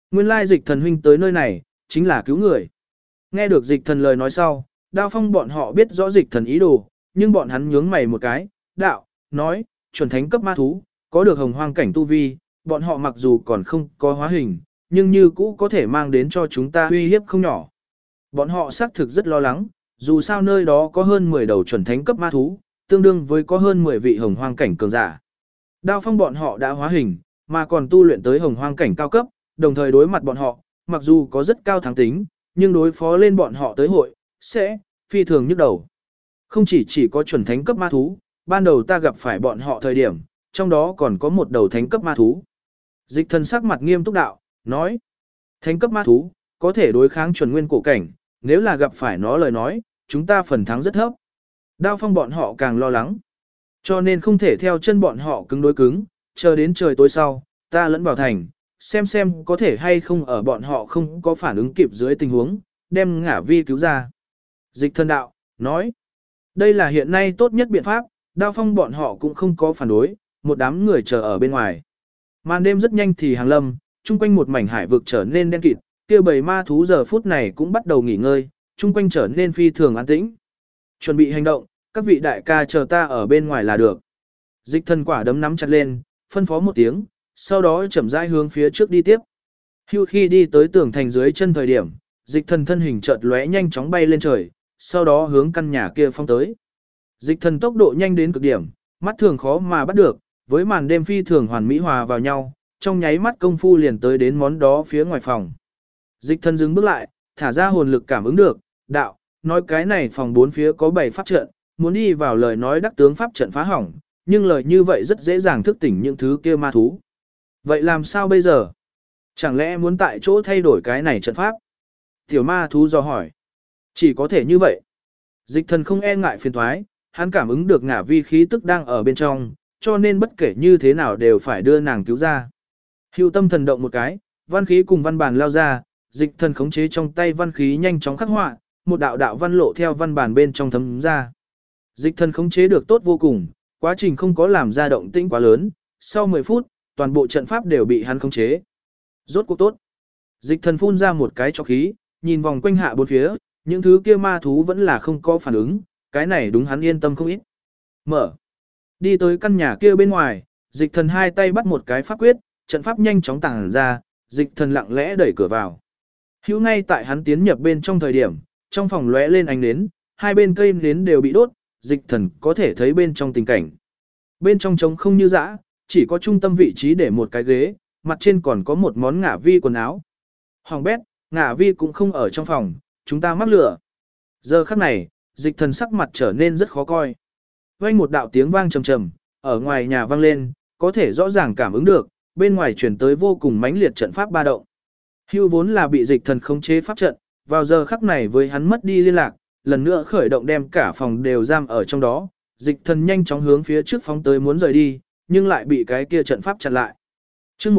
Nguyên lai dịch thần huynh tới nơi này, chính là cứu người. Nghe được dịch thần lời nói sau, Đao Phong bọn họ biết rõ dịch thần ý đồ, nhưng bọn hắn nhướng mày một cái, đạo, nói, chuẩn thánh cấp ma thú, có được hồng hoang cảnh tu vi, bọn họ mặc dù còn không có hóa hình, nhưng như cũ có thể mang đến cho chúng ta uy hiếp không nhỏ. Bọn họ xác thực rất lo lắng, dù sao nơi đó có hơn 10 đầu chuẩn thánh cấp ma thú, tương đương với có hơn 10 vị hồng hoang cảnh cường giả. Đao Phong bọn họ đã hóa hình, mà còn tu luyện tới hồng hoang cảnh cao cấp, đồng thời đối mặt bọn họ, mặc dù có rất cao thắng tính, nhưng đối phó lên bọn họ tới hội, sẽ phi thường nhức đầu. Không chỉ có chuẩn thánh cấp ma thú, ban đầu ta gặp phải bọn họ thời điểm, trong đó còn có một đầu thánh cấp ma thú. Dịch thần sắc mặt nghiêm túc đạo, nói, thánh cấp ma thú, có thể đối kháng chuẩn nguyên cổ cảnh, nếu là gặp phải nó lời nói, chúng ta phần thắng rất thấp. Đao Phong bọn họ càng lo lắng, cho nên không thể theo chân bọn họ cứng đối cứng, chờ đến trời tối sau, ta lẫn vào thành, xem có thể hay không ở bọn họ không có phản ứng kịp dưới tình huống, đem ngả vi cứu ra. Dịch thần đạo, nói, đây là hiện nay tốt nhất biện pháp, Đao Phong bọn họ cũng không có phản đối, một đám người chờ ở bên ngoài. Màn đêm rất nhanh thì hàng lâm, chung quanh một mảnh hải vực trở nên đen kịt, kia bầy ma thú giờ phút này cũng bắt đầu nghỉ ngơi, chung quanh trở nên phi thường an tĩnh. Chuẩn bị hành động, các vị đại ca chờ ta ở bên ngoài là được. Dịch thần quả đấm nắm chặt lên, phân phó một tiếng, sau đó chậm rãi hướng phía trước đi tiếp. Hưu khi đi tới tường thành dưới chân thời điểm, dịch thần thân hình chợt lóe nhanh chóng bay lên trời, sau đó hướng căn nhà kia phong tới. Dịch thần tốc độ nhanh đến cực điểm, mắt thường khó mà bắt được, với màn đêm phi thường hoàn mỹ hòa vào nhau, trong nháy mắt công phu liền tới đến món đó phía ngoài phòng. Dịch thần dừng bước lại, thả ra hồn lực cảm ứng được, đạo, nói cái này phòng bốn phía có 7 pháp trận, muốn đi vào lời nói đắc tướng pháp trận phá hỏng, nhưng lời như vậy rất dễ dàng thức tỉnh những thứ kia ma thú. Vậy làm sao bây giờ? Chẳng lẽ muốn tại chỗ thay đổi cái này trận pháp? Tiểu ma thú do hỏi. Chỉ có thể như vậy. Dịch thần không e ngại phiền thoái, hắn cảm ứng được ngả vi khí tức đang ở bên trong, cho nên bất kể như thế nào đều phải đưa nàng cứu ra. Hưu tâm thần động một cái, văn khí cùng văn bản lao ra, dịch thần khống chế trong tay văn khí nhanh chóng khắc họa, một đạo đạo văn lộ theo văn bản bên trong thấm ra. Dịch thần khống chế được tốt vô cùng, quá trình không có làm ra động tĩnh quá lớn, sau 10 phút, toàn bộ trận pháp đều bị hắn khống chế. Rốt cuộc tốt. Dịch thần phun ra một cái trọc khí, nhìn vòng quanh hạ bốn phía, những thứ kia ma thú vẫn là không có phản ứng, cái này đúng hắn yên tâm không ít. Mở. Đi tới căn nhà kia bên ngoài, dịch thần hai tay bắt một cái pháp quyết, trận pháp nhanh chóng tàng ra, dịch thần lặng lẽ đẩy cửa vào. Hữu ngay tại hắn tiến nhập bên trong thời điểm, trong phòng lóe lên ánh nến, hai bên cây nến đều bị đốt, dịch thần có thể thấy bên trong tình cảnh. Bên trong trống không như dã, chỉ có trung tâm vị trí để một cái ghế, mặt trên còn có một món ngả vi quần áo. Hoàng bét, ngả vi cũng không ở trong phòng, chúng ta mắc lửa. Giờ khắc này, dịch thần sắc mặt trở nên rất khó coi. Vang một đạo tiếng vang trầm trầm, ở ngoài nhà vang lên, có thể rõ ràng cảm ứng được, bên ngoài truyền tới vô cùng mãnh liệt trận pháp ba động. Hưu vốn là bị dịch thần khống chế pháp trận, vào giờ khắc này với hắn mất đi liên lạc, lần nữa khởi động đem cả phòng đều giam ở trong đó, dịch thần nhanh chóng hướng phía trước phóng tới muốn rời đi, nhưng lại bị cái kia trận pháp chặn lại. Chương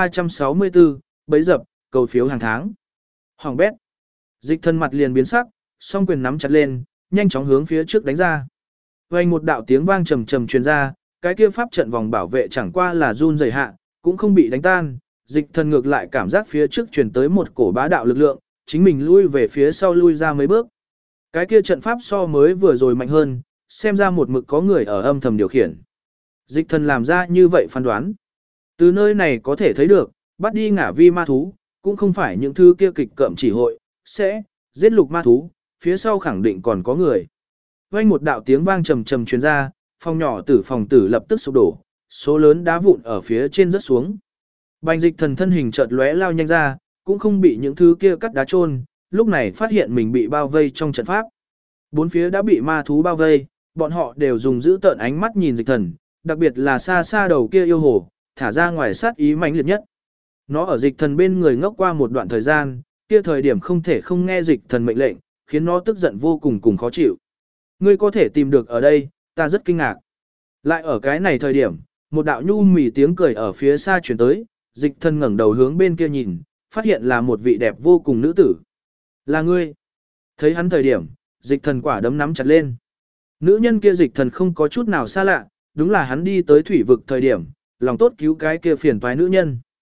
1364, bấy dập, cầu phiếu hàng tháng. Hoàng bét. Dịch thần mặt liền biến sắc, song quyền nắm chặt lên, nhanh chóng hướng phía trước đánh ra. Vang một đạo tiếng vang trầm trầm truyền ra, cái kia pháp trận vòng bảo vệ chẳng qua là run rẩy hạ, cũng không bị đánh tan, dịch thần ngược lại cảm giác phía trước truyền tới một cổ bá đạo lực lượng, chính mình lui về phía sau lui ra mấy bước. Cái kia trận pháp so mới vừa rồi mạnh hơn, xem ra một mực có người ở âm thầm điều khiển. Dịch thần làm ra như vậy phán đoán. Từ nơi này có thể thấy được, bắt đi ngả vi ma thú, cũng không phải những thứ kia kịch cợm chỉ hội, sẽ giết lục ma thú, phía sau khẳng định còn có người. Vang một đạo tiếng vang trầm trầm truyền ra, phòng nhỏ phòng tử lập tức sụp đổ, số lớn đá vụn ở phía trên rớt xuống. Bành dịch thần thân hình chợt lóe lao nhanh ra, cũng không bị những thứ kia cắt đá chôn, lúc này phát hiện mình bị bao vây trong trận pháp. Bốn phía đã bị ma thú bao vây, bọn họ đều dùng giữ tợn ánh mắt nhìn dịch thần, đặc biệt là xa xa đầu kia yêu hồ, thả ra ngoài sát ý mãnh liệt nhất. Nó ở dịch thần bên người ngốc qua một đoạn thời gian, kia thời điểm không thể không nghe dịch thần mệnh lệnh, khiến nó tức giận vô cùng cùng khó chịu. Ngươi có thể tìm được ở đây, ta rất kinh ngạc. Lại ở cái này thời điểm, một đạo nhu mì tiếng cười ở phía xa truyền tới, dịch thần ngẩng đầu hướng bên kia nhìn, phát hiện là một vị đẹp vô cùng nữ tử. Là ngươi. Thấy hắn thời điểm, dịch thần quả đấm nắm chặt lên. Nữ nhân kia dịch thần không có chút nào xa lạ, đúng là hắn đi tới thủy vực thời điểm, lòng tốt cứu cái kia phiền toái nữ nhân.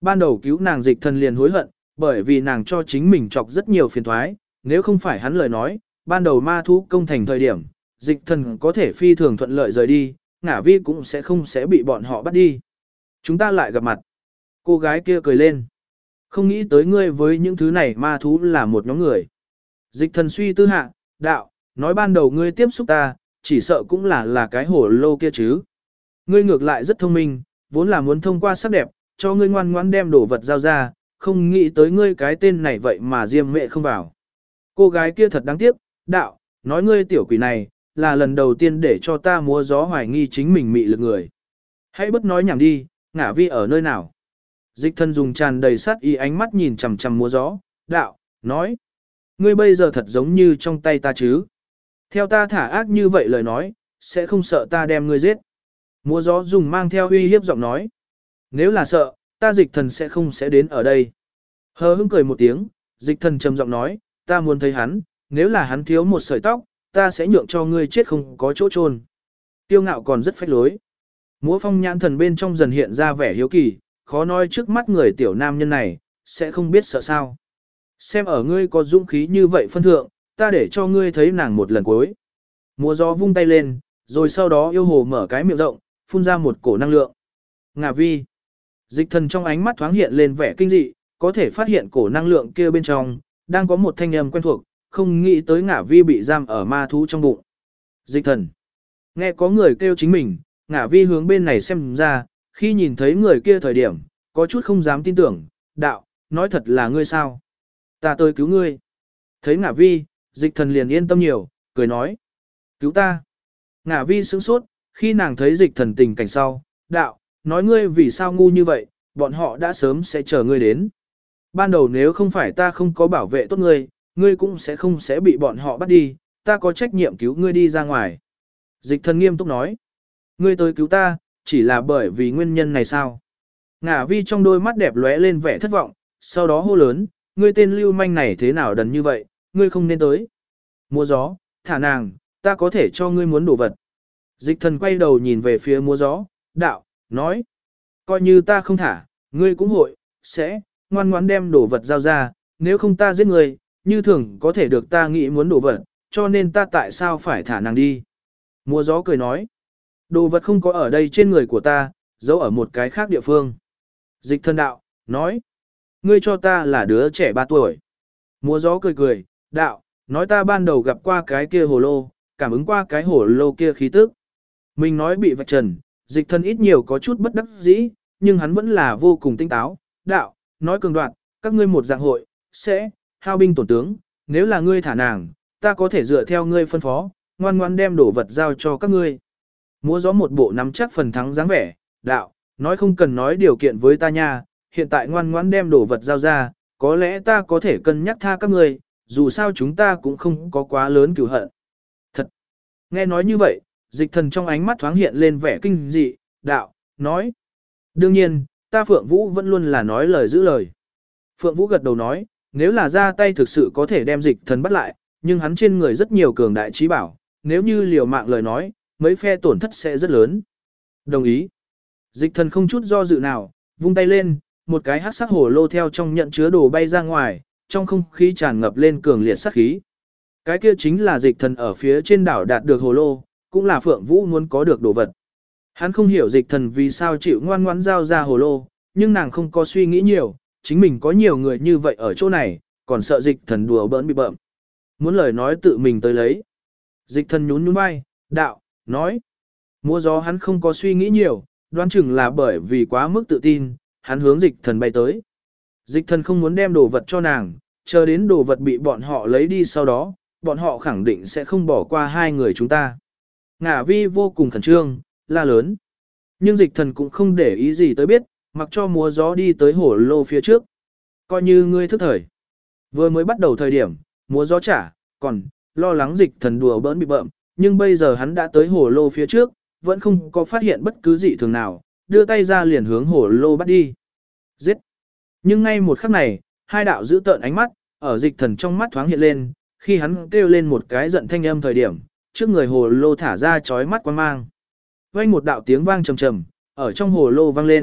ban đầu cứu nàng dịch thần liền hối hận, bởi vì nàng cho chính mình chọc rất nhiều phiền toái, nếu không phải hắn lời nói, ban đầu ma thú công thành thời điểm, dịch thần có thể phi thường thuận lợi rời đi, ngả vi cũng sẽ bị bọn họ bắt đi. Chúng ta lại gặp mặt. Cô gái kia cười lên. Không nghĩ tới ngươi với những thứ này ma thú là một nhóm người. Dịch thần suy tư hạ, đạo, nói ban đầu ngươi tiếp xúc ta, chỉ sợ cũng là cái hổ lô kia chứ. Ngươi ngược lại rất thông minh, vốn là muốn thông qua sắc đẹp, cho ngươi ngoan ngoãn đem đồ vật giao ra, không nghĩ tới ngươi cái tên này vậy mà diêm mẹ không vào. Cô gái kia thật đáng tiếc, đạo, nói ngươi tiểu quỷ này, là lần đầu tiên để cho ta múa gió hoài nghi chính mình mị lực người. Hãy bất nói nhảm đi, ngả vi ở nơi nào. Dịch thân dùng tràn đầy sát ý ánh mắt nhìn chằm chằm múa gió, đạo, nói. Ngươi bây giờ thật giống như trong tay ta chứ. Theo ta thả ác như vậy lời nói, sẽ không sợ ta đem ngươi giết. Múa gió dùng mang theo uy hiếp giọng nói. Nếu là sợ, ta dịch thần sẽ đến ở đây. Hờ hững cười một tiếng, dịch thần trầm giọng nói, ta muốn thấy hắn, nếu là hắn thiếu một sợi tóc, ta sẽ nhượng cho ngươi chết không có chỗ chôn. Tiêu ngạo còn rất phách lối. Múa phong nhãn thần bên trong dần hiện ra vẻ hiếu kỳ, khó nói trước mắt người tiểu nam nhân này, sẽ không biết sợ sao. Xem ở ngươi có dũng khí như vậy phân thượng, ta để cho ngươi thấy nàng một lần cuối. Múa gió vung tay lên, rồi sau đó yêu hồ mở cái miệng rộng, phun ra một cổ năng lượng. Ngà vi. Dịch thần trong ánh mắt thoáng hiện lên vẻ kinh dị, có thể phát hiện cổ năng lượng kia bên trong, đang có một thanh âm quen thuộc, không nghĩ tới ngả vi bị giam ở ma thú trong bụng. Dịch thần. Nghe có người kêu chính mình, ngả vi hướng bên này xem ra, khi nhìn thấy người kia thời điểm, có chút không dám tin tưởng, đạo, nói thật là ngươi sao? Ta tới cứu ngươi. Thấy ngả vi, dịch thần liền yên tâm nhiều, cười nói. Cứu ta. Ngả vi sững sốt, khi nàng thấy dịch thần tình cảnh sau, đạo, nói ngươi vì sao ngu như vậy, bọn họ đã sớm sẽ chờ ngươi đến. Ban đầu nếu không phải ta không có bảo vệ tốt ngươi, ngươi cũng sẽ bị bọn họ bắt đi, ta có trách nhiệm cứu ngươi đi ra ngoài. Dịch thần nghiêm túc nói, ngươi tới cứu ta, chỉ là bởi vì nguyên nhân này sao? Ngả vi trong đôi mắt đẹp lóe lên vẻ thất vọng, sau đó hô lớn, ngươi tên lưu manh này thế nào đần như vậy, ngươi không nên tới. Múa gió, thả nàng, ta có thể cho ngươi muốn đồ vật. Dịch thần quay đầu nhìn về phía múa gió, đạo, nói, coi như ta không thả, ngươi cũng hội, sẽ, ngoan ngoãn đem đồ vật giao ra, nếu không ta giết ngươi, như thường có thể được ta nghĩ muốn đồ vật, cho nên ta tại sao phải thả nàng đi. Múa gió cười nói, đồ vật không có ở đây trên người của ta, giấu ở một cái khác địa phương. Dịch thần đạo, nói, ngươi cho ta là đứa trẻ 3 tuổi. Múa gió cười cười, đạo, nói ta ban đầu gặp qua cái kia hồ lô, cảm ứng qua cái hồ lô kia khí tức. Mình nói bị vạch trần, dịch thần ít nhiều có chút bất đắc dĩ, nhưng hắn vẫn là vô cùng tinh táo. Đạo, nói cường đoạn, các ngươi một dạng hội, sẽ, hao binh tổn tướng, nếu là ngươi thả nàng, ta có thể dựa theo ngươi phân phó, ngoan ngoan đem đồ vật giao cho các ngươi. Múa gió một bộ nắm chắc phần thắng dáng vẻ, đạo, nói không cần nói điều kiện với ta nha, hiện tại ngoan ngoan đem đồ vật giao ra, có lẽ ta có thể cân nhắc tha các ngươi, dù sao chúng ta cũng không có quá lớn cửu hận. Thật! Nghe nói như vậy, dịch thần trong ánh mắt thoáng hiện lên vẻ kinh dị, đạo, nói. Đương nhiên, ta Phượng Vũ vẫn luôn là nói lời giữ lời. Phượng Vũ gật đầu nói, nếu là ra tay thực sự có thể đem dịch thần bắt lại, nhưng hắn trên người rất nhiều cường đại trí bảo, nếu như liều mạng lời nói, mấy phe tổn thất sẽ rất lớn. Đồng ý. Dịch thần không chút do dự nào, vung tay lên, một cái hắc sắc hồ lô theo trong nhận chứa đồ bay ra ngoài, trong không khí tràn ngập lên cường liệt sát khí. Cái kia chính là dịch thần ở phía trên đảo đạt được hồ lô, cũng là Phượng Vũ muốn có được đồ vật. Hắn không hiểu dịch thần vì sao chịu ngoan ngoãn giao ra hồ lô, nhưng nàng không có suy nghĩ nhiều, chính mình có nhiều người như vậy ở chỗ này, còn sợ dịch thần đùa bỡn bị bợm. Muốn lời nói tự mình tới lấy. Dịch thần nhún nhún vai, đạo, nói. Múa gió hắn không có suy nghĩ nhiều, đoán chừng là bởi vì quá mức tự tin, hắn hướng dịch thần bay tới. Dịch thần không muốn đem đồ vật cho nàng, chờ đến đồ vật bị bọn họ lấy đi sau đó, bọn họ khẳng định sẽ không bỏ qua hai người chúng ta. Ngả vi vô cùng khẩn trương, la lớn. Nhưng dịch thần cũng không để ý gì tới biết, mặc cho múa gió đi tới hổ lô phía trước. Coi như ngươi thức thời. Vừa mới bắt đầu thời điểm, múa gió trả, còn lo lắng dịch thần đùa bỡn bị bợm, nhưng bây giờ hắn đã tới hổ lô phía trước, vẫn không có phát hiện bất cứ gì thường nào, đưa tay ra liền hướng hổ lô bắt đi. Giết! Nhưng ngay một khắc này, hai đạo giữ tợn ánh mắt, ở dịch thần trong mắt thoáng hiện lên, khi hắn kêu lên một cái giận thanh âm thời điểm, trước người hồ lô thả ra chói mắt quang mang. Vang một đạo tiếng vang trầm trầm, ở trong hồ lô vang lên,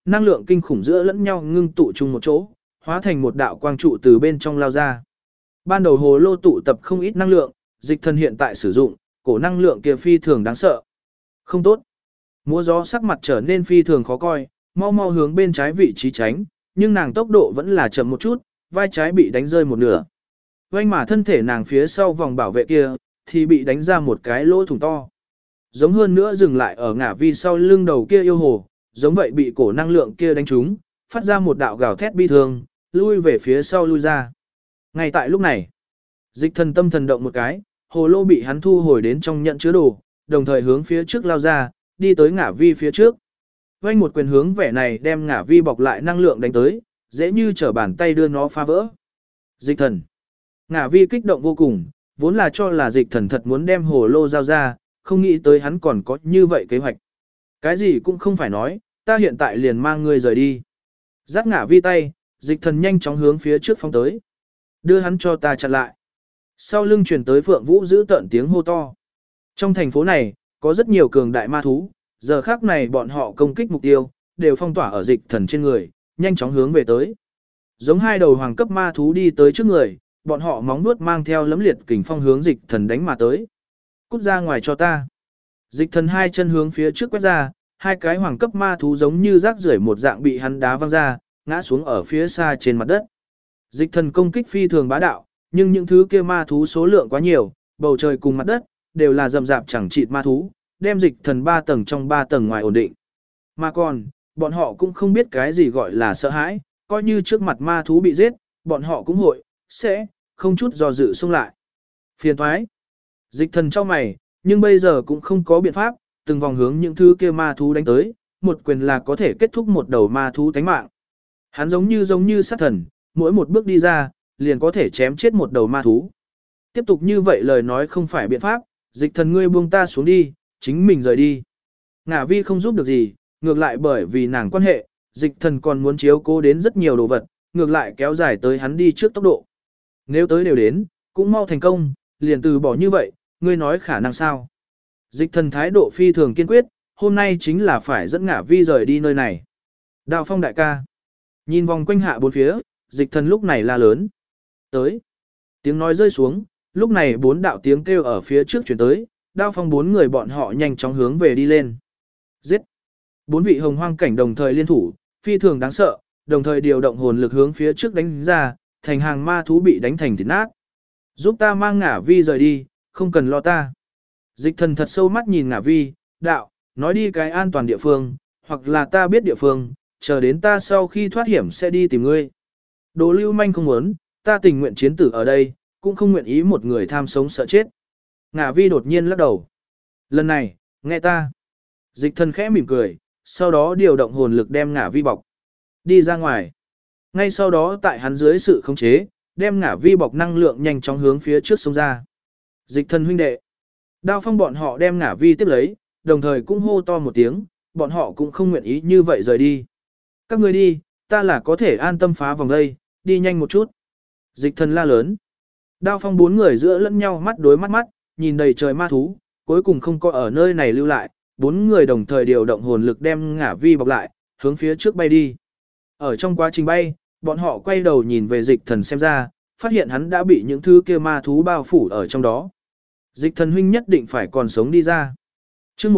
Năng lượng kinh khủng giữa lẫn nhau ngưng tụ chung một chỗ, hóa thành một đạo quang trụ từ bên trong lao ra. Ban đầu hồ lô tụ tập không ít năng lượng, dịch thần hiện tại sử dụng, cổ năng lượng kia phi thường đáng sợ. Không tốt. Múa gió sắc mặt trở nên phi thường khó coi, mau mau hướng bên trái vị trí tránh, nhưng nàng tốc độ vẫn là chậm một chút, vai trái bị đánh rơi một nửa. Vành mà thân thể nàng phía sau vòng bảo vệ kia, thì bị đánh ra một cái lỗ thủng to. Giống hơn nữa dừng lại ở ngả vi sau lưng đầu kia yêu hồ, giống vậy bị cổ năng lượng kia đánh trúng, phát ra một đạo gào thét bi thương, lui về phía sau lui ra. Ngay tại lúc này, dịch thần tâm thần động một cái, hồ lô bị hắn thu hồi đến trong nhận chứa đồ, đồng thời hướng phía trước lao ra, đi tới ngả vi phía trước. Vành một quyền hướng vẻ này đem ngả vi bọc lại năng lượng đánh tới, dễ như trở bàn tay đưa nó phá vỡ. Dịch thần. Ngả vi kích động vô cùng, vốn là cho là dịch thần thật muốn đem hồ lô giao ra, không nghĩ tới hắn còn có như vậy kế hoạch. Cái gì cũng không phải nói, ta hiện tại liền mang ngươi rời đi. Dắt ngả vi tay, dịch thần nhanh chóng hướng phía trước phóng tới. Đưa hắn cho ta chặn lại. Sau lưng truyền tới Phượng Vũ giữ tận tiếng hô to. Trong thành phố này, có rất nhiều cường đại ma thú, giờ khác này bọn họ công kích mục tiêu, đều phong tỏa ở dịch thần trên người, nhanh chóng hướng về tới. Giống hai đầu hoàng cấp ma thú đi tới trước người, bọn họ móng vuốt mang theo lấm liệt kình phong hướng dịch thần đánh mà tới. Cút ra ngoài cho ta. Dịch thần hai chân hướng phía trước quét ra, hai cái hoàng cấp ma thú giống như rác rưởi một dạng bị hắn đá văng ra, ngã xuống ở phía xa trên mặt đất. Dịch thần công kích phi thường bá đạo, nhưng những thứ kia ma thú số lượng quá nhiều, bầu trời cùng mặt đất, đều là rậm rạp chẳng chịt ma thú, đem dịch thần 3 tầng trong 3 tầng ngoài ổn định. Mà còn, bọn họ cũng không biết cái gì gọi là sợ hãi, coi như trước mặt ma thú bị giết, bọn họ cũng hội, sẽ, không chút do dự xông lại. Phiền thoái. Dịch thần cho mày, nhưng bây giờ cũng không có biện pháp, từng vòng hướng những thứ kia ma thú đánh tới, một quyền là có thể kết thúc một đầu ma thú tánh mạng. Hắn giống như sát thần, mỗi một bước đi ra, liền có thể chém chết một đầu ma thú. Tiếp tục như vậy lời nói không phải biện pháp, dịch thần ngươi buông ta xuống đi, chính mình rời đi. Ngả vi không giúp được gì, ngược lại bởi vì nàng quan hệ, dịch thần còn muốn chiếu cố đến rất nhiều đồ vật, ngược lại kéo dài tới hắn đi trước tốc độ. Nếu tới đều đến, cũng mau thành công, liền từ bỏ như vậy, ngươi nói khả năng sao? Dịch thần thái độ phi thường kiên quyết, hôm nay chính là phải dẫn ngả vi rời đi nơi này. Đào phong đại ca. Nhìn vòng quanh hạ bốn phía, dịch thần lúc này la lớn. Tới. Tiếng nói rơi xuống, lúc này 4 đạo tiếng kêu ở phía trước chuyển tới, đao phong 4 người bọn họ nhanh chóng hướng về đi lên. Giết. 4 vị hồng hoang cảnh đồng thời liên thủ, phi thường đáng sợ, đồng thời điều động hồn lực hướng phía trước đánh ra, thành hàng ma thú bị đánh thành thịt nát. Giúp ta mang ngả vi rời đi, không cần lo ta. Dịch thần thật sâu mắt nhìn ngả vi, đạo, nói đi cái an toàn địa phương, hoặc là ta biết địa phương, chờ đến ta sau khi thoát hiểm sẽ đi tìm ngươi. Đồ lưu manh không muốn, ta tình nguyện chiến tử ở đây, cũng không nguyện ý một người tham sống sợ chết. Ngả vi đột nhiên lắc đầu. Lần này, nghe ta. Dịch thần khẽ mỉm cười, sau đó điều động hồn lực đem ngả vi bọc. Đi ra ngoài. Ngay sau đó tại hắn dưới sự khống chế, đem ngả vi bọc năng lượng nhanh chóng hướng phía trước sông ra. Dịch thần huynh đệ. Đao phong bọn họ đem ngả vi tiếp lấy, đồng thời cũng hô to một tiếng, bọn họ cũng không nguyện ý như vậy rời đi. Các người đi, ta là có thể an tâm phá vòng đây, đi nhanh một chút. Dịch thần la lớn. Đao phong 4 người giữa lẫn nhau mắt đối mắt, nhìn đầy trời ma thú, cuối cùng không có ở nơi này lưu lại, 4 người đồng thời điều động hồn lực đem ngả vi bọc lại, hướng phía trước bay đi. Ở trong quá trình bay, bọn họ quay đầu nhìn về dịch thần xem ra, phát hiện hắn đã bị những thứ kia ma thú bao phủ ở trong đó. Dịch thần huynh nhất định phải còn sống đi ra. Chương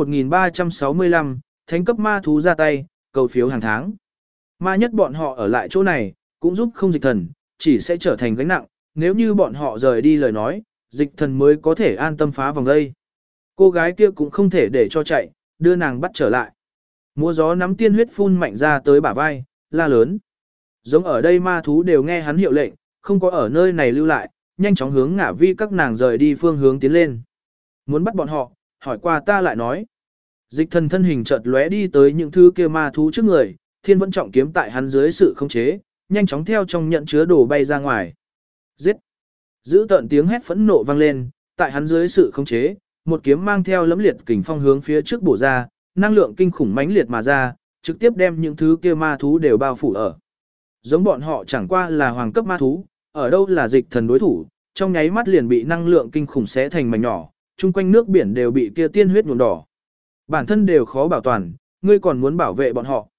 1365, thánh cấp ma thú ra tay, cầu phiếu hàng tháng. Ma nhất bọn họ ở lại chỗ này, cũng giúp không dịch thần, chỉ sẽ trở thành gánh nặng, nếu như bọn họ rời đi lời nói, dịch thần mới có thể an tâm phá vòng đây. Cô gái kia cũng không thể để cho chạy, đưa nàng bắt trở lại. Múa gió nắm tiên huyết phun mạnh ra tới bả vai, la lớn. Giống ở đây ma thú đều nghe hắn hiệu lệnh, không có ở nơi này lưu lại, nhanh chóng hướng ngả vi các nàng rời đi phương hướng tiến lên. Muốn bắt bọn họ, hỏi qua ta lại nói. Dịch thần thân hình chợt lóe đi tới những thứ kia ma thú trước người, thiên vẫn trọng kiếm tại hắn dưới sự khống chế, nhanh chóng theo trong nhận chứa đồ bay ra ngoài. Giết! Giữ tận tiếng hét phẫn nộ vang lên, tại hắn dưới sự khống chế, một kiếm mang theo lẫm liệt kình phong hướng phía trước bổ ra, năng lượng kinh khủng mãnh liệt mà ra, trực tiếp đem những thứ kia ma thú đều bao phủ ở. Giống bọn họ chẳng qua là hoàng cấp ma thú, ở đâu là dịch thần đối thủ, trong nháy mắt liền bị năng lượng kinh khủng xé thành mảnh nhỏ, chung quanh nước biển đều bị kia tiên huyết nhuộm đỏ. Bản thân đều khó bảo toàn, ngươi còn muốn bảo vệ bọn họ.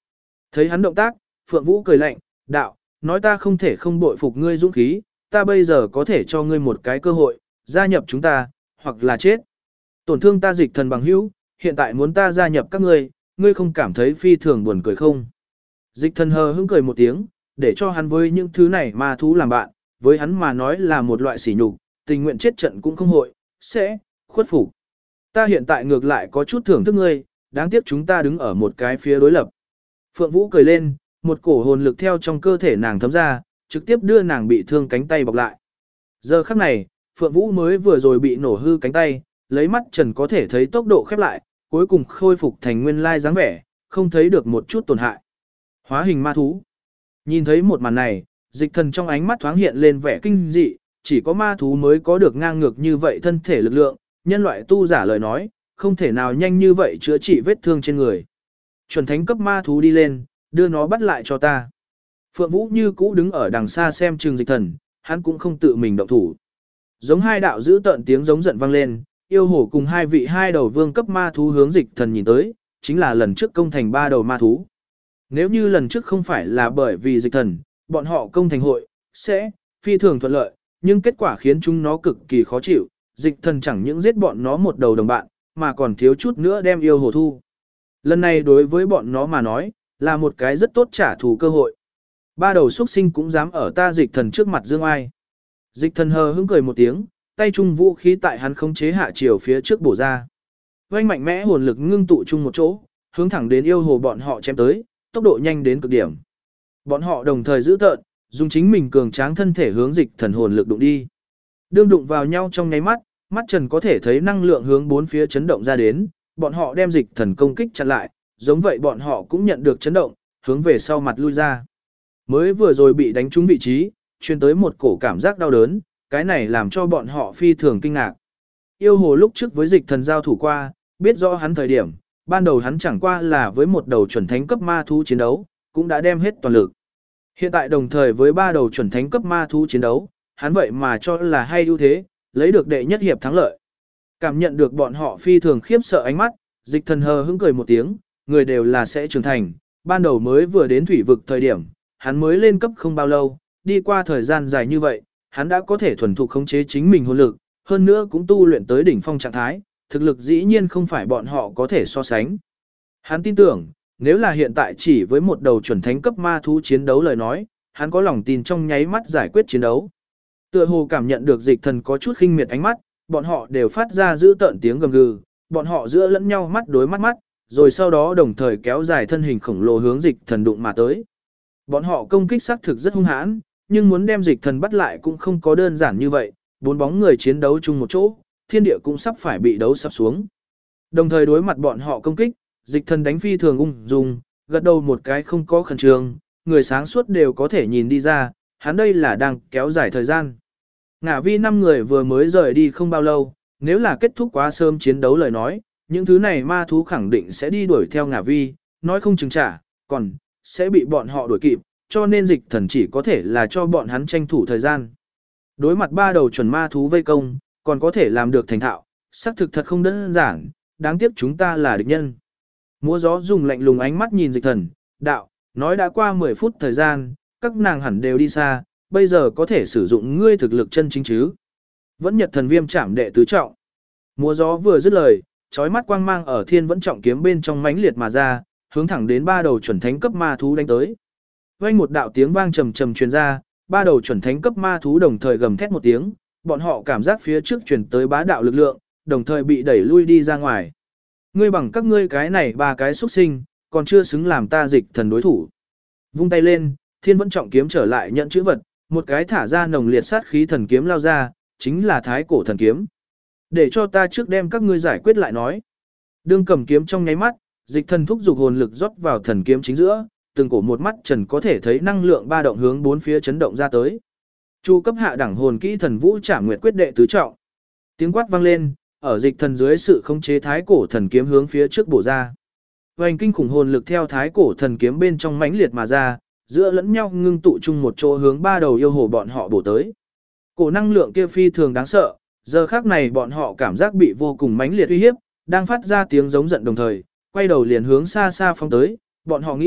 Thấy hắn động tác, Phượng Vũ cười lạnh, đạo, nói ta không thể không bội phục ngươi dũng khí, ta bây giờ có thể cho ngươi một cái cơ hội, gia nhập chúng ta, hoặc là chết. Tổn thương ta Dịch Thần bằng hữu, hiện tại muốn ta gia nhập các ngươi, ngươi không cảm thấy phi thường buồn cười không? Dịch Thần hờ hững cười một tiếng, để cho hắn với những thứ này ma thú làm bạn, với hắn mà nói là một loại sỉ nhục, tình nguyện chết trận cũng không hội, sẽ khuất phục. Ta hiện tại ngược lại có chút thưởng thức ngươi, đáng tiếc chúng ta đứng ở một cái phía đối lập. Phượng Vũ cười lên, một cổ hồn lực theo trong cơ thể nàng thấm ra, trực tiếp đưa nàng bị thương cánh tay bọc lại. Giờ khắc này, Phượng Vũ mới vừa rồi bị nổ hư cánh tay, lấy mắt trần có thể thấy tốc độ khép lại, cuối cùng khôi phục thành nguyên lai dáng vẻ, không thấy được một chút tổn hại. Hóa hình ma thú. Nhìn thấy một màn này, Dịch Thần trong ánh mắt thoáng hiện lên vẻ kinh dị, chỉ có ma thú mới có được ngang ngược như vậy thân thể lực lượng, nhân loại tu giả lời nói, không thể nào nhanh như vậy chữa trị vết thương trên người. Chuẩn thánh cấp ma thú đi lên, đưa nó bắt lại cho ta. Phượng Vũ như cũ đứng ở đằng xa xem chừng Dịch Thần, hắn cũng không tự mình động thủ. Giống hai đạo giữ tợn tiếng giống giận vang lên, yêu hổ cùng hai vị hai đầu vương cấp ma thú hướng Dịch Thần nhìn tới, chính là lần trước công thành ba đầu ma thú. Nếu như lần trước không phải là bởi vì Dịch Thần, bọn họ công thành hội, sẽ phi thường thuận lợi, nhưng kết quả khiến chúng nó cực kỳ khó chịu, Dịch Thần chẳng những giết bọn nó một đầu đồng bạn, mà còn thiếu chút nữa đem yêu hổ thu. Lần này đối với bọn nó mà nói, là một cái rất tốt trả thù cơ hội. Ba đầu xuất sinh cũng dám ở ta Dịch Thần trước mặt dương ai. Dịch Thần hờ hững cười một tiếng, tay trung vũ khí tại hắn khống chế hạ chiều phía trước bổ ra. Oanh mạnh mẽ hồn lực ngưng tụ chung một chỗ, hướng thẳng đến yêu hồ bọn họ chém tới, tốc độ nhanh đến cực điểm. Bọn họ đồng thời giữ tợn, dùng chính mình cường tráng thân thể hướng Dịch Thần hồn lực đụng đi. Đương đụng vào nhau trong nháy mắt, mắt trần có thể thấy năng lượng hướng bốn phía chấn động ra đến, bọn họ đem Dịch Thần công kích chặn lại, giống vậy bọn họ cũng nhận được chấn động, hướng về sau mặt lui ra. Mới vừa rồi bị đánh trúng vị trí, truyền tới một cổ cảm giác đau đớn, cái này làm cho bọn họ phi thường kinh ngạc. Yêu hồ lúc trước với Dịch Thần giao thủ qua, biết rõ hắn thời điểm, ban đầu hắn chẳng qua là với một đầu chuẩn thánh cấp ma thú chiến đấu, cũng đã đem hết toàn lực. Hiện tại đồng thời với ba đầu chuẩn thánh cấp ma thú chiến đấu, hắn vậy mà cho là hay ưu thế, lấy được đệ nhất hiệp thắng lợi. Cảm nhận được bọn họ phi thường khiếp sợ ánh mắt, Dịch Thần hờ hững cười một tiếng, người đều là sẽ trưởng thành, ban đầu mới vừa đến thủy vực thời điểm, hắn mới lên cấp không bao lâu, đi qua thời gian dài như vậy, hắn đã có thể thuần thục khống chế chính mình hồn lực, hơn nữa cũng tu luyện tới đỉnh phong trạng thái, thực lực dĩ nhiên không phải bọn họ có thể so sánh. Hắn tin tưởng, nếu là hiện tại chỉ với một đầu chuẩn thánh cấp ma thú chiến đấu lời nói, hắn có lòng tin trong nháy mắt giải quyết chiến đấu. Tựa hồ cảm nhận được Dịch Thần có chút khinh miệt ánh mắt, bọn họ đều phát ra giữ tợn tiếng gầm gừ, bọn họ giữa lẫn nhau mắt đối mắt, rồi sau đó đồng thời kéo dài thân hình khổng lồ hướng Dịch Thần đụng mà tới. Bọn họ công kích xác thực rất hung hãn, nhưng muốn đem Dịch Thần bắt lại cũng không có đơn giản như vậy, bốn bóng người chiến đấu chung một chỗ, thiên địa cũng sắp phải bị đấu sắp xuống. Đồng thời đối mặt bọn họ công kích, Dịch Thần đánh phi thường ung dung, gật đầu một cái không có khẩn trương, người sáng suốt đều có thể nhìn đi ra, hắn đây là đang kéo dài thời gian. Ngả vi 5 người vừa mới rời đi không bao lâu, nếu là kết thúc quá sớm chiến đấu lời nói, những thứ này ma thú khẳng định sẽ đi đuổi theo Ngả vi, nói không chừng trả, còn sẽ bị bọn họ đuổi kịp, cho nên Dịch Thần chỉ có thể là cho bọn hắn tranh thủ thời gian. Đối mặt ba đầu chuẩn ma thú vây công, còn có thể làm được thành thạo, xác thực thật không đơn giản, đáng tiếc chúng ta là địch nhân. Múa gió dùng lạnh lùng ánh mắt nhìn Dịch Thần, đạo, nói đã qua 10 phút thời gian, các nàng hẳn đều đi xa, bây giờ có thể sử dụng ngươi thực lực chân chính chứ. Vẫn Nhật Thần Viêm chạm đệ tứ trọng. Múa gió vừa dứt lời, chói mắt quang mang ở Thiên Vẫn trọng kiếm bên trong mãnh liệt mà ra, hướng thẳng đến ba đầu chuẩn thánh cấp ma thú đánh tới. Vang một đạo tiếng vang trầm trầm truyền ra, ba đầu chuẩn thánh cấp ma thú đồng thời gầm thét một tiếng, bọn họ cảm giác phía trước truyền tới bá đạo lực lượng, đồng thời bị đẩy lui đi ra ngoài. Ngươi bằng các ngươi cái này ba cái xuất sinh, còn chưa xứng làm ta Dịch Thần đối thủ. Vung tay lên, Thiên Vẫn trọng kiếm trở lại nhận chữ vật, một cái thả ra nồng liệt sát khí thần kiếm lao ra, chính là Thái Cổ thần kiếm. Để cho ta trước đem các ngươi giải quyết lại nói. Đương cầm kiếm trong nháy mắt, Dịch Thần thúc dục hồn lực rót vào thần kiếm chính giữa, từng cổ một mắt trần có thể thấy năng lượng ba động hướng bốn phía chấn động ra tới. Chu cấp hạ đẳng hồn kỹ thần vũ Trảm Nguyệt quyết đệ tứ trọng. Tiếng quát vang lên, ở Dịch Thần dưới sự khống chế Thái Cổ thần kiếm hướng phía trước bổ ra. Hoành kinh khủng hồn lực theo Thái Cổ thần kiếm bên trong mãnh liệt mà ra, giữa lẫn nhau ngưng tụ chung một chỗ hướng ba đầu yêu hồ bọn họ bổ tới. Cổ năng lượng kia phi thường đáng sợ, giờ khắc này bọn họ cảm giác bị vô cùng mãnh liệt uy hiếp, đang phát ra tiếng giống giận đồng thời, quay đầu liền hướng xa xa phóng tới, bọn họ nghĩ,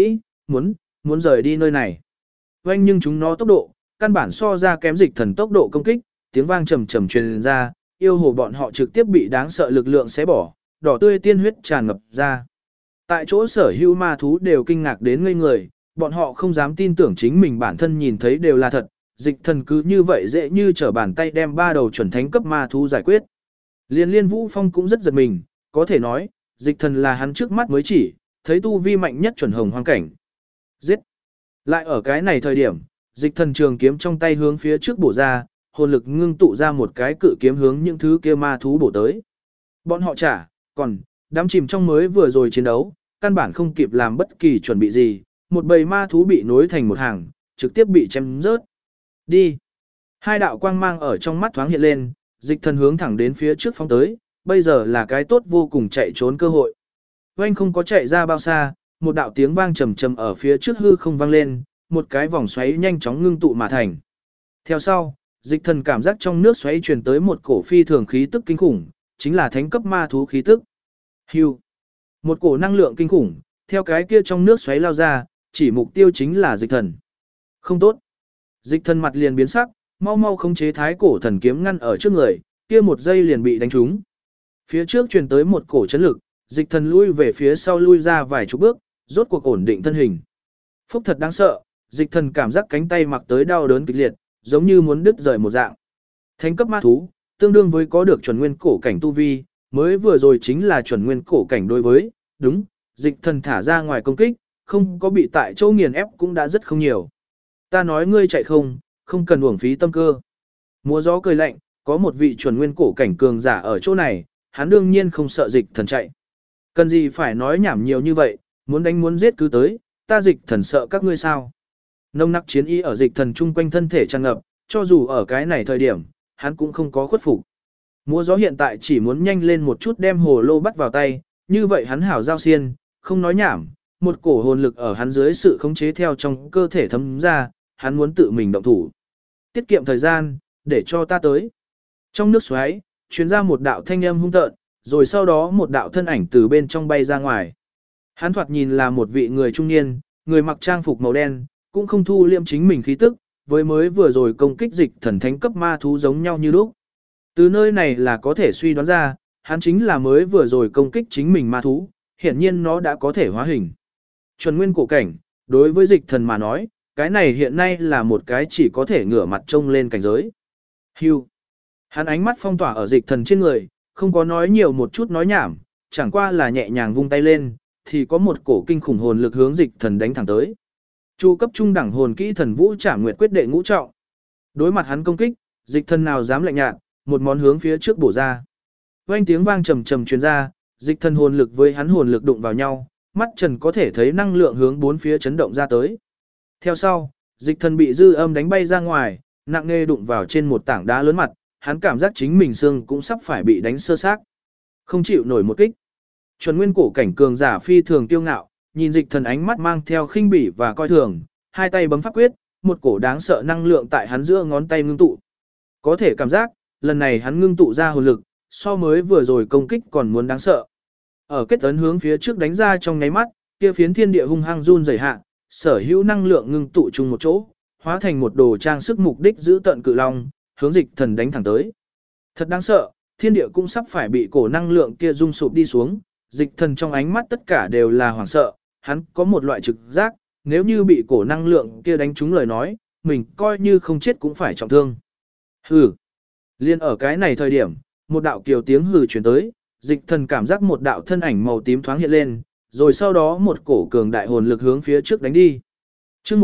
muốn rời đi nơi này. Oanh nhưng chúng nó tốc độ, căn bản so ra kém dịch thần tốc độ công kích, tiếng vang trầm trầm truyền ra, yêu hồ bọn họ trực tiếp bị đáng sợ lực lượng xé bỏ, đỏ tươi tiên huyết tràn ngập ra. Tại chỗ sở hữu ma thú đều kinh ngạc đến ngây người, bọn họ không dám tin tưởng chính mình bản thân nhìn thấy đều là thật, dịch thần cứ như vậy dễ như trở bàn tay đem 3 đầu chuẩn thánh cấp ma thú giải quyết. Liên Vũ Phong cũng rất giật mình, có thể nói, dịch thần là hắn trước mắt mới chỉ, thấy tu vi mạnh nhất chuẩn hồng hoang cảnh. Giết! Lại ở cái này thời điểm, dịch thần trường kiếm trong tay hướng phía trước bổ ra, hồn lực ngưng tụ ra một cái cự kiếm hướng những thứ kia ma thú bổ tới. Bọn họ còn đám chìm trong mới vừa rồi chiến đấu, căn bản không kịp làm bất kỳ chuẩn bị gì, một bầy ma thú bị nối thành một hàng, trực tiếp bị chém rớt. Đi! Hai đạo quang mang ở trong mắt thoáng hiện lên, dịch thần hướng thẳng đến phía trước phóng tới, bây giờ là cái tốt vô cùng chạy trốn cơ hội. Oanh không có chạy ra bao xa, một đạo tiếng vang trầm trầm ở phía trước hư không vang lên, một cái vòng xoáy nhanh chóng ngưng tụ mà thành. Theo sau, dịch thần cảm giác trong nước xoáy truyền tới một cổ phi thường khí tức kinh khủng, chính là thánh cấp ma thú khí tức. Hưu. Một cổ năng lượng kinh khủng, theo cái kia trong nước xoáy lao ra, chỉ mục tiêu chính là dịch thần. Không tốt. Dịch thần mặt liền biến sắc, mau mau khống chế thái cổ thần kiếm ngăn ở trước người, kia một giây liền bị đánh trúng. Phía trước truyền tới một cổ chấn lực, dịch thần lui về phía sau lui ra vài chục bước, rốt cuộc ổn định thân hình. Phúc thật đáng sợ, dịch thần cảm giác cánh tay mặc tới đau đớn kịch liệt, giống như muốn đứt rời một dạng. Thánh cấp ma thú, tương đương với có được chuẩn nguyên cổ cảnh tu vi, mới vừa rồi chính là chuẩn nguyên cổ cảnh đối với, đúng, dịch thần thả ra ngoài công kích, không có bị tại chỗ nghiền ép cũng đã rất không nhiều. Ta nói ngươi chạy không cần uổng phí tâm cơ. Múa gió cười lạnh, có một vị chuẩn nguyên cổ cảnh cường giả ở chỗ này, hắn đương nhiên không sợ dịch thần chạy. Cần gì phải nói nhảm nhiều như vậy, muốn đánh muốn giết cứ tới, ta dịch thần sợ các ngươi sao. Nông nặc chiến ý ở dịch thần chung quanh thân thể tràn ngập, cho dù ở cái này thời điểm, hắn cũng không có khuất phục. Múa gió hiện tại chỉ muốn nhanh lên một chút đem hồ lô bắt vào tay, như vậy hắn hảo giao xiên, không nói nhảm, một cổ hồn lực ở hắn dưới sự khống chế theo trong cơ thể thấm ra, hắn muốn tự mình động thủ. Tiết kiệm thời gian, để cho ta tới. Trong nước xoáy, truyền ra một đạo thanh âm hung tợn, rồi sau đó một đạo thân ảnh từ bên trong bay ra ngoài. Hắn thoạt nhìn là một vị người trung niên, người mặc trang phục màu đen, cũng không thu liêm chính mình khí tức, với mới vừa rồi công kích dịch thần thánh cấp ma thú giống nhau như lúc. Từ nơi này là có thể suy đoán ra, hắn chính là mới vừa rồi công kích chính mình ma thú, hiển nhiên nó đã có thể hóa hình. Chuẩn nguyên cổ cảnh, đối với dịch thần mà nói, cái này hiện nay là một cái chỉ có thể ngửa mặt trông lên cảnh giới. Hưu. Hắn ánh mắt phong tỏa ở dịch thần trên người, không có nói nhiều một chút nói nhảm, chẳng qua là nhẹ nhàng vung tay lên, thì có một cổ kinh khủng hồn lực hướng dịch thần đánh thẳng tới. Chu cấp trung đẳng hồn kỹ thần vũ trảm nguyệt quyết đệ ngũ trọng. Đối mặt hắn công kích, dịch thần nào dám lạnh nhạt, một món hướng phía trước bổ ra. Vang tiếng vang trầm trầm truyền ra, dịch thần hồn lực với hắn hồn lực đụng vào nhau, mắt Trần có thể thấy năng lượng hướng bốn phía chấn động ra tới. Theo sau, dịch thần bị dư âm đánh bay ra ngoài, nặng nề đụng vào trên một tảng đá lớn mặt, hắn cảm giác chính mình xương cũng sắp phải bị đánh sơ xác. Không chịu nổi một kích. Chuẩn nguyên cổ cảnh cường giả phi thường tiêu ngạo, nhìn dịch thần ánh mắt mang theo khinh bỉ và coi thường, hai tay bấm pháp quyết, một cổ đáng sợ năng lượng tại hắn giữa ngón tay ngưng tụ. Có thể cảm giác, lần này hắn ngưng tụ ra hồn lực, so mới vừa rồi công kích còn muốn đáng sợ. Ở kết ấn hướng phía trước đánh ra trong nháy mắt, kia phiến thiên địa hung hăng run rẩy hạ, sở hữu năng lượng ngưng tụ chung một chỗ, hóa thành một đồ trang sức mục đích giữ tận cự long, hướng dịch thần đánh thẳng tới. Thật đáng sợ, thiên địa cũng sắp phải bị cổ năng lượng kia rung sụp đi xuống, dịch thần trong ánh mắt tất cả đều là hoảng sợ, hắn có một loại trực giác, nếu như bị cổ năng lượng kia đánh trúng lời nói, mình coi như không chết cũng phải trọng thương. Hừ. Liên ở cái này thời điểm, một đạo kiều tiếng hừ truyền tới, dịch thần cảm giác một đạo thân ảnh màu tím thoáng hiện lên, rồi sau đó một cổ cường đại hồn lực hướng phía trước đánh đi. Chương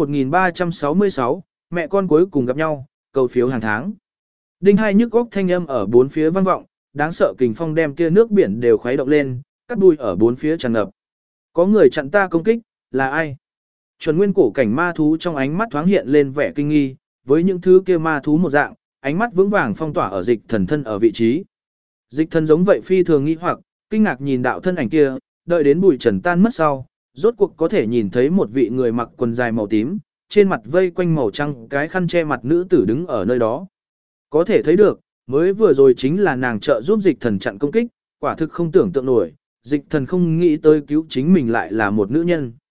1366, mẹ con cuối cùng gặp nhau, cầu phiếu hàng tháng. Đinh hai nhức góc thanh âm ở bốn phía vang vọng, đáng sợ kình phong đem kia nước biển đều khuấy động lên, cắt đuôi ở bốn phía tràn ngập. Có người chặn ta công kích, là ai? Chuẩn nguyên cổ cảnh ma thú trong ánh mắt thoáng hiện lên vẻ kinh nghi, với những thứ kia ma thú một dạng, ánh mắt vững vàng phong tỏa ở dịch thần thân ở vị trí. Dịch thần giống vậy phi thường nghi hoặc, kinh ngạc nhìn đạo thân ảnh kia, đợi đến bụi trần tan mất sau, rốt cuộc có thể nhìn thấy một vị người mặc quần dài màu tím, trên mặt vây quanh màu trắng cái khăn che mặt nữ tử đứng ở nơi đó. Có thể thấy được, mới vừa rồi chính là nàng trợ giúp dịch thần chặn công kích, quả thực không tưởng tượng nổi, dịch thần không nghĩ tới cứu chính mình lại là một nữ nhân.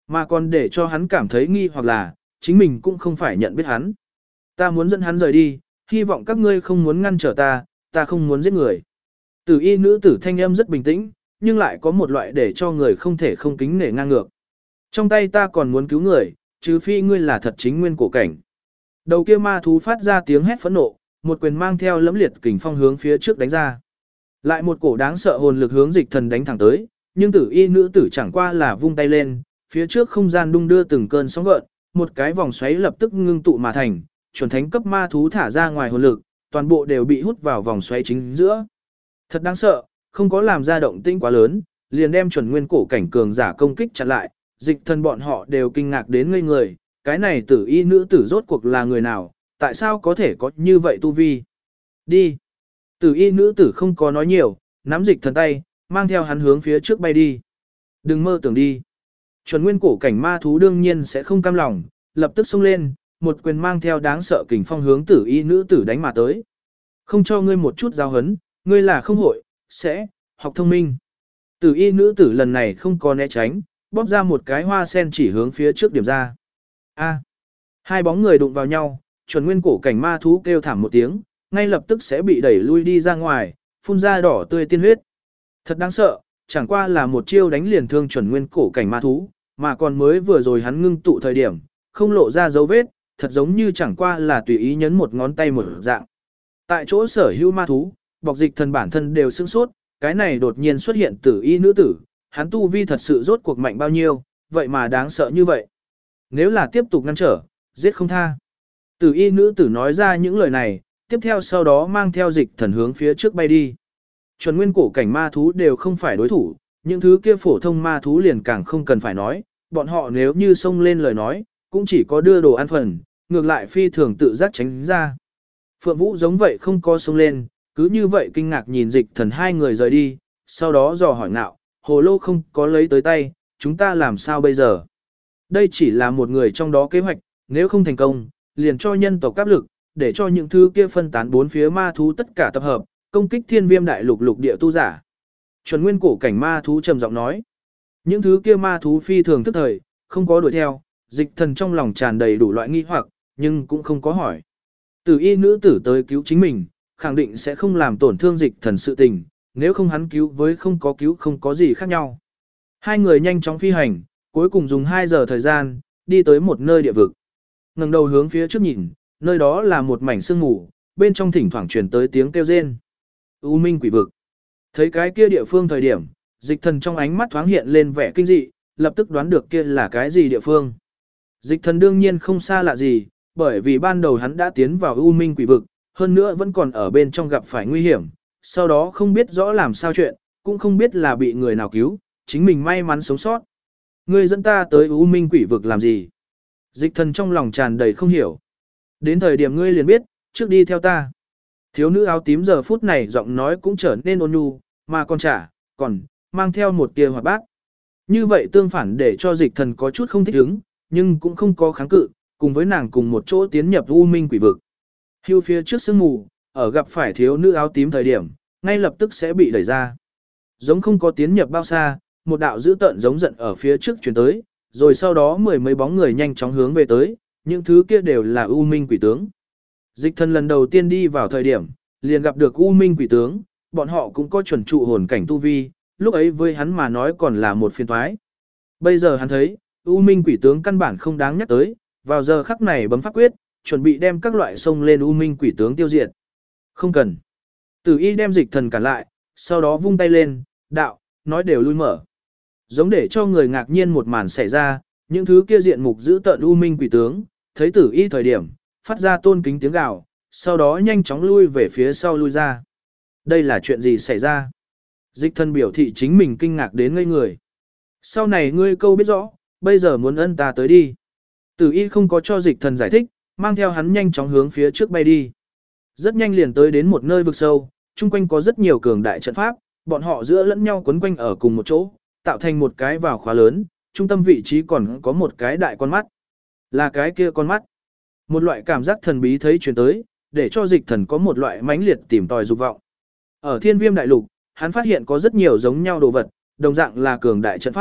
mà còn để cho hắn cảm thấy nghi hoặc là, chính mình cũng không phải nhận biết hắn. Ta muốn dẫn hắn rời đi, hy vọng các ngươi không muốn ngăn trở ta, ta không muốn giết người. Tử y nữ tử thanh âm rất bình tĩnh, nhưng lại có một loại để cho người không thể không kính nể ngang ngược. Trong tay ta còn muốn cứu người, trừ phi ngươi là thật chính nguyên cổ cảnh. Đầu kia ma thú phát ra tiếng hét phẫn nộ, một quyền mang theo lẫm liệt kình phong hướng phía trước đánh ra. Lại một cổ đáng sợ hồn lực hướng Dịch Thần đánh thẳng tới, nhưng tử y nữ tử chẳng qua là vung tay lên, phía trước không gian đung đưa từng cơn sóng gợn, một cái vòng xoáy lập tức ngưng tụ mà thành, chuẩn thánh cấp ma thú thả ra ngoài hồn lực, toàn bộ đều bị hút vào vòng xoáy chính giữa. Thật đáng sợ, không có làm ra động tĩnh quá lớn, liền đem chuẩn nguyên cổ cảnh cường giả công kích chặn lại, Dịch Thần bọn họ đều kinh ngạc đến ngây người, cái này tử y nữ tử rốt cuộc là người nào, tại sao có thể có như vậy tu vi? Đi. Tử y nữ tử không có nói nhiều, nắm Dịch Thần tay, mang theo hắn hướng phía trước bay đi. Đừng mơ tưởng đi. Chuẩn nguyên cổ cảnh ma thú đương nhiên sẽ không cam lòng, lập tức xông lên, một quyền mang theo đáng sợ kình phong hướng tử y nữ tử đánh mà tới. Không cho ngươi một chút giáo hấn, ngươi là không hội, sẽ, học thông minh. Tử y nữ tử lần này không có né tránh, bóp ra một cái hoa sen chỉ hướng phía trước điểm ra. A. Hai bóng người đụng vào nhau, chuẩn nguyên cổ cảnh ma thú kêu thảm một tiếng, ngay lập tức sẽ bị đẩy lui đi ra ngoài, phun ra đỏ tươi tiên huyết. Thật đáng sợ, chẳng qua là một chiêu đánh liền thương chuẩn nguyên cổ cảnh ma thú, mà còn mới vừa rồi hắn ngưng tụ thời điểm, không lộ ra dấu vết, thật giống như chẳng qua là tùy ý nhấn một ngón tay một dạng. Tại chỗ sở hữu ma thú, bọc Dịch Thần bản thân đều sửng sốt, cái này đột nhiên xuất hiện tử y nữ tử, hắn tu vi thật sự rốt cuộc mạnh bao nhiêu, vậy mà đáng sợ như vậy. Nếu là tiếp tục ngăn trở, giết không tha. Tử y nữ tử nói ra những lời này, tiếp theo sau đó mang theo Dịch Thần hướng phía trước bay đi. Chuẩn nguyên cổ cảnh ma thú đều không phải đối thủ, những thứ kia phổ thông ma thú liền càng không cần phải nói, bọn họ nếu như xông lên lời nói, cũng chỉ có đưa đồ ăn phần, ngược lại phi thường tự giác tránh ra. Phượng Vũ giống vậy không có xông lên, cứ như vậy kinh ngạc nhìn Dịch Thần hai người rời đi, sau đó dò hỏi ngạo, hồ lô không có lấy tới tay, chúng ta làm sao bây giờ? Đây chỉ là một người trong đó kế hoạch, nếu không thành công, liền cho nhân tộc áp lực, để cho những thứ kia phân tán bốn phía ma thú tất cả tập hợp, công kích Thiên Viêm đại lục lục địa tu giả. Chuẩn nguyên cổ cảnh ma thú trầm giọng nói. Những thứ kia ma thú phi thường tức thời, không có đuổi theo, Dịch Thần trong lòng tràn đầy đủ loại nghi hoặc, nhưng cũng không có hỏi. Tử y nữ tử tới cứu chính mình, khẳng định sẽ không làm tổn thương Dịch Thần sự tình, nếu không hắn cứu với không có cứu không có gì khác nhau. Hai người nhanh chóng phi hành, cuối cùng dùng 2 giờ thời gian, đi tới một nơi địa vực. Ngẩng đầu hướng phía trước nhìn, nơi đó là một mảnh sương mù, bên trong thỉnh thoảng truyền tới tiếng kêu rên. U Minh quỷ vực. Thấy cái kia địa phương thời điểm, Dịch Thần trong ánh mắt thoáng hiện lên vẻ kinh dị, lập tức đoán được kia là cái gì địa phương. Dịch Thần đương nhiên không xa lạ gì, bởi vì ban đầu hắn đã tiến vào U Minh quỷ vực, hơn nữa vẫn còn ở bên trong gặp phải nguy hiểm, sau đó không biết rõ làm sao chuyện, cũng không biết là bị người nào cứu, chính mình may mắn sống sót. Ngươi dẫn ta tới U Minh quỷ vực làm gì? Dịch Thần trong lòng tràn đầy không hiểu. Đến thời điểm ngươi liền biết, trước đi theo ta. Thiếu nữ áo tím giờ phút này giọng nói cũng trở nên ôn nhu, mà còn mang theo một tia hoạt bát. Như vậy tương phản để cho Dịch Thần có chút không thích ứng, nhưng cũng không có kháng cự, cùng với nàng cùng một chỗ tiến nhập U Minh quỷ vực. Hưu phía trước sương mù, ở gặp phải thiếu nữ áo tím thời điểm, ngay lập tức sẽ bị đẩy ra. Giống không có tiến nhập bao xa, một đạo dữ tợn giống giận ở phía trước chuyển tới, rồi sau đó mười mấy bóng người nhanh chóng hướng về tới, những thứ kia đều là U Minh quỷ tướng. Dịch Thần lần đầu tiên đi vào thời điểm, liền gặp được U Minh quỷ tướng, bọn họ cũng có chuẩn trụ hồn cảnh tu vi, lúc ấy với hắn mà nói còn là một phiên toái. Bây giờ hắn thấy, U Minh quỷ tướng căn bản không đáng nhắc tới, vào giờ khắc này bấm pháp quyết, chuẩn bị đem các loại sông lên U Minh quỷ tướng tiêu diệt. Không cần. Tử y đem Dịch Thần cản lại, sau đó vung tay lên, đạo, nói đều lui mở. Giống để cho người ngạc nhiên một màn xảy ra, những thứ kia diện mục giữ tợn U Minh quỷ tướng, thấy Tử y thời điểm, phát ra tôn kính tiếng gào, sau đó nhanh chóng lui về phía sau lui ra. Đây là chuyện gì xảy ra? Dịch Thần biểu thị chính mình kinh ngạc đến ngây người. Sau này ngươi câu biết rõ, bây giờ muốn ân ta tới đi. Tử y không có cho Dịch Thần giải thích, mang theo hắn nhanh chóng hướng phía trước bay đi. Rất nhanh liền tới đến một nơi vực sâu, chung quanh có rất nhiều cường đại trận pháp, bọn họ giữa lẫn nhau quấn quanh ở cùng một chỗ, tạo thành một cái vào khóa lớn, trung tâm vị trí còn có một cái đại con mắt. Là cái kia con mắt. Một loại cảm giác thần bí thấy truyền tới, để cho Dịch Thần có một loại mãnh liệt tìm tòi dục vọng. Ở Thiên Viêm đại lục, hắn phát hiện có rất nhiều giống nhau đồ vật, đồng dạng là cường đại trận pháp,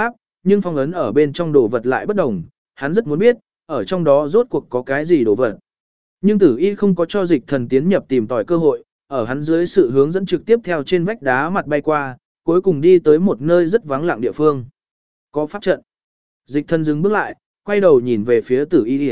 nhưng phong ấn ở bên trong đồ vật lại bất đồng, hắn rất muốn biết, ở trong đó rốt cuộc có cái gì đồ vật. Nhưng Tử Y không có cho Dịch Thần tiến nhập tìm tòi cơ hội, ở hắn dưới sự hướng dẫn trực tiếp theo trên vách đá mặt bay qua, cuối cùng đi tới một nơi rất vắng lặng địa phương. Có pháp trận. Dịch Thần dừng bước lại, quay đầu nhìn về phía Tử Y.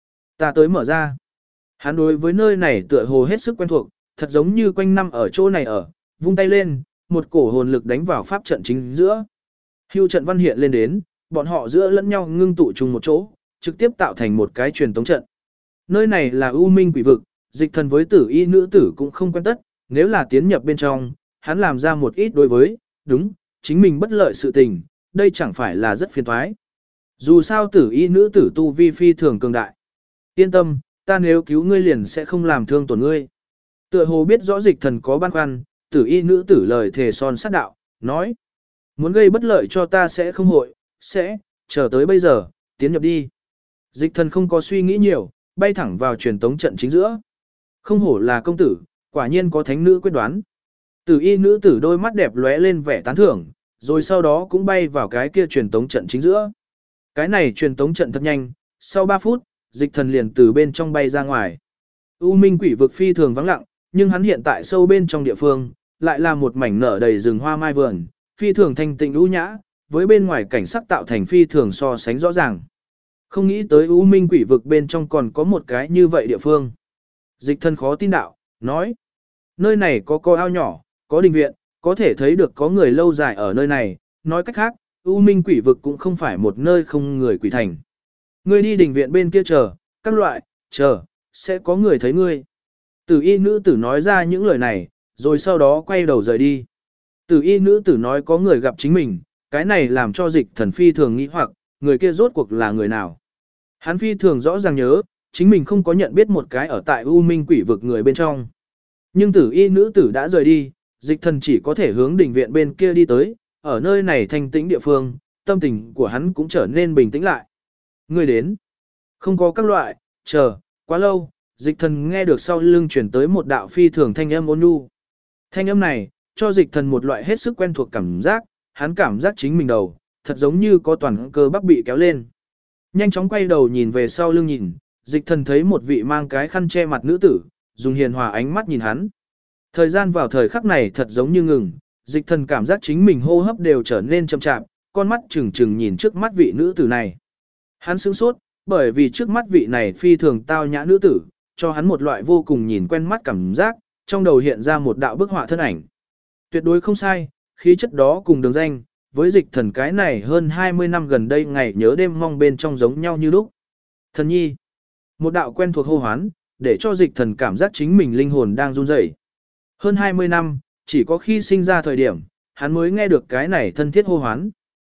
Ta tới mở ra. Hắn đối với nơi này tựa hồ hết sức quen thuộc, thật giống như quanh năm ở chỗ này ở, vung tay lên, một cổ hồn lực đánh vào pháp trận chính giữa. Hưu trận văn hiện lên đến, bọn họ giữa lẫn nhau ngưng tụ chung một chỗ, trực tiếp tạo thành một cái truyền tống trận. Nơi này là U Minh quỷ vực, Dịch Thần với Tử Y nữ tử cũng không quen tất, nếu là tiến nhập bên trong, hắn làm ra một ít đối với, đúng, chính mình bất lợi sự tình, đây chẳng phải là rất phiền toái. Dù sao Tử Y nữ tử tu vi phi thường cường đại. Yên tâm, ta nếu cứu ngươi liền sẽ không làm thương tổn ngươi. Tựa hồ biết rõ Dịch Thần có băn khoăn, Tử Y nữ tử lời thề son sắt đạo, nói. Muốn gây bất lợi cho ta sẽ không hội, sẽ, chờ tới bây giờ, tiến nhập đi. Dịch Thần không có suy nghĩ nhiều, bay thẳng vào truyền tống trận chính giữa. Không hổ là công tử, quả nhiên có thánh nữ quyết đoán. Tử Y nữ tử đôi mắt đẹp lóe lên vẻ tán thưởng, rồi sau đó cũng bay vào cái kia truyền tống trận chính giữa. Cái này truyền tống trận thật nhanh, sau 3 phút, Dịch Thần liền từ bên trong bay ra ngoài. U Minh quỷ vực phi thường vắng lặng, nhưng hắn hiện tại sâu bên trong địa phương, lại là một mảnh nở đầy rừng hoa mai vườn, phi thường thanh tịnh u nhã, với bên ngoài cảnh sắc tạo thành phi thường so sánh rõ ràng. Không nghĩ tới U Minh quỷ vực bên trong còn có một cái như vậy địa phương. Dịch Thần khó tin đạo, nói, nơi này có ao nhỏ, có đình viện, có thể thấy được có người lâu dài ở nơi này, nói cách khác, U Minh quỷ vực cũng không phải một nơi không người quỷ thành. Ngươi đi đình viện bên kia chờ, các loại, chờ, sẽ có người thấy ngươi. Tử Y nữ tử nói ra những lời này, rồi sau đó quay đầu rời đi. Tử Y nữ tử nói có người gặp chính mình, cái này làm cho Dịch Thần phi thường nghĩ hoặc, người kia rốt cuộc là người nào. Hắn phi thường rõ ràng nhớ, chính mình không có nhận biết một cái ở tại U Minh quỷ vực người bên trong. Nhưng Tử Y nữ tử đã rời đi, Dịch Thần chỉ có thể hướng đình viện bên kia đi tới, ở nơi này thanh tĩnh địa phương, tâm tình của hắn cũng trở nên bình tĩnh lại. Người đến, không có các loại, chờ, quá lâu, Dịch Thần nghe được sau lưng chuyển tới một đạo phi thường thanh âm ôn nhu. Thanh âm này, cho Dịch Thần một loại hết sức quen thuộc cảm giác, hắn cảm giác chính mình đầu, thật giống như có toàn cơ bắp bị kéo lên. Nhanh chóng quay đầu nhìn về sau lưng nhìn, Dịch Thần thấy một vị mang cái khăn che mặt nữ tử, dùng hiền hòa ánh mắt nhìn hắn. Thời gian vào thời khắc này thật giống như ngừng, Dịch Thần cảm giác chính mình hô hấp đều trở nên chậm chạp, con mắt trừng trừng nhìn trước mắt vị nữ tử này. Hắn sửng sốt, bởi vì trước mắt vị này phi thường tao nhã nữ tử, cho hắn một loại vô cùng nhìn quen mắt cảm giác, trong đầu hiện ra một đạo bức họa thân ảnh. Tuyệt đối không sai, khí chất đó cùng đường danh, với Dịch Thần cái này hơn 20 năm gần đây ngày nhớ đêm mong bên trong giống nhau như lúc. Thần nhi, một đạo quen thuộc hô hoán, để cho Dịch Thần cảm giác chính mình linh hồn đang run rẩy. Hơn 20 năm, chỉ có khi sinh ra thời điểm, hắn mới nghe được cái này thân thiết hô hoán.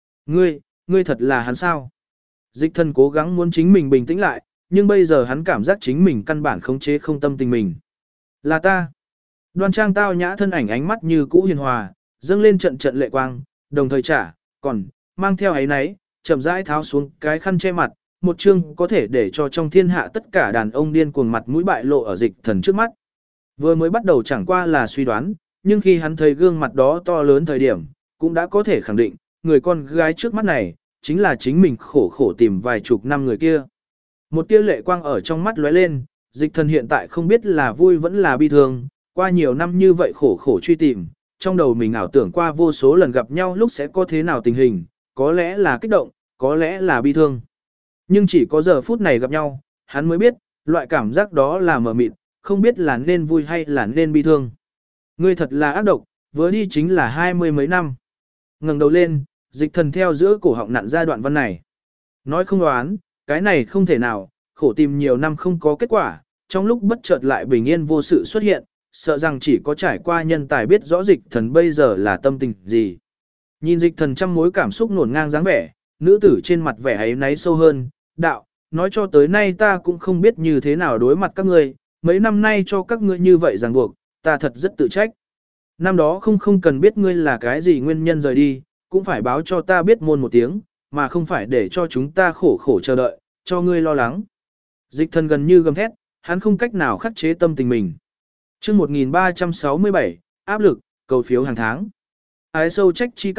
Ngươi thật là hắn sao? Dịch Thần cố gắng muốn chính mình bình tĩnh lại, nhưng bây giờ hắn cảm giác chính mình căn bản khống chế không tâm tình mình. Là ta. Đoan trang tao nhã thân ảnh ánh mắt như cũ hiền hòa, dâng lên trận trận lệ quang, đồng thời còn mang theo ấy nấy, chậm rãi tháo xuống cái khăn che mặt, một chương có thể để cho trong thiên hạ tất cả đàn ông điên cuồng mặt mũi bại lộ ở Dịch Thần trước mắt. Vừa mới bắt đầu chẳng qua là suy đoán, nhưng khi hắn thấy gương mặt đó to lớn thời điểm, cũng đã có thể khẳng định, người con gái trước mắt này, chính là chính mình khổ khổ tìm vài chục năm người kia. Một tia lệ quang ở trong mắt lóe lên, Dịch Thần hiện tại không biết là vui vẫn là bi thương, qua nhiều năm như vậy khổ khổ truy tìm, trong đầu mình ảo tưởng qua vô số lần gặp nhau lúc sẽ có thế nào tình hình, có lẽ là kích động, có lẽ là bi thương. Nhưng chỉ có giờ phút này gặp nhau, hắn mới biết, loại cảm giác đó là mờ mịt, không biết là nên vui hay là nên bi thương. Ngươi thật là ác độc, vừa đi chính là 20 mấy năm. Ngẩng đầu lên, Dịch Thần theo giữa cổ họng nặn ra đoạn văn này. Nói không đoán, cái này không thể nào, khổ tìm nhiều năm không có kết quả, trong lúc bất chợt lại bình yên vô sự xuất hiện, sợ rằng chỉ có trải qua nhân tài biết rõ Dịch Thần bây giờ là tâm tình gì. Nhìn Dịch Thần trăm mối cảm xúc nổn ngang dáng vẻ, nữ tử trên mặt vẻ ấy náy sâu hơn, đạo, nói cho tới nay ta cũng không biết như thế nào đối mặt các ngươi, mấy năm nay cho các ngươi như vậy ràng buộc, ta thật rất tự trách. Năm đó không cần biết ngươi là cái gì nguyên nhân rời đi, cũng phải báo cho ta biết môn một tiếng, mà không phải để cho chúng ta khổ khổ chờ đợi, cho ngươi lo lắng. Dịch Thần gần như gầm thét, hắn không cách nào khắc chế tâm tình mình. Chương 1367, áp lực, cầu phiếu hàng tháng. Ái sâu trách chi cắt,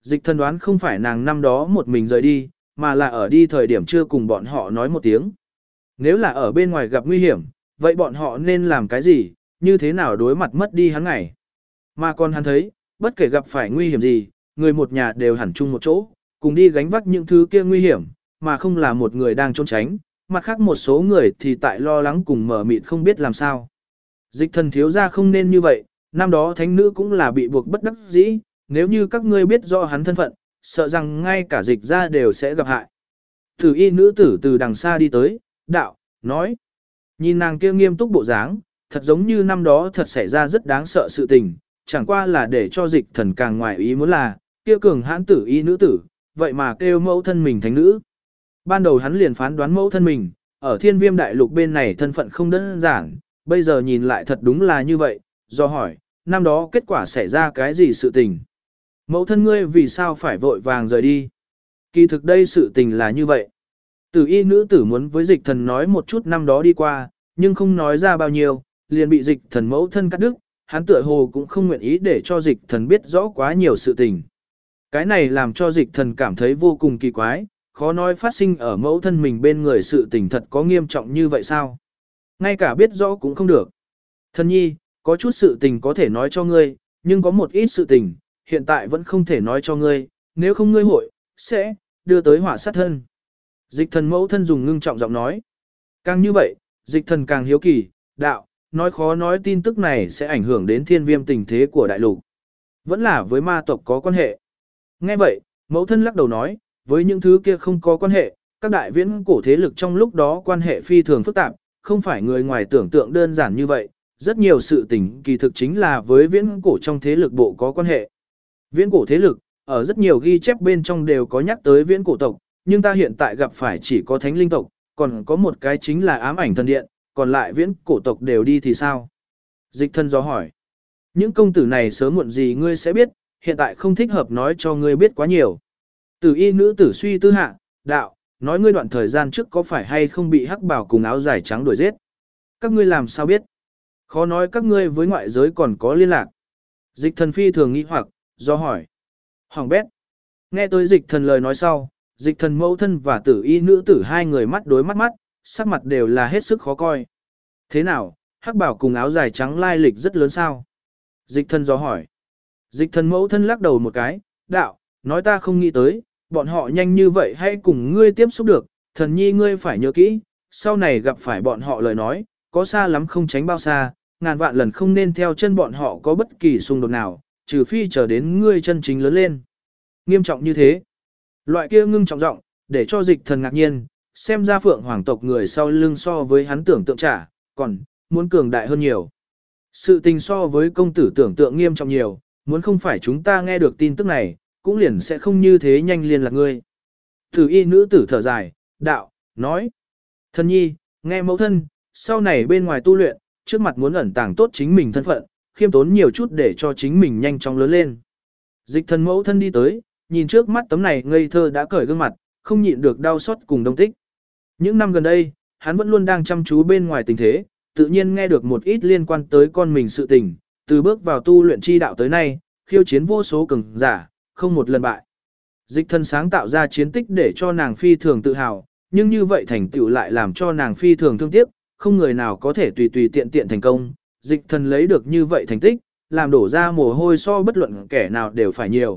Dịch thần đoán không phải nàng năm đó một mình rời đi, mà là ở đi thời điểm chưa cùng bọn họ nói một tiếng. Nếu là ở bên ngoài gặp nguy hiểm, vậy bọn họ nên làm cái gì, như thế nào đối mặt mất đi hắn ngày. Mà còn hắn thấy, bất kể gặp phải nguy hiểm gì, người một nhà đều hẳn chung một chỗ, cùng đi gánh vác những thứ kia nguy hiểm, mà không là một người đang trốn tránh, mặt khác một số người thì tại lo lắng cùng mở mịt không biết làm sao. Dịch thần thiếu ra không nên như vậy, năm đó thánh nữ cũng là bị buộc bất đắc dĩ, nếu như các ngươi biết rõ hắn thân phận, sợ rằng ngay cả dịch ra đều sẽ gặp hại. Tử y nữ tử từ đằng xa đi tới, đạo, nói. Nhìn nàng kia nghiêm túc bộ dáng, thật giống như năm đó thật xảy ra rất đáng sợ sự tình, chẳng qua là để cho dịch thần càng ngoài ý muốn là, kia cường hãn tử y nữ tử, vậy mà kêu mẫu thân mình thánh nữ. Ban đầu hắn liền phán đoán mẫu thân mình, ở thiên viêm đại lục bên này thân phận không đơn giản, bây giờ nhìn lại thật đúng là như vậy, do hỏi, năm đó kết quả xảy ra cái gì sự tình. Mẫu thân ngươi vì sao phải vội vàng rời đi? Kỳ thực đây sự tình là như vậy. Tử y nữ tử muốn với dịch thần nói một chút năm đó đi qua, nhưng không nói ra bao nhiêu, liền bị dịch thần mẫu thân cắt đứt, hắn tựa hồ cũng không nguyện ý để cho dịch thần biết rõ quá nhiều sự tình. Cái này làm cho dịch thần cảm thấy vô cùng kỳ quái, khó nói phát sinh ở mẫu thân mình bên người sự tình thật có nghiêm trọng như vậy sao? Ngay cả biết rõ cũng không được. Thần nhi, có chút sự tình có thể nói cho ngươi, nhưng có một ít sự tình, hiện tại vẫn không thể nói cho ngươi, nếu không ngươi hội, sẽ, đưa tới họa sát thân. Dịch thần mẫu thân dùng ngưng trọng giọng nói. Càng như vậy, dịch thần càng hiếu kỳ, đạo, nói khó nói tin tức này sẽ ảnh hưởng đến thiên viêm tình thế của đại lục. Vẫn là với ma tộc có quan hệ. Nghe vậy, mẫu thân lắc đầu nói, với những thứ kia không có quan hệ, các đại viễn cổ thế lực trong lúc đó quan hệ phi thường phức tạp, không phải người ngoài tưởng tượng đơn giản như vậy, rất nhiều sự tình kỳ thực chính là với viễn cổ trong thế lực bộ có quan hệ. Viễn cổ thế lực, ở rất nhiều ghi chép bên trong đều có nhắc tới viễn cổ tộc, nhưng ta hiện tại gặp phải chỉ có thánh linh tộc, còn có một cái chính là ám ảnh thần điện, còn lại viễn cổ tộc đều đi thì sao? Dịch thân gió hỏi. Những công tử này sớm muộn gì ngươi sẽ biết, hiện tại không thích hợp nói cho ngươi biết quá nhiều. Tử y nữ tử suy tư hạ, đạo, nói ngươi đoạn thời gian trước có phải hay không bị hắc bảo cùng áo dài trắng đuổi giết? Các ngươi làm sao biết? Khó nói các ngươi với ngoại giới còn có liên lạc. Dịch thần phi thường nghĩ hoặc, do hỏi. Hoàng bét. Nghe tới dịch thần lời nói sau, dịch thần mẫu thân và tử y nữ tử hai người mắt đối mắt mắt, sắc mặt đều là hết sức khó coi. Thế nào, hắc bảo cùng áo dài trắng lai lịch rất lớn sao? Dịch thần do hỏi. Dịch thần mẫu thân lắc đầu một cái, đạo, nói ta không nghĩ tới, bọn họ nhanh như vậy hay cùng ngươi tiếp xúc được, thần nhi ngươi phải nhớ kỹ, sau này gặp phải bọn họ lời nói, có xa lắm không tránh bao xa, ngàn vạn lần không nên theo chân bọn họ có bất kỳ xung đột nào, trừ phi chờ đến ngươi chân chính lớn lên. Nghiêm trọng như thế. Loại kia ngưng trọng giọng, để cho dịch thần ngạc nhiên, xem ra phượng hoàng tộc người sau lưng so với hắn tưởng tượng trả, còn, muốn cường đại hơn nhiều. Sự tình so với công tử tưởng tượng nghiêm trọng nhiều, muốn không phải chúng ta nghe được tin tức này, cũng liền sẽ không như thế nhanh liên lạc ngươi. Tử y nữ tử thở dài, đạo, nói. Thân nhi, nghe mẫu thân, sau này bên ngoài tu luyện, trước mặt muốn ẩn tàng tốt chính mình thân phận, khiêm tốn nhiều chút để cho chính mình nhanh chóng lớn lên. Dịch thần mẫu thân đi tới, nhìn trước mắt tấm này ngây thơ đã cởi gương mặt, không nhịn được đau xót cùng đông tích. Những năm gần đây, hắn vẫn luôn đang chăm chú bên ngoài tình thế, tự nhiên nghe được một ít liên quan tới con mình sự tình, từ bước vào tu luyện chi đạo tới nay, khiêu chiến vô số cường giả, không một lần bại. Dịch thần sáng tạo ra chiến tích để cho nàng phi thường tự hào, nhưng như vậy thành tựu lại làm cho nàng phi thường thương tiếc, không người nào có thể tùy tùy tiện tiện thành công. Dịch thần lấy được như vậy thành tích, làm đổ ra mồ hôi so bất luận kẻ nào đều phải nhiều.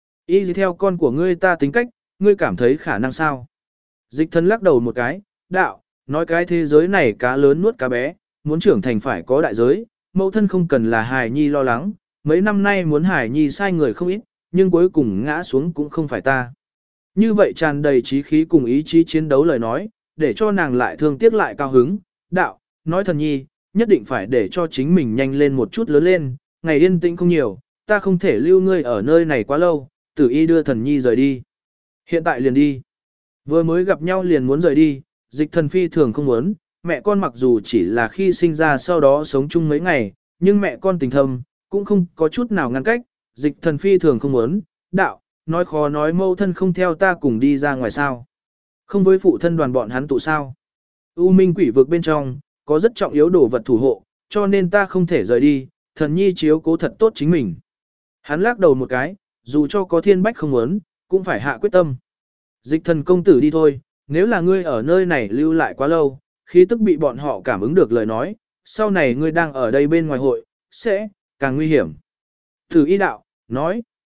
Y theo con của ngươi ta tính cách, ngươi cảm thấy khả năng sao? Dịch thần lắc đầu một cái, đạo, nói cái thế giới này cá lớn nuốt cá bé, muốn trưởng thành phải có đại giới, mẫu thân không cần là hài nhi lo lắng, mấy năm nay muốn hài nhi sai người không ít, nhưng cuối cùng ngã xuống cũng không phải ta. Như vậy tràn đầy trí khí cùng ý chí chiến đấu lời nói, để cho nàng lại thương tiếc lại cao hứng, đạo, nói thần nhi, nhất định phải để cho chính mình nhanh lên một chút lớn lên, ngày yên tĩnh không nhiều, ta không thể lưu ngươi ở nơi này quá lâu, tử y đưa thần nhi rời đi. Hiện tại liền đi. Vừa mới gặp nhau liền muốn rời đi, dịch thần phi thường không muốn, mẹ con mặc dù chỉ là khi sinh ra sau đó sống chung mấy ngày, nhưng mẹ con tình thâm, cũng không có chút nào ngăn cách, dịch thần phi thường không muốn, đạo, nói khó nói mâu thân không theo ta cùng đi ra ngoài sao. Không với phụ thân đoàn bọn hắn tụ sao. U minh quỷ vực bên trong, có rất trọng yếu đồ vật thủ hộ, cho nên ta không thể rời đi, thần nhi chiếu cố thật tốt chính mình. Hắn lắc đầu một cái, dù cho có thiên bách không muốn, cũng phải hạ quyết tâm. Dịch thần công tử đi thôi, nếu là ngươi ở nơi này lưu lại quá lâu, khí tức bị bọn họ cảm ứng được lời nói, sau này ngươi đang ở đây bên ngoài hội, sẽ càng nguy hiểm. Tử y đạo, nói,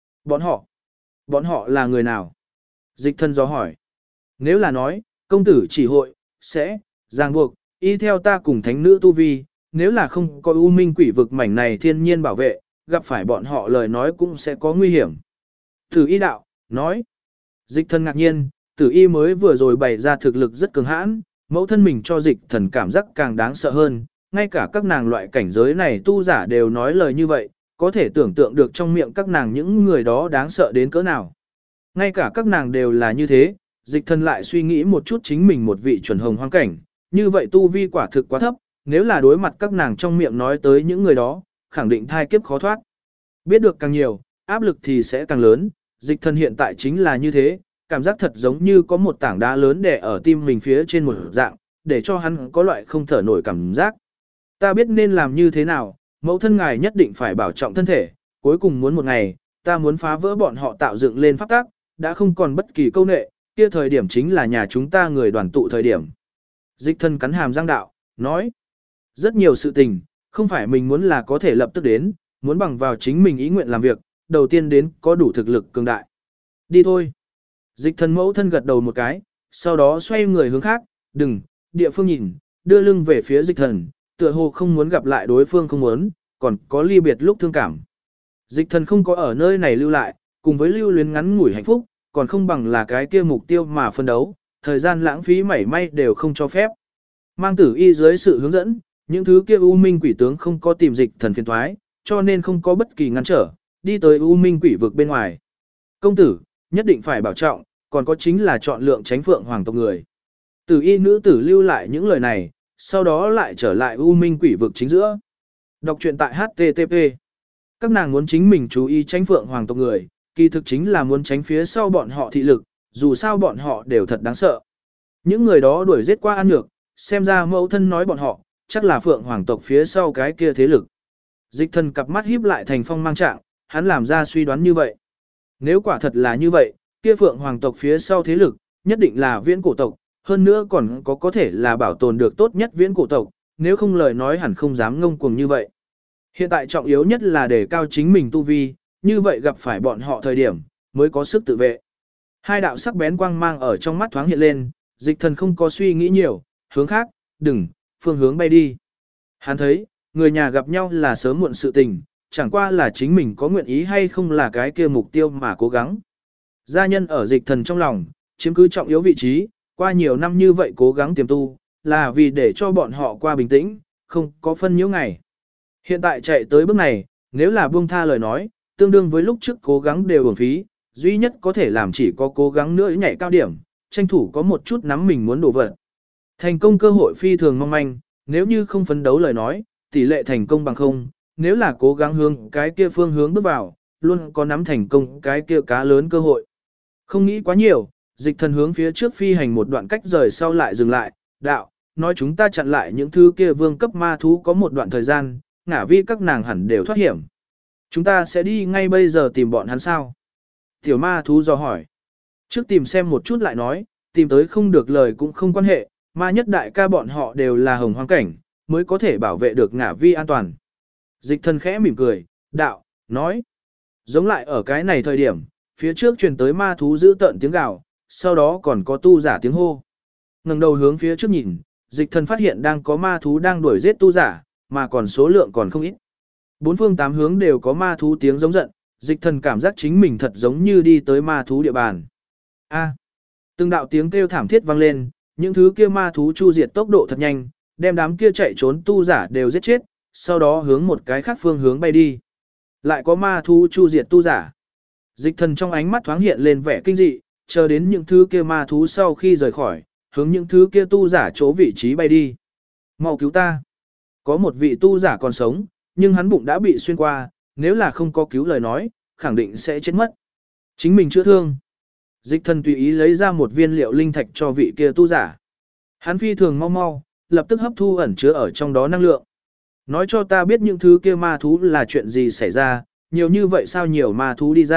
bọn họ là người nào? Dịch thần do hỏi. Nếu là nói, công tử chỉ hội, sẽ, ràng buộc, y theo ta cùng thánh nữ tu vi, nếu là không có u minh quỷ vực mảnh này thiên nhiên bảo vệ, gặp phải bọn họ lời nói cũng sẽ có nguy hiểm. Tử y đạo, nói. Dịch thần ngạc nhiên, tử y mới vừa rồi bày ra thực lực rất cường hãn, mẫu thân mình cho dịch thần cảm giác càng đáng sợ hơn, ngay cả các nàng loại cảnh giới này tu giả đều nói lời như vậy, có thể tưởng tượng được trong miệng các nàng những người đó đáng sợ đến cỡ nào. Ngay cả các nàng đều là như thế, dịch thần lại suy nghĩ một chút chính mình một vị chuẩn hồng hoang cảnh, như vậy tu vi quả thực quá thấp, nếu là đối mặt các nàng trong miệng nói tới những người đó, khẳng định thai kiếp khó thoát. Biết được càng nhiều, áp lực thì sẽ càng lớn, dịch thần hiện tại chính là như thế, cảm giác thật giống như có một tảng đá lớn đè ở tim mình phía trên một dạng, để cho hắn có loại không thở nổi cảm giác. Ta biết nên làm như thế nào, mẫu thân ngài nhất định phải bảo trọng thân thể, cuối cùng muốn một ngày, ta muốn phá vỡ bọn họ tạo dựng lên pháp tác, đã không còn bất kỳ câu nệ, kia thời điểm chính là nhà chúng ta người đoàn tụ thời điểm. Dịch thần cắn hàm răng đạo, nói, rất nhiều sự tình, không phải mình muốn là có thể lập tức đến, muốn bằng vào chính mình ý nguyện làm việc, đầu tiên đến có đủ thực lực cường đại. Đi thôi. Dịch thần mẫu thân gật đầu một cái, sau đó xoay người hướng khác, đừng, địa phương nhìn, đưa lưng về phía dịch thần, tựa hồ không muốn gặp lại đối phương không muốn, còn có ly biệt lúc thương cảm. Dịch thần không có ở nơi này lưu lại, cùng với lưu luyến ngắn ngủi hạnh phúc, còn không bằng là cái kia mục tiêu mà phân đấu, thời gian lãng phí mảy may đều không cho phép. Mang tử y dưới sự hướng dẫn, những thứ kia u minh quỷ tướng không có tìm dịch thần phiền thoái, cho nên không có bất kỳ ngăn trở, đi tới u minh quỷ vực bên ngoài. Công tử, nhất định phải bảo trọng, còn có chính là chọn lượng tránh phượng hoàng tộc người. Tử y nữ tử lưu lại những lời này, sau đó lại trở lại u minh quỷ vực chính giữa. Đọc truyện tại HTTP. Các nàng muốn chính mình chú ý tránh phượng hoàng tộc người, kỳ thực chính là muốn tránh phía sau bọn họ thị lực, dù sao bọn họ đều thật đáng sợ. Những người đó đuổi giết qua ăn nhược, xem ra mẫu thân nói bọn họ, chắc là phượng hoàng tộc phía sau cái kia thế lực. Dịch thần cặp mắt híp lại thành phong mang trạng, hắn làm ra suy đoán như vậy. Nếu quả thật là như vậy, kia phượng hoàng tộc phía sau thế lực, nhất định là viễn cổ tộc, hơn nữa còn có thể là bảo tồn được tốt nhất viễn cổ tộc, nếu không lời nói hẳn không dám ngông cuồng như vậy. Hiện tại trọng yếu nhất là để cao chính mình tu vi, như vậy gặp phải bọn họ thời điểm, mới có sức tự vệ. Hai đạo sắc bén quang mang ở trong mắt thoáng hiện lên, dịch thần không có suy nghĩ nhiều, hướng khác, đừng, phương hướng bay đi. Hắn thấy, người nhà gặp nhau là sớm muộn sự tình, chẳng qua là chính mình có nguyện ý hay không là cái kia mục tiêu mà cố gắng. Gia nhân ở dịch thần trong lòng, chiếm cứ trọng yếu vị trí, qua nhiều năm như vậy cố gắng tiềm tu, là vì để cho bọn họ qua bình tĩnh, không có phân nhiễu ngày. Hiện tại chạy tới bước này, nếu là buông tha lời nói, tương đương với lúc trước cố gắng đều uổng phí, duy nhất có thể làm chỉ có cố gắng nữa nhảy cao điểm, tranh thủ có một chút nắm mình muốn đổ vật. Thành công cơ hội phi thường mong manh, nếu như không phấn đấu lời nói, tỷ lệ thành công bằng không, nếu là cố gắng hướng cái kia phương hướng bước vào, luôn có nắm thành công cái kia cá lớn cơ hội. Không nghĩ quá nhiều, dịch thần hướng phía trước phi hành một đoạn cách rời sau lại dừng lại, đạo, nói chúng ta chặn lại những thứ kia vương cấp ma thú có một đoạn thời gian, ngả vi các nàng hẳn đều thoát hiểm. Chúng ta sẽ đi ngay bây giờ tìm bọn hắn sao? Tiểu ma thú do hỏi. Trước tìm xem một chút lại nói, tìm tới không được lời cũng không quan hệ, ma nhất đại ca bọn họ đều là hồng hoang cảnh, mới có thể bảo vệ được ngả vi an toàn. Dịch thần khẽ mỉm cười, đạo, nói. Giống lại ở cái này thời điểm, phía trước truyền tới ma thú giữ tợn tiếng gào, sau đó còn có tu giả tiếng hô. Ngẩng đầu hướng phía trước nhìn, dịch thần phát hiện đang có ma thú đang đuổi giết tu giả, mà còn số lượng còn không ít. Bốn phương tám hướng đều có ma thú tiếng giống giận, dịch thần cảm giác chính mình thật giống như đi tới ma thú địa bàn. A, từng đạo tiếng kêu thảm thiết vang lên, những thứ kia ma thú chu diệt tốc độ thật nhanh, đem đám kia chạy trốn tu giả đều giết chết, sau đó hướng một cái khác phương hướng bay đi. Lại có ma thú chu diệt tu giả. Dịch thần trong ánh mắt thoáng hiện lên vẻ kinh dị, chờ đến những thứ kia ma thú sau khi rời khỏi, hướng những thứ kia tu giả chỗ vị trí bay đi. Mau cứu ta. Có một vị tu giả còn sống, nhưng hắn bụng đã bị xuyên qua, nếu là không có cứu lời nói, khẳng định sẽ chết mất. Chính mình chữa thương. Dịch thần tùy ý lấy ra một viên liệu linh thạch cho vị kia tu giả. Hắn phi thường mau mau, lập tức hấp thu ẩn chứa ở trong đó năng lượng. Nói cho ta biết những thứ kia ma thú là chuyện gì xảy ra, nhiều như vậy sao nhiều ma thú đi ra,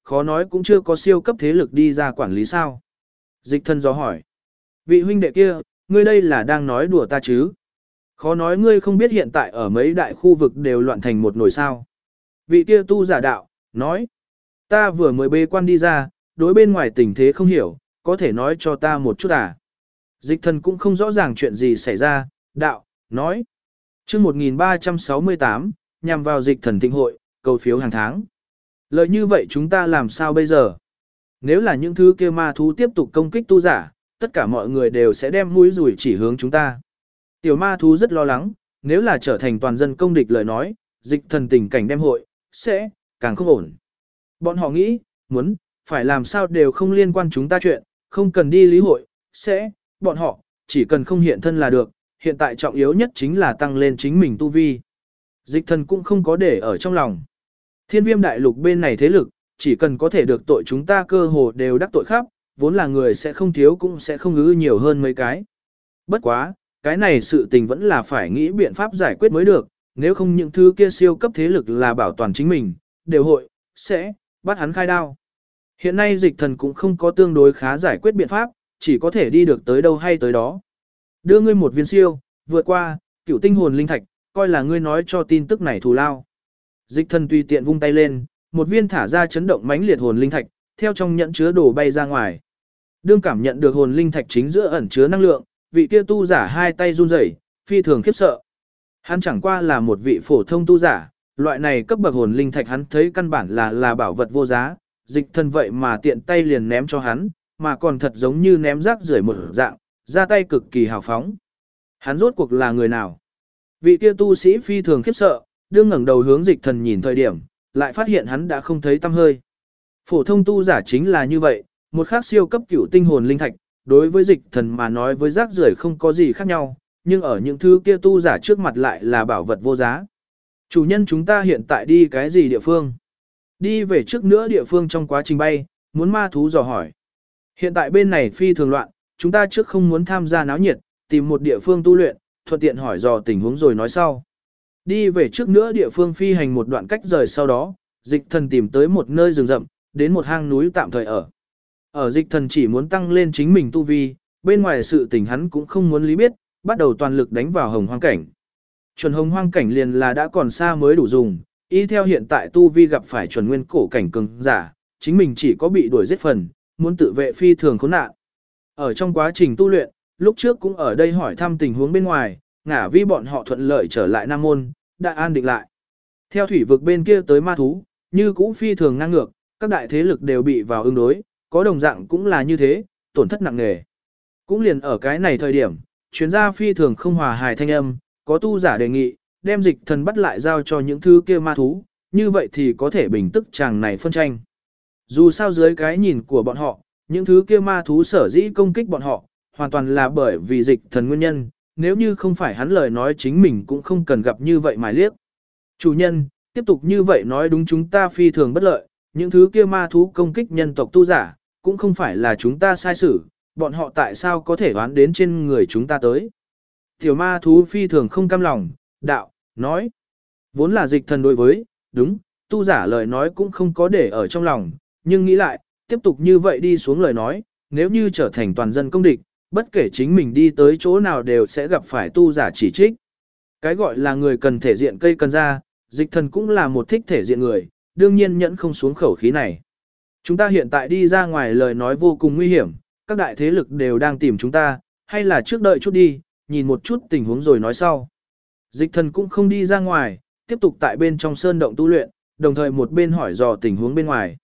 khó nói cũng chưa có siêu cấp thế lực đi ra quản lý sao. Dịch thần dò hỏi. Vị huynh đệ kia, ngươi đây là đang nói đùa ta chứ? Khó nói ngươi không biết hiện tại ở mấy đại khu vực đều loạn thành một nồi sao. Vị kia tu giả đạo, nói. Ta vừa mới bế quan đi ra, đối bên ngoài tình thế không hiểu, có thể nói cho ta một chút à? Dịch thần cũng không rõ ràng chuyện gì xảy ra, đạo, nói. Trước 1368, nhằm vào dịch thần thịnh hội, cầu phiếu hàng tháng. Lợi như vậy chúng ta làm sao bây giờ? Nếu là những thứ kia ma thú tiếp tục công kích tu giả, tất cả mọi người đều sẽ đem mũi rủi chỉ hướng chúng ta. Tiểu ma thú rất lo lắng, nếu là trở thành toàn dân công địch lời nói, dịch thần tình cảnh đem hội, sẽ, càng không ổn. Bọn họ nghĩ, muốn, phải làm sao đều không liên quan chúng ta chuyện, không cần đi lý hội, sẽ, bọn họ, chỉ cần không hiện thân là được, hiện tại trọng yếu nhất chính là tăng lên chính mình tu vi. Dịch thần cũng không có để ở trong lòng. Thiên viêm đại lục bên này thế lực, chỉ cần có thể được tội chúng ta cơ hồ đều đắc tội khắp, vốn là người sẽ không thiếu cũng sẽ không ứ nhiều hơn mấy cái. Bất quá, cái này sự tình vẫn là phải nghĩ biện pháp giải quyết mới được, nếu không những thứ kia siêu cấp thế lực là bảo toàn chính mình, đều hội, sẽ, bắt hắn khai đao. Hiện nay dịch thần cũng không có tương đối khá giải quyết biện pháp, chỉ có thể đi được tới đâu hay tới đó. Đưa ngươi một viên siêu, vượt qua, cửu tinh hồn linh thạch, coi là ngươi nói cho tin tức này thù lao. Dịch thần tùy tiện vung tay lên, một viên thả ra chấn động mãnh liệt hồn linh thạch, theo trong nhẫn chứa đồ bay ra ngoài. Đương cảm nhận được hồn linh thạch chính giữa ẩn chứa năng lượng, vị kia tu giả hai tay run rẩy, phi thường khiếp sợ. Hắn chẳng qua là một vị phổ thông tu giả, loại này cấp bậc hồn linh thạch hắn thấy căn bản là bảo vật vô giá, dịch thần vậy mà tiện tay liền ném cho hắn, mà còn thật giống như ném rác rưởi một dạng, ra tay cực kỳ hào phóng. Hắn rốt cuộc là người nào? Vị kia tu sĩ phi thường khiếp sợ, đương ngẩng đầu hướng dịch thần nhìn thời điểm, lại phát hiện hắn đã không thấy tăm hơi. Phổ thông tu giả chính là như vậy, một khác siêu cấp cửu tinh hồn linh thạch, đối với dịch thần mà nói với rác rưởi không có gì khác nhau, nhưng ở những thứ kia tu giả trước mặt lại là bảo vật vô giá. Chủ nhân chúng ta hiện tại đi cái gì địa phương? Đi về trước nữa địa phương trong quá trình bay, muốn ma thú dò hỏi. Hiện tại bên này phi thường loạn, chúng ta trước không muốn tham gia náo nhiệt, tìm một địa phương tu luyện, thuận tiện hỏi dò tình huống rồi nói sau. Đi về trước nữa địa phương phi hành một đoạn cách rời sau đó, dịch thần tìm tới một nơi rừng rậm, đến một hang núi tạm thời ở. Ở dịch thần chỉ muốn tăng lên chính mình tu vi, bên ngoài sự tình hắn cũng không muốn lý biết, bắt đầu toàn lực đánh vào hồng hoang cảnh. Chuẩn hồng hoang cảnh liền là đã còn xa mới đủ dùng, y theo hiện tại tu vi gặp phải chuẩn nguyên cổ cảnh cường giả, chính mình chỉ có bị đuổi giết phần, muốn tự vệ phi thường khốn nạn. Ở trong quá trình tu luyện, lúc trước cũng ở đây hỏi thăm tình huống bên ngoài, ngả vi bọn họ thuận lợi trở lại Nam Môn, đã an định lại. Theo thủy vực bên kia tới ma thú, như cũ phi thường ngang ngược, các đại thế lực đều bị vào ứng đối, có đồng dạng cũng là như thế, tổn thất nặng nề. Cũng liền ở cái này thời điểm, chuyên gia phi thường không hòa hài thanh âm, có tu giả đề nghị, đem dịch thần bắt lại giao cho những thứ kia ma thú, như vậy thì có thể bình tức chàng này phân tranh. Dù sao dưới cái nhìn của bọn họ, những thứ kia ma thú sở dĩ công kích bọn họ, hoàn toàn là bởi vì dịch thần nguyên nhân, nếu như không phải hắn lời nói chính mình cũng không cần gặp như vậy mà liếc. Chủ nhân, tiếp tục như vậy nói đúng chúng ta phi thường bất lợi, những thứ kia ma thú công kích nhân tộc tu giả, cũng không phải là chúng ta sai xử, bọn họ tại sao có thể đoán đến trên người chúng ta tới. Tiểu ma thú phi thường không cam lòng, đạo, nói, vốn là dịch thần đối với, đúng, tu giả lời nói cũng không có để ở trong lòng, nhưng nghĩ lại, tiếp tục như vậy đi xuống lời nói, nếu như trở thành toàn dân công địch, bất kể chính mình đi tới chỗ nào đều sẽ gặp phải tu giả chỉ trích. Cái gọi là người cần thể diện cây cần ra, dịch thần cũng là một thích thể diện người, đương nhiên nhẫn không xuống khẩu khí này. Chúng ta hiện tại đi ra ngoài lời nói vô cùng nguy hiểm, các đại thế lực đều đang tìm chúng ta, hay là trước đợi chút đi, nhìn một chút tình huống rồi nói sau. Dịch thần cũng không đi ra ngoài, tiếp tục tại bên trong sơn động tu luyện, đồng thời một bên hỏi dò tình huống bên ngoài.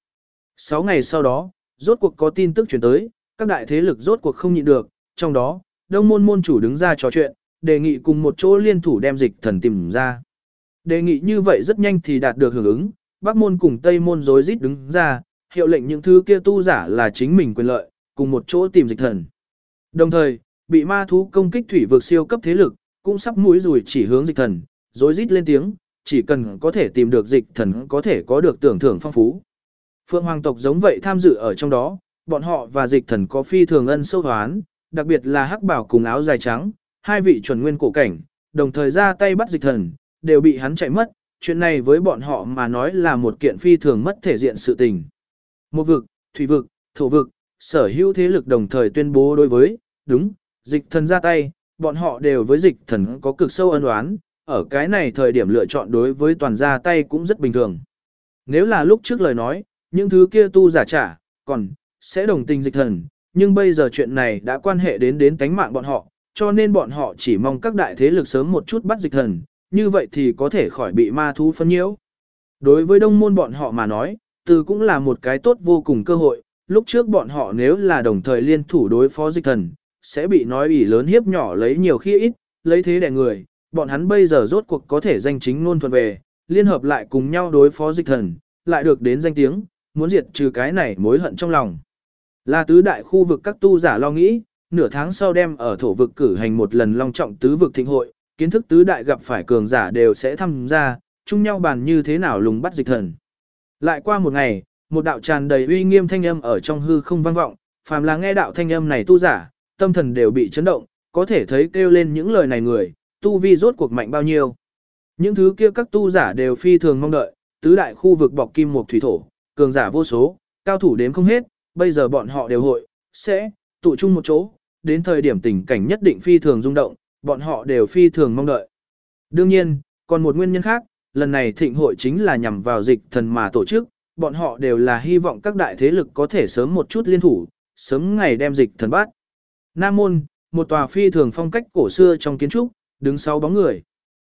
6 ngày sau đó, rốt cuộc có tin tức chuyển tới, các đại thế lực rốt cuộc không nhịn được, trong đó, đông môn môn chủ đứng ra trò chuyện, đề nghị cùng một chỗ liên thủ đem dịch thần tìm ra. Đề nghị như vậy rất nhanh thì đạt được hưởng ứng, Bắc môn cùng Tây môn rối rít đứng ra, hiệu lệnh những thứ kia tu giả là chính mình quyền lợi, cùng một chỗ tìm dịch thần. Đồng thời, bị ma thú công kích thủy vực siêu cấp thế lực, cũng sắp mũi rùi chỉ hướng dịch thần, rối rít lên tiếng, chỉ cần có thể tìm được dịch thần có thể có được tưởng thưởng phong phú. Phượng Hoàng tộc giống vậy tham dự ở trong đó, bọn họ và dịch thần có phi thường ân sâu hoán, đặc biệt là Hắc Bảo cùng áo dài trắng, hai vị chuẩn nguyên cổ cảnh, đồng thời ra tay bắt dịch thần, đều bị hắn chạy mất, chuyện này với bọn họ mà nói là một kiện phi thường mất thể diện sự tình. một vực, thủy vực, thổ vực, sở hữu thế lực đồng thời tuyên bố đối với, đúng, dịch thần ra tay, bọn họ đều với dịch thần có cực sâu ân oán, ở cái này thời điểm lựa chọn đối với toàn ra tay cũng rất bình thường. Nếu là lúc trước lời nói, những thứ kia tu giả trả, còn, sẽ đồng tình dịch thần, nhưng bây giờ chuyện này đã quan hệ đến tánh mạng bọn họ, cho nên bọn họ chỉ mong các đại thế lực sớm một chút bắt dịch thần, như vậy thì có thể khỏi bị ma thú phân nhiễu. Đối với đông môn bọn họ mà nói, từ cũng là một cái tốt vô cùng cơ hội, lúc trước bọn họ nếu là đồng thời liên thủ đối phó dịch thần, sẽ bị nói ủy lớn hiếp nhỏ lấy nhiều khi ít, lấy thế đè người, bọn hắn bây giờ rốt cuộc có thể danh chính ngôn thuận về, liên hợp lại cùng nhau đối phó dịch thần, lại được đến danh tiếng, muốn diệt trừ cái này mối hận trong lòng. Là tứ đại khu vực các tu giả lo nghĩ, nửa tháng sau đem ở thổ vực cử hành một lần long trọng tứ vực thịnh hội, kiến thức tứ đại gặp phải cường giả đều sẽ tham gia, chung nhau bàn như thế nào lùng bắt dịch thần. Lại qua một ngày, một đạo tràn đầy uy nghiêm thanh âm ở trong hư không vang vọng, phàm là nghe đạo thanh âm này tu giả, tâm thần đều bị chấn động, có thể thấy kêu lên những lời này người, tu vi rốt cuộc mạnh bao nhiêu. Những thứ kia các tu giả đều phi thường mong đợi, tứ đại khu vực bọc kim mộc thủy thổ, cường giả vô số, cao thủ đếm không hết, bây giờ bọn họ đều hội, sẽ, tụ chung một chỗ, đến thời điểm tình cảnh nhất định phi thường rung động, bọn họ đều phi thường mong đợi. Đương nhiên, còn một nguyên nhân khác, lần này thịnh hội chính là nhằm vào dịch thần mà tổ chức, bọn họ đều là hy vọng các đại thế lực có thể sớm một chút liên thủ, sớm ngày đem dịch thần bắt. Nam Môn, một tòa phi thường phong cách cổ xưa trong kiến trúc, đứng sau bóng người.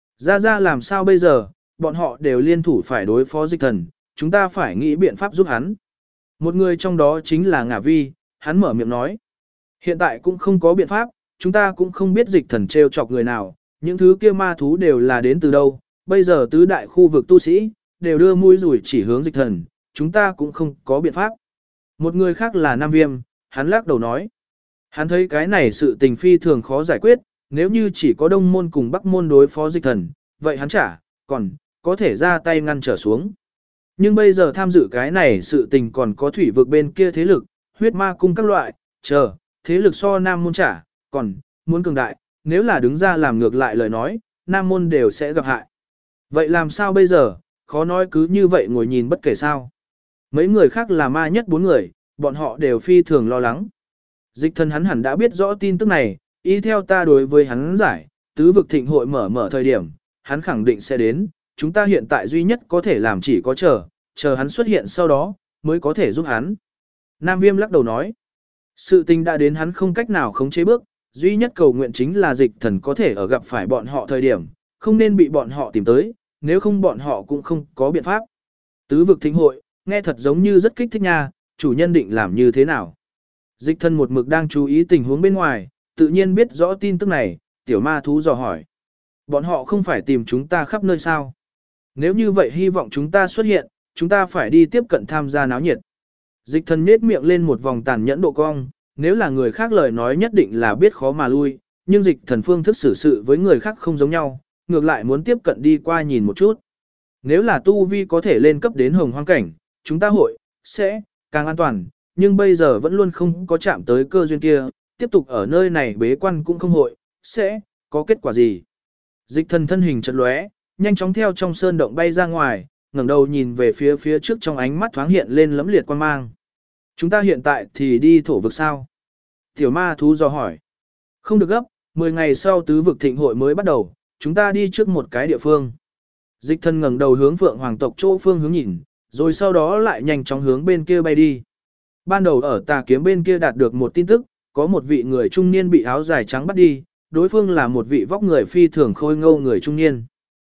Ra làm sao bây giờ, bọn họ đều liên thủ phải đối phó dịch thần, chúng ta phải nghĩ biện pháp giúp hắn. Một người trong đó chính là Ngả Vi, hắn mở miệng nói. Hiện tại cũng không có biện pháp, chúng ta cũng không biết dịch thần trêu chọc người nào, những thứ kia ma thú đều là đến từ đâu, bây giờ tứ đại khu vực tu sĩ, đều đưa mũi rủi chỉ hướng dịch thần, chúng ta cũng không có biện pháp. Một người khác là Nam Viêm, hắn lắc đầu nói. Hắn thấy cái này sự tình phi thường khó giải quyết, nếu như chỉ có Đông Môn cùng Bắc Môn đối phó dịch thần, vậy hắn còn có thể ra tay ngăn trở xuống. Nhưng bây giờ tham dự cái này sự tình còn có thủy vực bên kia thế lực, huyết ma cung các loại, thế lực so Nam Môn còn muốn cường đại, nếu là đứng ra làm ngược lại lời nói, Nam Môn đều sẽ gặp hại. Vậy làm sao bây giờ, khó nói cứ như vậy ngồi nhìn bất kể sao. Mấy người khác là ma nhất 4 người, bọn họ đều phi thường lo lắng. Dịch thần hắn hẳn đã biết rõ tin tức này, y theo ta đối với hắn giải, tứ vực thịnh hội mở thời điểm, hắn khẳng định sẽ đến, chúng ta hiện tại duy nhất có thể làm chỉ có chờ hắn xuất hiện sau đó, mới có thể giúp hắn. Nam Viêm lắc đầu nói, sự tình đã đến hắn không cách nào khống chế bước, duy nhất cầu nguyện chính là dịch thần có thể ở gặp phải bọn họ thời điểm, không nên bị bọn họ tìm tới, nếu không bọn họ cũng không có biện pháp. Tứ vực thịnh hội, nghe thật giống như rất kích thích nha, chủ nhân định làm như thế nào. Dịch thần một mực đang chú ý tình huống bên ngoài, tự nhiên biết rõ tin tức này, tiểu ma thú dò hỏi. Bọn họ không phải tìm chúng ta khắp nơi sao. Nếu như vậy hy vọng chúng ta xuất hiện, chúng ta phải đi tiếp cận tham gia náo nhiệt. Dịch thần nhếch miệng lên một vòng tàn nhẫn độ cong, nếu là người khác lời nói nhất định là biết khó mà lui, nhưng dịch thần phương thức xử sự với người khác không giống nhau, ngược lại muốn tiếp cận đi qua nhìn một chút. Nếu là tu vi có thể lên cấp đến hồng hoang cảnh, chúng ta sẽ càng an toàn, nhưng bây giờ vẫn luôn không có chạm tới cơ duyên kia, tiếp tục ở nơi này bế quan cũng không sẽ có kết quả gì. Dịch thần thân hình chợt lóe, nhanh chóng theo trong sơn động bay ra ngoài, ngẩng đầu nhìn về phía trước trong ánh mắt thoáng hiện lên lẫm liệt quan mang. Chúng ta hiện tại thì đi thổ vực sao? Tiểu ma thú dò hỏi. Không được gấp, 10 ngày sau tứ vực thịnh hội mới bắt đầu, chúng ta đi trước một cái địa phương. Dịch thần ngẩng đầu hướng Phượng Hoàng tộc chỗ phương hướng nhìn, rồi sau đó lại nhanh chóng hướng bên kia bay đi. Ban đầu ở tà kiếm bên kia đạt được một tin tức, có một vị người trung niên bị áo dài trắng bắt đi, đối phương là một vị vóc người phi thường khôi ngô người trung niên.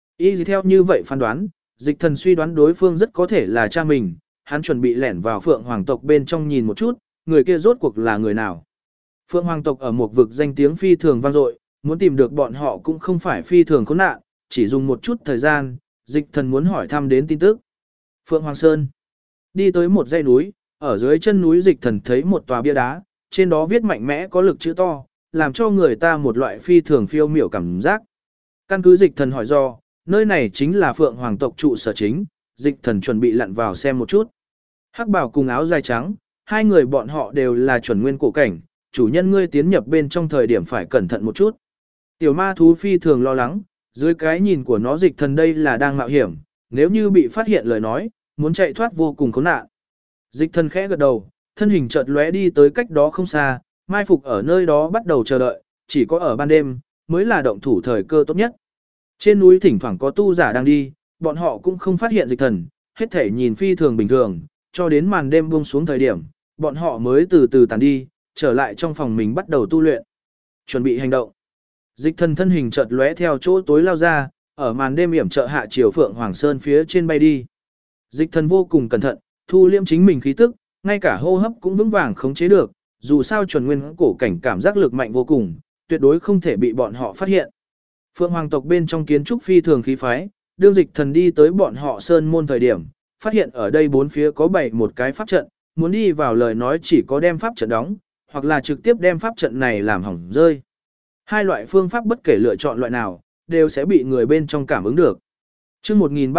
Y theo như vậy phán đoán, dịch thần suy đoán đối phương rất có thể là cha mình, hắn chuẩn bị lẻn vào Phượng Hoàng tộc bên trong nhìn một chút, người kia rốt cuộc là người nào. Phượng Hoàng tộc ở một vực danh tiếng phi thường vang dội, muốn tìm được bọn họ cũng không phải phi thường khốn nạn, chỉ dùng một chút thời gian, dịch thần muốn hỏi thăm đến tin tức. Phượng Hoàng Sơn. Đi tới một dãy núi, ở dưới chân núi dịch thần thấy một tòa bia đá, trên đó viết mạnh mẽ có lực chữ to, làm cho người ta một loại phi thường phiêu miểu cảm giác. Căn cứ dịch thần hỏi do, nơi này chính là Phượng Hoàng tộc trụ sở chính, dịch thần chuẩn bị lặn vào xem một chút. Hắc bào cùng áo dài trắng, hai người bọn họ đều là chuẩn nguyên cổ cảnh, chủ nhân ngươi tiến nhập bên trong thời điểm phải cẩn thận một chút. Tiểu ma thú phi thường lo lắng, dưới cái nhìn của nó dịch thần đây là đang mạo hiểm, nếu như bị phát hiện lời nói, muốn chạy thoát vô cùng khốn nạn. Dịch thần khẽ gật đầu, thân hình chợt lóe đi tới cách đó không xa, mai phục ở nơi đó bắt đầu chờ đợi, chỉ có ở ban đêm mới là động thủ thời cơ tốt nhất. Trên núi thỉnh thoảng có tu giả đang đi, bọn họ cũng không phát hiện dịch thần, hết thể nhìn phi thường bình thường, cho đến màn đêm buông xuống thời điểm, bọn họ mới từ từ tàn đi, trở lại trong phòng mình bắt đầu tu luyện. Chuẩn bị hành động. Dịch thần thân hình chợt lóe theo chỗ tối lao ra, ở màn đêm yểm trợ hạ chiều Phượng Hoàng Sơn phía trên bay đi. Dịch thần vô cùng cẩn thận, thu liêm chính mình khí tức, ngay cả hô hấp cũng vững vàng khống chế được, dù sao chuẩn nguyên cổ cảnh cảm giác lực mạnh vô cùng, tuyệt đối không thể bị bọn họ phát hiện. Phượng Hoàng tộc bên trong kiến trúc phi thường khí phái, đương dịch thần đi tới bọn họ sơn môn thời điểm, phát hiện ở đây bốn phía có bảy một cái pháp trận, muốn đi vào lời nói chỉ có đem pháp trận đóng, hoặc là trực tiếp đem pháp trận này làm hỏng rơi. Hai loại phương pháp bất kể lựa chọn loại nào, đều sẽ bị người bên trong cảm ứng được. Chương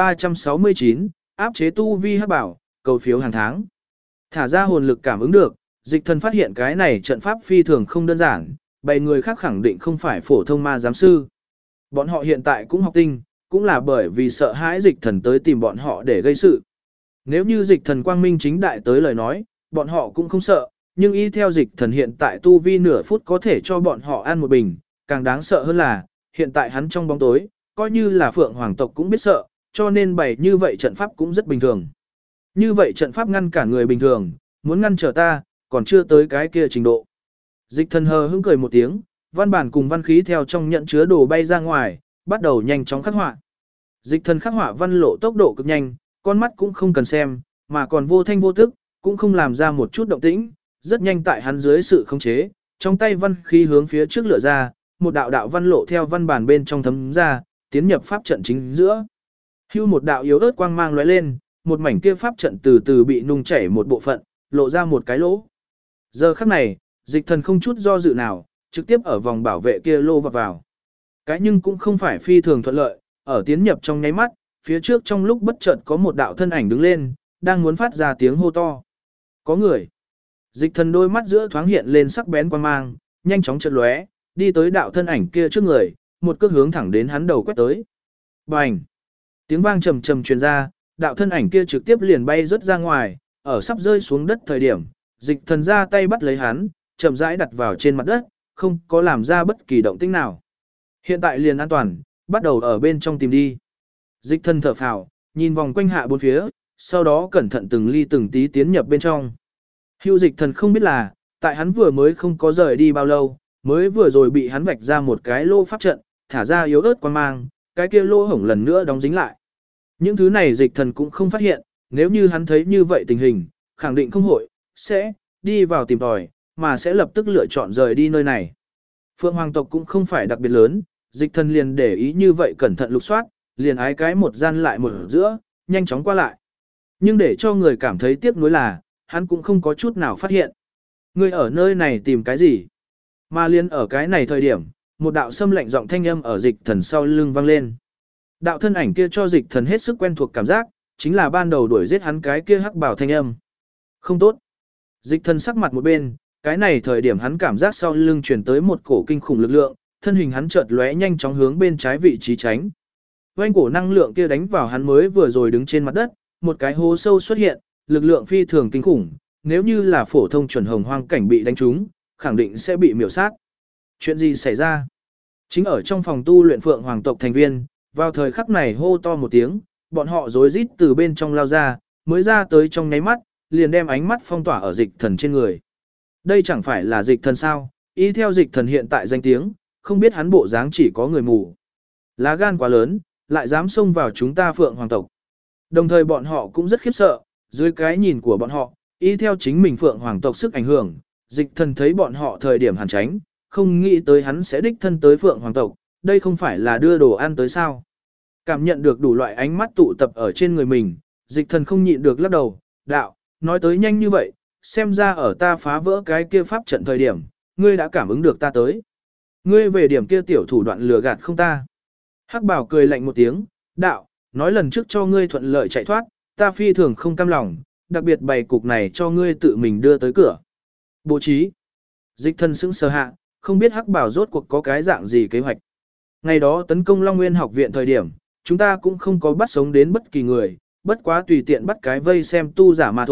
1369, áp chế tu vi hắc bảo, cầu phiếu hàng tháng. Thả ra hồn lực cảm ứng được, dịch thần phát hiện cái này trận pháp phi thường không đơn giản, bảy người khác khẳng định không phải phổ thông ma giám sư. Bọn họ hiện tại cũng học tinh, cũng là bởi vì sợ hãi dịch thần tới tìm bọn họ để gây sự. Nếu như dịch thần quang minh chính đại tới lời nói, bọn họ cũng không sợ, nhưng y theo dịch thần hiện tại tu vi nửa phút có thể cho bọn họ ăn một bình, càng đáng sợ hơn là, hiện tại hắn trong bóng tối, coi như là Phượng Hoàng tộc cũng biết sợ, cho nên bày như vậy trận pháp cũng rất bình thường. Như vậy trận pháp ngăn cả người bình thường, muốn ngăn trở ta, còn chưa tới cái kia trình độ. Dịch thần hờ hững cười một tiếng, văn bản cùng văn khí theo trong nhận chứa đồ bay ra ngoài, bắt đầu nhanh chóng khắc họa. Dịch thần khắc họa văn lộ tốc độ cực nhanh, con mắt cũng không cần xem, mà còn vô thanh vô tức, cũng không làm ra một chút động tĩnh, rất nhanh tại hắn dưới sự khống chế, trong tay văn khí hướng phía trước lựa ra, một đạo đạo văn lộ theo văn bản bên trong thấm ra, tiến nhập pháp trận chính giữa. Hưu một đạo yếu ớt quang mang lóe lên, một mảnh kia pháp trận từ từ bị nung chảy một bộ phận, lộ ra một cái lỗ. Giờ khắc này, dịch thần không chút do dự nào, trực tiếp ở vòng bảo vệ kia lô vào. Cái nhưng cũng không phải phi thường thuận lợi, ở tiến nhập trong nháy mắt, phía trước trong lúc bất chợt có một đạo thân ảnh đứng lên, đang muốn phát ra tiếng hô to. Có người. Dịch thần đôi mắt giữa thoáng hiện lên sắc bén quang mang, nhanh chóng chợt lóe, đi tới đạo thân ảnh kia trước người, một cước hướng thẳng đến hắn đầu quét tới. Bành! Tiếng vang trầm trầm truyền ra, đạo thân ảnh kia trực tiếp liền bay rớt ra ngoài, ở sắp rơi xuống đất thời điểm, dịch thần ra tay bắt lấy hắn, chậm rãi đặt vào trên mặt đất, không có làm ra bất kỳ động tĩnh nào. Hiện tại liền an toàn, bắt đầu ở bên trong tìm đi. Dịch thần thở phào, nhìn vòng quanh hạ bốn phía, sau đó cẩn thận từng ly từng tí tiến nhập bên trong. Hưu dịch thần không biết là, tại hắn vừa mới không có rời đi bao lâu, mới vừa rồi bị hắn vạch ra một cái lô pháp trận, thả ra yếu ớt quang mang, cái kia lô hổng lần nữa đóng dính lại. Những thứ này dịch thần cũng không phát hiện, nếu như hắn thấy như vậy tình hình, khẳng định không hội, sẽ đi vào tìm tòi, mà sẽ lập tức lựa chọn rời đi nơi này. Phượng Hoàng tộc cũng không phải đặc biệt lớn, dịch thần liền để ý như vậy cẩn thận lục soát, liền ái cái một gian lại một giữa, nhanh chóng qua lại. Nhưng để cho người cảm thấy tiếc nuối là, hắn cũng không có chút nào phát hiện. Người ở nơi này tìm cái gì? Mà liền ở cái này thời điểm, một đạo xâm lạnh giọng thanh âm ở dịch thần sau lưng vang lên. Đạo thân ảnh kia cho dịch thần hết sức quen thuộc cảm giác, chính là ban đầu đuổi giết hắn cái kia hắc bảo thanh âm. Không tốt. Dịch thần sắc mặt một bên, cái này thời điểm hắn cảm giác sau lưng truyền tới một cổ kinh khủng lực lượng, thân hình hắn chợt lóe nhanh chóng hướng bên trái vị trí tránh. Vành cổ năng lượng kia đánh vào hắn mới vừa rồi đứng trên mặt đất, một cái hố sâu xuất hiện, lực lượng phi thường kinh khủng, nếu như là phổ thông chuẩn hồng hoang cảnh bị đánh trúng, khẳng định sẽ bị miểu sát. Chuyện gì xảy ra? Chính ở trong phòng tu luyện Phượng Hoàng tộc thành viên, vào thời khắc này hô to một tiếng, bọn họ rối rít từ bên trong lao ra, mới ra tới trong nháy mắt, liền đem ánh mắt phong tỏa ở dịch thần trên người. Đây chẳng phải là dịch thần sao, ý theo dịch thần hiện tại danh tiếng, không biết hắn bộ dáng chỉ có người mù. Lá gan quá lớn, lại dám xông vào chúng ta Phượng Hoàng tộc. Đồng thời bọn họ cũng rất khiếp sợ, dưới cái nhìn của bọn họ, ý theo chính mình Phượng Hoàng tộc sức ảnh hưởng, dịch thần thấy bọn họ thời điểm hàn tránh, không nghĩ tới hắn sẽ đích thân tới Phượng Hoàng tộc, đây không phải là đưa đồ ăn tới sao. Cảm nhận được đủ loại ánh mắt tụ tập ở trên người mình, dịch thần không nhịn được lắc đầu, đạo, nói tới nhanh như vậy, xem ra ở ta phá vỡ cái kia pháp trận thời điểm, ngươi đã cảm ứng được ta tới. Ngươi về điểm kia tiểu thủ đoạn lừa gạt không ta. Hắc bảo cười lạnh một tiếng, đạo, nói lần trước cho ngươi thuận lợi chạy thoát, ta phi thường không cam lòng, đặc biệt bày cục này cho ngươi tự mình đưa tới cửa. Bố trí. Dịch thần sững sờ hạ, không biết Hắc bảo rốt cuộc có cái dạng gì kế hoạch. Ngày đó tấn công Long Nguyên học viện thời điểm, chúng ta cũng không có bắt sống đến bất kỳ người, bất quá tùy tiện bắt cái vây xem tu giả mà thôi,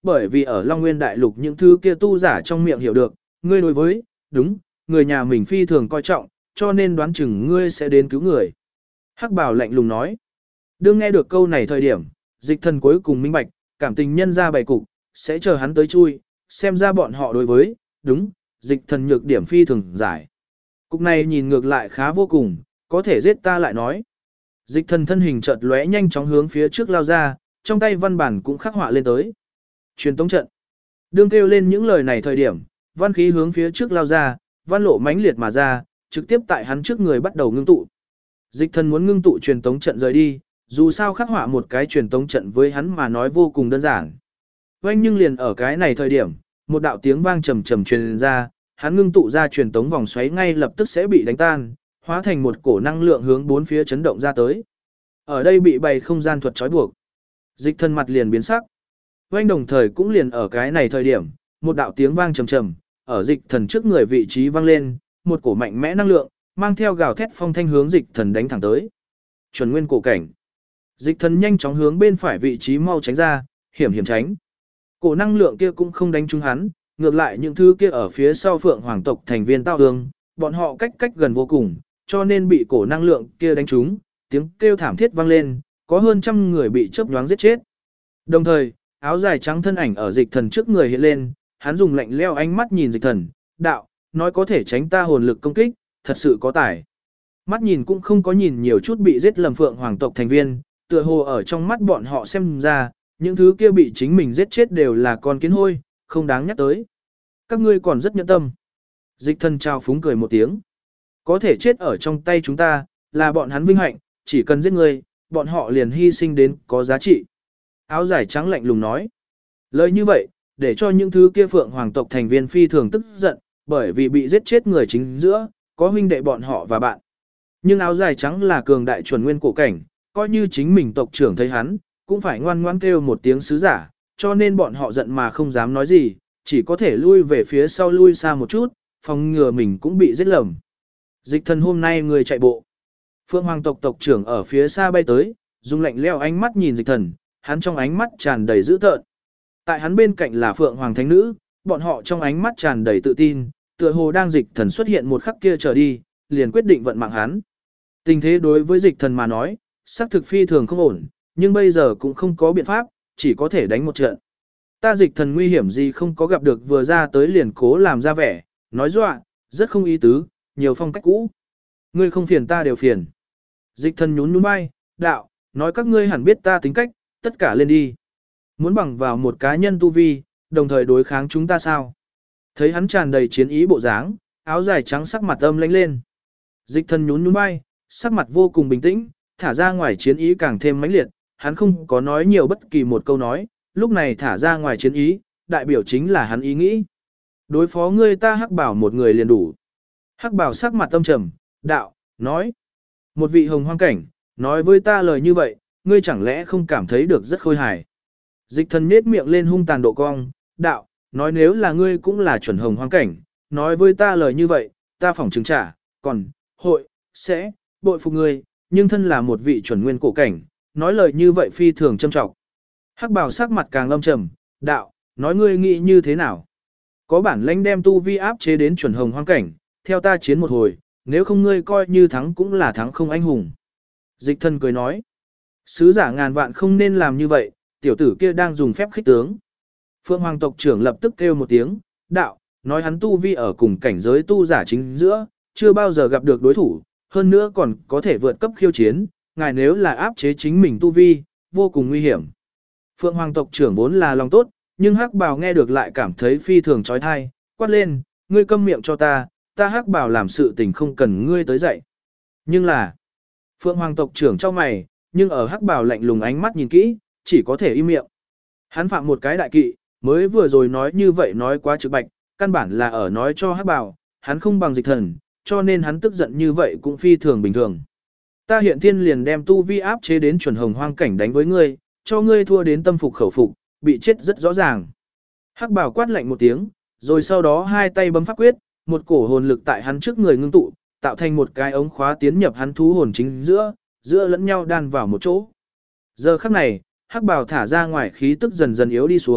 bởi vì ở Long Nguyên Đại Lục những thứ kia tu giả trong miệng hiểu được, ngươi đối với, đúng, người nhà mình phi thường coi trọng, cho nên đoán chừng ngươi sẽ đến cứu người. Hắc Bảo lạnh lùng nói. Đương nghe được câu này thời điểm, Dịch Thần cuối cùng minh bạch, cảm tình nhân ra bày cục, sẽ chờ hắn tới chui, xem ra bọn họ đối với, đúng, Dịch Thần nhược điểm phi thường giải. Cục này nhìn ngược lại khá vô cùng, có thể giết ta lại nói. Dịch Thần thân hình chợt lóe nhanh chóng hướng phía trước lao ra, trong tay văn bản cũng khắc họa lên tới. Truyền tống trận. Đương kêu lên những lời này thời điểm, văn khí hướng phía trước lao ra, văn lộ mãnh liệt mà ra, trực tiếp tại hắn trước người bắt đầu ngưng tụ. Dịch Thần muốn ngưng tụ truyền tống trận rời đi, dù sao khắc họa một cái truyền tống trận với hắn mà nói vô cùng đơn giản. Oanh nhưng liền ở cái này thời điểm, một đạo tiếng vang trầm trầm truyền ra, hắn ngưng tụ ra truyền tống vòng xoáy ngay lập tức sẽ bị đánh tan, hóa thành một cổ năng lượng hướng bốn phía chấn động ra tới. Ở đây bị bày không gian thuật trói buộc. Dịch Thần mặt liền biến sắc. Oanh đồng thời cũng liền ở cái này thời điểm, một đạo tiếng vang trầm trầm, ở Dịch Thần trước người vị trí vang lên, một cổ mạnh mẽ năng lượng, mang theo gào thét phong thanh hướng Dịch Thần đánh thẳng tới. Chuẩn nguyên cổ cảnh. Dịch Thần nhanh chóng hướng bên phải vị trí mau tránh ra, hiểm tránh. Cổ năng lượng kia cũng không đánh trúng hắn, ngược lại những thứ kia ở phía sau Phượng Hoàng tộc thành viên tao hương, bọn họ cách gần vô cùng, cho nên bị cổ năng lượng kia đánh trúng, tiếng kêu thảm thiết vang lên, có hơn 100 người bị chớp nhoáng giết chết. Đồng thời, áo dài trắng thân ảnh ở Dịch Thần trước người hiện lên, hắn dùng lạnh lẽo ánh mắt nhìn Dịch Thần, đạo, nói có thể tránh ta hồn lực công kích, thật sự có tài. Mắt nhìn cũng không có nhìn nhiều chút bị giết lầm Phượng Hoàng tộc thành viên, tựa hồ ở trong mắt bọn họ xem ra, những thứ kia bị chính mình giết chết đều là con kiến hôi, không đáng nhắc tới. Các ngươi còn rất nhẫn tâm. Dịch Thần trao phúng cười một tiếng. Có thể chết ở trong tay chúng ta, là bọn hắn vinh hạnh, chỉ cần giết ngươi, bọn họ liền hy sinh đến có giá trị. Áo dài trắng lạnh lùng nói. Lời như vậy, để cho những thứ kia Phượng Hoàng tộc thành viên phi thường tức giận, bởi vì bị giết chết người chính giữa, có huynh đệ bọn họ và bạn. Nhưng áo dài trắng là cường đại chuẩn nguyên cổ cảnh, coi như chính mình tộc trưởng thấy hắn, cũng phải ngoan ngoãn kêu một tiếng sứ giả, cho nên bọn họ giận mà không dám nói gì, chỉ có thể lui về phía sau lui xa một chút, phòng ngừa mình cũng bị giết lầm. Dịch Thần hôm nay người chạy bộ. Phượng Hoàng tộc tộc trưởng ở phía xa bay tới, dùng lạnh lẽo ánh mắt nhìn Dịch Thần, hắn trong ánh mắt tràn đầy dữ tợn. Tại hắn bên cạnh là Phượng Hoàng thánh nữ, bọn họ trong ánh mắt tràn đầy tự tin, tựa hồ đang Dịch Thần xuất hiện một khắc kia trở đi, liền quyết định vận mạng hắn. Tình thế đối với Dịch Thần mà nói, xác thực phi thường không ổn, nhưng bây giờ cũng không có biện pháp, chỉ có thể đánh một trận. Ta Dịch Thần nguy hiểm gì không có gặp được vừa ra tới liền cố làm ra vẻ, nói dọa, rất không ý tứ, nhiều phong cách cũ. Ngươi không phiền ta đều phiền. Dịch Thần nhún nhún vai, đạo, nói các ngươi hẳn biết ta tính cách, tất cả lên đi. Muốn bằng vào một cá nhân tu vi, đồng thời đối kháng chúng ta sao? Thấy hắn tràn đầy chiến ý bộ dáng, áo dài trắng sắc mặt âm lãnh lên. Dịch Thần nhún nhún vai, sắc mặt vô cùng bình tĩnh, thả ra ngoài chiến ý càng thêm mãnh liệt, hắn không có nói nhiều bất kỳ một câu nói, lúc này thả ra ngoài chiến ý, đại biểu chính là hắn ý nghĩ. Đối phó ngươi ta Hắc Bảo một người liền đủ. Hắc Bảo sắc mặt âm trầm, đạo, nói. Một vị hồng hoang cảnh, nói với ta lời như vậy, ngươi chẳng lẽ không cảm thấy được rất khôi hài. Dịch Thần nhếch miệng lên hung tàn độ cong, đạo, nói nếu là ngươi cũng là chuẩn hồng hoang cảnh, nói với ta lời như vậy, ta phỏng chứng trả, còn, hội, sẽ, bội phục ngươi, nhưng thân là một vị chuẩn nguyên cổ cảnh, nói lời như vậy phi thường châm trọng. Hắc Bảo sắc mặt càng âm trầm, đạo, nói ngươi nghĩ như thế nào? Có bản lãnh đem tu vi áp chế đến chuẩn hồng hoang cảnh, theo ta chiến một hồi, nếu không ngươi coi như thắng cũng là thắng không anh hùng. Dịch Thần cười nói, sứ giả ngàn vạn không nên làm như vậy, tiểu tử kia đang dùng phép khích tướng. Phượng Hoàng tộc trưởng lập tức kêu một tiếng, đạo, nói hắn tu vi ở cùng cảnh giới tu giả chính giữa, chưa bao giờ gặp được đối thủ, hơn nữa còn có thể vượt cấp khiêu chiến, ngài nếu là áp chế chính mình tu vi, vô cùng nguy hiểm. Phượng Hoàng tộc trưởng vốn là lòng tốt, nhưng Hắc Bảo nghe được lại cảm thấy phi thường trói thai, quát lên, ngươi câm miệng cho ta Hắc Bảo làm sự tình không cần ngươi tới dạy. Nhưng là, Phượng Hoàng tộc trưởng cho mày, nhưng ở Hắc Bảo lạnh lùng ánh mắt nhìn kỹ, chỉ có thể im miệng. Hắn phạm một cái đại kỵ, mới vừa rồi nói như vậy nói quá trực bạch, căn bản là ở nói cho Hắc Bảo, hắn không bằng Dịch Thần, cho nên hắn tức giận như vậy cũng phi thường bình thường. Ta hiện thiên liền đem tu vi áp chế đến chuẩn hồng hoang cảnh đánh với ngươi, cho ngươi thua đến tâm phục khẩu phục, bị chết rất rõ ràng. Hắc Bảo quát lạnh một tiếng, rồi sau đó hai tay bấm pháp quyết, một cổ hồn lực tại hắn trước người ngưng tụ, tạo thành một cái ống khóa tiến nhập hắn thú hồn chính giữa lẫn nhau đan vào một chỗ. Giờ khắc này, Hắc Bảo thả ra ngoài khí tức dần dần yếu đi xuống,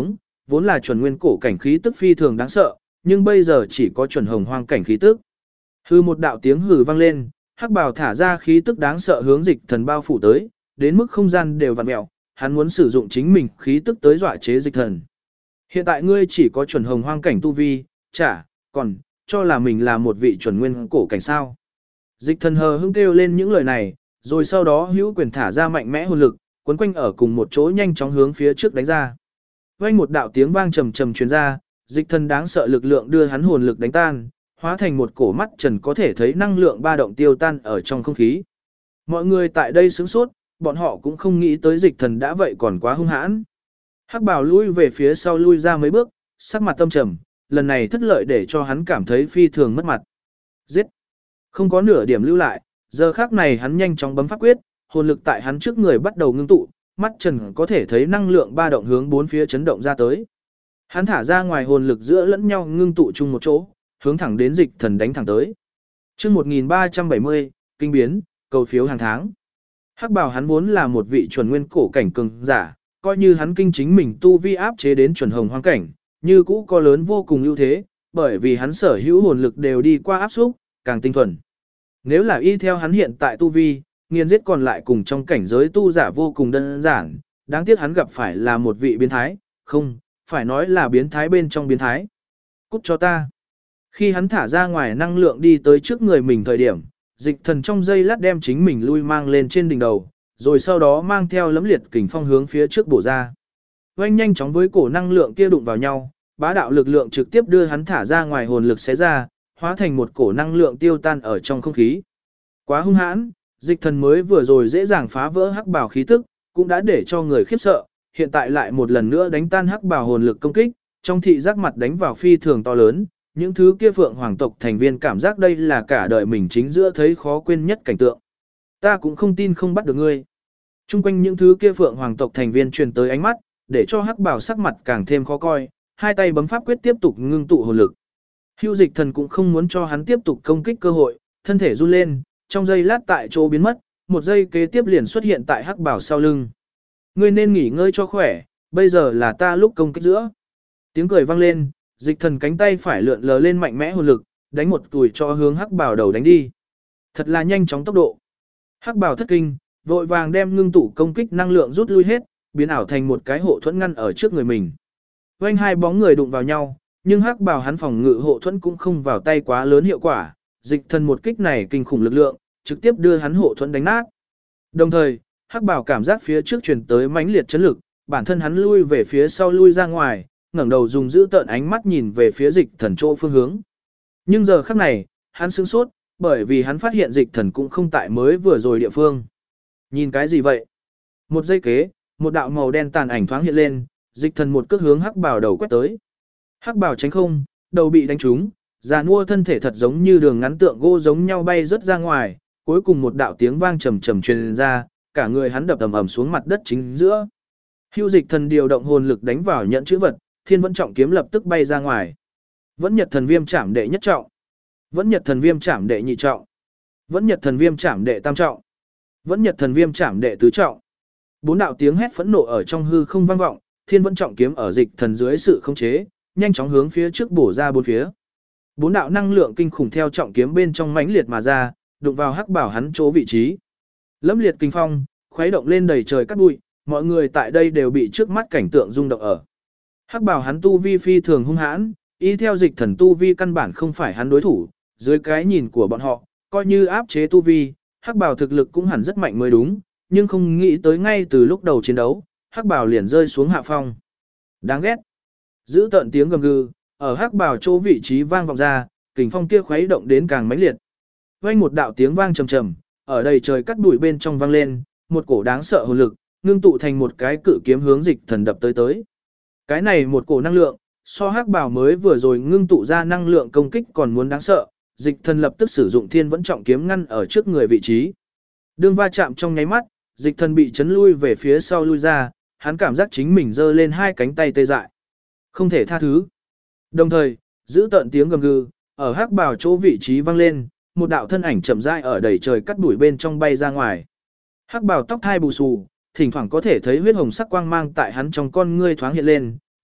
vốn là chuẩn nguyên cổ cảnh khí tức phi thường đáng sợ, nhưng bây giờ chỉ có chuẩn hồng hoang cảnh khí tức. Hư một đạo tiếng hừ vang lên, hắc bào thả ra khí tức đáng sợ hướng dịch thần bao phủ tới, đến mức không gian đều vặn mèo, hắn muốn sử dụng chính mình khí tức tới dọa chế dịch thần. Hiện tại ngươi chỉ có chuẩn hồng hoang cảnh tu vi, còn cho là mình là một vị chuẩn nguyên cổ cảnh sao. Dịch thần hờ hững kêu lên những lời này, rồi sau đó hữu quyền thả ra mạnh mẽ hồn lực, quấn quanh ở cùng một chỗ nhanh chóng hướng phía trước đánh ra. Vang một đạo tiếng vang trầm trầm truyền ra, dịch thần đáng sợ lực lượng đưa hắn hồn lực đánh tan, hóa thành một cổ mắt trần có thể thấy năng lượng ba động tiêu tan ở trong không khí. Mọi người tại đây sửng sốt, bọn họ cũng không nghĩ tới dịch thần đã vậy còn quá hung hãn. Hắc Bảo lui về phía sau lui ra mấy bước, sắc mặt tâm trầm, lần này thất lợi để cho hắn cảm thấy phi thường mất mặt. Giết! Không có nửa điểm lưu lại, giờ khắc này hắn nhanh chóng bấm pháp quyết, hồn lực tại hắn trước người bắt đầu ngưng tụ, mắt trần có thể thấy năng lượng ba động hướng bốn phía chấn động ra tới. Hắn thả ra ngoài hồn lực giữa lẫn nhau ngưng tụ chung một chỗ, hướng thẳng đến dịch thần đánh thẳng tới. Chương 1370, kinh biến, cầu phiếu hàng tháng. Hắc Bảo hắn vốn là một vị chuẩn nguyên cổ cảnh cường giả, coi như hắn kinh chính mình tu vi áp chế đến chuẩn hồng hoang cảnh, như cũ có lớn vô cùng ưu thế, bởi vì hắn sở hữu hồn lực đều đi qua áp xúc, càng tinh thuần. Nếu là y theo hắn hiện tại tu vi, nghiền giết còn lại cùng trong cảnh giới tu giả vô cùng đơn giản, đáng tiếc hắn gặp phải là một vị biến thái, không, phải nói là biến thái bên trong biến thái. Cút cho ta. Khi hắn thả ra ngoài năng lượng đi tới trước người mình thời điểm, dịch thần trong giây lát đem chính mình lui mang lên trên đỉnh đầu, rồi sau đó mang theo lấm liệt kình phong hướng phía trước bổ ra. Oanh nhanh chóng với cổ năng lượng kia đụng vào nhau, bá đạo lực lượng trực tiếp đưa hắn thả ra ngoài hồn lực xé ra, hóa thành một cổ năng lượng tiêu tan ở trong không khí. Quá hung hãn, dịch thần mới vừa rồi dễ dàng phá vỡ hắc bào khí tức, cũng đã để cho người khiếp sợ, hiện tại lại một lần nữa đánh tan hắc bào hồn lực công kích, trong thị giác mặt đánh vào phi thường to lớn, những thứ kia phượng hoàng tộc thành viên cảm giác đây là cả đời mình chính giữa thấy khó quên nhất cảnh tượng. Ta cũng không tin không bắt được ngươi. Trung quanh những thứ kia phượng hoàng tộc thành viên truyền tới ánh mắt, để cho hắc bào sắc mặt càng thêm khó coi, hai tay bấm pháp quyết tiếp tục ngưng tụ hồn lực. Hưu dịch thần cũng không muốn cho hắn tiếp tục công kích cơ hội, thân thể run lên, trong giây lát tại chỗ biến mất, một giây kế tiếp liền xuất hiện tại hắc bào sau lưng. Ngươi nên nghỉ ngơi cho khỏe, bây giờ là ta lúc công kích giữa. Tiếng cười vang lên, dịch thần cánh tay phải lượn lờ lên mạnh mẽ hồn lực, đánh một tùi cho hướng hắc bào đầu đánh đi. Thật là nhanh chóng tốc độ. Hắc bào thất kinh, vội vàng đem ngưng tụ công kích năng lượng rút lui hết, biến ảo thành một cái hộ thuẫn ngăn ở trước người mình. Vành hai bóng người đụng vào nhau, nhưng hắc bào hắn phòng ngự hộ thuẫn cũng không vào tay quá lớn hiệu quả, dịch thần một kích này kinh khủng lực lượng, trực tiếp đưa hắn hộ thuẫn đánh nát. Đồng thời, hắc bào cảm giác phía trước truyền tới mãnh liệt chấn lực, bản thân hắn lui về phía sau lui ra ngoài, ngẩng đầu dùng giữ tợn ánh mắt nhìn về phía dịch thần chỗ phương hướng. Nhưng giờ khắc này, hắn sửng sốt, bởi vì hắn phát hiện dịch thần cũng không tại mới vừa rồi địa phương. Nhìn cái gì vậy? Một giây kế, một đạo màu đen tàn ảnh thoáng hiện lên, dịch thần một cước hướng hắc bào đầu quét tới. Hắc bào tránh không, đầu bị đánh trúng, già nua thân thể thật giống như đường ngắn tượng gỗ giống nhau bay rớt ra ngoài, cuối cùng một đạo tiếng vang trầm trầm truyền ra, cả người hắn đập ầm ầm xuống mặt đất chính giữa. Hưu dịch thần điều động hồn lực đánh vào nhận chữ vật, thiên vẫn trọng kiếm lập tức bay ra ngoài. Vẫn nhật thần viêm chạm đệ nhất trọng. Vẫn nhật thần viêm chạm đệ nhị trọng. Vẫn nhật thần viêm chạm đệ tam trọng. Vẫn nhật thần viêm chạm đệ tứ trọng. Bốn đạo tiếng hét phẫn nộ ở trong hư không vang vọng, thiên vẫn trọng kiếm ở dịch thần dưới sự khống chế, nhanh chóng hướng phía trước bổ ra bốn phía. Bốn đạo năng lượng kinh khủng theo trọng kiếm bên trong mãnh liệt mà ra, đụng vào hắc bảo hắn chỗ vị trí. Lâm liệt kinh phong, khuấy động lên đầy trời cát bụi, mọi người tại đây đều bị trước mắt cảnh tượng rung động ở. Hắc bảo hắn tu vi phi thường hung hãn, y theo dịch thần tu vi căn bản không phải hắn đối thủ, dưới cái nhìn của bọn họ, coi như áp chế tu vi, hắc bảo thực lực cũng hẳn rất mạnh mới đúng, nhưng không nghĩ tới ngay từ lúc đầu chiến đấu, hắc bảo liền rơi xuống hạ phong. Đáng ghét. Giữ tận tiếng gầm gừ, ở hắc bảo chỗ vị trí vang vọng ra, kình phong kia khuấy động đến càng mãnh liệt. Vang một đạo tiếng vang trầm trầm, ở đầy trời cắt bụi bên trong vang lên, một cổ đáng sợ hồn lực, ngưng tụ thành một cái cự kiếm hướng dịch thần đập tới tới. Cái này một cổ năng lượng, so hắc bảo mới vừa rồi ngưng tụ ra năng lượng công kích còn muốn đáng sợ, dịch thần lập tức sử dụng thiên vẫn trọng kiếm ngăn ở trước người vị trí. Đương va chạm trong nháy mắt, dịch thần bị chấn lui về phía sau lui ra, hắn cảm giác chính mình giơ lên hai cánh tay tê dại. Không thể tha thứ. Đồng thời, giữ tận tiếng gầm gừ, ở hắc bào chỗ vị trí vang lên, một đạo thân ảnh chậm rãi ở đầy trời cắt đuổi bên trong bay ra ngoài. Hắc bào tóc hai bù xù, thỉnh thoảng có thể thấy huyết hồng sắc quang mang tại hắn trong con ngươi thoáng hiện lên,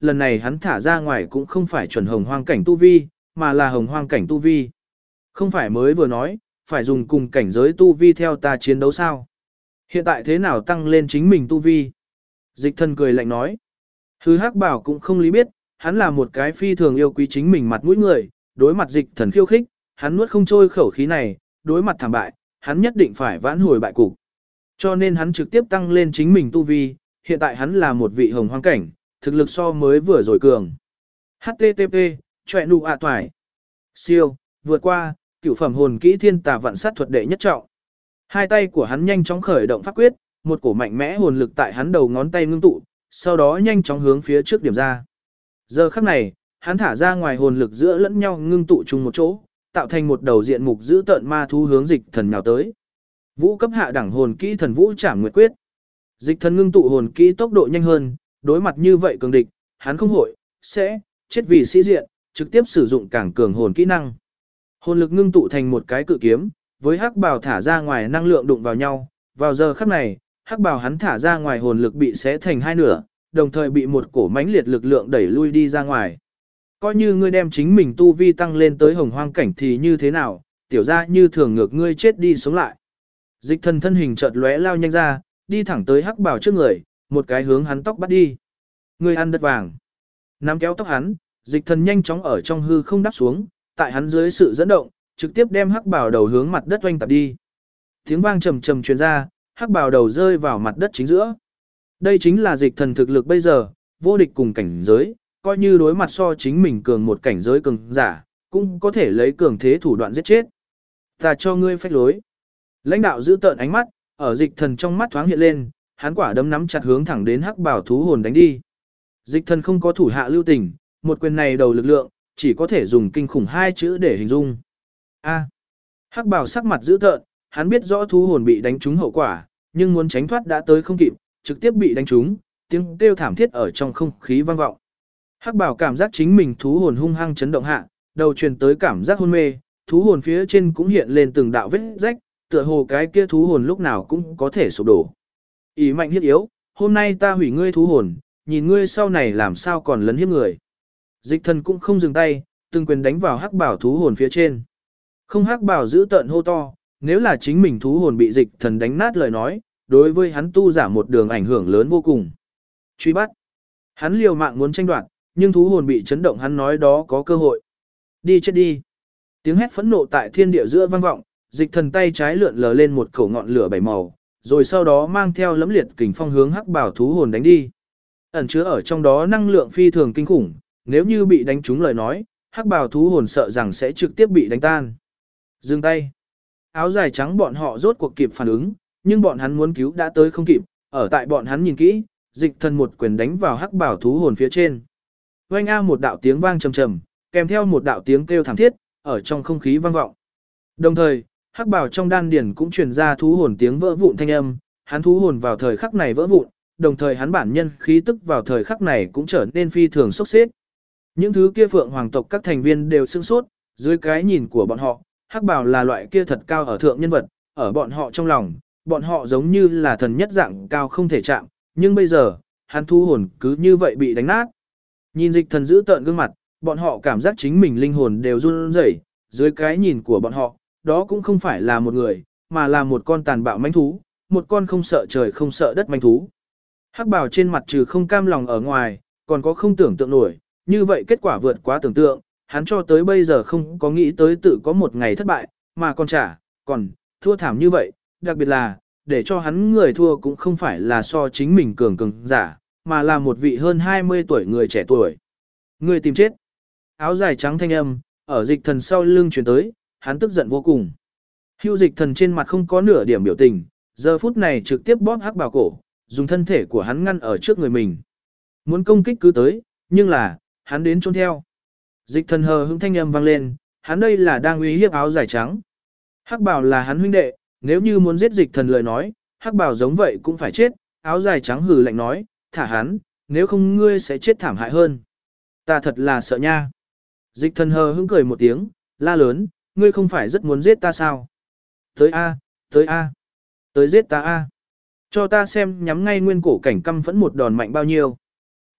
lần này hắn thả ra ngoài cũng không phải chuẩn hồng hoang cảnh tu vi, mà là hồng hoang cảnh tu vi. Không phải mới vừa nói, phải dùng cùng cảnh giới tu vi theo ta chiến đấu sao? Hiện tại thế nào tăng lên chính mình tu vi? Dịch thần cười lạnh nói. Hư Hắc Bảo cũng không lý biết, hắn là một cái phi thường yêu quý chính mình mặt mũi người, đối mặt dịch thần khiêu khích, hắn nuốt không trôi khẩu khí này, đối mặt thảm bại, hắn nhất định phải vãn hồi bại cục. Cho nên hắn trực tiếp tăng lên chính mình tu vi, hiện tại hắn là một vị hồng hoang cảnh, thực lực so mới vừa rồi cường. HTTP, chọe nụ ạ toài. Siêu, vượt qua, cửu phẩm hồn kỹ thiên tà vạn sát thuật đệ nhất trọng. Hai tay của hắn nhanh chóng khởi động pháp quyết, một cổ mạnh mẽ hồn lực tại hắn đầu ngón tay ngưng tụ, sau đó nhanh chóng hướng phía trước điểm ra. Giờ khắc này, hắn thả ra ngoài hồn lực giữa lẫn nhau ngưng tụ chung một chỗ, tạo thành một đầu diện mục giữ tợn ma thú hướng dịch thần nhào tới. Vũ cấp hạ đẳng hồn kỹ thần vũ trảm nguyệt quyết. Dịch thần ngưng tụ hồn kỹ tốc độ nhanh hơn, đối mặt như vậy cường địch, hắn không hội, sẽ chết vì sĩ diện, trực tiếp sử dụng càng cường hồn kỹ năng. Hồn lực ngưng tụ thành một cái cự kiếm, với hắc bào thả ra ngoài năng lượng đụng vào nhau, vào giờ khắc này, hắc bào hắn thả ra ngoài hồn lực bị xé thành hai nửa, đồng thời bị một cổ mãnh liệt lực lượng đẩy lui đi ra ngoài. Coi như ngươi đem chính mình tu vi tăng lên tới hồng hoang cảnh thì như thế nào, tiểu ra như thường ngược ngươi chết đi sống lại. Dịch thần thân hình chợt lóe lao nhanh ra, đi thẳng tới hắc bào trước người, một cái hướng hắn tóc bắt đi. Ngươi ăn đất vàng. Nắm kéo tóc hắn, dịch thần nhanh chóng ở trong hư không đáp xuống, tại hắn dưới sự dẫn động, trực tiếp đem hắc bào đầu hướng mặt đất oanh tạp đi. Tiếng vang trầm trầm truyền ra, hắc bào đầu rơi vào mặt đất chính giữa. Đây chính là dịch thần thực lực bây giờ, vô địch cùng cảnh giới, coi như đối mặt so chính mình cường một cảnh giới cường giả, cũng có thể lấy cường thế thủ đoạn giết chết. Ta cho ngươi phách lối. Lãnh đạo giữ tợn ánh mắt, ở dịch thần trong mắt thoáng hiện lên, hắn quả đấm nắm chặt hướng thẳng đến hắc bào thú hồn đánh đi. Dịch thần không có thủ hạ lưu tình, một quyền này đầu lực lượng, chỉ có thể dùng kinh khủng hai chữ để hình dung. A. Hắc bào sắc mặt dữ tợn, hắn biết rõ thú hồn bị đánh trúng hậu quả, nhưng muốn tránh thoát đã tới không kịp, trực tiếp bị đánh trúng, tiếng kêu thảm thiết ở trong không khí vang vọng. Hắc bào cảm giác chính mình thú hồn hung hăng chấn động hạ, đầu truyền tới cảm giác hôn mê, thú hồn phía trên cũng hiện lên từng đạo vết rách, tựa hồ cái kia thú hồn lúc nào cũng có thể sụp đổ. Ý mạnh hiết yếu, hôm nay ta hủy ngươi thú hồn, nhìn ngươi sau này làm sao còn lấn hiếp người. Dịch thần cũng không dừng tay, từng quyền đánh vào hắc bảo thú hồn phía trên. Không hắc bảo giữ tợn hô to, nếu là chính mình thú hồn bị dịch thần đánh nát lời nói, đối với hắn tu giả một đường ảnh hưởng lớn vô cùng. Truy bắt. Hắn liều mạng muốn tranh đoạt, nhưng thú hồn bị chấn động hắn nói đó có cơ hội. Đi chết đi. Tiếng hét phẫn nộ tại thiên địa giữa vang vọng, dịch thần tay trái lượn lờ lên một khẩu ngọn lửa bảy màu, rồi sau đó mang theo lẫm liệt kình phong hướng hắc bảo thú hồn đánh đi. Ẩn chứa ở trong đó năng lượng phi thường kinh khủng, nếu như bị đánh trúng lời nói, hắc bào thú hồn sợ rằng sẽ trực tiếp bị đánh tan. Dừng tay. Áo dài trắng bọn họ rốt cuộc kịp phản ứng, nhưng bọn hắn muốn cứu đã tới không kịp, ở tại bọn hắn nhìn kỹ, dịch thần một quyền đánh vào hắc bào thú hồn phía trên. Oanh a một đạo tiếng vang trầm trầm, kèm theo một đạo tiếng kêu thảm thiết, ở trong không khí vang vọng. Đồng thời, hắc bào trong đan điền cũng truyền ra thú hồn tiếng vỡ vụn thanh âm, hắn thú hồn vào thời khắc này vỡ vụn, đồng thời hắn bản nhân khí tức vào thời khắc này cũng trở nên phi thường sốc xếp. Những thứ kia phượng hoàng tộc các thành viên đều sửng sốt, dưới cái nhìn của bọn họ, hắc bào là loại kia thật cao ở thượng nhân vật, ở bọn họ trong lòng, bọn họ giống như là thần nhất dạng cao không thể chạm, nhưng bây giờ, hắn thú hồn cứ như vậy bị đánh nát. Nhìn dịch thần giữ tợn gương mặt, bọn họ cảm giác chính mình linh hồn đều run rẩy, dưới cái nhìn của bọn họ, đó cũng không phải là một người, mà là một con tàn bạo mãnh thú, một con không sợ trời không sợ đất mãnh thú. Hắc bào trên mặt trừ không cam lòng ở ngoài, còn có không tưởng tượng nổi, như vậy kết quả vượt quá tưởng tượng, hắn cho tới bây giờ không có nghĩ tới tự có một ngày thất bại, mà còn thua thảm như vậy, đặc biệt là, để cho hắn người thua cũng không phải là so chính mình cường giả, mà là một vị hơn 20 tuổi người trẻ tuổi. Người tìm chết. Áo dài trắng thanh âm, ở dịch thần sau lưng truyền tới, hắn tức giận vô cùng. Hưu dịch thần trên mặt không có nửa điểm biểu tình, giờ phút này trực tiếp bóp hắc bào cổ, dùng thân thể của hắn ngăn ở trước người mình. Muốn công kích cứ tới, nhưng là, hắn đến trốn theo. Dịch thần hờ hững thanh âm vang lên, hắn đây là đang uy hiếp áo dài trắng. Hắc bào là hắn huynh đệ, nếu như muốn giết dịch thần lời nói, hắc bào giống vậy cũng phải chết. Áo dài trắng hừ lạnh nói, thả hắn, nếu không ngươi sẽ chết thảm hại hơn. Ta thật là sợ nha. Dịch thần hờ hững cười một tiếng, la lớn, ngươi không phải rất muốn giết ta sao? Tới A, tới A, tới giết ta A. Cho ta xem nhắm ngay nguyên cổ cảnh căm phẫn một đòn mạnh bao nhiêu.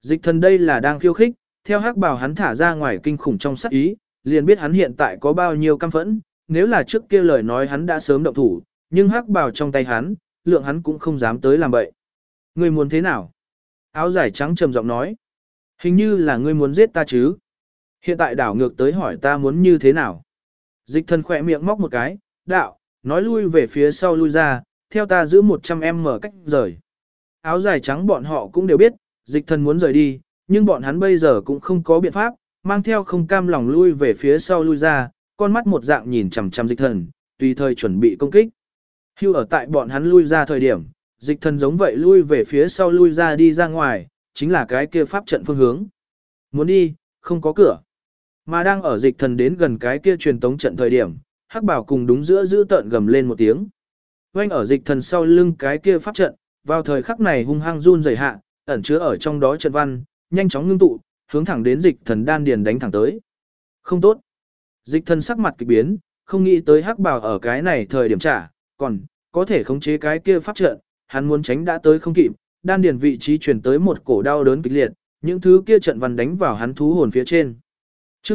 Dịch thần đây là đang khiêu khích, theo hắc bào hắn thả ra ngoài kinh khủng trong sát ý, liền biết hắn hiện tại có bao nhiêu căm phẫn, nếu là trước kia lời nói hắn đã sớm động thủ, nhưng hắc bào trong tay hắn, lượng hắn cũng không dám tới làm bậy. Ngươi muốn thế nào? Áo dài trắng trầm giọng nói. Hình như là ngươi muốn giết ta chứ? Hiện tại đảo ngược tới hỏi ta muốn như thế nào? Dịch thần khỏe miệng móc một cái, đạo, nói lui về phía sau lui ra, theo ta giữ 100m cách rời. Áo dài trắng bọn họ cũng đều biết, dịch thần muốn rời đi, nhưng bọn hắn bây giờ cũng không có biện pháp, mang theo không cam lòng lui về phía sau lui ra, con mắt một dạng nhìn chằm chằm dịch thần, tùy thời chuẩn bị công kích. Hưu ở tại bọn hắn lui ra thời điểm, dịch thần giống vậy lui về phía sau lui ra đi ra ngoài, chính là cái kia pháp trận phương hướng. Muốn đi, không có cửa. Mà đang ở dịch thần đến gần cái kia truyền tống trận thời điểm, hắc bảo cùng đúng giữa giữ tợn gầm lên một tiếng. Oanh ở dịch thần sau lưng cái kia pháp trận, vào thời khắc này hung hăng run rẩy hạ, ẩn chứa ở trong đó trận văn, nhanh chóng ngưng tụ, hướng thẳng đến dịch thần đan điền đánh thẳng tới. Không tốt. Dịch thần sắc mặt kỳ biến, không nghĩ tới hắc bảo ở cái này thời điểm trả, còn có thể khống chế cái kia pháp trận, hắn muốn tránh đã tới không kịp, đan điền vị trí truyền tới một cổ đau đớn kịch liệt, những thứ kia trận văn đánh vào hắn thú hồn phía trên. Chương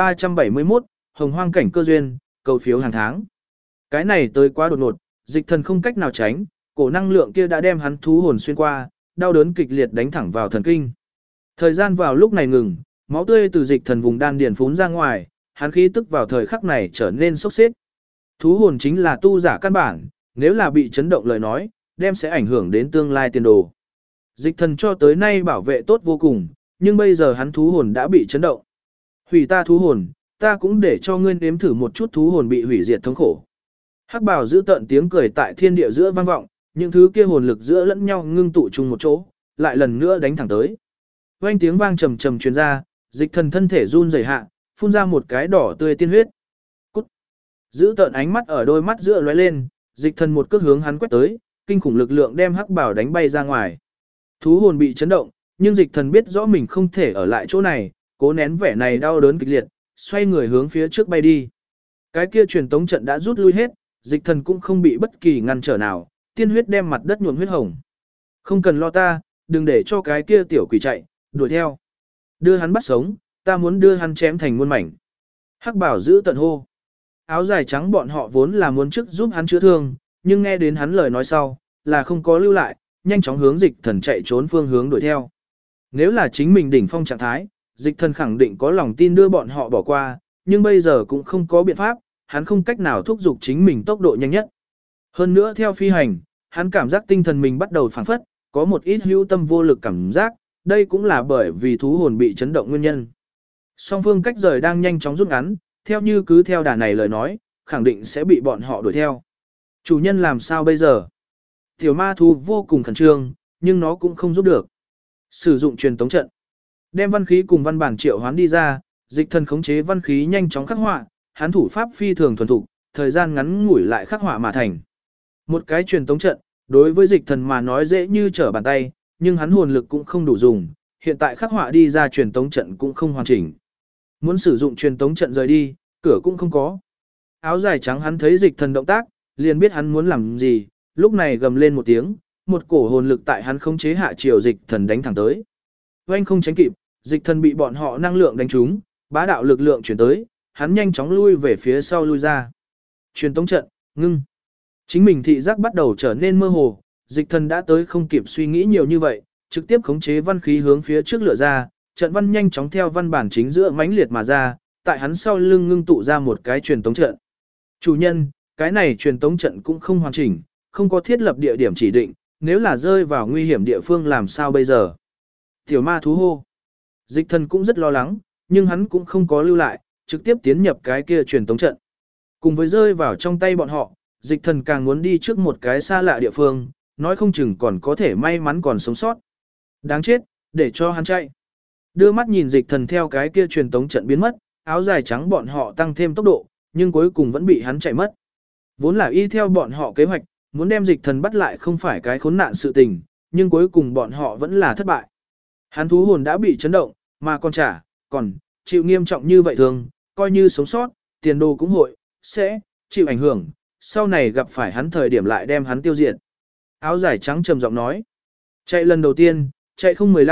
1371, Hồng Hoang cảnh cơ duyên, cầu phiếu hàng tháng. Cái này tới quá đột ngột, dịch thần không cách nào tránh, cổ năng lượng kia đã đem hắn thú hồn xuyên qua, đau đớn kịch liệt đánh thẳng vào thần kinh. Thời gian vào lúc này ngừng, máu tươi từ dịch thần vùng đan điền phún ra ngoài, hắn khí tức vào thời khắc này trở nên sốc xếp. Thú hồn chính là tu giả căn bản, nếu là bị chấn động lời nói, đem sẽ ảnh hưởng đến tương lai tiền đồ. Dịch thần cho tới nay bảo vệ tốt vô cùng, nhưng bây giờ hắn thú hồn đã bị chấn động. Hủy ta thú hồn, ta cũng để cho ngươi nếm thử một chút thú hồn bị hủy diệt thống khổ. Hắc Bảo giữ tận tiếng cười tại thiên địa giữa vang vọng, những thứ kia hồn lực giữa lẫn nhau ngưng tụ chung một chỗ, lại lần nữa đánh thẳng tới. Oanh tiếng vang trầm trầm truyền ra, dịch thần thân thể run rẩy hạ, phun ra một cái đỏ tươi tiên huyết. Cút. Giữ tận ánh mắt ở đôi mắt giữa lóe lên, dịch thần một cước hướng hắn quét tới, kinh khủng lực lượng đem Hắc Bảo đánh bay ra ngoài. Thú hồn bị chấn động, nhưng dịch thần biết rõ mình không thể ở lại chỗ này, cố nén vẻ này đau đớn kịch liệt, xoay người hướng phía trước bay đi. Cái kia truyền tống trận đã rút lui hết, dịch thần cũng không bị bất kỳ ngăn trở nào, tiên huyết đem mặt đất nhuộm huyết hồng. Không cần lo ta, đừng để cho cái kia tiểu quỷ chạy, đuổi theo. Đưa hắn bắt sống, ta muốn đưa hắn chém thành muôn mảnh. Hắc Bảo giữ tận hô. Áo dài trắng bọn họ vốn là muốn trước giúp hắn chữa thương, nhưng nghe đến hắn lời nói sau, là không có lưu lại, nhanh chóng hướng dịch thần chạy trốn phương hướng đuổi theo. Nếu là chính mình đỉnh phong trạng thái, dịch thần khẳng định có lòng tin đưa bọn họ bỏ qua, nhưng bây giờ cũng không có biện pháp, hắn không cách nào thúc giục chính mình tốc độ nhanh nhất. Hơn nữa theo phi hành, hắn cảm giác tinh thần mình bắt đầu phảng phất, có một ít hữu tâm vô lực cảm giác, đây cũng là bởi vì thú hồn bị chấn động nguyên nhân. Song phương cách rời đang nhanh chóng rút ngắn, theo như cứ theo đà này lời nói, khẳng định sẽ bị bọn họ đuổi theo. Chủ nhân làm sao bây giờ? Tiểu ma thú vô cùng khẩn trương, nhưng nó cũng không giúp được. Sử dụng truyền tống trận. Đem văn khí cùng văn bản triệu hoán đi ra, dịch thần khống chế văn khí nhanh chóng khắc họa, hắn thủ pháp phi thường thuần thục, thời gian ngắn ngủi lại khắc họa mà thành. Một cái truyền tống trận, đối với dịch thần mà nói dễ như trở bàn tay, nhưng hắn hồn lực cũng không đủ dùng, hiện tại khắc họa đi ra truyền tống trận cũng không hoàn chỉnh. Muốn sử dụng truyền tống trận rời đi, cửa cũng không có. Áo dài trắng hắn thấy dịch thần động tác, liền biết hắn muốn làm gì, lúc này gầm lên một tiếng, một cổ hồn lực tại hắn khống chế hạ chiều dịch thần đánh thẳng tới. Oanh không tránh kịp, dịch thần bị bọn họ năng lượng đánh trúng, bá đạo lực lượng chuyển tới, hắn nhanh chóng lui về phía sau lui ra. Truyền tống trận, ngưng. Chính mình thị giác bắt đầu trở nên mơ hồ, dịch thần đã tới không kịp suy nghĩ nhiều như vậy, trực tiếp khống chế văn khí hướng phía trước lựa ra, trận văn nhanh chóng theo văn bản chính giữa mãnh liệt mà ra, tại hắn sau lưng ngưng tụ ra một cái truyền tống trận. Chủ nhân, cái này truyền tống trận cũng không hoàn chỉnh, không có thiết lập địa điểm chỉ định, nếu là rơi vào nguy hiểm địa phương làm sao bây giờ? Tiểu ma thú hô. Dịch thần cũng rất lo lắng, nhưng hắn cũng không có lưu lại, trực tiếp tiến nhập cái kia truyền tống trận. Cùng với rơi vào trong tay bọn họ, dịch thần càng muốn đi trước một cái xa lạ địa phương, nói không chừng còn có thể may mắn còn sống sót. Đáng chết, để cho hắn chạy. Đưa mắt nhìn dịch thần theo cái kia truyền tống trận biến mất, áo dài trắng bọn họ tăng thêm tốc độ, nhưng cuối cùng vẫn bị hắn chạy mất. Vốn là y theo bọn họ kế hoạch, muốn đem dịch thần bắt lại không phải cái khốn nạn sự tình, nhưng cuối cùng bọn họ vẫn là thất bại. Hắn thú hồn đã bị chấn động, mà còn chịu nghiêm trọng như vậy thường, coi như sống sót, tiền đồ cũng sẽ chịu ảnh hưởng, sau này gặp phải hắn thời điểm lại đem hắn tiêu diệt. Áo dài trắng trầm giọng nói, chạy lần đầu tiên, chạy không 15,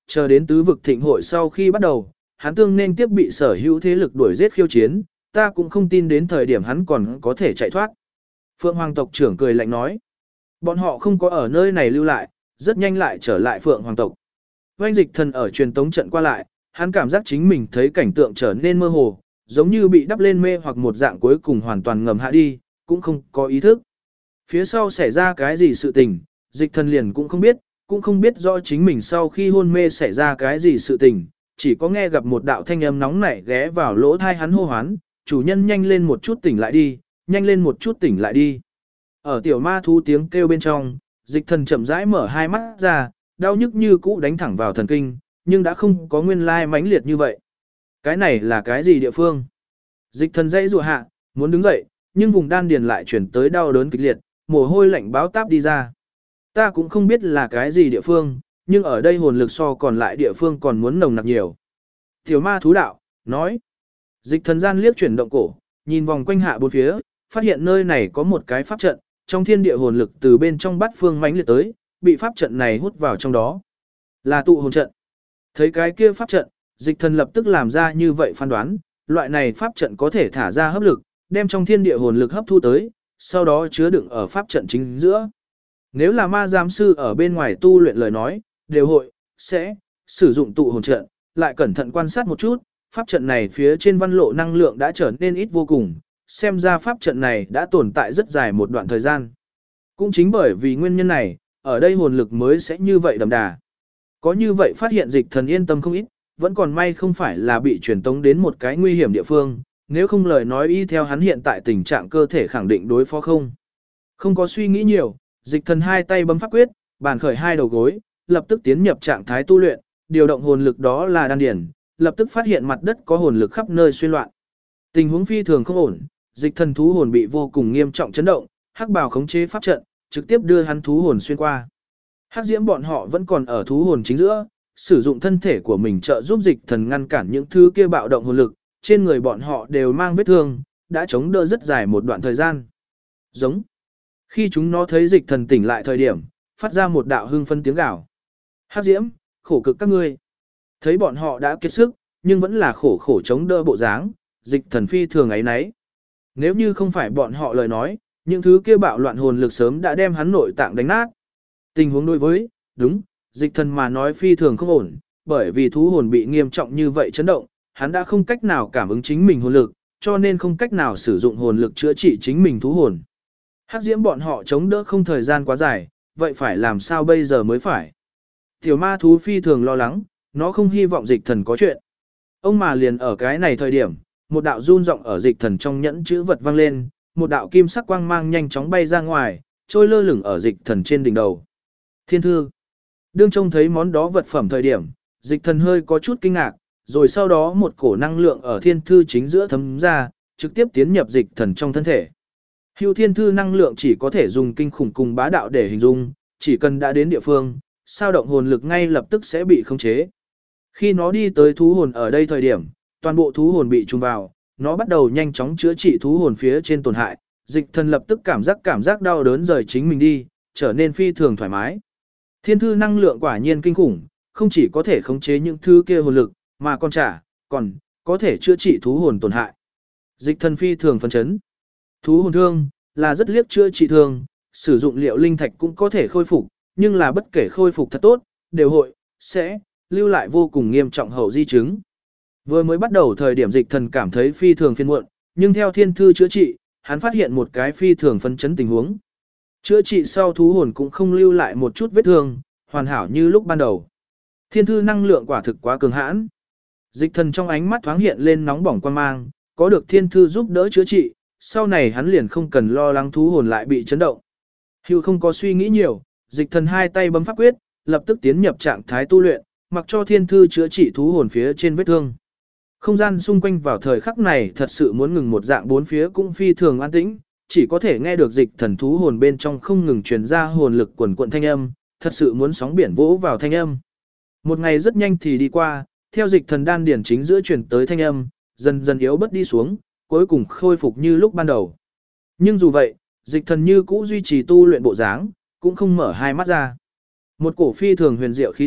chờ đến tứ vực thịnh hội sau khi bắt đầu, hắn tương nên tiếp bị sở hữu thế lực đuổi giết khiêu chiến, ta cũng không tin đến thời điểm hắn còn có thể chạy thoát. Phượng Hoàng tộc trưởng cười lạnh nói, bọn họ không có ở nơi này lưu lại, rất nhanh lại trở lại Phượng Hoàng tộc. Oanh Dịch Thần ở truyền tống trận qua lại, hắn cảm giác chính mình thấy cảnh tượng trở nên mơ hồ, giống như bị đắp lên mê hoặc một dạng cuối cùng hoàn toàn ngầm hạ đi, cũng không có ý thức. Phía sau xảy ra cái gì sự tình, Dịch Thần liền cũng không biết rõ chính mình sau khi hôn mê xảy ra cái gì sự tình, chỉ có nghe gặp một đạo thanh âm nóng nảy ghé vào lỗ tai hắn hô hoán, chủ nhân nhanh lên một chút tỉnh lại đi, nhanh lên một chút tỉnh lại đi. Ở tiểu ma thú tiếng kêu bên trong, Dịch Thần chậm rãi mở hai mắt ra, đau nhức như cũ đánh thẳng vào thần kinh, nhưng đã không có nguyên lai mãnh liệt như vậy. Cái này là cái gì địa phương? Dịch Thần dãy rùa hạ, muốn đứng dậy, nhưng vùng đan điền lại chuyển tới đau đớn kịch liệt, mồ hôi lạnh báo táp đi ra. Ta cũng không biết là cái gì địa phương, nhưng ở đây hồn lực so còn lại địa phương còn muốn nồng nặc nhiều. Tiểu ma thú đạo, nói. Dịch Thần gian liếc chuyển động cổ, nhìn vòng quanh hạ bốn phía, phát hiện nơi này có một cái pháp trận, trong thiên địa hồn lực từ bên trong bát phương mãnh liệt tới, bị pháp trận này hút vào trong đó. Là tụ hồn trận. Thấy cái kia pháp trận, Dịch Thần lập tức làm ra như vậy phán đoán, loại này pháp trận có thể thả ra hấp lực, đem trong thiên địa hồn lực hấp thu tới, sau đó chứa đựng ở pháp trận chính giữa. Nếu là ma giám sư ở bên ngoài tu luyện lời nói, đều sẽ sử dụng tụ hồn trận, lại cẩn thận quan sát một chút, pháp trận này phía trên văn lộ năng lượng đã trở nên ít vô cùng, xem ra pháp trận này đã tồn tại rất dài một đoạn thời gian. Cũng chính bởi vì nguyên nhân này, ở đây hồn lực mới sẽ như vậy đậm đà. Có như vậy phát hiện Dịch Thần yên tâm không ít, vẫn còn may không phải là bị truyền tống đến một cái nguy hiểm địa phương, nếu không lời nói y theo hắn hiện tại tình trạng cơ thể khẳng định đối phó không. Không có suy nghĩ nhiều, Dịch Thần hai tay bấm pháp quyết, bàn khởi hai đầu gối, lập tức tiến nhập trạng thái tu luyện, điều động hồn lực đó là đan điển, lập tức phát hiện mặt đất có hồn lực khắp nơi xuyên loạn. Tình huống phi thường không ổn, Dịch Thần thú hồn bị vô cùng nghiêm trọng chấn động, hắc bào khống chế pháp trận, trực tiếp đưa hắn thú hồn xuyên qua. Hắc Diễm bọn họ vẫn còn ở thú hồn chính giữa, sử dụng thân thể của mình trợ giúp Dịch Thần ngăn cản những thứ kia bạo động hồn lực, trên người bọn họ đều mang vết thương, đã chống đỡ rất dài một đoạn thời gian. Giống. Khi chúng nó thấy Dịch Thần tỉnh lại thời điểm, phát ra một đạo hưng phân tiếng gào. Hắc Diễm, khổ cực các ngươi. Thấy bọn họ đã kiệt sức, nhưng vẫn là khổ khổ chống đỡ bộ dáng, Dịch Thần phi thường ấy nấy. Nếu như không phải bọn họ lời nói, những thứ kia bạo loạn hồn lực sớm đã đem hắn nội tạng đánh nát. Tình huống đối với, đúng, Dịch Thần mà nói phi thường không ổn, bởi vì thú hồn bị nghiêm trọng như vậy chấn động, hắn đã không cách nào cảm ứng chính mình hồn lực, cho nên không cách nào sử dụng hồn lực chữa trị chính mình thú hồn. Hắc Diễm bọn họ chống đỡ không thời gian quá dài, vậy phải làm sao bây giờ mới phải? Tiểu ma thú phi thường lo lắng, nó không hy vọng Dịch Thần có chuyện. Ông mà liền ở cái này thời điểm, một đạo run rộng ở Dịch Thần trong nhẫn chữ vật vang lên, một đạo kim sắc quang mang nhanh chóng bay ra ngoài, trôi lơ lửng ở Dịch Thần trên đỉnh đầu. Thiên thư. Đương trông thấy món đó vật phẩm thời điểm, Dịch Thần hơi có chút kinh ngạc, rồi sau đó một cổ năng lượng ở thiên thư chính giữa thấm ra, trực tiếp tiến nhập Dịch Thần trong thân thể. Hưu thiên thư năng lượng chỉ có thể dùng kinh khủng cùng bá đạo để hình dung, chỉ cần đã đến địa phương, sao động hồn lực ngay lập tức sẽ bị khống chế. Khi nó đi tới thú hồn ở đây thời điểm, toàn bộ thú hồn bị trùng vào, nó bắt đầu nhanh chóng chữa trị thú hồn phía trên tổn hại, Dịch Thần lập tức cảm giác đau đớn rời chính mình đi, trở nên phi thường thoải mái. Thiên thư năng lượng quả nhiên kinh khủng, không chỉ có thể khống chế những thứ kia hồn lực, mà còn có thể chữa trị thú hồn tổn hại. Dịch Thần phi thường phấn chấn. Thú hồn thương là rất liếc chữa trị thương, sử dụng liệu linh thạch cũng có thể khôi phục, nhưng là bất kể khôi phục thật tốt, đều sẽ lưu lại vô cùng nghiêm trọng hậu di chứng. Vừa mới bắt đầu thời điểm Dịch Thần cảm thấy phi thường phiền muộn, nhưng theo thiên thư chữa trị, hắn phát hiện một cái phi thường phấn chấn tình huống. Chữa trị sau thú hồn cũng không lưu lại một chút vết thương, hoàn hảo như lúc ban đầu. Thiên thư năng lượng quả thực quá cường hãn. Dịch Thần trong ánh mắt thoáng hiện lên nóng bỏng quan mang, có được thiên thư giúp đỡ chữa trị, sau này hắn liền không cần lo lắng thú hồn lại bị chấn động. Hưu không có suy nghĩ nhiều, Dịch Thần hai tay bấm pháp quyết, lập tức tiến nhập trạng thái tu luyện, mặc cho thiên thư chữa trị thú hồn phía trên vết thương. Không gian xung quanh vào thời khắc này thật sự muốn ngừng một dạng, bốn phía cũng phi thường an tĩnh, chỉ có thể nghe được Dịch Thần thú hồn bên trong không ngừng truyền ra hồn lực quần quận thanh âm, thật sự muốn sóng biển vỗ vào thanh âm. Một ngày rất nhanh thì đi qua, theo Dịch Thần đan điển chính giữa truyền tới thanh âm, dần dần yếu bớt đi xuống, cuối cùng khôi phục như lúc ban đầu. Nhưng dù vậy, Dịch Thần như cũ duy trì tu luyện bộ dáng, cũng không mở hai mắt ra. Một cổ phi thường huyền diệu khí tức,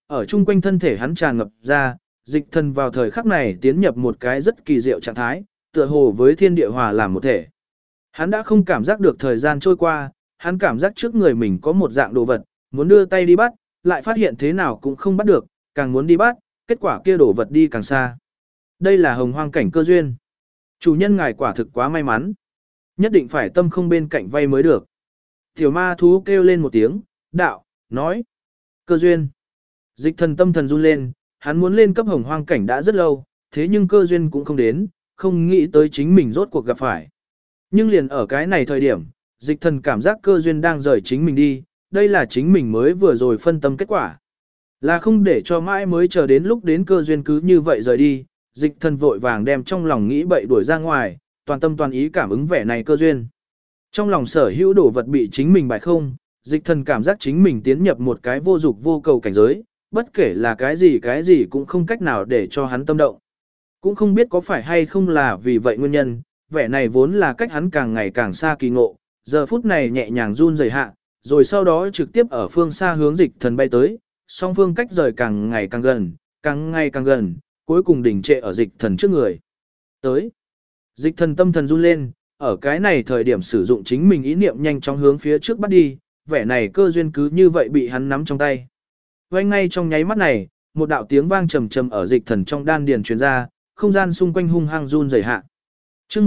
ở chung quanh thân thể hắn tràn ngập ra, dịch thần vào thời khắc này tiến nhập một cái rất kỳ diệu trạng thái, tựa hồ với thiên địa hòa làm một thể. Hắn đã không cảm giác được thời gian trôi qua, hắn cảm giác trước người mình có một dạng đồ vật, muốn đưa tay đi bắt, lại phát hiện thế nào cũng không bắt được, càng muốn đi bắt, kết quả kia đồ vật đi càng xa. Đây là hồng hoang cảnh cơ duyên. Chủ nhân ngài quả thực quá may mắn. Nhất định phải tâm không bên cạnh vay mới được. Tiểu ma thú kêu lên một tiếng, đạo, nói. Cơ duyên. Dịch thần tâm thần run lên, hắn muốn lên cấp hồng hoang cảnh đã rất lâu, thế nhưng cơ duyên cũng không đến, không nghĩ tới chính mình rốt cuộc gặp phải. Nhưng liền ở cái này thời điểm, dịch thần cảm giác cơ duyên đang rời chính mình đi, đây là chính mình mới vừa rồi phân tâm kết quả. Là không để cho mãi mới chờ đến lúc đến cơ duyên cứ như vậy rời đi, dịch thần vội vàng đem trong lòng nghĩ bậy đuổi ra ngoài, toàn tâm toàn ý cảm ứng vẻ này cơ duyên. Trong lòng sở hữu đồ vật bị chính mình bại không, dịch thần cảm giác chính mình tiến nhập một cái vô dục vô cầu cảnh giới, bất kể là cái gì cũng không cách nào để cho hắn tâm động. Cũng không biết có phải hay không là vì vậy nguyên nhân, vẻ này vốn là cách hắn càng ngày càng xa kỳ ngộ, giờ phút này nhẹ nhàng run rẩy hạ, rồi sau đó trực tiếp ở phương xa hướng dịch thần bay tới, song phương cách rời càng ngày càng gần, cuối cùng đỉnh trệ ở dịch thần trước người. Tới, dịch thần tâm thần run lên, ở cái này thời điểm sử dụng chính mình ý niệm nhanh chóng hướng phía trước bắt đi, vẻ này cơ duyên cứ như vậy bị hắn nắm trong tay. Ngay ngay trong nháy mắt này, một đạo tiếng vang trầm trầm ở dịch thần trong đan điền truyền ra, không gian xung quanh hung hăng run rẩy hạ. Chương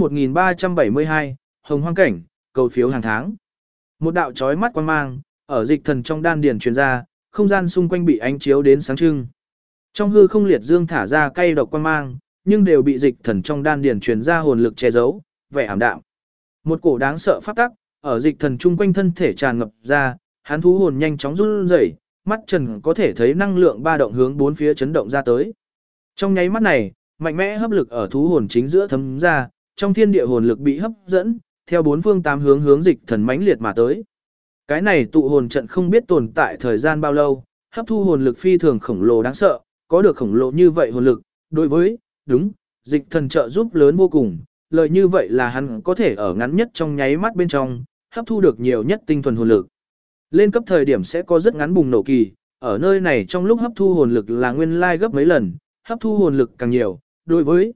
1372, Hồng Hoang cảnh, cầu phiếu hàng tháng. Một đạo chói mắt quang mang ở dịch thần trong đan điền truyền ra, không gian xung quanh bị ánh chiếu đến sáng trưng. Trong hư không liệt dương thả ra cay độc quang mang, nhưng đều bị dịch thần trong đan điền truyền ra hồn lực che giấu, vẻ ảm đạm. Một cổ đáng sợ pháp tắc ở dịch thần chung quanh thân thể tràn ngập ra, hắn thú hồn nhanh chóng run rẩy, mắt trần có thể thấy năng lượng ba động hướng bốn phía chấn động ra tới. Trong nháy mắt này, mạnh mẽ hấp lực ở thú hồn chính giữa thấm ra, trong thiên địa hồn lực bị hấp dẫn, theo bốn phương tám hướng hướng dịch thần mãnh liệt mà tới. Cái này tụ hồn trận không biết tồn tại thời gian bao lâu, hấp thu hồn lực phi thường khổng lồ đáng sợ, có được khổng lồ như vậy hồn lực, đối với, dịch thần trợ giúp lớn vô cùng, lợi như vậy là hắn có thể ở ngắn nhất trong nháy mắt bên trong, hấp thu được nhiều nhất tinh thuần hồn lực. Lên cấp thời điểm sẽ có rất ngắn bùng nổ kỳ, ở nơi này trong lúc hấp thu hồn lực là nguyên lai gấp mấy lần, hấp thu hồn lực càng nhiều, đối với,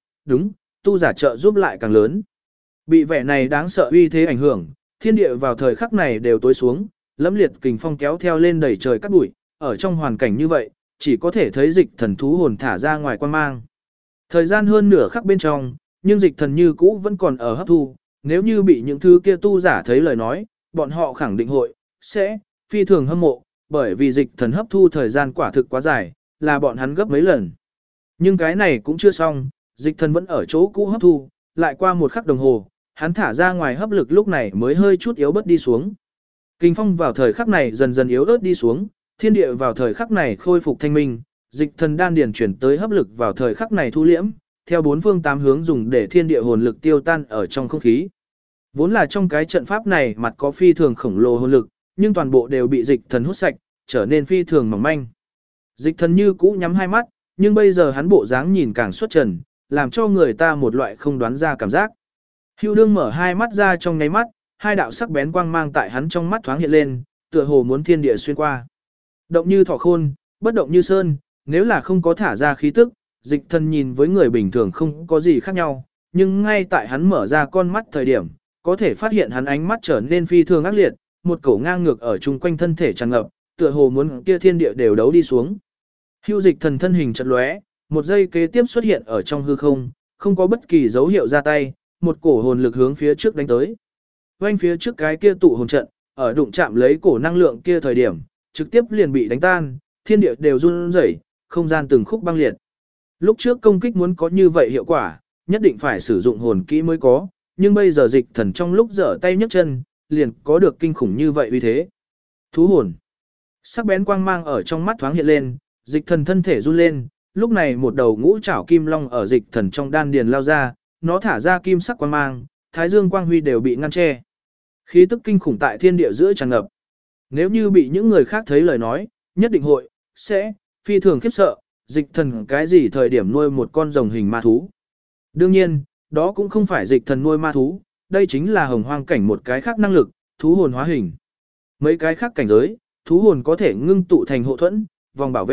tu giả trợ giúp lại càng lớn. Bị vẻ này đáng sợ uy thế ảnh hưởng, thiên địa vào thời khắc này đều tối xuống, lẫm liệt kình phong kéo theo lên đẩy trời cắt bụi, ở trong hoàn cảnh như vậy, chỉ có thể thấy dịch thần thú hồn thả ra ngoài quan mang. Thời gian hơn nửa khắc bên trong, nhưng dịch thần như cũ vẫn còn ở hấp thu, nếu như bị những thứ kia tu giả thấy lời nói, bọn họ khẳng định sẽ phi thường hâm mộ, bởi vì dịch thần hấp thu thời gian quả thực quá dài, là bọn hắn gấp mấy lần. Nhưng cái này cũng chưa xong, dịch thần vẫn ở chỗ cũ hấp thu, lại qua một khắc đồng hồ, hắn thả ra ngoài hấp lực lúc này mới hơi chút yếu bớt đi xuống. Kinh phong vào thời khắc này dần dần yếu ớt đi xuống, thiên địa vào thời khắc này khôi phục thanh minh, dịch thần đan điền chuyển tới hấp lực vào thời khắc này thu liễm, theo bốn phương tám hướng dùng để thiên địa hồn lực tiêu tan ở trong không khí. Vốn là trong cái trận pháp này mặt có phi thường khổng lồ hồn lực, nhưng toàn bộ đều bị dịch thần hút sạch, trở nên phi thường mỏng manh. Dịch thần như cũ nhắm hai mắt, nhưng bây giờ hắn bộ dáng nhìn càng xuất trần, làm cho người ta một loại không đoán ra cảm giác. Hưu đương mở hai mắt ra trong nháy mắt, hai đạo sắc bén quang mang tại hắn trong mắt thoáng hiện lên, tựa hồ muốn thiên địa xuyên qua. Động như thỏ khôn, bất động như sơn, nếu là không có thả ra khí tức, dịch thần nhìn với người bình thường không có gì khác nhau, nhưng ngay tại hắn mở ra con mắt thời điểm, có thể phát hiện hắn ánh mắt trở nên phi thường ác liệt, một cổ ngang ngược ở chung quanh thân thể tràn ngập, tựa hồ muốn kia thiên địa đều đấu đi xuống. Hưu dịch thần thân hình chợt lóe, một giây kế tiếp xuất hiện ở trong hư không, không có bất kỳ dấu hiệu ra tay, một cổ hồn lực hướng phía trước đánh tới. Quanh phía trước cái kia tụ hồn trận, ở đụng chạm lấy cổ năng lượng kia thời điểm, trực tiếp liền bị đánh tan, thiên địa đều run rẩy, không gian từng khúc băng liệt. Lúc trước công kích muốn có như vậy hiệu quả, nhất định phải sử dụng hồn kỹ mới có, nhưng bây giờ dịch thần trong lúc giở tay nhấc chân, liền có được kinh khủng như vậy uy thế. Thú hồn. Sắc bén quang mang ở trong mắt thoáng hiện lên, dịch thần thân thể run lên, lúc này một đầu ngũ trảo kim long ở dịch thần trong đan điền lao ra, nó thả ra kim sắc quang mang, thái dương quang huy đều bị ngăn che. Khí tức kinh khủng tại thiên địa giữa tràn ngập. Nếu như bị những người khác thấy lời nói, nhất định sẽ phi thường khiếp sợ, dịch thần cái gì thời điểm nuôi một con rồng hình ma thú. Đương nhiên, đó cũng không phải dịch thần nuôi ma thú, đây chính là hồng hoang cảnh một cái khác năng lực, thú hồn hóa hình. Mấy cái khác cảnh giới, thú hồn có thể ngưng tụ thành hộ thuẫn, vòng bảo vệ,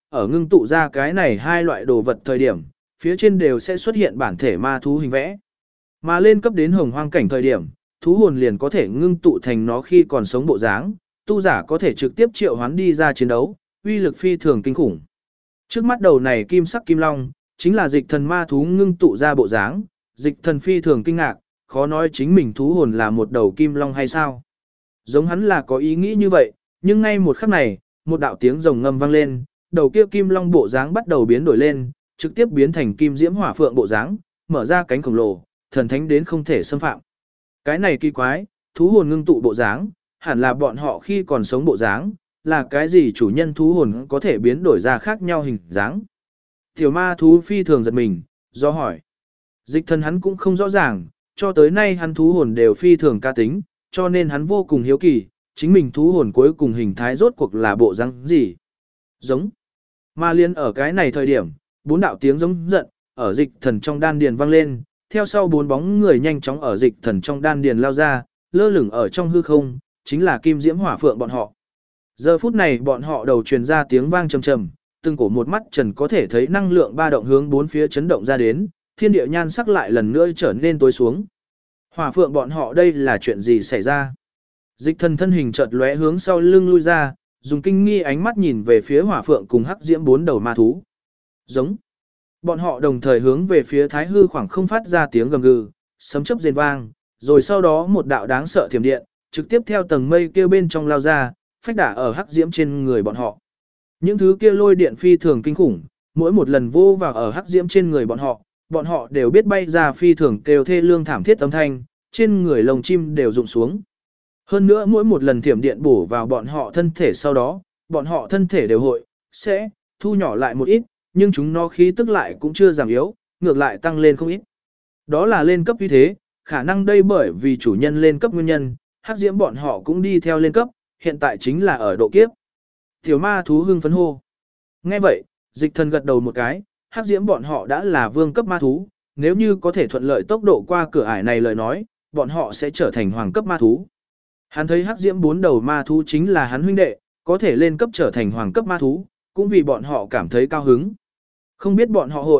ở ngưng tụ ra cái này hai loại đồ vật thời điểm, phía trên đều sẽ xuất hiện bản thể ma thú hình vẽ. Mà lên cấp đến hồng hoang cảnh thời điểm, thú hồn liền có thể ngưng tụ thành nó khi còn sống bộ dáng, tu giả có thể trực tiếp triệu hoán đi ra chiến đấu, uy lực phi thường kinh khủng. Trước mắt đầu này kim sắc kim long, chính là dịch thần ma thú ngưng tụ ra bộ dáng, dịch thần phi thường kinh ngạc, khó nói chính mình thú hồn là một đầu kim long hay sao. Giống hắn là có ý nghĩ như vậy, nhưng ngay một khắc này, một đạo tiếng rồng ngâm vang lên, đầu kia kim long bộ dáng bắt đầu biến đổi lên, trực tiếp biến thành kim diễm hỏa phượng bộ dáng, mở ra cánh khổng lồ, thần thánh đến không thể xâm phạm. Cái này kỳ quái, thú hồn ngưng tụ bộ dáng, hẳn là bọn họ khi còn sống bộ dáng, là cái gì chủ nhân thú hồn có thể biến đổi ra khác nhau hình dáng. Tiểu ma thú phi thường giật mình, do hỏi. Dịch thần hắn cũng không rõ ràng, cho tới nay hắn thú hồn đều phi thường ca tính, cho nên hắn vô cùng hiếu kỳ, chính mình thú hồn cuối cùng hình thái rốt cuộc là bộ dáng gì. Giống. Ma liên ở cái này thời điểm, bốn đạo tiếng giống giận, ở dịch thần trong đan điền vang lên, theo sau bốn bóng người nhanh chóng ở dịch thần trong đan điền lao ra, lơ lửng ở trong hư không, chính là kim diễm hỏa phượng bọn họ. Giờ phút này bọn họ đầu truyền ra tiếng vang trầm trầm, từng cổ một mắt trần có thể thấy năng lượng ba động hướng bốn phía chấn động ra đến, thiên địa nhan sắc lại lần nữa trở nên tối xuống. Hỏa phượng bọn họ đây là chuyện gì xảy ra? Dịch thần thân hình chợt lóe hướng sau lưng lui ra, dùng kinh nghi ánh mắt nhìn về phía hỏa phượng cùng hắc diễm bốn đầu ma thú. Giống. Bọn họ đồng thời hướng về phía thái hư khoảng không phát ra tiếng gầm gừ, sấm chớp rền vang, rồi sau đó một đạo đáng sợ thiểm điện, trực tiếp theo tầng mây kia bên trong lao ra, phách đả ở hắc diễm trên người bọn họ. Những thứ kia lôi điện phi thường kinh khủng, mỗi một lần vô vào ở hắc diễm trên người bọn họ đều biết bay ra phi thường kêu thê lương thảm thiết âm thanh, trên người lồng chim đều rụng xuống. Hơn nữa mỗi một lần thiểm điện bổ vào bọn họ thân thể sau đó, bọn họ thân thể đều sẽ thu nhỏ lại một ít, nhưng chúng nó khí tức lại cũng chưa giảm yếu, ngược lại tăng lên không ít. Đó là lên cấp như thế, khả năng đây bởi vì chủ nhân lên cấp nguyên nhân, hắc diễm bọn họ cũng đi theo lên cấp, hiện tại chính là ở độ kiếp. Tiểu ma thú hưng phấn hô. Nghe vậy, dịch thần gật đầu một cái, hắc diễm bọn họ đã là vương cấp ma thú, nếu như có thể thuận lợi tốc độ qua cửa ải này lời nói, bọn họ sẽ trở thành hoàng cấp ma thú. Hắn thấy hắc diễm bốn đầu ma thú chính là hắn huynh đệ, có thể lên cấp trở thành hoàng cấp ma thú, cũng vì bọn họ cảm thấy cao hứng. Không biết bọn họ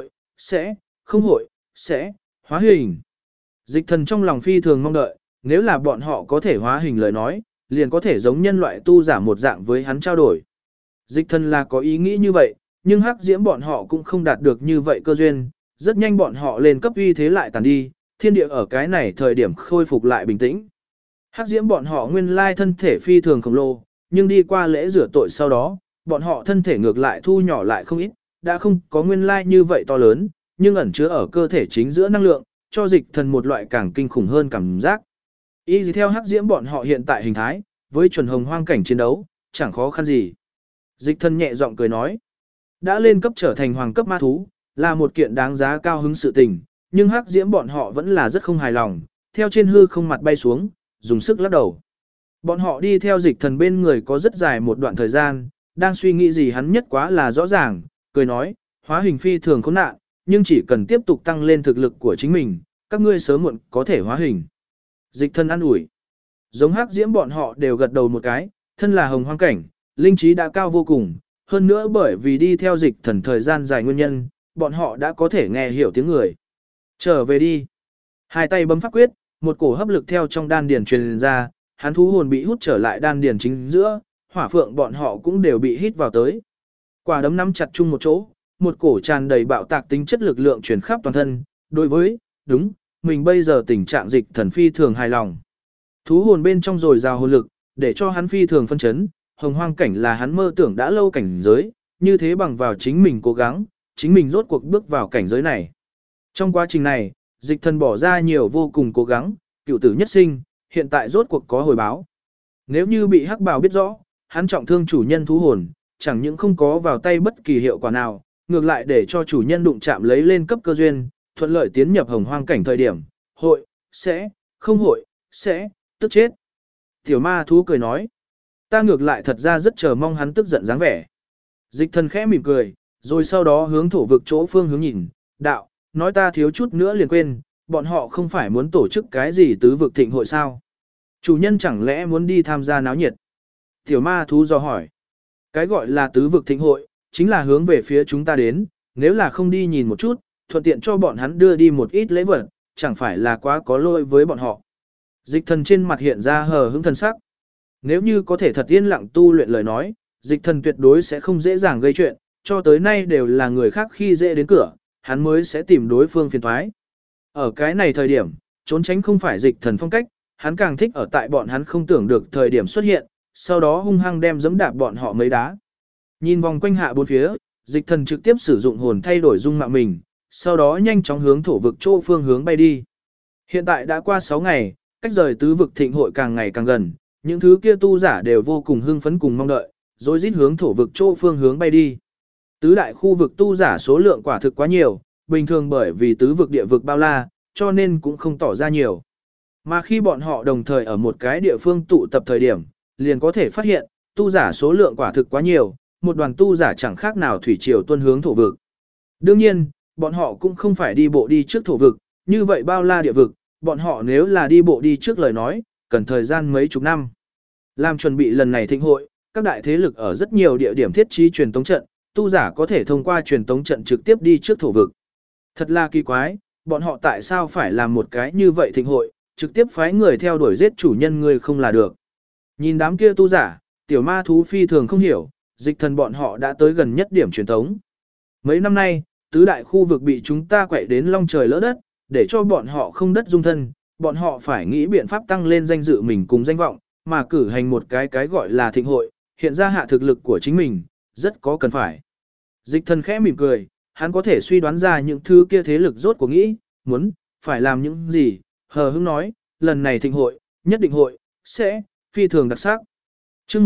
không sẽ, hóa hình. Dịch thần trong lòng phi thường mong đợi, nếu là bọn họ có thể hóa hình lời nói, liền có thể giống nhân loại tu giả một dạng với hắn trao đổi. Dịch thần là có ý nghĩ như vậy, nhưng hắc diễm bọn họ cũng không đạt được như vậy cơ duyên, rất nhanh bọn họ lên cấp uy thế lại tàn đi, thiên địa ở cái này thời điểm khôi phục lại bình tĩnh. Hắc diễm bọn họ nguyên lai thân thể phi thường khổng lồ, nhưng đi qua lễ rửa tội sau đó, bọn họ thân thể ngược lại thu nhỏ lại không ít, đã không có nguyên lai như vậy to lớn, nhưng ẩn chứa ở cơ thể chính giữa năng lượng, cho dịch thần một loại càng kinh khủng hơn cảm giác. Y gì theo hắc diễm bọn họ hiện tại hình thái, với chuẩn hồng hoang cảnh chiến đấu, chẳng khó khăn gì. Dịch thần nhẹ giọng cười nói, đã lên cấp trở thành hoàng cấp ma thú, là một kiện đáng giá cao hứng sự tình, nhưng hắc diễm bọn họ vẫn là rất không hài lòng, theo trên hư không mặt bay xuống, dùng sức lắc đầu. Bọn họ đi theo dịch thần bên người có rất dài một đoạn thời gian, đang suy nghĩ gì hắn nhất quá là rõ ràng, cười nói, hóa hình phi thường khốn nạn, nhưng chỉ cần tiếp tục tăng lên thực lực của chính mình, các ngươi sớm muộn có thể hóa hình. Dịch thần an ủi. Giống hắc diễm bọn họ đều gật đầu một cái, thân là hồng hoang cảnh, linh trí đã cao vô cùng, hơn nữa bởi vì đi theo dịch thần thời gian dài nguyên nhân, bọn họ đã có thể nghe hiểu tiếng người. Trở về đi. Hai tay bấm pháp quyết, một cổ hấp lực theo trong đan điền truyền ra, hắn thú hồn bị hút trở lại đan điền chính giữa, hỏa phượng bọn họ cũng đều bị hít vào tới. Quả đấm nắm chặt chung một chỗ, một cổ tràn đầy bạo tạc tính chất lực lượng truyền khắp toàn thân, đối với, đúng, mình bây giờ tình trạng dịch thần phi thường hài lòng. Thú hồn bên trong dồi dào hồn lực, để cho hắn phi thường phân chấn, hồng hoang cảnh là hắn mơ tưởng đã lâu cảnh giới, như thế bằng vào chính mình cố gắng, chính mình rốt cuộc bước vào cảnh giới này. Trong quá trình này, dịch thần bỏ ra nhiều vô cùng cố gắng, cựu tử nhất sinh, hiện tại rốt cuộc có hồi báo. Nếu như bị hắc bào biết rõ, hắn trọng thương chủ nhân thú hồn, chẳng những không có vào tay bất kỳ hiệu quả nào, ngược lại để cho chủ nhân đụng chạm lấy lên cấp cơ duyên, thuận lợi tiến nhập hồng hoang cảnh thời điểm, sẽ, tức chết. Tiểu ma thú cười nói, ta ngược lại thật ra rất chờ mong hắn tức giận dáng vẻ. Dịch thần khẽ mỉm cười, rồi sau đó hướng thổ vực chỗ phương hướng nhìn, đạo, nói ta thiếu chút nữa liền quên, bọn họ không phải muốn tổ chức cái gì tứ vực thịnh hội sao? Chủ nhân chẳng lẽ muốn đi tham gia náo nhiệt? Tiểu ma thú do hỏi, cái gọi là tứ vực thịnh hội, chính là hướng về phía chúng ta đến, nếu là không đi nhìn một chút, thuận tiện cho bọn hắn đưa đi một ít lễ vật, chẳng phải là quá có lỗi với bọn họ. Dịch thần trên mặt hiện ra hờ hững thần sắc. Nếu như có thể thật yên lặng tu luyện lời nói, dịch thần tuyệt đối sẽ không dễ dàng gây chuyện, cho tới nay đều là người khác khi dễ đến cửa, hắn mới sẽ tìm đối phương phiền thoái. Ở cái này thời điểm, trốn tránh không phải dịch thần phong cách, hắn càng thích ở tại bọn hắn không tưởng được thời điểm xuất hiện, sau đó hung hăng đem giẫm đạp bọn họ mấy đá. Nhìn vòng quanh hạ bốn phía, dịch thần trực tiếp sử dụng hồn thay đổi dung mạo mình, sau đó nhanh chóng hướng thổ vực chỗ phương hướng bay đi. Hiện tại đã qua 6 ngày, cách rời tứ vực thịnh hội càng ngày càng gần, những thứ kia tu giả đều vô cùng hưng phấn cùng mong đợi, rồi rít hướng thổ vực chỗ phương hướng bay đi. Tứ đại khu vực tu giả số lượng quả thực quá nhiều, bình thường bởi vì tứ vực địa vực bao la, cho nên cũng không tỏ ra nhiều. Mà khi bọn họ đồng thời ở một cái địa phương tụ tập thời điểm, liền có thể phát hiện, tu giả số lượng quả thực quá nhiều, một đoàn tu giả chẳng khác nào thủy triều tuân hướng thổ vực. Đương nhiên, bọn họ cũng không phải đi bộ đi trước thổ vực, như vậy bao la địa vực, bọn họ nếu là đi bộ đi trước lời nói, cần thời gian mấy chục năm. Làm chuẩn bị lần này thịnh hội, các đại thế lực ở rất nhiều địa điểm thiết trí truyền tống trận, tu giả có thể thông qua truyền tống trận trực tiếp đi trước thổ vực. Thật là kỳ quái, bọn họ tại sao phải làm một cái như vậy thịnh hội, trực tiếp phái người theo đuổi giết chủ nhân người không là được. Nhìn đám kia tu giả, tiểu ma thú phi thường không hiểu, dịch thần bọn họ đã tới gần nhất điểm truyền tống. Mấy năm nay, tứ đại khu vực bị chúng ta quậy đến long trời lỡ đất, để cho bọn họ không đất dung thân, bọn họ phải nghĩ biện pháp tăng lên danh dự mình cùng danh vọng, mà cử hành một cái gọi là thịnh hội, hiện ra hạ thực lực của chính mình, rất có cần phải. Dịch thần khẽ mỉm cười, hắn có thể suy đoán ra những thứ kia thế lực rốt của nghĩ, muốn, phải làm những gì, hờ hững nói, lần này thịnh hội, nhất định hội, sẽ, phi thường đặc sắc. chương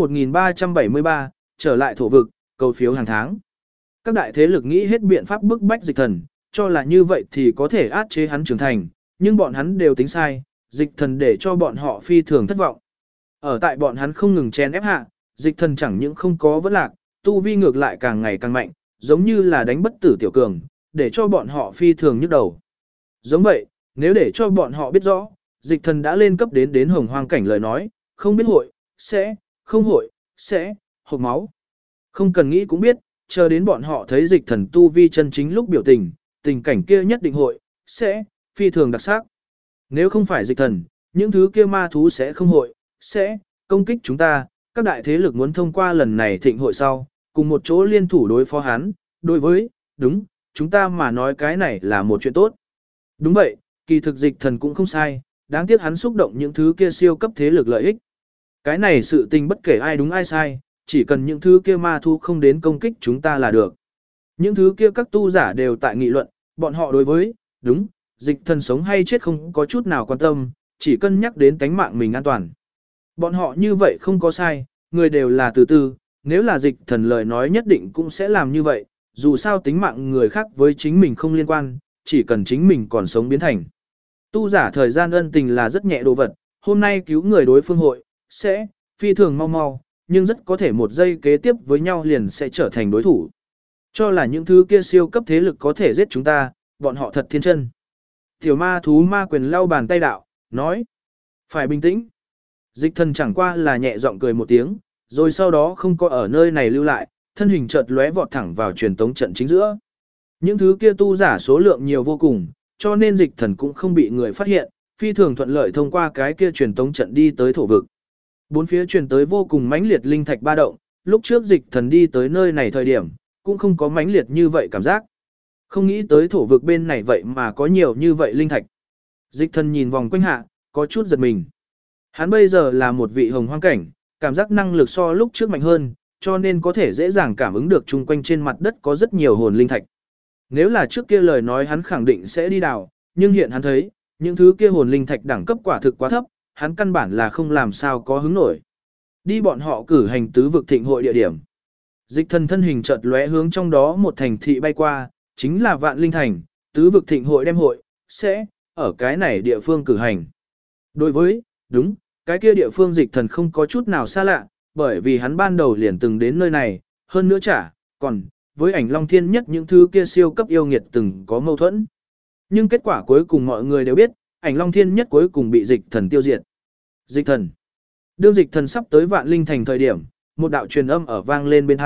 1373, trở lại thổ vực, cầu phiếu hàng tháng. Các đại thế lực nghĩ hết biện pháp bức bách dịch thần, cho là như vậy thì có thể áp chế hắn trưởng thành, nhưng bọn hắn đều tính sai, dịch thần để cho bọn họ phi thường thất vọng. Ở tại bọn hắn không ngừng chen ép hạ, dịch thần chẳng những không có vấn lạc, tu vi ngược lại càng ngày càng mạnh, giống như là đánh bất tử tiểu cường, để cho bọn họ phi thường nhức đầu. Giống vậy, nếu để cho bọn họ biết rõ, dịch thần đã lên cấp đến hồng hoang cảnh lời nói, không biết hội, sẽ, không hội, sẽ, hộc máu. Không cần nghĩ cũng biết, chờ đến bọn họ thấy dịch thần tu vi chân chính lúc biểu tình, tình cảnh kia nhất định hội, sẽ, phi thường đặc sắc. Nếu không phải dịch thần, những thứ kia ma thú sẽ không hội, sẽ, công kích chúng ta, các đại thế lực muốn thông qua lần này thịnh hội sau, cùng một chỗ liên thủ đối phó hắn, đối với, đúng, chúng ta mà nói cái này là một chuyện tốt. Đúng vậy, kỳ thực dịch thần cũng không sai, đáng tiếc hắn xúc động những thứ kia siêu cấp thế lực lợi ích. Cái này sự tình bất kể ai đúng ai sai, chỉ cần những thứ kia ma thú không đến công kích chúng ta là được. Những thứ kia các tu giả đều tại nghị luận, bọn họ đối với, đúng, dịch thần sống hay chết không có chút nào quan tâm, chỉ cân nhắc đến tánh mạng mình an toàn. Bọn họ như vậy không có sai, người đều là từ từ, nếu là dịch thần lời nói nhất định cũng sẽ làm như vậy, dù sao tính mạng người khác với chính mình không liên quan, chỉ cần chính mình còn sống biến thành. Tu giả thời gian ân tình là rất nhẹ đồ vật, hôm nay cứu người đối phương hội, sẽ, phi thường mau mau, nhưng rất có thể một giây kế tiếp với nhau liền sẽ trở thành đối thủ. Cho là những thứ kia siêu cấp thế lực có thể giết chúng ta, bọn họ thật thiên chân. Tiểu ma thú ma quyền lau bàn tay đạo, nói, phải bình tĩnh. Dịch thần chẳng qua là nhẹ giọng cười một tiếng, rồi sau đó không có ở nơi này lưu lại, thân hình chợt lóe vọt thẳng vào truyền tống trận chính giữa. Những thứ kia tu giả số lượng nhiều vô cùng, cho nên dịch thần cũng không bị người phát hiện, phi thường thuận lợi thông qua cái kia truyền tống trận đi tới thổ vực. Bốn phía truyền tới vô cùng mãnh liệt linh thạch ba động, lúc trước dịch thần đi tới nơi này thời điểm, cũng không có mãnh liệt như vậy cảm giác. Không nghĩ tới thổ vực bên này vậy mà có nhiều như vậy linh thạch. Dịch thần nhìn vòng quanh hạ, có chút giật mình. Hắn bây giờ là một vị hồng hoang cảnh, cảm giác năng lực so lúc trước mạnh hơn, cho nên có thể dễ dàng cảm ứng được chung quanh trên mặt đất có rất nhiều hồn linh thạch. Nếu là trước kia lời nói hắn khẳng định sẽ đi đào, nhưng hiện hắn thấy, những thứ kia hồn linh thạch đẳng cấp quả thực quá thấp, hắn căn bản là không làm sao có hứng nổi. Đi bọn họ cử hành tứ vực thịnh hội địa điểm. Dịch thần thân hình chợt lóe hướng trong đó một thành thị bay qua, chính là Vạn Linh Thành, tứ vực thịnh hội đem hội, sẽ, ở cái này địa phương cử hành. Đối với, đúng, cái kia địa phương dịch thần không có chút nào xa lạ, bởi vì hắn ban đầu liền từng đến nơi này, hơn nữa còn, với ảnh Long Thiên Nhất những thứ kia siêu cấp yêu nghiệt từng có mâu thuẫn. Nhưng kết quả cuối cùng mọi người đều biết, ảnh Long Thiên Nhất cuối cùng bị dịch thần tiêu diệt. Dịch thần. Đương dịch thần sắp tới Vạn Linh Thành thời điểm, một đạo truyền âm ở vang lên bên hai,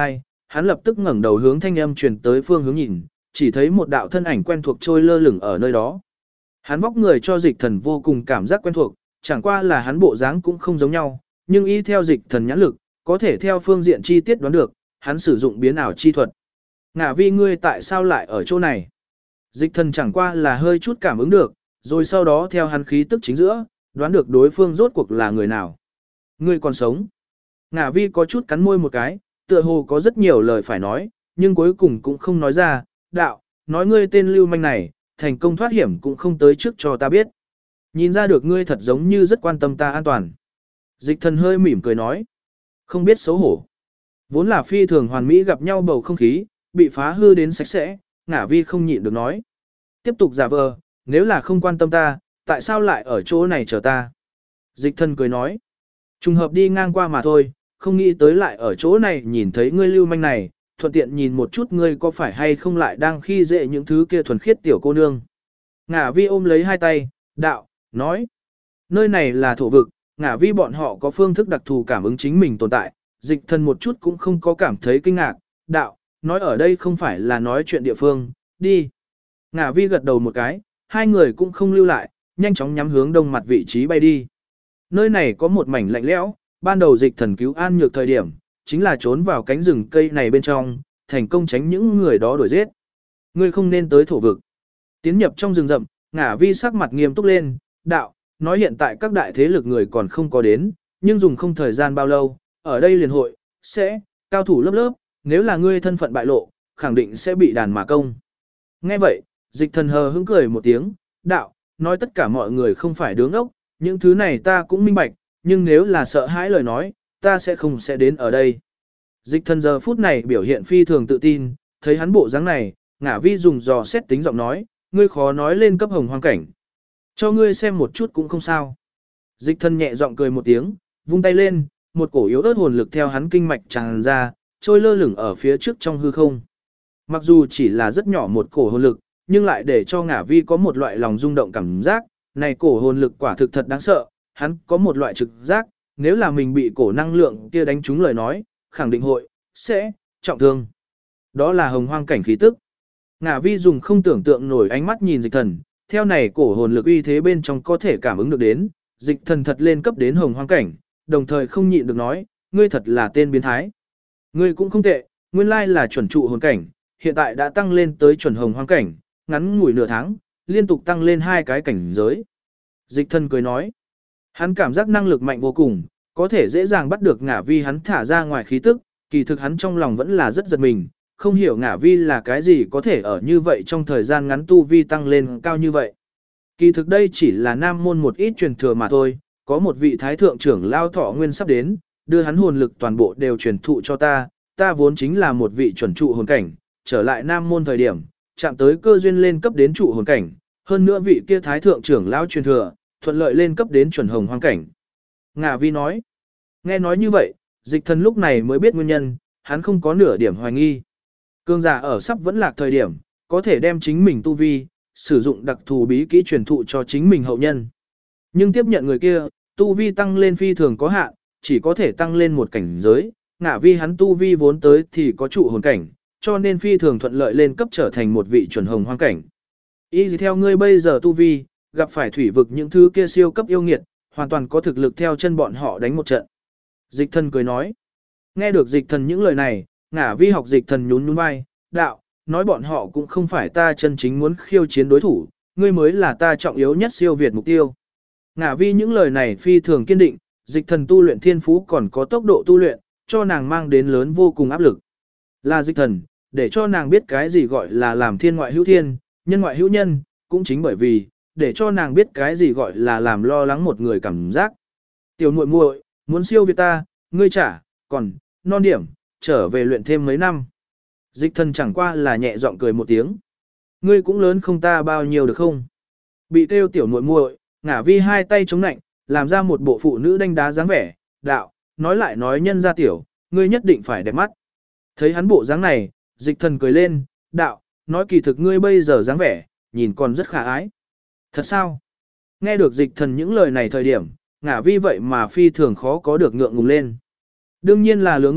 hắn lập tức ngẩng đầu hướng thanh âm truyền tới phương hướng nhìn, chỉ thấy một đạo thân ảnh quen thuộc trôi lơ lửng ở nơi đó. Hắn vóc người cho Dịch Thần vô cùng cảm giác quen thuộc, chẳng qua là hắn bộ dáng cũng không giống nhau, nhưng y theo Dịch Thần nhãn lực, có thể theo phương diện chi tiết đoán được, hắn sử dụng biến ảo chi thuật. Ngả Vi, ngươi tại sao lại ở chỗ này? Dịch Thần chẳng qua là hơi chút cảm ứng được, rồi sau đó theo hắn khí tức chính giữa, đoán được đối phương rốt cuộc là người nào. Ngươi còn sống. Ngả Vi có chút cắn môi một cái, tựa hồ có rất nhiều lời phải nói, nhưng cuối cùng cũng không nói ra. Đạo, nói ngươi tên lưu manh này, thành công thoát hiểm cũng không tới trước cho ta biết. Nhìn ra được ngươi thật giống như rất quan tâm ta an toàn. Dịch Thần hơi mỉm cười nói. Không biết xấu hổ. Vốn là phi thường hoàn mỹ gặp nhau bầu không khí, bị phá hư đến sạch sẽ, Ngả Vi không nhịn được nói. Tiếp tục giả vờ, nếu là không quan tâm ta, tại sao lại ở chỗ này chờ ta? Dịch Thần cười nói. Trùng hợp đi ngang qua mà thôi, không nghĩ tới lại ở chỗ này nhìn thấy ngươi lưu manh này, thuận tiện nhìn một chút ngươi có phải hay không lại đang khi dễ những thứ kia thuần khiết tiểu cô nương. Ngả Vi ôm lấy hai tay, đạo, nói. Nơi này là thổ vực, Ngả Vi bọn họ có phương thức đặc thù cảm ứng chính mình tồn tại, Dịch Thần một chút cũng không có cảm thấy kinh ngạc, đạo, nói ở đây không phải là nói chuyện địa phương, đi. Ngả Vi gật đầu một cái, hai người cũng không lưu lại, nhanh chóng nhắm hướng đông mặt vị trí bay đi. Nơi này có một mảnh lạnh lẽo, ban đầu Dịch Thần cứu An Nhược thời điểm, chính là trốn vào cánh rừng cây này bên trong, thành công tránh những người đó đuổi giết. Ngươi không nên tới thổ vực. Tiến nhập trong rừng rậm, Ngả Vi sắc mặt nghiêm túc lên, đạo, nói hiện tại các đại thế lực người còn không có đến, nhưng dùng không thời gian bao lâu, ở đây liền hội, sẽ, cao thủ lớp lớp, nếu là ngươi thân phận bại lộ, khẳng định sẽ bị đàn mà công. Nghe vậy, Dịch Thần hờ hững cười một tiếng, đạo, nói tất cả mọi người không phải đứng ốc, những thứ này ta cũng minh bạch, nhưng nếu là sợ hãi lời nói, ta sẽ không sẽ đến ở đây. Dịch Thần giờ phút này biểu hiện phi thường tự tin, thấy hắn bộ dáng này, Ngả Vi dùng dò xét tính giọng nói, ngươi khó nói lên cấp hồng hoang cảnh. Cho ngươi xem một chút cũng không sao. Dịch Thần nhẹ giọng cười một tiếng, vung tay lên, một cổ yếu ớt hồn lực theo hắn kinh mạch tràn ra, trôi lơ lửng ở phía trước trong hư không. Mặc dù chỉ là rất nhỏ một cổ hồn lực, nhưng lại để cho Ngả Vi có một loại lòng rung động cảm giác, này cổ hồn lực quả thực thật đáng sợ, hắn có một loại trực giác, nếu là mình bị cổ năng lượng kia đánh trúng lời nói, khẳng định hội, sẽ, trọng thương. Đó là hồng hoang cảnh khí tức. Ngả Vi dùng không tưởng tượng nổi ánh mắt nhìn Dịch Thần, theo này cổ hồn lực uy thế bên trong có thể cảm ứng được đến, Dịch Thần thật lên cấp đến hồng hoang cảnh, đồng thời không nhịn được nói, ngươi thật là tên biến thái. Ngươi cũng không tệ, nguyên lai là chuẩn trụ hồn cảnh, hiện tại đã tăng lên tới chuẩn hồng hoang cảnh, ngắn ngủi nửa tháng, liên tục tăng lên 2 cái cảnh giới. Dịch Thần cười nói, hắn cảm giác năng lực mạnh vô cùng, có thể dễ dàng bắt được Ngả Vi hắn thả ra ngoài khí tức, kỳ thực hắn trong lòng vẫn là rất giật mình, không hiểu Ngả Vi là cái gì có thể ở như vậy trong thời gian ngắn tu vi tăng lên cao như vậy. Kỳ thực đây chỉ là nam môn một ít truyền thừa mà thôi, có một vị thái thượng trưởng lao thọ nguyên sắp đến, đưa hắn hồn lực toàn bộ đều truyền thụ cho ta, ta vốn chính là một vị chuẩn trụ hồn cảnh, trở lại nam môn thời điểm, chạm tới cơ duyên lên cấp đến trụ hồn cảnh, hơn nữa vị kia thái thượng trưởng lao truyền thừa, thuận lợi lên cấp đến chuẩn hồng hoang cảnh. Ngả Vi nói, nghe nói như vậy, Dịch Thần lúc này mới biết nguyên nhân, hắn không có nửa điểm hoài nghi. Cương giả ở sắp vẫn lạc thời điểm, có thể đem chính mình tu vi, sử dụng đặc thù bí kỹ truyền thụ cho chính mình hậu nhân. Nhưng tiếp nhận người kia, tu vi tăng lên phi thường có hạn, chỉ có thể tăng lên một cảnh giới, Ngả Vi hắn tu vi vốn tới thì có trụ hồn cảnh, cho nên phi thường thuận lợi lên cấp trở thành một vị chuẩn hồng hoang cảnh. Ý gì theo ngươi bây giờ tu vi, gặp phải thủy vực những thứ kia siêu cấp yêu nghiệt, hoàn toàn có thực lực theo chân bọn họ đánh một trận. Dịch Thần cười nói. Nghe được Dịch Thần những lời này, Ngả Vi học Dịch Thần nhún nhún vai, đạo, nói bọn họ cũng không phải ta chân chính muốn khiêu chiến đối thủ, ngươi mới là ta trọng yếu nhất siêu việt mục tiêu. Ngả Vi những lời này phi thường kiên định, Dịch Thần tu luyện thiên phú còn có tốc độ tu luyện, cho nàng mang đến lớn vô cùng áp lực. Là Dịch Thần, để cho nàng biết cái gì gọi là làm thiên ngoại hữu thiên, nhân ngoại hữu nhân, cũng chính bởi vì, để cho nàng biết cái gì gọi là làm lo lắng một người cảm giác. Tiểu muội muội, muốn siêu việt ta, ngươi trả, còn, non điểm, trở về luyện thêm mấy năm. Dịch Thần chẳng qua là nhẹ giọng cười một tiếng. Ngươi cũng lớn không ta bao nhiêu được không? Bị kêu tiểu muội muội, Ngả Vi hai tay chống nạnh, làm ra một bộ phụ nữ đánh đá dáng vẻ, đạo, nói lại nói nhân ra tiểu, ngươi nhất định phải đẹp mắt. Thấy hắn bộ dáng này, Dịch Thần cười lên, đạo, nói kỳ thực ngươi bây giờ dáng vẻ, nhìn còn rất khả ái. Thật sao? Nghe được Dịch Thần những lời này thời điểm, Ngả Vi vậy mà phi thường khó có được ngượng ngùng lên. Đương nhiên là lừa ngươi,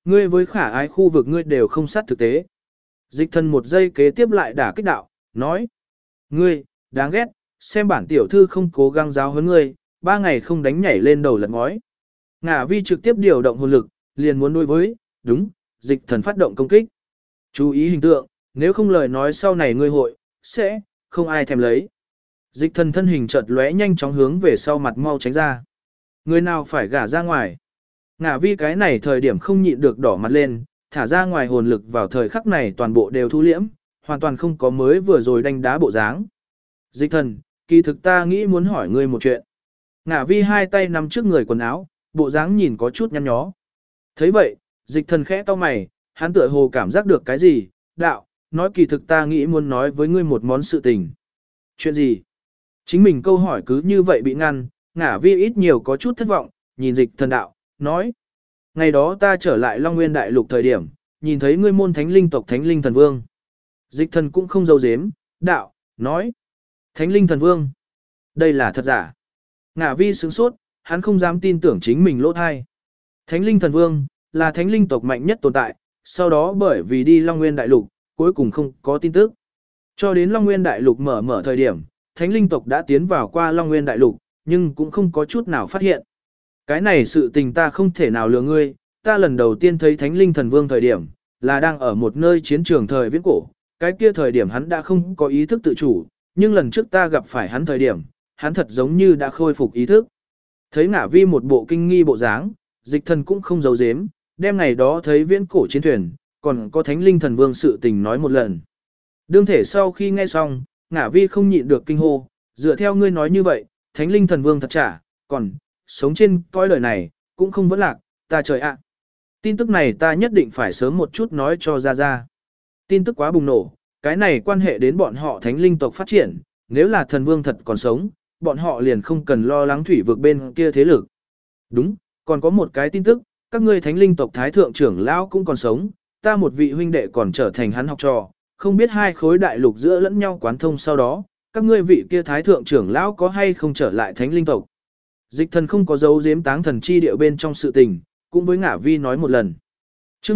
Ngươi với khả ái khu vực ngươi đều không sát thực tế. Dịch thần một giây kế tiếp lại đả kích đạo, nói. Ngươi, đáng ghét, xem bản tiểu thư không cố gắng giáo huấn ngươi, 3 ngày không đánh nhảy lên đầu lật ngói. Ngả vi trực tiếp điều động hồn lực, liền muốn đối với, đúng, dịch thần phát động công kích. Chú ý hình tượng, nếu không lời nói sau này ngươi hội, sẽ, không ai thèm lấy. Dịch thần thân hình chợt lóe nhanh chóng hướng về sau mặt mau tránh ra. Người nào phải gả ra ngoài. Ngả vi cái này thời điểm không nhịn được đỏ mặt lên, thả ra ngoài hồn lực vào thời khắc này toàn bộ đều thu liễm, hoàn toàn không có mới vừa rồi đánh đá bộ dáng. Dịch thần, kỳ thực ta nghĩ muốn hỏi ngươi một chuyện. Ngả vi hai tay nắm trước người quần áo, bộ dáng nhìn có chút nhăn nhó. Thấy vậy, dịch thần khẽ cau mày, hắn tựa hồ cảm giác được cái gì, đạo, nói kỳ thực ta nghĩ muốn nói với ngươi một món sự tình. Chuyện gì? Chính mình câu hỏi cứ như vậy bị ngăn, ngả vi ít nhiều có chút thất vọng, nhìn dịch thần đạo, nói. Ngày đó ta trở lại Long Nguyên Đại Lục thời điểm, nhìn thấy ngươi môn thánh linh tộc Thánh Linh Thần Vương. Dịch thần cũng không giấu giếm, đạo, nói. Thánh Linh Thần Vương. Đây là thật giả. Ngả vi sướng sốt, hắn không dám tin tưởng chính mình lỗ thai. Thánh Linh Thần Vương, là thánh linh tộc mạnh nhất tồn tại, sau đó bởi vì đi Long Nguyên Đại Lục, cuối cùng không có tin tức. Cho đến Long Nguyên Đại Lục mở thời điểm, thánh linh tộc đã tiến vào qua Long Nguyên Đại Lục, nhưng cũng không có chút nào phát hiện. Cái này sự tình ta không thể nào lừa ngươi, ta lần đầu tiên thấy Thánh Linh Thần Vương thời điểm, là đang ở một nơi chiến trường thời viễn cổ, cái kia thời điểm hắn đã không có ý thức tự chủ, nhưng lần trước ta gặp phải hắn thời điểm, hắn thật giống như đã khôi phục ý thức. Thấy Ngả vi một bộ kinh nghi bộ dáng, dịch thần cũng không giấu giếm, đem ngày đó thấy viễn cổ chiến thuyền, còn có Thánh Linh Thần Vương sự tình nói một lần. Đương thể sau khi nghe xong, Ngả vi không nhịn được kinh hô, dựa theo ngươi nói như vậy, Thánh Linh Thần Vương thật chả, còn, sống trên cõi đời này, cũng không vẫn lạc, ta trời ạ. Tin tức này ta nhất định phải sớm một chút nói cho ra. Tin tức quá bùng nổ, cái này quan hệ đến bọn họ Thánh Linh tộc phát triển, nếu là thần vương thật còn sống, bọn họ liền không cần lo lắng thủy vực bên kia thế lực. Đúng, còn có một cái tin tức, các ngươi Thánh Linh tộc Thái Thượng trưởng lão cũng còn sống, ta một vị huynh đệ còn trở thành hắn học trò, không biết hai khối đại lục giữa lẫn nhau quán thông sau đó, các ngươi vị kia Thái Thượng trưởng lão có hay không trở lại Thánh Linh tộc. Dịch thần không có dấu giếm táng thần chi điệu bên trong sự tình, cũng với Ngả vi nói một lần. Trước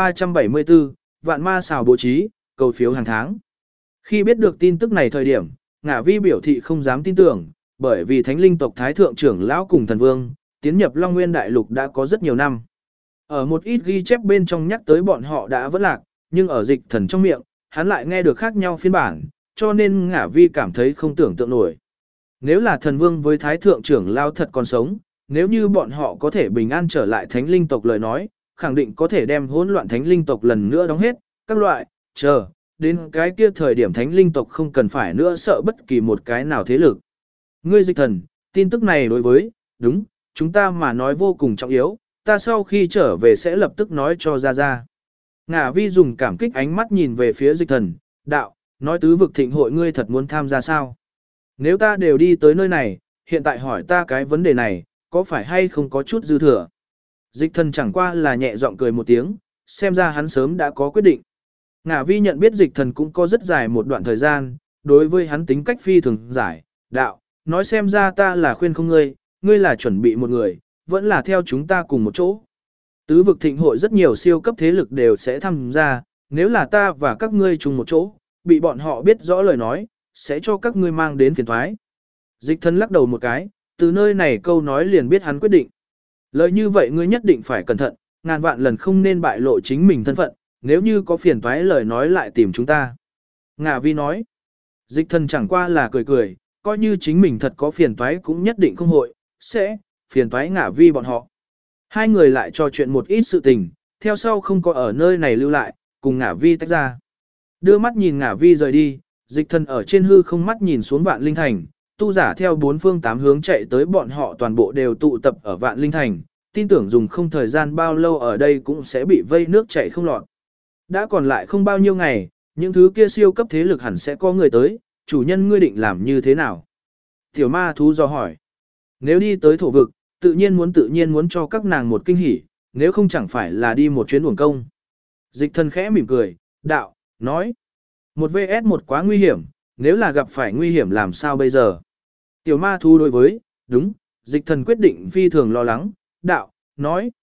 1374, vạn ma xào bố trí, cầu phiếu hàng tháng. Khi biết được tin tức này thời điểm, Ngả vi biểu thị không dám tin tưởng, bởi vì thánh linh tộc Thái Thượng trưởng lão cùng thần vương, tiến nhập Long Nguyên Đại Lục đã có rất nhiều năm. Ở một ít ghi chép bên trong nhắc tới bọn họ đã vẫn lạc, nhưng ở dịch thần trong miệng, hắn lại nghe được khác nhau phiên bản, cho nên Ngả vi cảm thấy không tưởng tượng nổi. Nếu là thần vương với thái thượng trưởng lao thật còn sống, nếu như bọn họ có thể bình an trở lại thánh linh tộc lời nói, khẳng định có thể đem hỗn loạn thánh linh tộc lần nữa đóng hết, các loại, đến cái kia thời điểm thánh linh tộc không cần phải nữa sợ bất kỳ một cái nào thế lực. Ngươi dịch thần, tin tức này đối với, đúng, chúng ta mà nói vô cùng trọng yếu, ta sau khi trở về sẽ lập tức nói cho ra. Ngả vi dùng cảm kích ánh mắt nhìn về phía dịch thần, đạo, nói tứ vực thịnh hội ngươi thật muốn tham gia sao? Nếu ta đều đi tới nơi này, hiện tại hỏi ta cái vấn đề này, có phải hay không có chút dư thừa? Dịch thần chẳng qua là nhẹ giọng cười một tiếng, xem ra hắn sớm đã có quyết định. Ngả vi nhận biết dịch thần cũng có rất dài một đoạn thời gian, đối với hắn tính cách phi thường giải, đạo, nói xem ra ta là khuyên không ngươi là chuẩn bị một người, vẫn là theo chúng ta cùng một chỗ. Tứ vực thịnh hội rất nhiều siêu cấp thế lực đều sẽ tham gia, nếu là ta và các ngươi chung một chỗ, bị bọn họ biết rõ lời nói, sẽ cho các ngươi mang đến phiền thoái. Dịch thần lắc đầu một cái, từ nơi này câu nói liền biết hắn quyết định. Lời như vậy ngươi nhất định phải cẩn thận, ngàn vạn lần không nên bại lộ chính mình thân phận, nếu như có phiền toái lời nói lại tìm chúng ta. Ngả vi nói, dịch thần chẳng qua là cười cười, coi như chính mình thật có phiền toái cũng nhất định không hội, sẽ phiền toái Ngả vi bọn họ. Hai người lại trò chuyện một ít sự tình, theo sau không có ở nơi này lưu lại, cùng Ngả vi tách ra. Đưa mắt nhìn Ngả vi rời đi, dịch thần ở trên hư không mắt nhìn xuống Vạn Linh Thành, tu giả theo bốn phương tám hướng chạy tới bọn họ toàn bộ đều tụ tập ở Vạn Linh Thành, tin tưởng dùng không thời gian bao lâu ở đây cũng sẽ bị vây nước chảy không lọt. Đã còn lại không bao nhiêu ngày, những thứ kia siêu cấp thế lực hẳn sẽ có người tới, chủ nhân ngươi định làm như thế nào? Tiểu ma thú do hỏi. Nếu đi tới thổ vực, tự nhiên muốn cho các nàng một kinh hỉ, nếu không chẳng phải là đi một chuyến uổng công. Dịch thần khẽ mỉm cười, đạo, nói. Một vs một quá nguy hiểm, nếu là gặp phải nguy hiểm làm sao bây giờ? Tiểu ma thú đối với, đúng, dịch thần quyết định phi thường lo lắng, đạo, nói.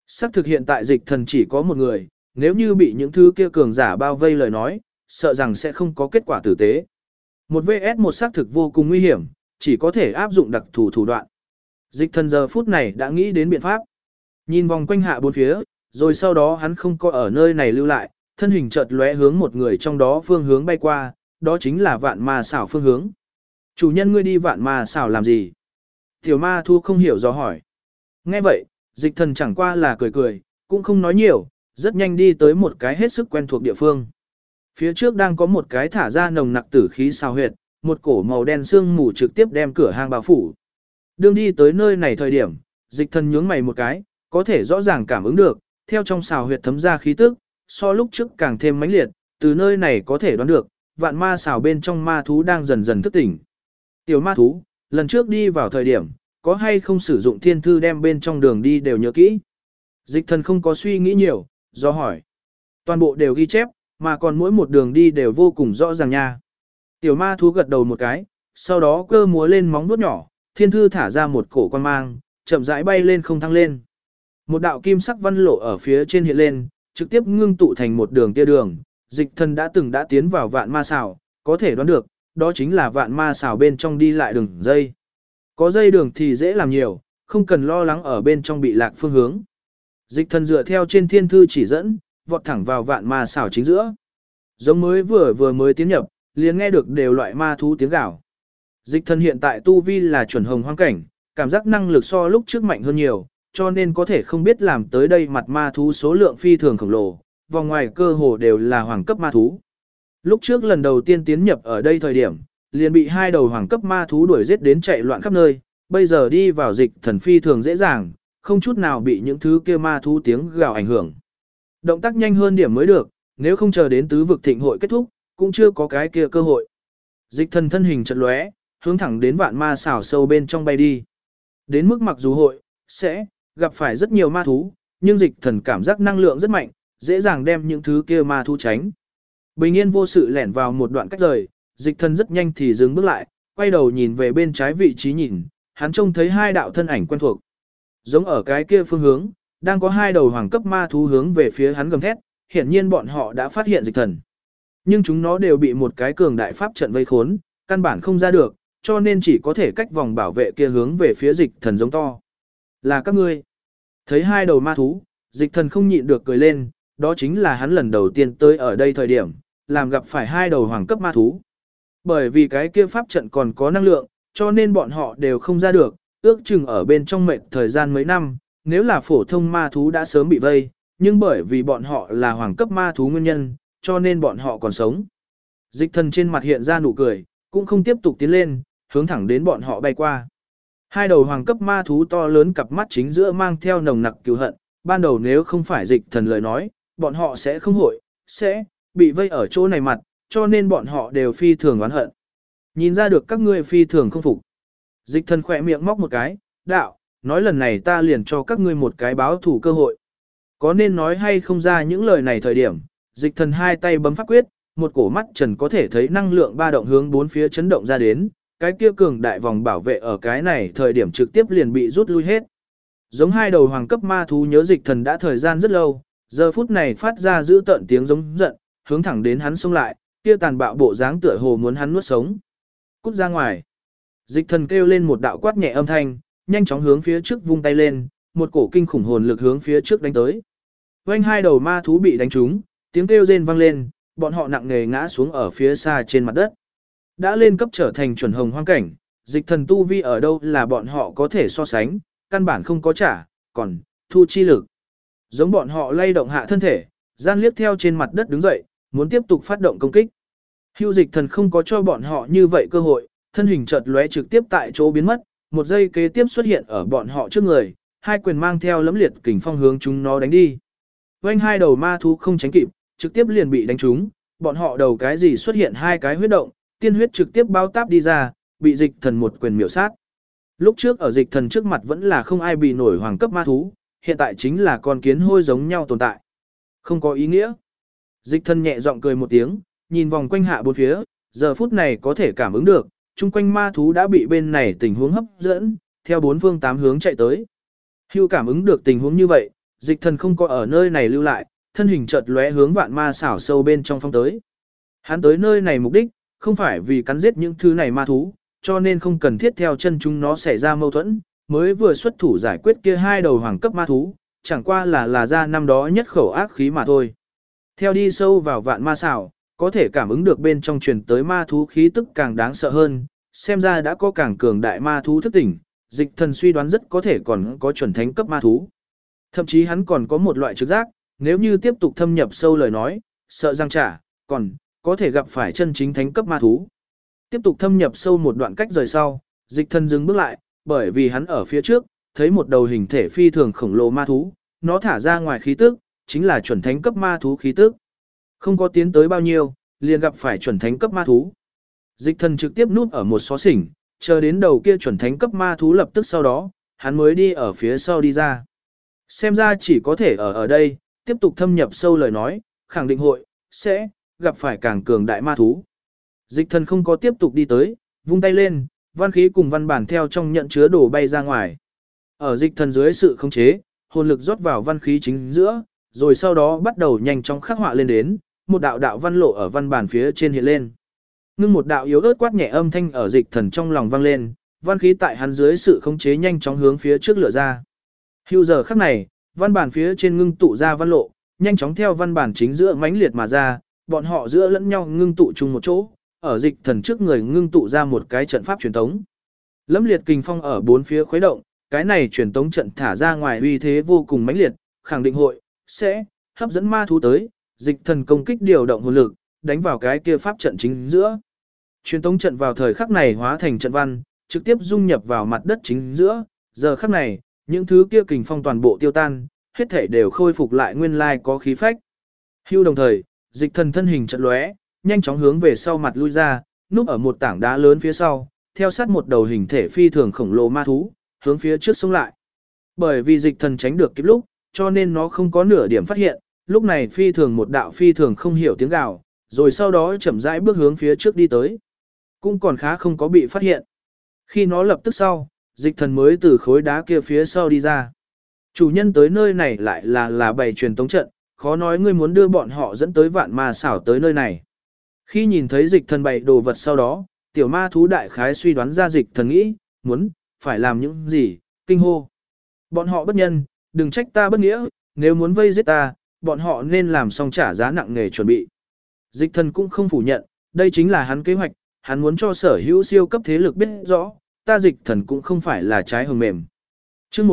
Xác thực hiện tại dịch thần chỉ có một người, nếu như bị những thứ kia cường giả bao vây lời nói, sợ rằng sẽ không có kết quả tử tế. Một VS một xác thực vô cùng nguy hiểm, chỉ có thể áp dụng đặc thù thủ đoạn. Dịch thần giờ phút này đã nghĩ đến biện pháp. Nhìn vòng quanh hạ bốn phía, rồi sau đó hắn không có ở nơi này lưu lại, thân hình chợt lóe hướng một người trong đó phương hướng bay qua, đó chính là vạn ma xảo phương hướng. Chủ nhân ngươi đi vạn ma xảo làm gì? Tiểu ma thu không hiểu do hỏi. Nghe vậy, dịch thần chẳng qua là cười cười, cũng không nói nhiều, rất nhanh đi tới một cái hết sức quen thuộc địa phương. Phía trước đang có một cái thả ra nồng nặc tử khí xào huyệt, một cổ màu đen sương mù trực tiếp đem cửa hang bao phủ. Đương đi tới nơi này thời điểm, dịch thần nhướng mày một cái, có thể rõ ràng cảm ứng được, theo trong xào huyệt thấm ra khí tức, so lúc trước càng thêm mãnh liệt, từ nơi này có thể đoán được, vạn ma xào bên trong ma thú đang dần dần thức tỉnh. Tiểu ma thú, lần trước đi vào thời điểm, có hay không sử dụng thiên thư đem bên trong đường đi đều nhớ kỹ. Dịch thần không có suy nghĩ nhiều, do hỏi. Toàn bộ đều ghi chép, mà còn mỗi một đường đi đều vô cùng rõ ràng nha. Tiểu ma thú gật đầu một cái, sau đó cơ múa lên móng vuốt nhỏ, thiên thư thả ra một cổ quan mang, chậm rãi bay lên không thăng lên. Một đạo kim sắc văn lộ ở phía trên hiện lên, trực tiếp ngưng tụ thành một đường tia đường. Dịch thần đã tiến vào vạn ma xảo, có thể đoán được, đó chính là vạn ma xảo bên trong đi lại đường dây. Có dây đường thì dễ làm nhiều, không cần lo lắng ở bên trong bị lạc phương hướng. Dịch thần dựa theo trên thiên thư chỉ dẫn, vọt thẳng vào vạn ma xảo chính giữa. Giống mới vừa mới tiến nhập, liền nghe được đều loại ma thú tiếng gào. Dịch thần hiện tại tu vi là chuẩn hồng hoang cảnh, cảm giác năng lực so lúc trước mạnh hơn nhiều, cho nên có thể không biết làm tới đây mặt ma thú số lượng phi thường khổng lồ, vòng ngoài cơ hồ đều là hoàng cấp ma thú. Lúc trước lần đầu tiên tiến nhập ở đây thời điểm, liền bị hai đầu hoàng cấp ma thú đuổi giết đến chạy loạn khắp nơi, bây giờ đi vào dịch thần phi thường dễ dàng, không chút nào bị những thứ kia ma thú tiếng gào ảnh hưởng. Động tác nhanh hơn điểm mới được, nếu không chờ đến tứ vực thịnh hội kết thúc, cũng chưa có cái kia cơ hội. Dịch thần thân hình chợt lóe, hướng thẳng đến vạn ma xảo sâu bên trong bay đi. Đến mức mặc dù hội sẽ gặp phải rất nhiều ma thú, nhưng dịch thần cảm giác năng lượng rất mạnh, dễ dàng đem những thứ kia ma thú tránh. Bình yên vô sự lẻn vào một đoạn cách rời, dịch thần rất nhanh thì dừng bước lại, quay đầu nhìn về bên trái vị trí nhìn, hắn trông thấy hai đạo thân ảnh quen thuộc. Giống ở cái kia phương hướng, đang có hai đầu hoàng cấp ma thú hướng về phía hắn gầm thét, hiển nhiên bọn họ đã phát hiện dịch thần. Nhưng chúng nó đều bị một cái cường đại pháp trận vây khốn, căn bản không ra được, cho nên chỉ có thể cách vòng bảo vệ kia hướng về phía dịch thần giống to. Là các ngươi. Thấy hai đầu ma thú, dịch thần không nhịn được cười lên, đó chính là hắn lần đầu tiên tới ở đây thời điểm, làm gặp phải hai đầu hoàng cấp ma thú. Bởi vì cái kia pháp trận còn có năng lượng, cho nên bọn họ đều không ra được, ước chừng ở bên trong mệnh thời gian mấy năm, nếu là phổ thông ma thú đã sớm bị vây, nhưng bởi vì bọn họ là hoàng cấp ma thú nguyên nhân, cho nên bọn họ còn sống. Dịch thần trên mặt hiện ra nụ cười, cũng không tiếp tục tiến lên, hướng thẳng đến bọn họ bay qua. Hai đầu hoàng cấp ma thú to lớn cặp mắt chính giữa mang theo nồng nặc cừu hận, ban đầu nếu không phải dịch thần lời nói, bọn họ sẽ không sẽ bị vây ở chỗ này mặt, cho nên bọn họ đều phi thường oán hận. Nhìn ra được các ngươi phi thường không phục. Dịch thần khỏe miệng móc một cái, đạo, nói lần này ta liền cho các ngươi một cái báo thủ cơ hội. Có nên nói hay không ra những lời này thời điểm, dịch thần hai tay bấm pháp quyết, một cổ mắt trần có thể thấy năng lượng ba động hướng bốn phía chấn động ra đến, cái kia cường đại vòng bảo vệ ở cái này thời điểm trực tiếp liền bị rút lui hết. Giống hai đầu hoàng cấp ma thú nhớ dịch thần đã thời gian rất lâu, giờ phút này phát ra giữ tợn tiếng giống giận, hướng thẳng đến hắn xông lại, kia tàn bạo bộ dáng tựa hồ muốn hắn nuốt sống. Cút ra ngoài. Dịch thần kêu lên một đạo quát nhẹ âm thanh, nhanh chóng hướng phía trước vung tay lên, một cổ kinh khủng hồn lực hướng phía trước đánh tới. Vành hai đầu ma thú bị đánh trúng, tiếng kêu rên vang lên, bọn họ nặng nề ngã xuống ở phía xa trên mặt đất. Đã lên cấp trở thành chuẩn hồng hoang cảnh, dịch thần tu vi ở đâu là bọn họ có thể so sánh, căn bản không có trả, còn thu chi lực. Giống bọn họ lay động hạ thân thể, gian liếc theo trên mặt đất đứng dậy, muốn tiếp tục phát động công kích. Hưu dịch thần không có cho bọn họ như vậy cơ hội, thân hình chợt lóe trực tiếp tại chỗ biến mất, một giây kế tiếp xuất hiện ở bọn họ trước người, hai quyền mang theo lẫm liệt kình phong hướng chúng nó đánh đi. Vành hai đầu ma thú không tránh kịp, trực tiếp liền bị đánh trúng, bọn họ đầu cái gì xuất hiện hai cái huyết động, tiên huyết trực tiếp bao táp đi ra, bị dịch thần một quyền miểu sát. Lúc trước ở dịch thần trước mặt vẫn là không ai bị nổi hoàng cấp ma thú, hiện tại chính là con kiến hôi giống nhau tồn tại. Không có ý nghĩa. Dịch thần nhẹ giọng cười một tiếng, nhìn vòng quanh hạ bốn phía, giờ phút này có thể cảm ứng được, chung quanh ma thú đã bị bên này tình huống hấp dẫn, theo bốn phương tám hướng chạy tới. Hưu cảm ứng được tình huống như vậy, Dịch thần không có ở nơi này lưu lại, thân hình chợt lóe hướng vạn ma xảo sâu bên trong phong tới. Hắn tới nơi này mục đích, không phải vì cắn giết những thứ này ma thú, cho nên không cần thiết theo chân chúng nó xảy ra mâu thuẫn, mới vừa xuất thủ giải quyết kia hai đầu hoàng cấp ma thú, chẳng qua là ra năm đó nhất khẩu ác khí mà thôi. Theo đi sâu vào vạn ma xảo, có thể cảm ứng được bên trong truyền tới ma thú khí tức càng đáng sợ hơn, xem ra đã có càng cường đại ma thú thức tỉnh, dịch thần suy đoán rất có thể còn có chuẩn thánh cấp ma thú. Thậm chí hắn còn có một loại trực giác, nếu như tiếp tục thâm nhập sâu lời nói, sợ rằng còn có thể gặp phải chân chính thánh cấp ma thú. Tiếp tục thâm nhập sâu một đoạn cách rời sau, dịch thần dừng bước lại, bởi vì hắn ở phía trước, thấy một đầu hình thể phi thường khổng lồ ma thú, nó thả ra ngoài khí tức, chính là chuẩn thánh cấp ma thú khí tức. Không có tiến tới bao nhiêu, liền gặp phải chuẩn thánh cấp ma thú. Dịch thần trực tiếp núp ở một xó xỉnh, chờ đến đầu kia chuẩn thánh cấp ma thú lập tức sau đó, hắn mới đi ở phía sau đi ra. Xem ra chỉ có thể ở đây, tiếp tục thâm nhập sâu lời nói, khẳng định sẽ gặp phải càng cường đại ma thú. Dịch thần không có tiếp tục đi tới, vung tay lên, văn khí cùng văn bản theo trong nhận chứa đồ bay ra ngoài. Ở dịch thần dưới sự khống chế, hồn lực rót vào văn khí chính giữa, rồi sau đó bắt đầu nhanh chóng khắc họa lên đến, một đạo đạo văn lộ ở văn bản phía trên hiện lên. Ngưng một đạo yếu ớt quát nhẹ âm thanh ở dịch thần trong lòng vang lên, văn khí tại hắn dưới sự khống chế nhanh chóng hướng phía trước lựa ra. Hưu giờ khắc này, văn bản phía trên ngưng tụ ra văn lộ, nhanh chóng theo văn bản chính giữa mãnh liệt mà ra, bọn họ giữa lẫn nhau ngưng tụ chung một chỗ, ở dịch thần trước người ngưng tụ ra một cái trận pháp truyền tống. Lẫm liệt kình phong ở bốn phía khuấy động, cái này truyền tống trận thả ra ngoài uy thế vô cùng mãnh liệt, khẳng định sẽ hấp dẫn ma thú tới, dịch thần công kích điều động hồn lực, đánh vào cái kia pháp trận chính giữa. Truyền tống trận vào thời khắc này hóa thành trận văn, trực tiếp dung nhập vào mặt đất chính giữa, giờ khắc này, những thứ kia kình phong toàn bộ tiêu tan, hết thể đều khôi phục lại nguyên lai có khí phách. Hưu đồng thời, dịch thần thân hình chợt lóe, nhanh chóng hướng về sau mặt lui ra, núp ở một tảng đá lớn phía sau, theo sát một đầu hình thể phi thường khổng lồ ma thú, hướng phía trước xông lại. Bởi vì dịch thần tránh được kịp lúc, cho nên nó không có nửa điểm phát hiện, lúc này phi thường một đạo phi thường không hiểu tiếng gào, rồi sau đó chậm rãi bước hướng phía trước đi tới. Cũng còn khá không có bị phát hiện. Khi nó lập tức sau, dịch thần mới từ khối đá kia phía sau đi ra. Chủ nhân tới nơi này lại là bày truyền tống trận, khó nói ngươi muốn đưa bọn họ dẫn tới vạn ma xảo tới nơi này. Khi nhìn thấy dịch thần bày đồ vật sau đó, tiểu ma thú đại khái suy đoán ra dịch thần nghĩ, phải làm những gì, kinh hô. Bọn họ bất nhân, đừng trách ta bất nghĩa, nếu muốn vây giết ta, bọn họ nên làm xong trả giá nặng nề chuẩn bị. Dịch thần cũng không phủ nhận, đây chính là hắn kế hoạch, hắn muốn cho sở hữu siêu cấp thế lực biết rõ, ta dịch thần cũng không phải là trái hồng mềm. Chương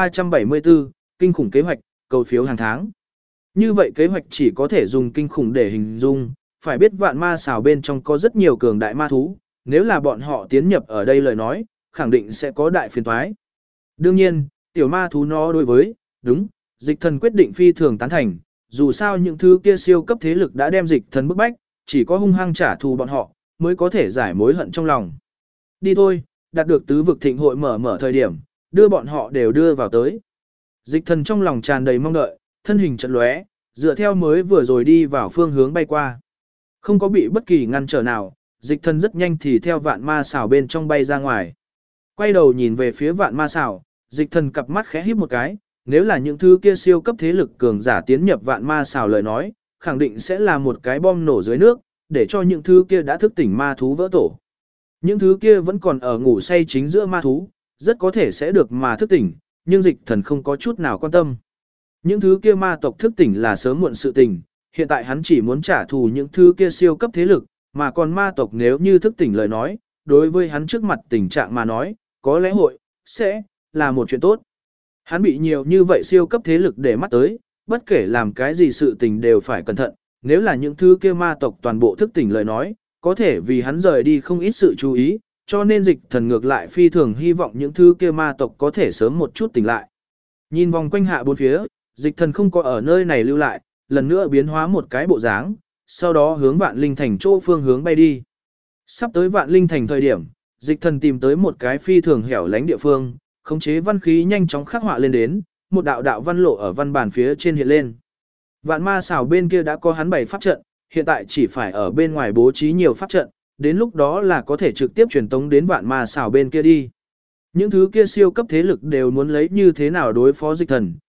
1374, kinh khủng kế hoạch, cầu phiếu hàng tháng. Như vậy kế hoạch chỉ có thể dùng kinh khủng để hình dung, phải biết vạn ma xảo bên trong có rất nhiều cường đại ma thú, nếu là bọn họ tiến nhập ở đây lời nói, khẳng định sẽ có đại phiền toái. Đương nhiên, tiểu ma thú nó đối với, dịch thần quyết định phi thường tán thành, dù sao những thứ kia siêu cấp thế lực đã đem dịch thần bức bách, chỉ có hung hăng trả thù bọn họ, mới có thể giải mối hận trong lòng. Đi thôi, đạt được tứ vực thịnh hội mở thời điểm, đưa bọn họ đều đưa vào tới. Dịch thần trong lòng tràn đầy mong đợi, thân hình chợt lóe, dựa theo mới vừa rồi đi vào phương hướng bay qua. Không có bị bất kỳ ngăn trở nào, dịch thần rất nhanh thì theo vạn ma xảo bên trong bay ra ngoài. Quay đầu nhìn về phía vạn ma xảo, dịch thần cặp mắt khẽ híp một cái, nếu là những thứ kia siêu cấp thế lực cường giả tiến nhập vạn ma xảo lời nói, khẳng định sẽ là một cái bom nổ dưới nước, để cho những thứ kia đã thức tỉnh ma thú vỡ tổ. Những thứ kia vẫn còn ở ngủ say chính giữa ma thú, rất có thể sẽ được mà thức tỉnh, nhưng dịch thần không có chút nào quan tâm. Những thứ kia ma tộc thức tỉnh là sớm muộn sự tình, hiện tại hắn chỉ muốn trả thù những thứ kia siêu cấp thế lực, mà còn ma tộc nếu như thức tỉnh lời nói, đối với hắn trước mặt tình trạng mà nói, có lẽ sẽ là một chuyện tốt. Hắn bị nhiều như vậy siêu cấp thế lực để mắt tới, bất kể làm cái gì sự tình đều phải cẩn thận, nếu là những thứ kia ma tộc toàn bộ thức tỉnh lời nói, có thể vì hắn rời đi không ít sự chú ý, cho nên dịch thần ngược lại phi thường hy vọng những thứ kia ma tộc có thể sớm một chút tỉnh lại. Nhìn vòng quanh hạ bốn phía, dịch thần không có ở nơi này lưu lại, lần nữa biến hóa một cái bộ dáng, sau đó hướng vạn linh thành chỗ phương hướng bay đi. Sắp tới vạn linh thành thời điểm, dịch thần tìm tới một cái phi thường hẻo lánh địa phương, khống chế văn khí nhanh chóng khắc họa lên đến, một đạo đạo văn lộ ở văn bản phía trên hiện lên. Vạn ma xảo bên kia đã có hắn bày pháp trận, hiện tại chỉ phải ở bên ngoài bố trí nhiều pháp trận, đến lúc đó là có thể trực tiếp truyền tống đến vạn ma xảo bên kia đi. Những thứ kia siêu cấp thế lực đều muốn lấy như thế nào đối phó dịch thần,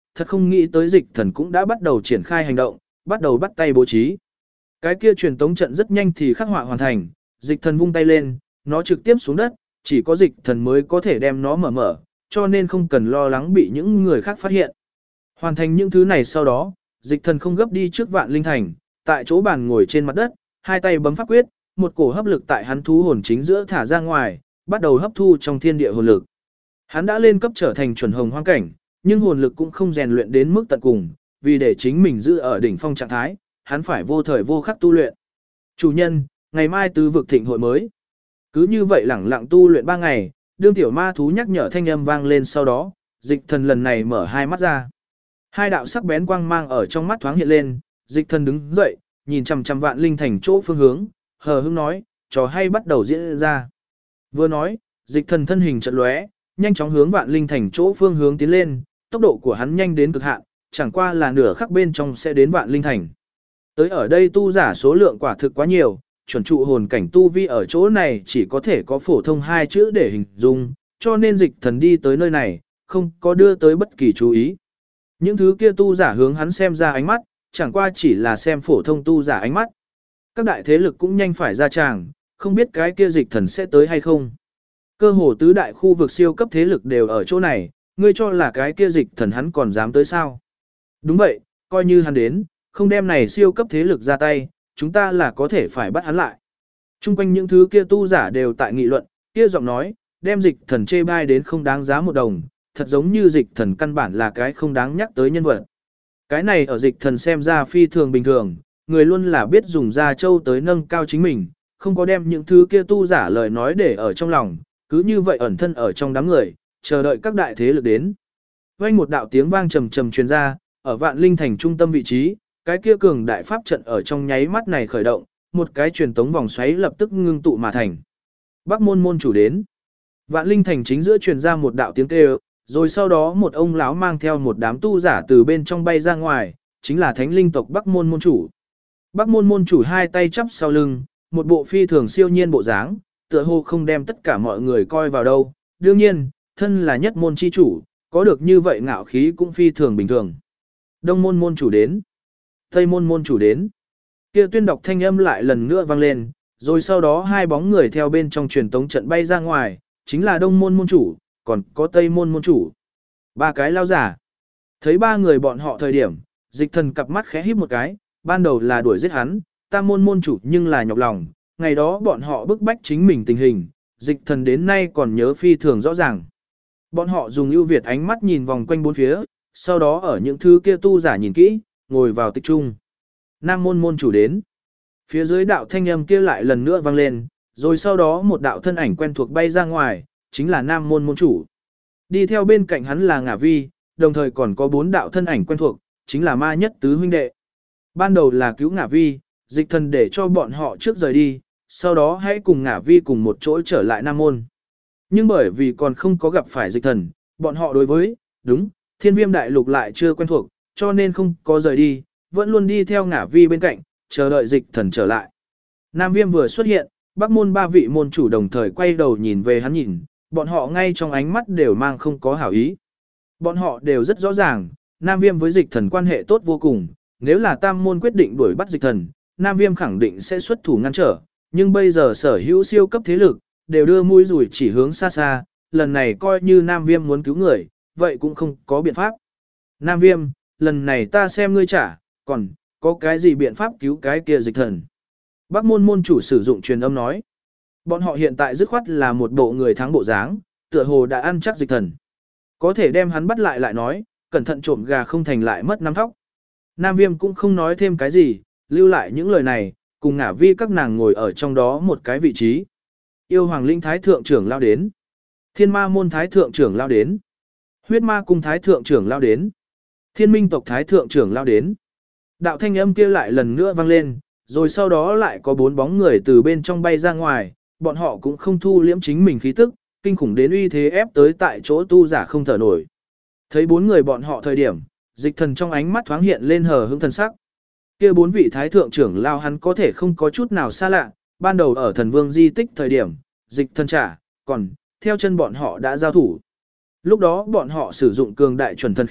thật không nghĩ tới dịch thần cũng đã bắt đầu triển khai hành động, bắt đầu bắt tay bố trí. Cái kia truyền tống trận rất nhanh thì khắc họa hoàn thành, dịch thần vung tay lên, nó trực tiếp xuống đất, chỉ có dịch thần mới có thể đem nó mở, cho nên không cần lo lắng bị những người khác phát hiện. Hoàn thành những thứ này sau đó, dịch thần không gấp đi trước Vạn Linh Thành, tại chỗ bàn ngồi trên mặt đất, hai tay bấm pháp quyết, một cổ hấp lực tại hắn thú hồn chính giữa thả ra ngoài, bắt đầu hấp thu trong thiên địa hồn lực. Hắn đã lên cấp trở thành chuẩn hồng hoang cảnh, nhưng hồn lực cũng không rèn luyện đến mức tận cùng, vì để chính mình giữ ở đỉnh phong trạng thái, hắn phải vô thời vô khắc tu luyện. Chủ nhân, ngày mai tứ vực thịnh hội mới. Cứ như vậy lẳng lặng tu luyện 3 ngày, đương tiểu ma thú nhắc nhở thanh âm vang lên sau đó, dịch thần lần này mở hai mắt ra. Hai đạo sắc bén quang mang ở trong mắt thoáng hiện lên, dịch thần đứng dậy, nhìn chằm chằm Vạn Linh Thành chỗ phương hướng, hờ hững nói, trò hay bắt đầu diễn ra. Vừa nói, dịch thần thân hình chợt lóe, nhanh chóng hướng Vạn Linh Thành chỗ phương hướng tiến lên, tốc độ của hắn nhanh đến cực hạn, chẳng qua là nửa khắc bên trong sẽ đến Vạn Linh Thành. Tới ở đây tu giả số lượng quả thực quá nhiều, chuẩn trụ hồn cảnh tu vi ở chỗ này chỉ có thể có phổ thông 2 chữ để hình dung, cho nên dịch thần đi tới nơi này, không có đưa tới bất kỳ chú ý. Những thứ kia tu giả hướng hắn xem ra ánh mắt, chẳng qua chỉ là xem phổ thông tu giả ánh mắt. Các đại thế lực cũng nhanh phải ra tràng, không biết cái kia dịch thần sẽ tới hay không. Cơ hồ tứ đại khu vực siêu cấp thế lực đều ở chỗ này, ngươi cho là cái kia dịch thần hắn còn dám tới sao? Đúng vậy, coi như hắn đến, không đem này siêu cấp thế lực ra tay, chúng ta là có thể phải bắt hắn lại. Trung quanh những thứ kia tu giả đều tại nghị luận, kia giọng nói, đem dịch thần chê bai đến không đáng giá một đồng, thật giống như dịch thần căn bản là cái không đáng nhắc tới nhân vật. Cái này ở dịch thần xem ra phi thường bình thường, người luôn là biết dùng da châu tới nâng cao chính mình, không có đem những thứ kia tu giả lời nói để ở trong lòng, cứ như vậy ẩn thân ở trong đám người, chờ đợi các đại thế lực đến. Vang một đạo tiếng vang trầm trầm truyền ra, ở Vạn Linh Thành trung tâm vị trí, cái kia cường đại pháp trận ở trong nháy mắt này khởi động, một cái truyền tống vòng xoáy lập tức ngưng tụ mà thành. Bắc môn môn chủ đến. Vạn Linh Thành chính giữa truyền ra một đạo tiếng kêu, rồi sau đó một ông lão mang theo một đám tu giả từ bên trong bay ra ngoài, chính là Thánh Linh tộc Bắc môn môn chủ. Bắc môn môn chủ hai tay chắp sau lưng, một bộ phi thường siêu nhiên bộ dáng, tựa hồ không đem tất cả mọi người coi vào đâu. Đương nhiên, thân là nhất môn chi chủ, có được như vậy ngạo khí cũng phi thường bình thường. Đông môn môn chủ đến. Tây môn môn chủ đến. Kia tuyên đọc thanh âm lại lần nữa vang lên, rồi sau đó hai bóng người theo bên trong truyền tống trận bay ra ngoài, chính là đông môn môn chủ, còn có tây môn môn chủ. Ba cái lao giả. Thấy ba người bọn họ thời điểm, dịch thần cặp mắt khẽ híp một cái, ban đầu là đuổi giết hắn, tam môn môn chủ nhưng là nhọc lòng, ngày đó bọn họ bức bách chính mình tình hình, dịch thần đến nay còn nhớ phi thường rõ ràng. Bọn họ dùng ưu việt ánh mắt nhìn vòng quanh bốn phía, sau đó ở những thứ kia tu giả nhìn kỹ, ngồi vào tịch trung. Nam môn môn chủ đến. Phía dưới đạo thanh âm kia lại lần nữa vang lên, rồi sau đó một đạo thân ảnh quen thuộc bay ra ngoài, chính là Nam môn môn chủ. Đi theo bên cạnh hắn là Ngả Vi, đồng thời còn có 4 đạo thân ảnh quen thuộc, chính là Ma Nhất tứ huynh đệ. Ban đầu là cứu Ngả Vi, dịch thần để cho bọn họ trước rời đi, sau đó hãy cùng Ngả Vi cùng một chỗ trở lại Nam môn. Nhưng bởi vì còn không có gặp phải dịch thần, bọn họ đối với, đúng, Thiên Viêm đại lục lại chưa quen thuộc, cho nên không có rời đi, vẫn luôn đi theo Ngả Vi bên cạnh, chờ đợi dịch thần trở lại. Nam Viêm vừa xuất hiện, Bắc môn 3 vị môn chủ đồng thời quay đầu nhìn về hắn nhìn, bọn họ ngay trong ánh mắt đều mang không có hảo ý. Bọn họ đều rất rõ ràng, Nam Viêm với dịch thần quan hệ tốt vô cùng, nếu là tam môn quyết định đuổi bắt dịch thần, Nam Viêm khẳng định sẽ xuất thủ ngăn trở, nhưng bây giờ sở hữu siêu cấp thế lực, đều đưa mũi rủi chỉ hướng xa xa, lần này coi như Nam Viêm muốn cứu người, vậy cũng không có biện pháp. Nam Viêm, lần này ta xem ngươi trả, còn có cái gì biện pháp cứu cái kia dịch thần. Bắc môn môn chủ sử dụng truyền âm nói. Bọn họ hiện tại dứt khoát là một bộ người thắng bộ dáng, tựa hồ đã ăn chắc dịch thần. Có thể đem hắn bắt lại nói, cẩn thận trộm gà không thành lại mất năm thóc. Nam Viêm cũng không nói thêm cái gì, lưu lại những lời này, cùng Ngả Vi các nàng ngồi ở trong đó một cái vị trí. Yêu Hoàng Linh Thái Thượng trưởng lao đến. Thiên Ma Môn Thái Thượng trưởng lao đến. Huyết Ma Cung Thái Thượng trưởng lao đến. Thiên Minh Tộc Thái Thượng trưởng lao đến. Đạo thanh âm kia lại lần nữa vang lên, rồi sau đó lại có 4 bóng người từ bên trong bay ra ngoài, bọn họ cũng không thu liễm chính mình khí tức, kinh khủng đến uy thế ép tới tại chỗ tu giả không thở nổi. Thấy 4 người bọn họ thời điểm, dịch thần trong ánh mắt thoáng hiện lên hờ hững thần sắc. Kia 4 vị thái thượng trưởng lao hắn có thể không có chút nào xa lạ, ban đầu ở thần vương di tích thời điểm, dịch thần trả, còn theo chân bọn họ đã giao thủ. Lúc đó bọn họ sử dụng cường đại chuẩn thần khí,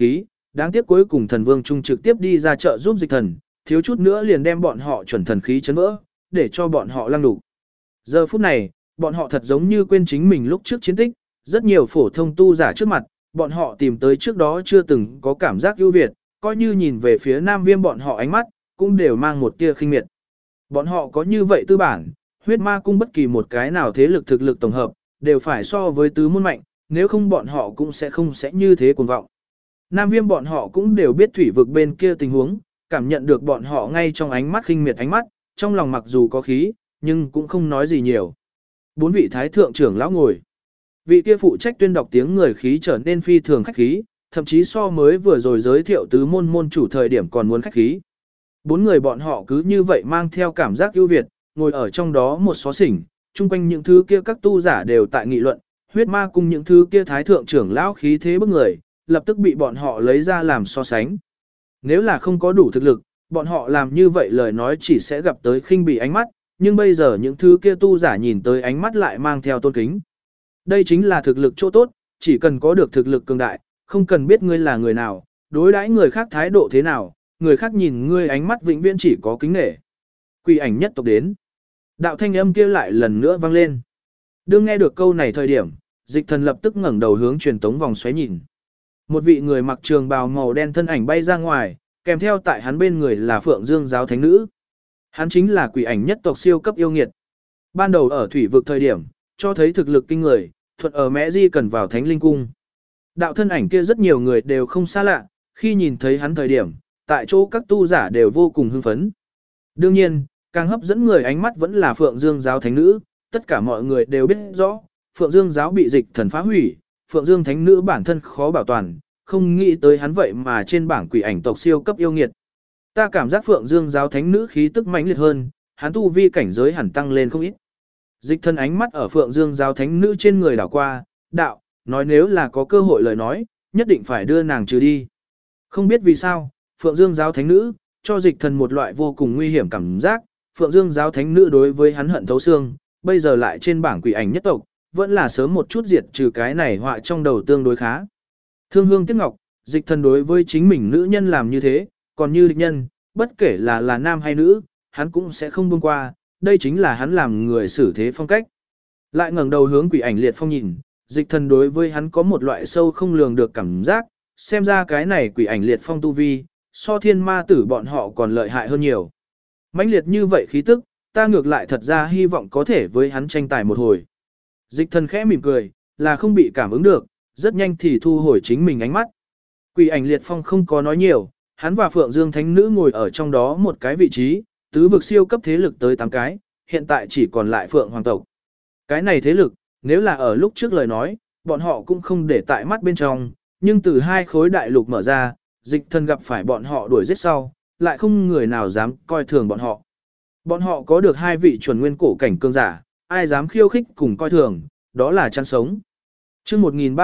đáng tiếc cuối cùng thần vương trung trực tiếp đi ra chợ giúp dịch thần, thiếu chút nữa liền đem bọn họ chuẩn thần khí chấn vỡ, để cho bọn họ lăng đục. Giờ phút này, bọn họ thật giống như quên chính mình lúc trước chiến tích, rất nhiều phổ thông tu giả trước mặt, bọn họ tìm tới trước đó chưa từng có cảm giác ưu việt, coi như nhìn về phía Nam Viêm bọn họ ánh mắt, cũng đều mang một tia khinh miệt. Bọn họ có như vậy tư bản, huyết ma cung bất kỳ một cái nào thế lực thực lực tổng hợp, đều phải so với tứ môn mạnh, nếu không bọn họ cũng sẽ như thế cuồng vọng. Nam Viêm bọn họ cũng đều biết thủy vực bên kia tình huống, cảm nhận được bọn họ ngay trong ánh mắt khinh miệt ánh mắt, trong lòng mặc dù có khí, nhưng cũng không nói gì nhiều. 4 vị thái thượng trưởng lão ngồi. Vị kia phụ trách tuyên đọc tiếng người khí trở nên phi thường khách khí, thậm chí so mới vừa rồi giới thiệu tứ môn môn chủ thời điểm còn muốn khách khí. 4 người bọn họ cứ như vậy mang theo cảm giác ưu việt, ngồi ở trong đó một xó xỉnh, chung quanh những thứ kia các tu giả đều tại nghị luận, huyết ma cung những thứ kia thái thượng trưởng lão khí thế bức người, lập tức bị bọn họ lấy ra làm so sánh. Nếu là không có đủ thực lực, bọn họ làm như vậy lời nói chỉ sẽ gặp tới khinh bỉ ánh mắt, nhưng bây giờ những thứ kia tu giả nhìn tới ánh mắt lại mang theo tôn kính. Đây chính là thực lực chỗ tốt, chỉ cần có được thực lực cường đại, không cần biết ngươi là người nào, đối đãi người khác thái độ thế nào, người khác nhìn ngươi ánh mắt vĩnh viễn chỉ có kính nể. Quỷ ảnh nhất tộc đến. Đạo thanh âm kia lại lần nữa vang lên. Đương nghe được câu này thời điểm, dịch thần lập tức ngẩng đầu hướng truyền tống vòng xoáy nhìn. Một vị người mặc trường bào màu đen thân ảnh bay ra ngoài, kèm theo tại hắn bên người là Phượng Dương giáo thánh nữ. Hắn chính là quỷ ảnh nhất tộc siêu cấp yêu nghiệt. Ban đầu ở thủy vực thời điểm, cho thấy thực lực kinh người, thuận ở Mẹ Di cần vào thánh linh cung. Đạo thân ảnh kia rất nhiều người đều không xa lạ, khi nhìn thấy hắn thời điểm, tại chỗ các tu giả đều vô cùng hưng phấn. Đương nhiên, càng hấp dẫn người ánh mắt vẫn là Phượng Dương giáo thánh nữ, tất cả mọi người đều biết rõ, Phượng Dương giáo bị dịch thần phá hủy, Phượng Dương thánh nữ bản thân khó bảo toàn, không nghĩ tới hắn vậy mà trên bảng quỷ ảnh tộc siêu cấp yêu nghiệt. Ta cảm giác Phượng Dương giáo thánh nữ khí tức mãnh liệt hơn, hắn tu vi cảnh giới hẳn tăng lên không ít. Dịch thần ánh mắt ở Phượng Dương giáo thánh nữ trên người đảo qua, đạo, nói nếu là có cơ hội lời nói, nhất định phải đưa nàng trừ đi. Không biết vì sao, Phượng Dương giáo thánh nữ, cho dịch thần một loại vô cùng nguy hiểm cảm giác, Phượng Dương giáo thánh nữ đối với hắn hận thấu xương, bây giờ lại trên bảng quỷ ảnh nhất tộc, vẫn là sớm một chút diệt trừ cái này họa trong đầu tương đối khá. Thương hương tiếc ngọc, dịch thần đối với chính mình nữ nhân làm như thế, còn như địch nhân, bất kể là nam hay nữ, hắn cũng sẽ không buông qua, đây chính là hắn làm người xử thế phong cách. Lại ngẩng đầu hướng quỷ ảnh liệt phong nhìn, dịch thần đối với hắn có một loại sâu không lường được cảm giác, xem ra cái này quỷ ảnh liệt phong tu vi, so thiên ma tử bọn họ còn lợi hại hơn nhiều. Mãnh liệt như vậy khí tức, ta ngược lại thật ra hy vọng có thể với hắn tranh tài một hồi. Dịch thần khẽ mỉm cười, là không bị cảm ứng được, rất nhanh thì thu hồi chính mình ánh mắt. Quỷ ảnh liệt phong không có nói nhiều, hắn và Phượng Dương thánh nữ ngồi ở trong đó một cái vị trí, tứ vực siêu cấp thế lực tới 8 cái, hiện tại chỉ còn lại Phượng hoàng tộc. Cái này thế lực, nếu là ở lúc trước lời nói, bọn họ cũng không để tại mắt bên trong, nhưng từ 2 khối đại lục mở ra, dịch thần gặp phải bọn họ đuổi giết sau, lại không người nào dám coi thường bọn họ. Bọn họ có được 2 vị chuẩn nguyên cổ cảnh cường giả, ai dám khiêu khích cùng coi thường, đó là chăn sống. Chương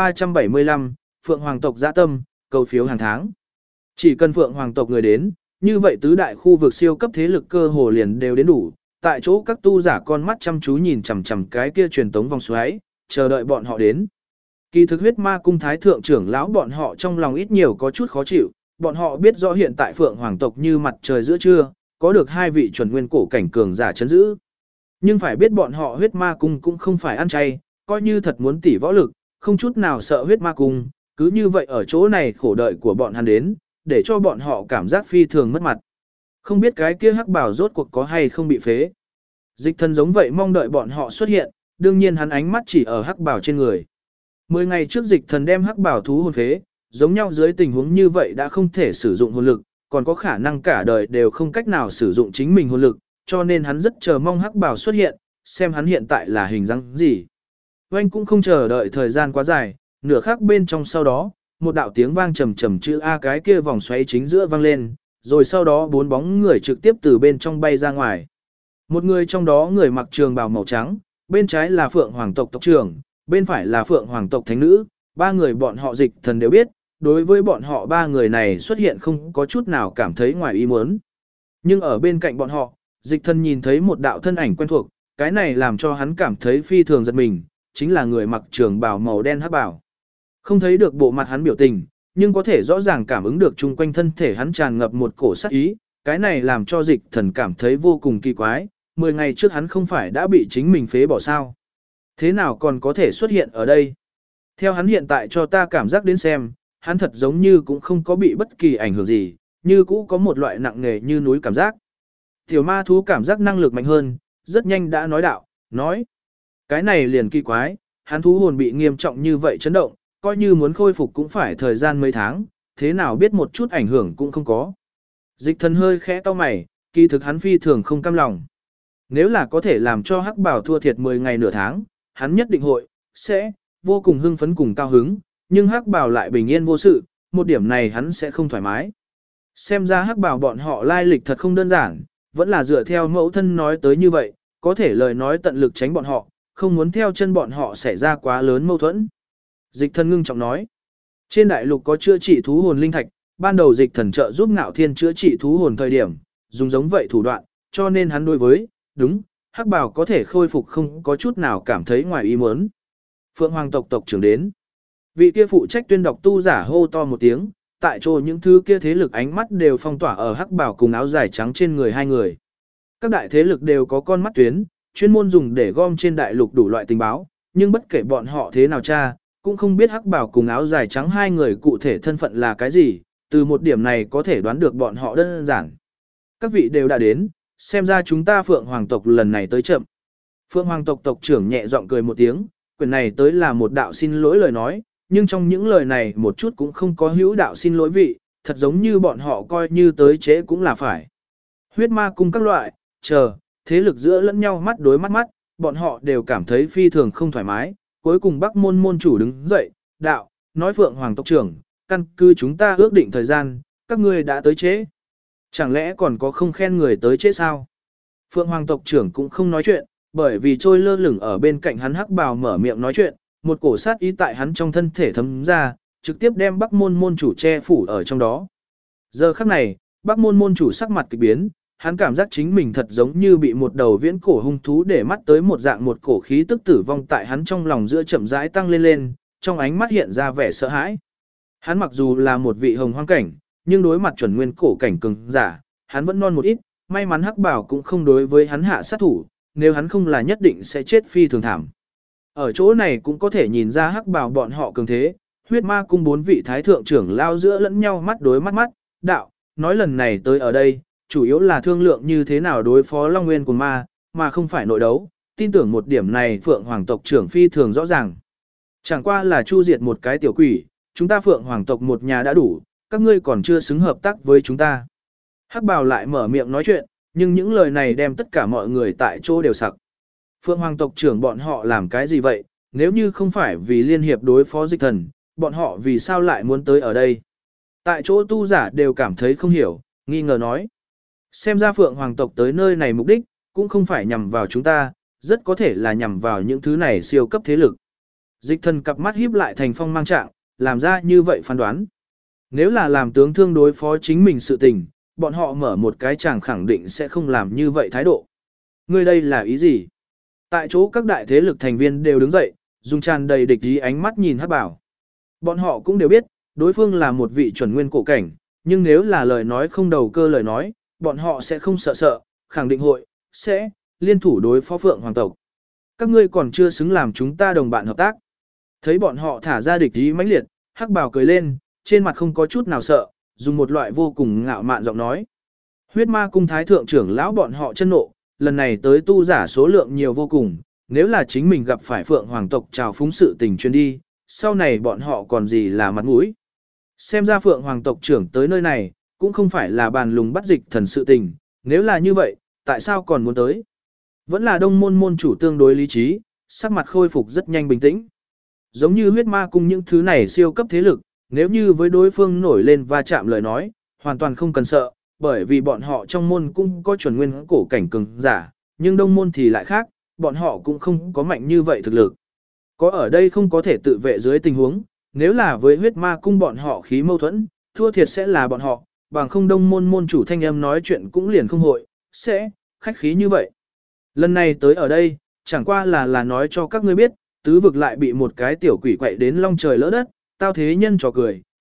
1375, Phượng hoàng tộc dã tâm, cầu phiếu hàng tháng. Chỉ cần Phượng hoàng tộc người đến, như vậy tứ đại khu vực siêu cấp thế lực cơ hồ liền đều đến đủ, tại chỗ các tu giả con mắt chăm chú nhìn chằm chằm cái kia truyền tống vòng xoáy, chờ đợi bọn họ đến. Kỳ thực huyết ma cung thái thượng trưởng lão bọn họ trong lòng ít nhiều có chút khó chịu, bọn họ biết rõ hiện tại Phượng hoàng tộc như mặt trời giữa trưa, có được 2 vị chuẩn nguyên cổ cảnh cường giả chấn giữ. Nhưng phải biết bọn họ huyết ma cung cũng không phải ăn chay, coi như thật muốn tỉ võ lực, không chút nào sợ huyết ma cung, cứ như vậy ở chỗ này khổ đợi của bọn hắn đến, để cho bọn họ cảm giác phi thường mất mặt. Không biết cái kia hắc bảo rốt cuộc có hay không bị phế. Dịch thần giống vậy mong đợi bọn họ xuất hiện, đương nhiên hắn ánh mắt chỉ ở hắc bảo trên người. 10 ngày trước dịch thần đem hắc bảo thú hồn phế, giống nhau dưới tình huống như vậy đã không thể sử dụng hồn lực, còn có khả năng cả đời đều không cách nào sử dụng chính mình hồn lực, cho nên hắn rất chờ mong hắc bảo xuất hiện, xem hắn hiện tại là hình dáng gì. Oanh cũng không chờ đợi thời gian quá dài, nửa khắc bên trong sau đó, một đạo tiếng vang trầm trầm chữ A cái kia vòng xoáy chính giữa vang lên, rồi sau đó 4 bóng người trực tiếp từ bên trong bay ra ngoài. Một người trong đó người mặc trường bào màu trắng, bên trái là Phượng hoàng tộc tộc trưởng, bên phải là Phượng hoàng tộc thánh nữ, 3 người bọn họ dịch thần đều biết, đối với bọn họ 3 người này xuất hiện không có chút nào cảm thấy ngoài ý muốn. Nhưng ở bên cạnh bọn họ, dịch thần nhìn thấy một đạo thân ảnh quen thuộc, cái này làm cho hắn cảm thấy phi thường giật mình, chính là người mặc trường bào màu đen hắc bảo. Không thấy được bộ mặt hắn biểu tình, nhưng có thể rõ ràng cảm ứng được chung quanh thân thể hắn tràn ngập một cổ sát ý, cái này làm cho Dịch Thần cảm thấy vô cùng kỳ quái, 10 ngày trước hắn không phải đã bị chính mình phế bỏ sao? Thế nào còn có thể xuất hiện ở đây? Theo hắn hiện tại cho ta cảm giác đến xem, hắn thật giống như cũng không có bị bất kỳ ảnh hưởng gì, như cũ có một loại nặng nề như núi cảm giác. Tiểu ma thú cảm giác năng lực mạnh hơn, rất nhanh đã nói đạo, nói. Cái này liền kỳ quái, hắn thú hồn bị nghiêm trọng như vậy chấn động, coi như muốn khôi phục cũng phải thời gian mấy tháng, thế nào biết một chút ảnh hưởng cũng không có. Dịch Thần hơi khẽ cau mày, kỳ thực hắn phi thường không cam lòng. Nếu là có thể làm cho Hắc Bảo thua thiệt 10 ngày nửa tháng, hắn nhất định sẽ vô cùng hưng phấn cùng cao hứng, nhưng Hắc Bảo lại bình yên vô sự, một điểm này hắn sẽ không thoải mái. Xem ra Hắc Bảo bọn họ lai lịch thật không đơn giản, vẫn là dựa theo mẫu thân nói tới như vậy, có thể lời nói tận lực tránh bọn họ, không muốn theo chân bọn họ xảy ra quá lớn mâu thuẫn. Dịch Thần ngưng trọng nói, trên đại lục có chữa trị thú hồn linh thạch, ban đầu Dịch Thần trợ giúp Ngạo Thiên chữa trị thú hồn thời điểm, dùng giống vậy thủ đoạn, cho nên hắn đối với, đúng, Hắc Bảo có thể khôi phục không có chút nào cảm thấy ngoài ý muốn. Phượng Hoàng tộc tộc trưởng đến. Vị kia phụ trách tuyên đọc tu giả hô to một tiếng, tại chỗ những thứ kia thế lực ánh mắt đều phong tỏa ở Hắc Bảo cùng áo dài trắng trên người hai người. Các đại thế lực đều có con mắt tuyến, chuyên môn dùng để gom trên đại lục đủ loại tình báo, nhưng bất kể bọn họ thế nào tra, cũng không biết Hắc Bảo cùng áo dài trắng hai người cụ thể thân phận là cái gì, từ một điểm này có thể đoán được bọn họ đơn giản. Các vị đều đã đến, xem ra chúng ta Phượng Hoàng tộc lần này tới chậm. Phượng Hoàng tộc tộc trưởng nhẹ giọng cười một tiếng, quyền này tới là một đạo xin lỗi lời nói, nhưng trong những lời này một chút cũng không có hữu đạo xin lỗi vị, thật giống như bọn họ coi như tới trễ cũng là phải. Huyết ma cung các loại, thế lực giữa lẫn nhau mắt đối mắt, bọn họ đều cảm thấy phi thường không thoải mái, cuối cùng Bắc môn môn chủ đứng dậy, đạo, nói Phượng Hoàng tộc trưởng, căn cứ chúng ta ước định thời gian, các ngươi đã tới trễ. Chẳng lẽ còn có không khen người tới trễ sao? Phượng Hoàng tộc trưởng cũng không nói chuyện, bởi vì trôi lơ lửng ở bên cạnh hắn Hắc Bào mở miệng nói chuyện, một cổ sát ý tại hắn trong thân thể thấm ra, trực tiếp đem Bắc môn môn chủ che phủ ở trong đó. Giờ khắc này, Bắc môn môn chủ sắc mặt kỳ biến, hắn cảm giác chính mình thật giống như bị một đầu viễn cổ hung thú để mắt tới một dạng một cổ khí tức tử vong tại hắn trong lòng giữa chậm rãi tăng lên, trong ánh mắt hiện ra vẻ sợ hãi. Hắn mặc dù là một vị hồng hoang cảnh, nhưng đối mặt chuẩn nguyên cổ cảnh cường giả, hắn vẫn non một ít, may mắn Hắc Bảo cũng không đối với hắn hạ sát thủ, nếu hắn không là nhất định sẽ chết phi thường thảm. Ở chỗ này cũng có thể nhìn ra Hắc Bảo bọn họ cường thế, huyết ma cung 4 vị thái thượng trưởng lao giữa lẫn nhau mắt đối mắt, đạo, nói lần này tới ở đây, chủ yếu là thương lượng như thế nào đối phó Long Nguyên cùng ma, mà không phải nội đấu, tin tưởng một điểm này Phượng Hoàng tộc trưởng phi thường rõ ràng. Chẳng qua là chu diệt một cái tiểu quỷ, chúng ta Phượng Hoàng tộc một nhà đã đủ, các ngươi còn chưa xứng hợp tác với chúng ta. Hắc Bào lại mở miệng nói chuyện, nhưng những lời này đem tất cả mọi người tại chỗ đều sặc. Phượng Hoàng tộc trưởng bọn họ làm cái gì vậy, nếu như không phải vì liên hiệp đối phó Dịch Thần, bọn họ vì sao lại muốn tới ở đây? Tại chỗ tu giả đều cảm thấy không hiểu, nghi ngờ nói. Xem ra Phượng Hoàng tộc tới nơi này mục đích, cũng không phải nhằm vào chúng ta, rất có thể là nhằm vào những thứ này siêu cấp thế lực. Dịch Thần cặp mắt híp lại thành phong mang trạng, làm ra như vậy phán đoán. Nếu là làm tướng thương đối phó chính mình sự tình, bọn họ mở một cái chàng khẳng định sẽ không làm như vậy thái độ. Ngươi đây là ý gì? Tại chỗ các đại thế lực thành viên đều đứng dậy, dùng tràn đầy địch ý ánh mắt nhìn Hắc Bảo. Bọn họ cũng đều biết, đối phương là một vị chuẩn nguyên cổ cảnh, nhưng nếu là lời nói không đầu cơ lời nói, bọn họ sẽ không sợ, khẳng định sẽ liên thủ đối phó Phượng Hoàng tộc. Các ngươi còn chưa xứng làm chúng ta đồng bạn hợp tác. Thấy bọn họ thả ra địch ý mãnh liệt, Hắc Bảo cười lên, trên mặt không có chút nào sợ, dùng một loại vô cùng ngạo mạn giọng nói. Huyết ma cung thái thượng trưởng lão bọn họ chân nộ, lần này tới tu giả số lượng nhiều vô cùng, nếu là chính mình gặp phải Phượng Hoàng tộc trào phúng sự tình chuyên đi, sau này bọn họ còn gì là mặt mũi. Xem ra Phượng Hoàng tộc trưởng tới nơi này, cũng không phải là bàn lùng bắt Dịch Thần sự tình, nếu là như vậy, tại sao còn muốn tới? Vẫn là đông môn môn chủ tương đối lý trí, sắc mặt khôi phục rất nhanh bình tĩnh. Giống như huyết ma cung những thứ này siêu cấp thế lực, nếu như với đối phương nổi lên va chạm lời nói, hoàn toàn không cần sợ, bởi vì bọn họ trong môn cũng có chuẩn nguyên cổ cảnh cường giả, nhưng đông môn thì lại khác, bọn họ cũng không có mạnh như vậy thực lực. Có ở đây không có thể tự vệ dưới tình huống, nếu là với huyết ma cung bọn họ khí mâu thuẫn, thua thiệt sẽ là bọn họ, bằng không đông môn môn chủ thanh âm nói chuyện cũng liền không sẽ khách khí như vậy. Lần này tới ở đây, chẳng qua là nói cho các ngươi biết, tứ vực lại bị một cái tiểu quỷ quậy đến long trời lỡ đất, tao thế nhân trò cười,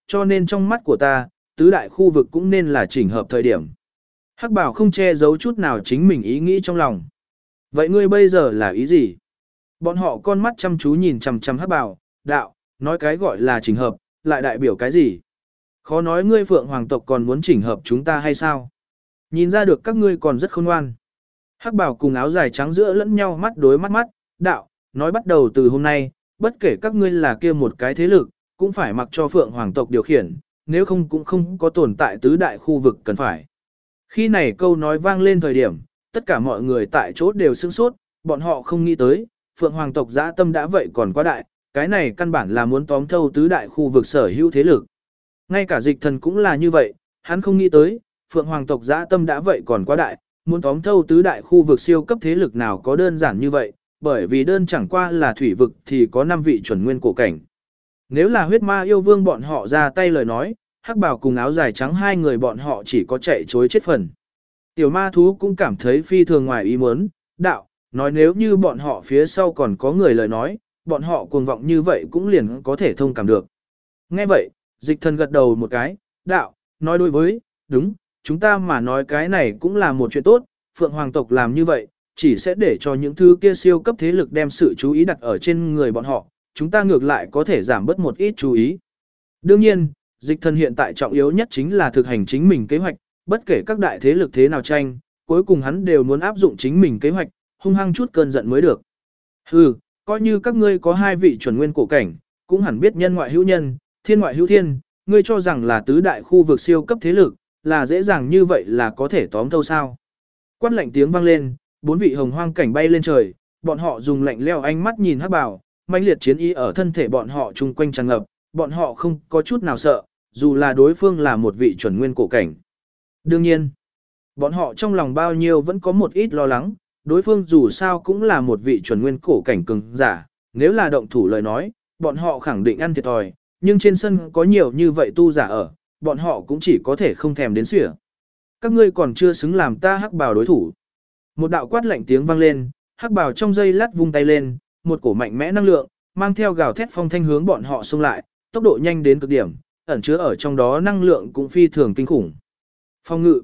cho nên trong mắt của ta, tứ đại khu vực cũng nên là chỉnh hợp thời điểm. Hắc Bảo không che giấu chút nào chính mình ý nghĩ trong lòng. Vậy ngươi bây giờ là ý gì? Bọn họ con mắt chăm chú nhìn chằm chằm Hắc Bảo, đạo, nói cái gọi là chỉnh hợp, lại đại biểu cái gì? Khó nói ngươi Phượng Hoàng tộc còn muốn chỉnh hợp chúng ta hay sao? Nhìn ra được các ngươi còn rất khôn ngoan. Hắc Bảo cùng áo dài trắng giữa lẫn nhau mắt đối mắt mắt, đạo, nói bắt đầu từ hôm nay, bất kể các ngươi là kia một cái thế lực, cũng phải mặc cho Phượng Hoàng tộc điều khiển, nếu không cũng không có tồn tại tứ đại khu vực cần phải. Khi này câu nói vang lên thời điểm, tất cả mọi người tại chỗ đều sửng sốt, bọn họ không nghĩ tới, Phượng Hoàng tộc dã tâm đã vậy còn quá đại, cái này căn bản là muốn tóm thâu tứ đại khu vực sở hữu thế lực. Ngay cả Dịch Thần cũng là như vậy, hắn không nghĩ tới, Phượng Hoàng tộc dã tâm đã vậy còn quá đại, muốn tóm thâu tứ đại khu vực siêu cấp thế lực nào có đơn giản như vậy, bởi vì đơn chẳng qua là thủy vực thì có 5 vị chuẩn nguyên cổ cảnh. Nếu là huyết ma yêu vương bọn họ ra tay lời nói, Hắc Bảo cùng áo dài trắng hai người bọn họ chỉ có chạy chối chết phần. Tiểu ma thú cũng cảm thấy phi thường ngoài ý muốn, đạo, nói nếu như bọn họ phía sau còn có người lời nói, bọn họ cuồng vọng như vậy cũng liền có thể thông cảm được. Nghe vậy, Dịch Thần gật đầu một cái, đạo, nói đối với, đúng, chúng ta mà nói cái này cũng là một chuyện tốt, Phượng Hoàng tộc làm như vậy, chỉ sẽ để cho những thứ kia siêu cấp thế lực đem sự chú ý đặt ở trên người bọn họ, chúng ta ngược lại có thể giảm bớt một ít chú ý. Đương nhiên, Dịch Thần hiện tại trọng yếu nhất chính là thực hành chính mình kế hoạch, bất kể các đại thế lực thế nào tranh, cuối cùng hắn đều muốn áp dụng chính mình kế hoạch, hung hăng chút cơn giận mới được. Hừ, coi như các ngươi có 2 vị chuẩn nguyên cổ cảnh, cũng hẳn biết nhân ngoại hữu nhân, thiên ngoại hữu thiên, ngươi cho rằng là tứ đại khu vực siêu cấp thế lực, là dễ dàng như vậy là có thể tóm thâu sao. Quát lạnh tiếng vang lên, 4 vị hồng hoang cảnh bay lên trời, bọn họ dùng lạnh lẽo ánh mắt nhìn Hắc Bảo, mãnh liệt chiến ý ở thân thể bọn họ chung quanh tràn ngập, bọn họ không có chút nào sợ, dù là đối phương là một vị chuẩn nguyên cổ cảnh. Đương nhiên, bọn họ trong lòng bao nhiêu vẫn có một ít lo lắng, đối phương dù sao cũng là một vị chuẩn nguyên cổ cảnh cường giả, nếu là động thủ lời nói, bọn họ khẳng định ăn thiệt thòi, nhưng trên sân có nhiều như vậy tu giả ở, bọn họ cũng chỉ có thể không thèm đến sỉa. Các ngươi còn chưa xứng làm ta Hắc Bảo đối thủ. Một đạo quát lạnh tiếng vang lên, Hắc Bảo trong giây lát vung tay lên, một cổ mạnh mẽ năng lượng, mang theo gào thét phong thanh hướng bọn họ xông lại, tốc độ nhanh đến cực điểm, ẩn chứa ở trong đó năng lượng cũng phi thường kinh khủng. Phong ngự.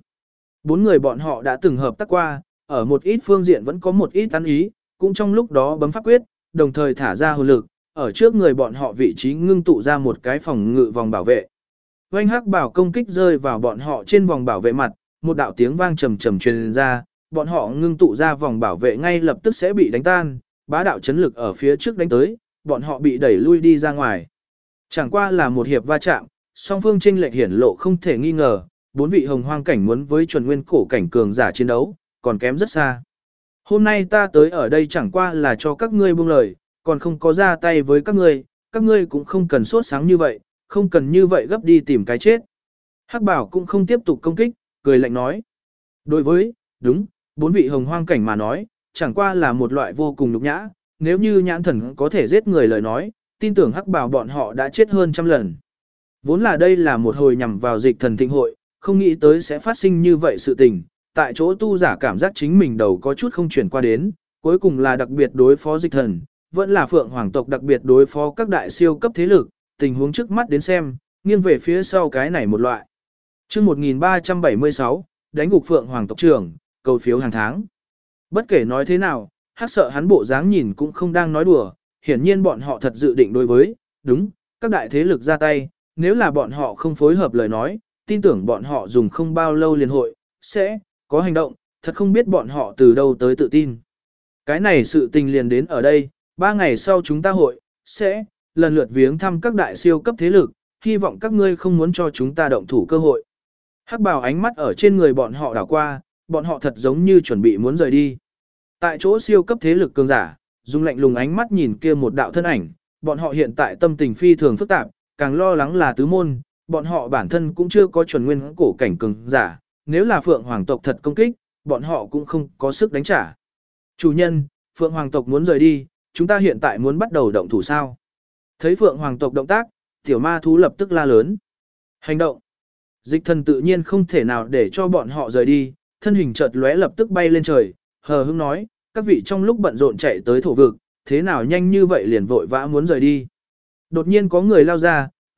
4 người bọn họ đã từng hợp tác qua, ở một ít phương diện vẫn có một ít ăn ý, cũng trong lúc đó bấm pháp quyết, đồng thời thả ra hồn lực, ở trước người bọn họ vị trí ngưng tụ ra một cái phòng ngự vòng bảo vệ. Oanh Hắc Bảo công kích rơi vào bọn họ trên vòng bảo vệ mặt, một đạo tiếng vang trầm trầm truyền ra, bọn họ ngưng tụ ra vòng bảo vệ ngay lập tức sẽ bị đánh tan, bá đạo chấn lực ở phía trước đánh tới, bọn họ bị đẩy lui đi ra ngoài. Chẳng qua là một hiệp va chạm, song phương chênh lệch hiển lộ không thể nghi ngờ, 4 vị hồng hoang cảnh muốn với chuẩn nguyên cổ cảnh cường giả chiến đấu, còn kém rất xa. Hôm nay ta tới ở đây chẳng qua là cho các ngươi buông lời, còn không có ra tay với các ngươi cũng không cần sốt sáng như vậy, không cần như vậy gấp đi tìm cái chết. Hắc Bảo cũng không tiếp tục công kích, cười lạnh nói. Đối với, đúng, 4 vị hồng hoang cảnh mà nói, chẳng qua là một loại vô cùng nhục nhã, nếu như nhãn thần có thể giết người lời nói, tin tưởng Hắc Bảo bọn họ đã chết hơn trăm lần. Vốn là đây là một hồi nhằm vào Dịch Thần thịnh hội, không nghĩ tới sẽ phát sinh như vậy sự tình, tại chỗ tu giả cảm giác chính mình đầu có chút không chuyển qua đến, cuối cùng là đặc biệt đối phó Dịch Thần, vẫn là Phượng Hoàng tộc đặc biệt đối phó các đại siêu cấp thế lực, tình huống trước mắt đến xem, nghiêng về phía sau cái này một loại. Chương 1376, đánh gục Phượng Hoàng tộc trưởng, cầu phiếu hàng tháng. Bất kể nói thế nào, Hắc sợ hắn bộ dáng nhìn cũng không đang nói đùa, hiển nhiên bọn họ thật dự định đối với, đúng, các đại thế lực ra tay, nếu là bọn họ không phối hợp lời nói, tin tưởng bọn họ dùng không bao lâu liền hội, sẽ có hành động, thật không biết bọn họ từ đâu tới tự tin. Cái này sự tình liền đến ở đây, 3 ngày sau chúng ta hội, sẽ lần lượt viếng thăm các đại siêu cấp thế lực, hy vọng các ngươi không muốn cho chúng ta động thủ cơ hội. Hắc Bảo ánh mắt ở trên người bọn họ đảo qua, bọn họ thật giống như chuẩn bị muốn rời đi. Tại chỗ siêu cấp thế lực cường giả, dùng lạnh lùng ánh mắt nhìn kia một đạo thân ảnh, bọn họ hiện tại tâm tình phi thường phức tạp, càng lo lắng là tứ môn, bọn họ bản thân cũng chưa có chuẩn nguyên cổ cảnh cường giả, nếu là Phượng Hoàng tộc thật công kích, bọn họ cũng không có sức đánh trả. Chủ nhân, Phượng Hoàng tộc muốn rời đi, chúng ta hiện tại muốn bắt đầu động thủ sao? Thấy Phượng Hoàng tộc động tác, tiểu ma thú lập tức la lớn. Hành động! Dịch Thần tự nhiên không thể nào để cho bọn họ rời đi, thân hình chợt lóe lập tức bay lên trời, hờ hững nói, các vị trong lúc bận rộn chạy tới thổ vực, thế nào nhanh như vậy liền vội vã muốn rời đi. Đột nhiên có người lao ra,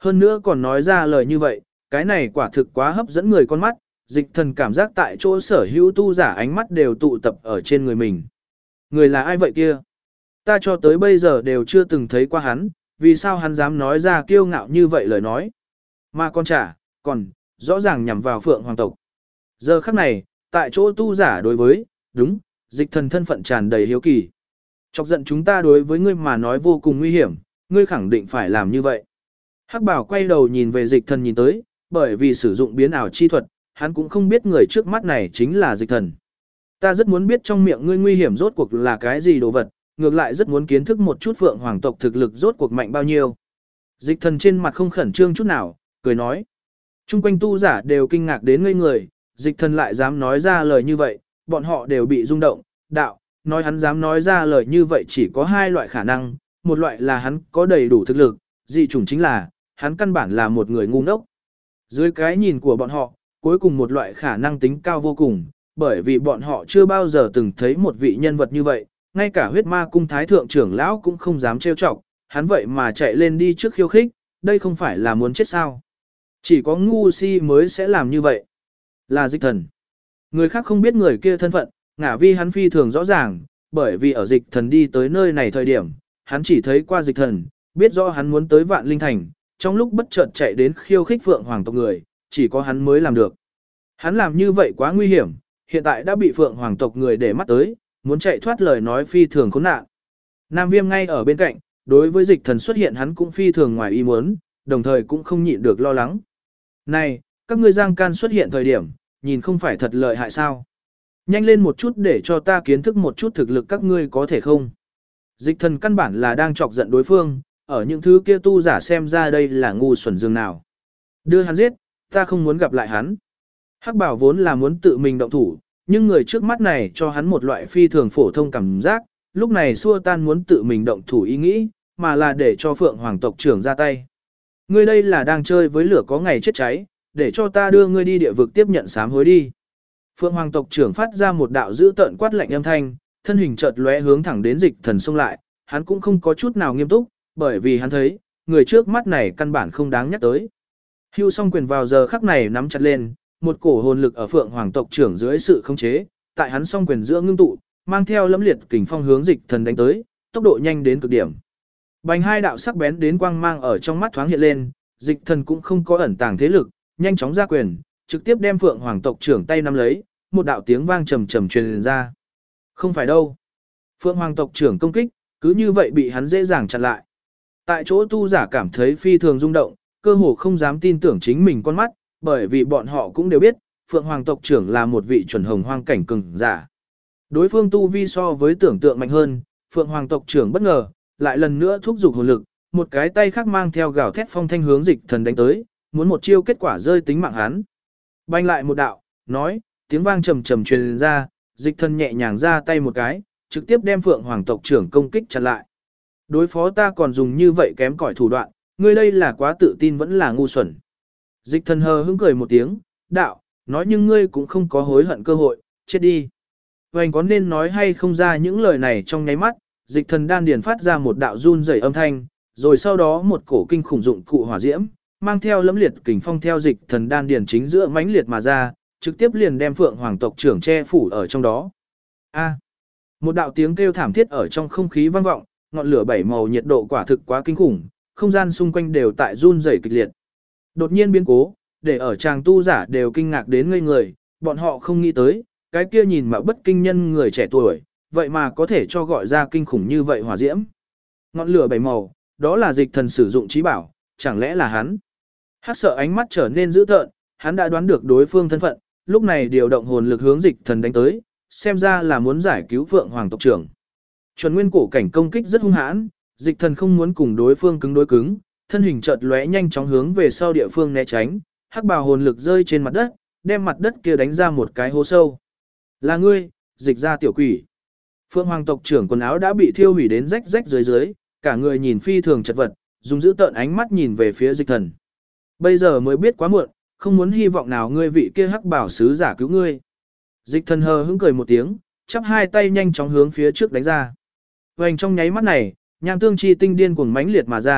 hơn nữa còn nói ra lời như vậy, cái này quả thực quá hấp dẫn người con mắt, dịch thần cảm giác tại chỗ sở hữu tu giả ánh mắt đều tụ tập ở trên người mình. Người là ai vậy kia? Ta cho tới bây giờ đều chưa từng thấy qua hắn, vì sao hắn dám nói ra kiêu ngạo như vậy lời nói? Mà con còn, rõ ràng nhằm vào Phượng Hoàng tộc. Giờ khắc này, tại chỗ tu giả đối với, đúng, dịch thần thân phận tràn đầy hiếu kỳ. Chọc giận chúng ta đối với ngươi mà nói vô cùng nguy hiểm, ngươi khẳng định phải làm như vậy. Hắc Bảo quay đầu nhìn về dịch thần nhìn tới, bởi vì sử dụng biến ảo chi thuật, hắn cũng không biết người trước mắt này chính là dịch thần. Ta rất muốn biết trong miệng ngươi nguy hiểm rốt cuộc là cái gì đồ vật, ngược lại rất muốn kiến thức một chút Phượng Hoàng tộc thực lực rốt cuộc mạnh bao nhiêu. Dịch thần trên mặt không khẩn trương chút nào, cười nói. Trung quanh tu giả đều kinh ngạc đến ngây người, dịch thần lại dám nói ra lời như vậy, bọn họ đều bị rung động, đạo, nói hắn dám nói ra lời như vậy chỉ có hai loại khả năng, một loại là hắn có đầy đủ thực lực, dị chủng chính là, hắn căn bản là một người ngu ngốc. Dưới cái nhìn của bọn họ, cuối cùng một loại khả năng tính cao vô cùng, bởi vì bọn họ chưa bao giờ từng thấy một vị nhân vật như vậy, ngay cả huyết ma cung thái thượng trưởng lão cũng không dám trêu chọc, hắn vậy mà chạy lên đi trước khiêu khích, đây không phải là muốn chết sao. Chỉ có ngu si mới sẽ làm như vậy. Là dịch thần. Người khác không biết người kia thân phận, ngả vi hắn phi thường rõ ràng, bởi vì ở dịch thần đi tới nơi này thời điểm, hắn chỉ thấy qua dịch thần, biết rõ hắn muốn tới Vạn Linh Thành, trong lúc bất chợt chạy đến khiêu khích Phượng Hoàng tộc người, chỉ có hắn mới làm được. Hắn làm như vậy quá nguy hiểm, hiện tại đã bị Phượng Hoàng tộc người để mắt tới, muốn chạy thoát lời nói phi thường khốn nạn. Nam Viêm ngay ở bên cạnh, đối với dịch thần xuất hiện hắn cũng phi thường ngoài ý muốn, đồng thời cũng không nhịn được lo lắng. Này, các ngươi giang can xuất hiện thời điểm, nhìn không phải thật lợi hại sao? Nhanh lên một chút để cho ta kiến thức một chút thực lực các ngươi có thể không? Dịch thần căn bản là đang chọc giận đối phương, ở những thứ kia tu giả xem ra đây là ngu xuẩn dường nào. Đưa hắn giết, ta không muốn gặp lại hắn. Hắc Bảo vốn là muốn tự mình động thủ, nhưng người trước mắt này cho hắn một loại phi thường phổ thông cảm giác, lúc này xua tan muốn tự mình động thủ ý nghĩ, mà là để cho Phượng Hoàng tộc trưởng ra tay. Ngươi đây là đang chơi với lửa có ngày chết cháy, để cho ta đưa ngươi đi địa vực tiếp nhận sám hối đi. Phượng Hoàng tộc trưởng phát ra một đạo dữ tợn quát lạnh âm thanh, thân hình chợt lóe hướng thẳng đến dịch thần xông lại, hắn cũng không có chút nào nghiêm túc, bởi vì hắn thấy, người trước mắt này căn bản không đáng nhắc tới. Hưu song quyền vào giờ khắc này nắm chặt lên, một cổ hồn lực ở Phượng Hoàng tộc trưởng dưới sự khống chế, tại hắn song quyền giữa ngưng tụ, mang theo lẫm liệt kình phong hướng dịch thần đánh tới, tốc độ nhanh đến cực điểm. Bành hai đạo sắc bén đến quang mang ở trong mắt thoáng hiện lên, dịch thần cũng không có ẩn tàng thế lực, nhanh chóng ra quyền, trực tiếp đem Phượng Hoàng tộc trưởng tay nắm lấy, một đạo tiếng vang trầm trầm truyền ra. Không phải đâu. Phượng Hoàng tộc trưởng công kích, cứ như vậy bị hắn dễ dàng chặn lại. Tại chỗ tu giả cảm thấy phi thường rung động, cơ hồ không dám tin tưởng chính mình con mắt, bởi vì bọn họ cũng đều biết, Phượng Hoàng tộc trưởng là một vị chuẩn hồng hoang cảnh cường giả. Đối phương tu vi so với tưởng tượng mạnh hơn, Phượng Hoàng tộc trưởng bất ngờ, lại lần nữa thúc giục hồn lực, một cái tay khác mang theo gào thét phong thanh hướng dịch thần đánh tới, muốn một chiêu kết quả rơi tính mạng hắn. Banh lại một đạo, nói, tiếng vang trầm trầm truyền ra, dịch thần nhẹ nhàng ra tay một cái, trực tiếp đem Phượng Hoàng tộc trưởng công kích chặn lại. Đối phó ta còn dùng như vậy kém cỏi thủ đoạn, ngươi đây là quá tự tin vẫn là ngu xuẩn. Dịch thần hờ hững cười một tiếng, đạo, nói nhưng ngươi cũng không có hối hận cơ hội, chết đi. Hoành có nên nói hay không ra những lời này trong nháy mắt, dịch thần đan điền phát ra một đạo run rẩy âm thanh, rồi sau đó một cổ kinh khủng dụng cụ hỏa diễm, mang theo lẫm liệt kình phong theo dịch thần đan điền chính giữa mãnh liệt mà ra, trực tiếp liền đem Phượng Hoàng tộc trưởng che phủ ở trong đó. A! Một đạo tiếng kêu thảm thiết ở trong không khí vang vọng, ngọn lửa bảy màu nhiệt độ quả thực quá kinh khủng, không gian xung quanh đều tại run rẩy kịch liệt. Đột nhiên biến cố, để ở chàng tu giả đều kinh ngạc đến ngây người, bọn họ không nghĩ tới, cái kia nhìn mà bất kinh nhân người trẻ tuổi, vậy mà có thể cho gọi ra kinh khủng như vậy hỏa diễm. Ngọn lửa bảy màu, đó là dịch thần sử dụng trí bảo, chẳng lẽ là hắn? Hắc sợ ánh mắt trở nên dữ tợn, hắn đã đoán được đối phương thân phận, lúc này điều động hồn lực hướng dịch thần đánh tới, xem ra là muốn giải cứu Phượng Hoàng tộc trưởng. Chuẩn nguyên cổ cảnh công kích rất hung hãn, dịch thần không muốn cùng đối phương cứng đối cứng, thân hình chợt lóe nhanh chóng hướng về sau địa phương né tránh, hắc bào hồn lực rơi trên mặt đất, đem mặt đất kia đánh ra một cái hố sâu. Là ngươi, dịch ra tiểu quỷ. Phượng Hoàng tộc trưởng quần áo đã bị thiêu hủy đến rách rách dưới dưới, cả người nhìn phi thường chật vật, dùng giữ tợn ánh mắt nhìn về phía dịch thần. Bây giờ mới biết quá muộn, không muốn hy vọng nào ngươi vị kia hắc bảo sứ giả cứu ngươi. Dịch thần hờ hững cười một tiếng, chắp hai tay nhanh chóng hướng phía trước đánh ra. Vành trong nháy mắt này, nham tương chi tinh điên cuồng mãnh liệt mà ra,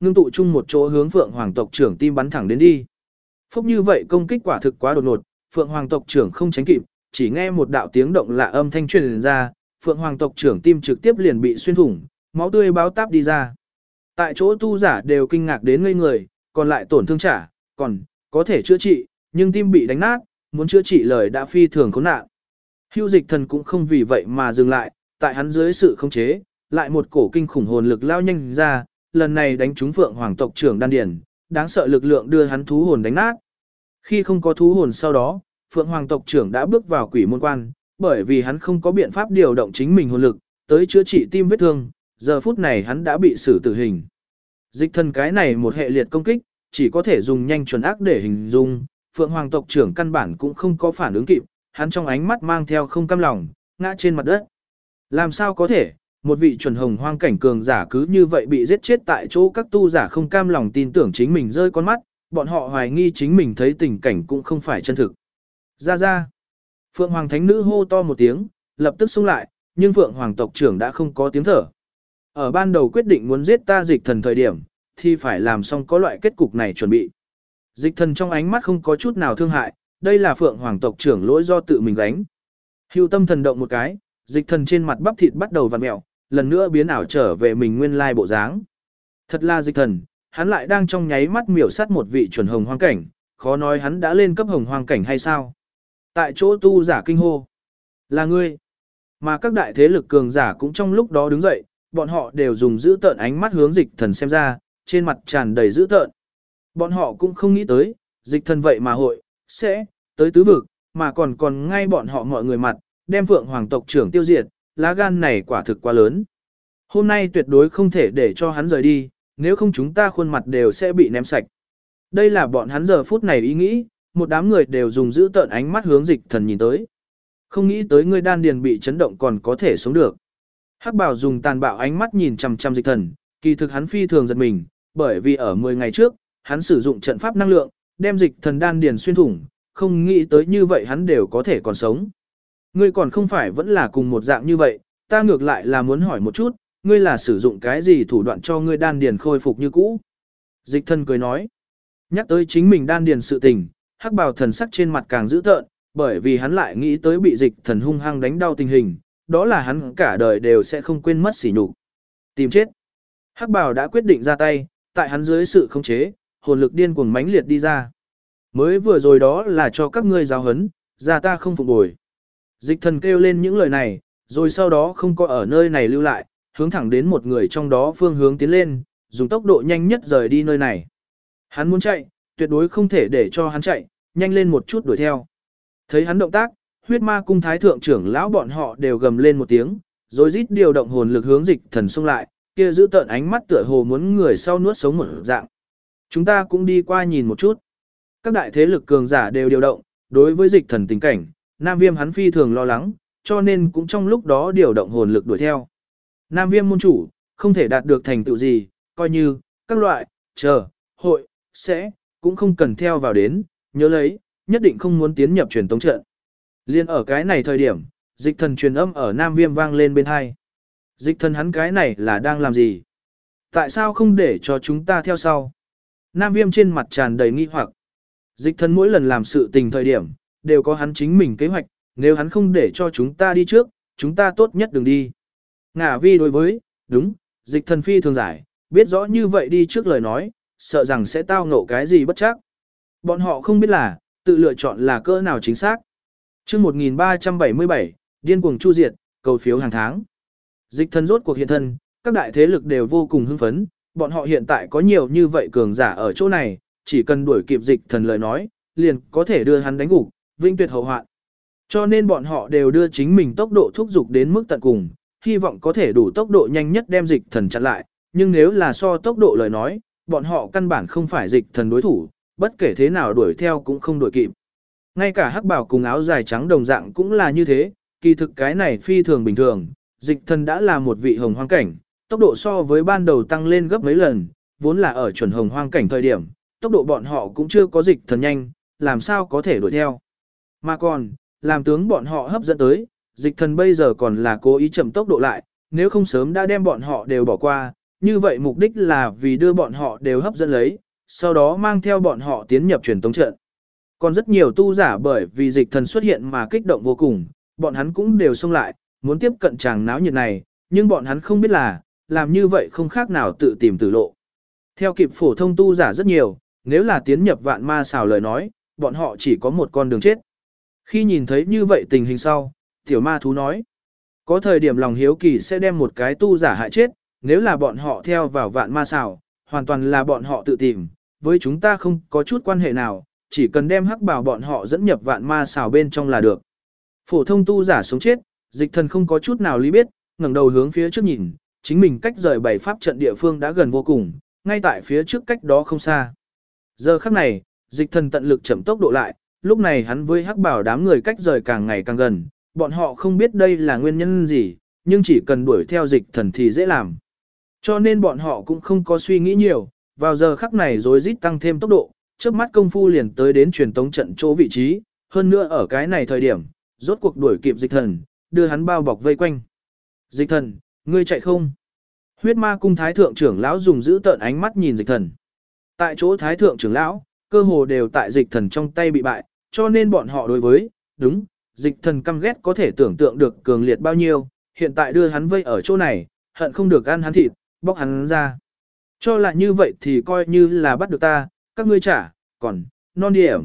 ngưng tụ chung một chỗ hướng Phượng Hoàng tộc trưởng tim bắn thẳng đến đi. Phốc như vậy công kích quả thực quá đột ngột, Phượng Hoàng tộc trưởng không tránh kịp, chỉ nghe một đạo tiếng động lạ âm thanh truyền ra, Phượng Hoàng tộc trưởng tim trực tiếp liền bị xuyên thủng, máu tươi báo táp đi ra. Tại chỗ tu giả đều kinh ngạc đến ngây người, còn lại tổn thương trả, còn có thể chữa trị, nhưng tim bị đánh nát, muốn chữa trị lời đã phi thường khốn nạn. Hưu Dịch Thần cũng không vì vậy mà dừng lại, tại hắn dưới sự khống chế, lại một cổ kinh khủng hồn lực lao nhanh ra, lần này đánh trúng Phượng Hoàng tộc trưởng đan điền, đáng sợ lực lượng đưa hắn thú hồn đánh nát. Khi không có thú hồn sau đó, Phượng Hoàng tộc trưởng đã bước vào quỷ môn quan, bởi vì hắn không có biện pháp điều động chính mình hồn lực, tới chữa trị tim vết thương, giờ phút này hắn đã bị xử tử hình. Dịch Thần cái này một hệ liệt công kích, chỉ có thể dùng nhanh chuẩn ác để hình dung, Phượng Hoàng tộc trưởng căn bản cũng không có phản ứng kịp, hắn trong ánh mắt mang theo không cam lòng, ngã trên mặt đất. Làm sao có thể, một vị chuẩn hồng hoang cảnh cường giả cứ như vậy bị giết chết tại chỗ, các tu giả không cam lòng tin tưởng chính mình rơi con mắt, bọn họ hoài nghi chính mình thấy tình cảnh cũng không phải chân thực. Ra ra. Phượng Hoàng thánh nữ hô to một tiếng, lập tức xông lại, nhưng Phượng Hoàng tộc trưởng đã không có tiếng thở. Ở ban đầu quyết định muốn giết ta Dịch Thần thời điểm, thì phải làm xong có loại kết cục này chuẩn bị. Dịch Thần trong ánh mắt không có chút nào thương hại, đây là Phượng Hoàng tộc trưởng lỗi do tự mình gánh. Hưu tâm thần động một cái, Dịch Thần trên mặt bắp thịt bắt đầu vặn mẹo, lần nữa biến ảo trở về mình nguyên lai bộ dáng. Thật là Dịch Thần, hắn lại đang trong nháy mắt miểu sát một vị chuẩn hồng hoang cảnh, khó nói hắn đã lên cấp hồng hoang cảnh hay sao. Tại chỗ tu giả kinh hô. Là ngươi. Mà các đại thế lực cường giả cũng trong lúc đó đứng dậy, bọn họ đều dùng dữ tợn ánh mắt hướng Dịch Thần xem ra, trên mặt tràn đầy dữ tợn. Bọn họ cũng không nghĩ tới, Dịch Thần vậy mà sẽ tới tứ vực, mà còn ngay bọn họ mọi người mặt, đem Phượng Hoàng tộc trưởng tiêu diệt, lá gan này quả thực quá lớn. Hôm nay tuyệt đối không thể để cho hắn rời đi, nếu không chúng ta khuôn mặt đều sẽ bị ném sạch. Đây là bọn hắn giờ phút này ý nghĩ, một đám người đều dùng dữ tợn ánh mắt hướng Dịch Thần nhìn tới. Không nghĩ tới ngươi đan điền bị chấn động còn có thể sống được. Hắc Bảo dùng tàn bạo ánh mắt nhìn chằm chằm Dịch Thần, kỳ thực hắn phi thường giật mình, bởi vì ở 10 ngày trước, hắn sử dụng trận pháp năng lượng, đem Dịch Thần đan điền xuyên thủng, không nghĩ tới như vậy hắn đều có thể còn sống. Ngươi còn không phải vẫn là cùng một dạng như vậy, ta ngược lại là muốn hỏi một chút, ngươi là sử dụng cái gì thủ đoạn cho ngươi đan điền khôi phục như cũ? Dịch Thần cười nói, nhắc tới chính mình đan điền sự tình, Hắc Bào thần sắc trên mặt càng dữ tợn, bởi vì hắn lại nghĩ tới bị Dịch Thần hung hăng đánh đau tình hình, đó là hắn cả đời đều sẽ không quên mất sỉ nhục. Tìm chết. Hắc Bào đã quyết định ra tay, tại hắn dưới sự khống chế, hồn lực điên cuồng mãnh liệt đi ra. Mới vừa rồi đó là cho các ngươi giáo huấn, ra ta không phục bồi. Dịch Thần kêu lên những lời này, rồi sau đó không có ở nơi này lưu lại, hướng thẳng đến một người trong đó phương hướng tiến lên, dùng tốc độ nhanh nhất rời đi nơi này. Hắn muốn chạy, tuyệt đối không thể để cho hắn chạy, nhanh lên một chút đuổi theo. Thấy hắn động tác, huyết ma cung thái thượng trưởng lão bọn họ đều gầm lên một tiếng, rồi rít điều động hồn lực hướng Dịch Thần xông lại, kia giữ tợn ánh mắt tựa hồ muốn người sau nuốt sống một dạng. Chúng ta cũng đi qua nhìn một chút. Các đại thế lực cường giả đều điều động, đối với Dịch Thần tình cảnh, Nam Viêm hắn phi thường lo lắng, cho nên cũng trong lúc đó điều động hồn lực đuổi theo. Nam Viêm môn chủ, không thể đạt được thành tựu gì, coi như, các loại, hội, cũng không cần theo vào đến, nhớ lấy, nhất định không muốn tiến nhập truyền tống trận. Liên ở cái này thời điểm, Dịch Thần truyền âm ở Nam Viêm vang lên bên hai. Dịch Thần hắn cái này là đang làm gì? Tại sao không để cho chúng ta theo sau? Nam Viêm trên mặt tràn đầy nghi hoặc. Dịch Thần mỗi lần làm sự tình thời điểm, đều có hắn chính mình kế hoạch, nếu hắn không để cho chúng ta đi trước, chúng ta tốt nhất đừng đi. Ngả vi đối với, đúng, Dịch Thần phi thường giải, biết rõ như vậy đi trước lời nói, sợ rằng sẽ tao ngộ cái gì bất chắc. Bọn họ không biết là, tự lựa chọn là cỡ nào chính xác. Chương 1377, điên cuồng chu diệt, cầu phiếu hàng tháng. Dịch Thần rốt cuộc hiện thân, các đại thế lực đều vô cùng hưng phấn, bọn họ hiện tại có nhiều như vậy cường giả ở chỗ này, chỉ cần đuổi kịp Dịch Thần lời nói, liền có thể đưa hắn đánh gục, vinh tuyệt hậu hoạn. Cho nên bọn họ đều đưa chính mình tốc độ thúc dục đến mức tận cùng, hy vọng có thể đủ tốc độ nhanh nhất đem Dịch Thần chặn lại, nhưng nếu là so tốc độ lời nói, bọn họ căn bản không phải Dịch Thần đối thủ, bất kể thế nào đuổi theo cũng không đuổi kịp. Ngay cả Hắc Bảo cùng áo dài trắng đồng dạng cũng là như thế, kỳ thực cái này phi thường bình thường, Dịch Thần đã là một vị hồng hoang cảnh, tốc độ so với ban đầu tăng lên gấp mấy lần, vốn là ở chuẩn hồng hoang cảnh thời điểm, tốc độ bọn họ cũng chưa có Dịch Thần nhanh, làm sao có thể đuổi theo. Mà còn, làm tướng bọn họ hấp dẫn tới, Dịch Thần bây giờ còn là cố ý chậm tốc độ lại, nếu không sớm đã đem bọn họ đều bỏ qua, như vậy mục đích là vì đưa bọn họ đều hấp dẫn lấy, sau đó mang theo bọn họ tiến nhập truyền tống trận. Còn rất nhiều tu giả bởi vì dịch thần xuất hiện mà kích động vô cùng, bọn hắn cũng đều xông lại, muốn tiếp cận chàng náo nhiệt này, nhưng bọn hắn không biết là, làm như vậy không khác nào tự tìm tử lộ. Theo kịp phổ thông tu giả rất nhiều, nếu là tiến nhập vạn ma xào lời nói, bọn họ chỉ có một con đường chết. Khi nhìn thấy như vậy tình hình sau, tiểu ma thú nói, có thời điểm lòng hiếu kỳ sẽ đem một cái tu giả hại chết, nếu là bọn họ theo vào vạn ma xào, hoàn toàn là bọn họ tự tìm, với chúng ta không có chút quan hệ nào, chỉ cần đem hắc bảo bọn họ dẫn nhập vạn ma xào bên trong là được. Phổ thông tu giả sống chết, dịch thần không có chút nào lý biết, ngẩng đầu hướng phía trước nhìn, chính mình cách rời bảy pháp trận địa phương đã gần vô cùng, ngay tại phía trước cách đó không xa. Giờ khắc này, dịch thần tận lực chậm tốc độ lại, lúc này hắn với hắc bảo đám người cách rời càng ngày càng gần, bọn họ không biết đây là nguyên nhân gì, nhưng chỉ cần đuổi theo dịch thần thì dễ làm. Cho nên bọn họ cũng không có suy nghĩ nhiều, vào giờ khắc này rối rít tăng thêm tốc độ, chớp mắt công phu liền tới đến truyền tống trận chỗ vị trí, hơn nữa ở cái này thời điểm, rốt cuộc đuổi kịp dịch thần, đưa hắn bao bọc vây quanh. Dịch thần, ngươi chạy không? Huyết ma cung thái thượng trưởng lão dùng giữ tợn ánh mắt nhìn dịch thần. Tại chỗ thái thượng trưởng lão, cơ hồ đều tại dịch thần trong tay bị bại, cho nên bọn họ đối với, đúng, dịch thần căm ghét có thể tưởng tượng được cường liệt bao nhiêu, hiện tại đưa hắn vây ở chỗ này, hận không được ăn hắn thịt, bóc hắn ra. Cho là như vậy thì coi như là bắt được ta, các ngươi trả, còn, non điểm.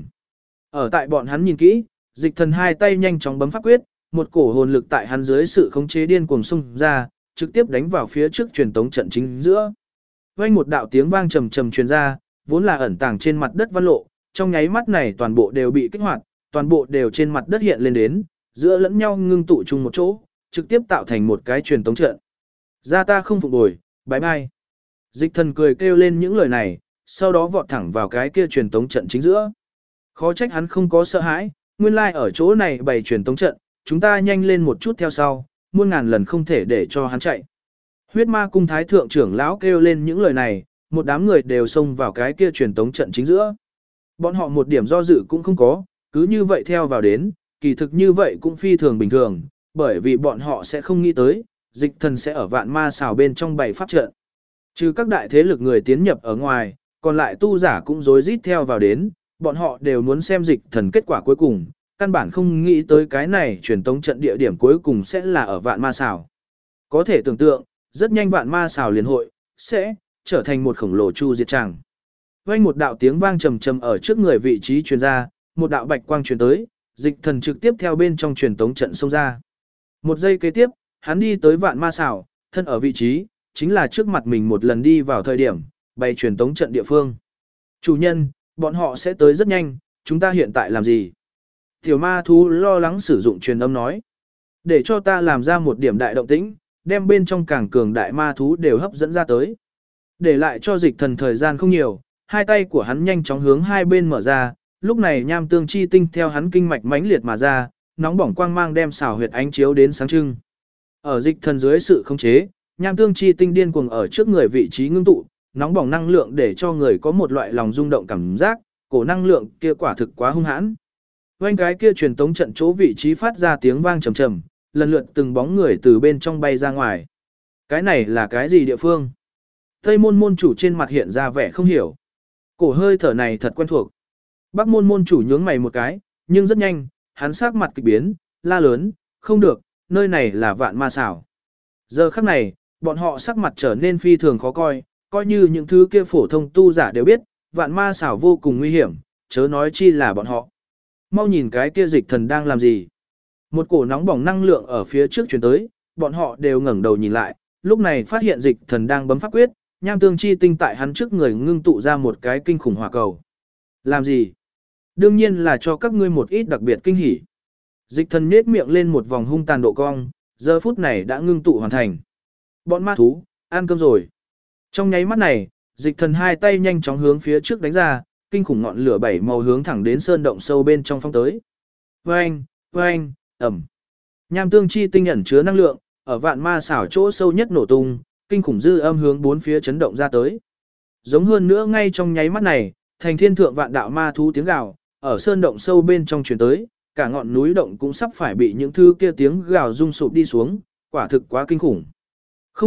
Ở tại bọn hắn nhìn kỹ, dịch thần hai tay nhanh chóng bấm pháp quyết, một cổ hồn lực tại hắn dưới sự khống chế điên cuồng xung ra, trực tiếp đánh vào phía trước truyền tống trận chính giữa. Vang một đạo tiếng vang trầm trầm truyền ra, vốn là ẩn tàng trên mặt đất văn lộ, trong nháy mắt này toàn bộ đều bị kích hoạt, toàn bộ đều trên mặt đất hiện lên đến, giữa lẫn nhau ngưng tụ chung một chỗ, trực tiếp tạo thành một cái truyền tống trận. Ra ta không phục bồi, bye bye. Dịch thần cười kêu lên những lời này, sau đó vọt thẳng vào cái kia truyền tống trận chính giữa. Khó trách hắn không có sợ hãi, nguyên lai ở chỗ này bày truyền tống trận, chúng ta nhanh lên một chút theo sau, muôn ngàn lần không thể để cho hắn chạy. Huyết ma cung thái thượng trưởng lão kêu lên những lời này, một đám người đều xông vào cái kia truyền tống trận chính giữa. Bọn họ một điểm do dự cũng không có, cứ như vậy theo vào đến, kỳ thực như vậy cũng phi thường bình thường, bởi vì bọn họ sẽ không nghĩ tới, dịch thần sẽ ở vạn ma xào bên trong bày pháp trận. Trừ các đại thế lực người tiến nhập ở ngoài, còn lại tu giả cũng rối rít theo vào đến, bọn họ đều muốn xem dịch thần kết quả cuối cùng, căn bản không nghĩ tới cái này truyền tống trận địa điểm cuối cùng sẽ là ở vạn ma xào. Có thể tưởng tượng, rất nhanh vạn ma xào liền hội, sẽ trở thành một khổng lồ chu diệt tràng. Vang một đạo tiếng vang trầm trầm ở trước người vị trí truyền ra, một đạo bạch quang truyền tới, dịch thần trực tiếp theo bên trong truyền tống trận xông ra. Một giây kế tiếp, hắn đi tới vạn ma xào, thân ở vị trí, chính là trước mặt mình một lần đi vào thời điểm, bày truyền tống trận địa phương. Chủ nhân, bọn họ sẽ tới rất nhanh, chúng ta hiện tại làm gì? Tiểu ma thú lo lắng sử dụng truyền âm nói. Để cho ta làm ra một điểm đại động tĩnh, đem bên trong càng cường đại ma thú đều hấp dẫn ra tới. Để lại cho dịch thần thời gian không nhiều, hai tay của hắn nhanh chóng hướng hai bên mở ra, lúc này nham tương chi tinh theo hắn kinh mạch mãnh liệt mà ra, nóng bỏng quang mang đem xảo huyệt ánh chiếu đến sáng trưng. Ở dịch thần dưới sự khống chế, nham tương chi tinh điên cuồng ở trước người vị trí ngưng tụ, nóng bỏng năng lượng để cho người có một loại lòng rung động cảm giác, cổ năng lượng kia quả thực quá hung hãn. Vành cái kia truyền tống trận chỗ vị trí phát ra tiếng vang trầm trầm, lần lượt từng bóng người từ bên trong bay ra ngoài. Cái này là cái gì địa phương? Tây môn môn chủ trên mặt hiện ra vẻ không hiểu. Cổ hơi thở này thật quen thuộc. Bắc môn môn chủ nhướng mày một cái, nhưng rất nhanh, hắn sắc mặt kịch biến, la lớn, không được, nơi này là vạn ma xảo. Giờ khắc này, bọn họ sắc mặt trở nên phi thường khó coi, coi như những thứ kia phổ thông tu giả đều biết, vạn ma xảo vô cùng nguy hiểm, chớ nói chi là bọn họ. Mau nhìn cái kia dịch thần đang làm gì. Một cổ nóng bỏng năng lượng ở phía trước chuyển tới, bọn họ đều ngẩng đầu nhìn lại, lúc này phát hiện dịch thần đang bấm pháp quyết, nham tương chi tinh tại hắn trước người ngưng tụ ra một cái kinh khủng hỏa cầu. Làm gì? Đương nhiên là cho các ngươi một ít đặc biệt kinh hỉ. Dịch thần nhếch miệng lên một vòng hung tàn độ cong, giờ phút này đã ngưng tụ hoàn thành. Bọn ma thú, ăn cơm rồi. Trong nháy mắt này, dịch thần hai tay nhanh chóng hướng phía trước đánh ra, kinh khủng ngọn lửa bảy màu hướng thẳng đến sơn động sâu bên trong phong tới. Oeng, oeng, ầm. Nham tương chi tinh ẩn chứa năng lượng, ở vạn ma xảo chỗ sâu nhất nổ tung, kinh khủng dư âm hướng bốn phía chấn động ra tới. Giống hơn nữa ngay trong nháy mắt này, thành thiên thượng vạn đạo ma thú tiếng gào, ở sơn động sâu bên trong truyền tới, cả ngọn núi động cũng sắp phải bị những thứ kia tiếng gào rung sụp đi xuống, quả thực quá kinh khủng. Không được,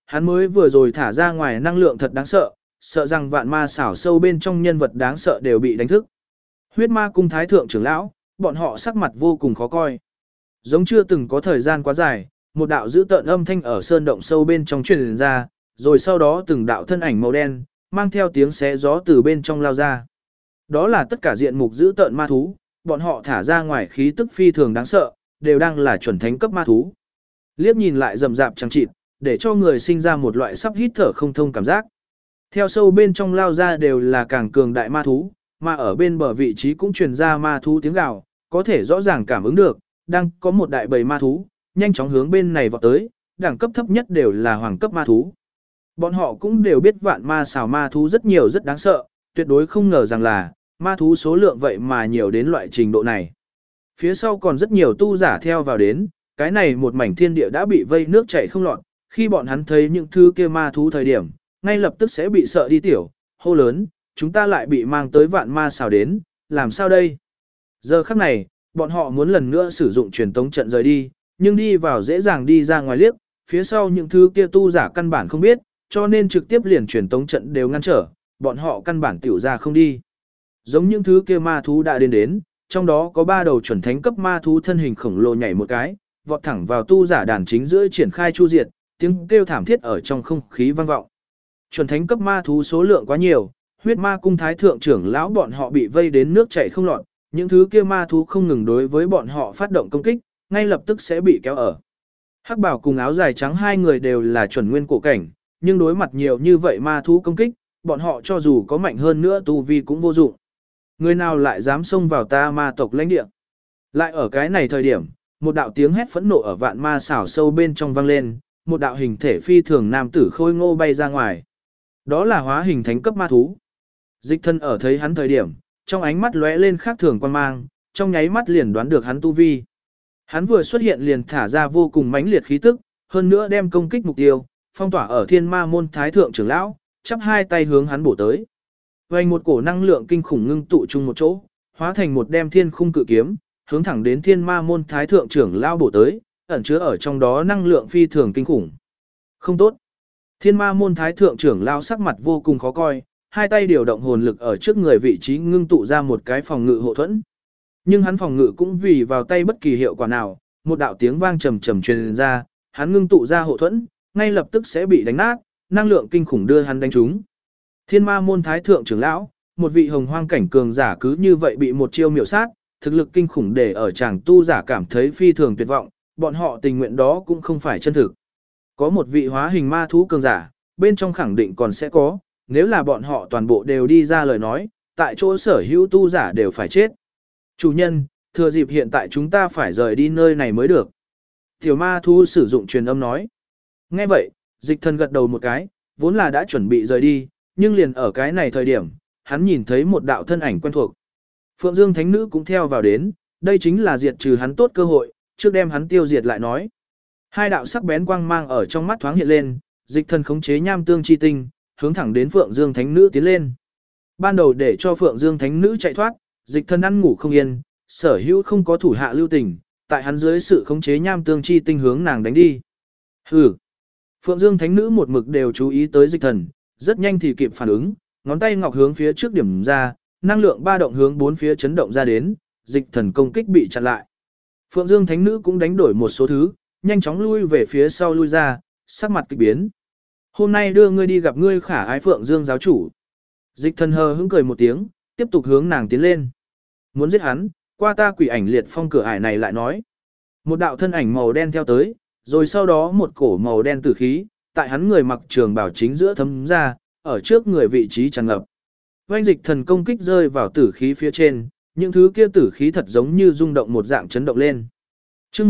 hắn mới vừa rồi thả ra ngoài năng lượng thật đáng sợ, sợ rằng vạn ma xảo sâu bên trong nhân vật đáng sợ đều bị đánh thức. Huyết ma cung thái thượng trưởng lão, bọn họ sắc mặt vô cùng khó coi. Giống chưa từng có thời gian quá dài, một đạo dữ tợn âm thanh ở sơn động sâu bên trong truyền ra, rồi sau đó từng đạo thân ảnh màu đen, mang theo tiếng xé gió từ bên trong lao ra. Đó là tất cả diện mục dữ tợn ma thú, bọn họ thả ra ngoài khí tức phi thường đáng sợ, đều đang là chuẩn thánh cấp ma thú. Liếc nhìn lại rầm rạp chẳng chịt, để cho người sinh ra một loại sắp hít thở không thông cảm giác. Theo sâu bên trong lao ra đều là càng cường đại ma thú, mà ở bên bờ vị trí cũng truyền ra ma thú tiếng gào, có thể rõ ràng cảm ứng được, đang có một đại bầy ma thú, nhanh chóng hướng bên này vọt tới, đẳng cấp thấp nhất đều là hoàng cấp ma thú. Bọn họ cũng đều biết vạn ma xào ma thú rất nhiều rất đáng sợ, tuyệt đối không ngờ rằng là, ma thú số lượng vậy mà nhiều đến loại trình độ này. Phía sau còn rất nhiều tu giả theo vào đến, cái này một mảnh thiên địa đã bị vây nước chảy không lọt, khi bọn hắn thấy những thứ kia ma thú thời điểm, ngay lập tức sẽ bị sợ đi tiểu, hô lớn, chúng ta lại bị mang tới vạn ma xào đến, làm sao đây? Giờ khắc này, bọn họ muốn lần nữa sử dụng truyền tống trận rời đi, nhưng đi vào dễ dàng đi ra ngoài liếc, phía sau những thứ kia tu giả căn bản không biết, cho nên trực tiếp liền truyền tống trận đều ngăn trở, bọn họ căn bản tiểu ra không đi. Giống những thứ kia ma thú đã đến, trong đó có 3 đầu chuẩn thánh cấp ma thú thân hình khổng lồ nhảy một cái, vọt thẳng vào tu giả đàn chính giữa triển khai chu diệt, tiếng kêu thảm thiết ở trong không khí vang vọng. Chuẩn thánh cấp ma thú số lượng quá nhiều, huyết ma cung thái thượng trưởng lão bọn họ bị vây đến nước chảy không lọt, những thứ kia ma thú không ngừng đối với bọn họ phát động công kích, ngay lập tức sẽ bị kéo ở. Hắc bảo cùng áo dài trắng hai người đều là chuẩn nguyên cổ cảnh, nhưng đối mặt nhiều như vậy ma thú công kích, bọn họ cho dù có mạnh hơn nữa tu vi cũng vô dụng. Người nào lại dám xông vào ta ma tộc lãnh địa? Lại ở cái này thời điểm, một đạo tiếng hét phẫn nộ ở vạn ma xảo sâu bên trong vang lên, một đạo hình thể phi thường nam tử khôi ngô bay ra ngoài. Đó là hóa hình thánh cấp ma thú. Dịch thân ở thấy hắn thời điểm, trong ánh mắt lóe lên khác thường quan mang, trong nháy mắt liền đoán được hắn tu vi. Hắn vừa xuất hiện liền thả ra vô cùng mãnh liệt khí tức, hơn nữa đem công kích mục tiêu, phong tỏa ở thiên ma môn thái thượng trưởng lão, chắp hai tay hướng hắn bổ tới. Vành một cổ năng lượng kinh khủng ngưng tụ chung một chỗ, hóa thành một đem thiên khung cự kiếm, hướng thẳng đến thiên ma môn thái thượng trưởng lão bổ tới, ẩn chứa ở trong đó năng lượng phi thường kinh khủng. Không tốt. Thiên ma môn thái thượng trưởng lão sắc mặt vô cùng khó coi, hai tay điều động hồn lực ở trước người vị trí ngưng tụ ra một cái phòng ngự hộ thuẫn. Nhưng hắn phòng ngự cũng vì vào tay bất kỳ hiệu quả nào, một đạo tiếng vang trầm trầm truyền ra, hắn ngưng tụ ra hộ thuẫn, ngay lập tức sẽ bị đánh nát, năng lượng kinh khủng đưa hắn đánh trúng. Thiên ma môn thái thượng trưởng lão, một vị hồng hoang cảnh cường giả cứ như vậy bị một chiêu miểu sát, thực lực kinh khủng để ở chàng tu giả cảm thấy phi thường tuyệt vọng, bọn họ tình nguyện đó cũng không phải chân thực. Có một vị hóa hình ma thú cường giả, bên trong khẳng định còn sẽ có, nếu là bọn họ toàn bộ đều đi ra lời nói, tại chỗ sở hữu tu giả đều phải chết. Chủ nhân, thừa dịp hiện tại chúng ta phải rời đi nơi này mới được. Tiểu ma thú sử dụng truyền âm nói. Nghe vậy, dịch thần gật đầu một cái, vốn là đã chuẩn bị rời đi, nhưng liền ở cái này thời điểm, hắn nhìn thấy một đạo thân ảnh quen thuộc. Phượng Dương Thánh Nữ cũng theo vào đến, đây chính là diệt trừ hắn tốt cơ hội, trước đem hắn tiêu diệt lại nói. Hai đạo sắc bén quang mang ở trong mắt thoáng hiện lên, dịch thần khống chế nham tương chi tinh, hướng thẳng đến Phượng Dương Thánh Nữ tiến lên. Ban đầu để cho Phượng Dương Thánh Nữ chạy thoát, dịch thần ăn ngủ không yên, sở hữu không có thủ hạ lưu tình, tại hắn dưới sự khống chế nham tương chi tinh hướng nàng đánh đi. Hừ. Phượng Dương Thánh Nữ một mực đều chú ý tới dịch thần, rất nhanh thì kịp phản ứng, ngón tay ngọc hướng phía trước điểm ra, năng lượng ba động hướng bốn phía chấn động ra đến, dịch thần công kích bị chặn lại. Phượng Dương Thánh Nữ cũng đánh đổi một số thứ, nhanh chóng lui về phía sau lui ra, sắc mặt kịch biến. Hôm nay đưa ngươi đi gặp ngươi khả ái Phượng Dương giáo chủ. Dịch thần hờ hững cười một tiếng, tiếp tục hướng nàng tiến lên. Muốn giết hắn, qua ta quỷ ảnh liệt phong cửa ải này lại nói. Một đạo thân ảnh màu đen theo tới, rồi sau đó một cổ màu đen tử khí, tại hắn người mặc trường bào chính giữa thấm ra, ở trước người vị trí tràn ngập. Oanh dịch thần công kích rơi vào tử khí phía trên, những thứ kia tử khí thật giống như rung động một dạng chấn động lên. Chương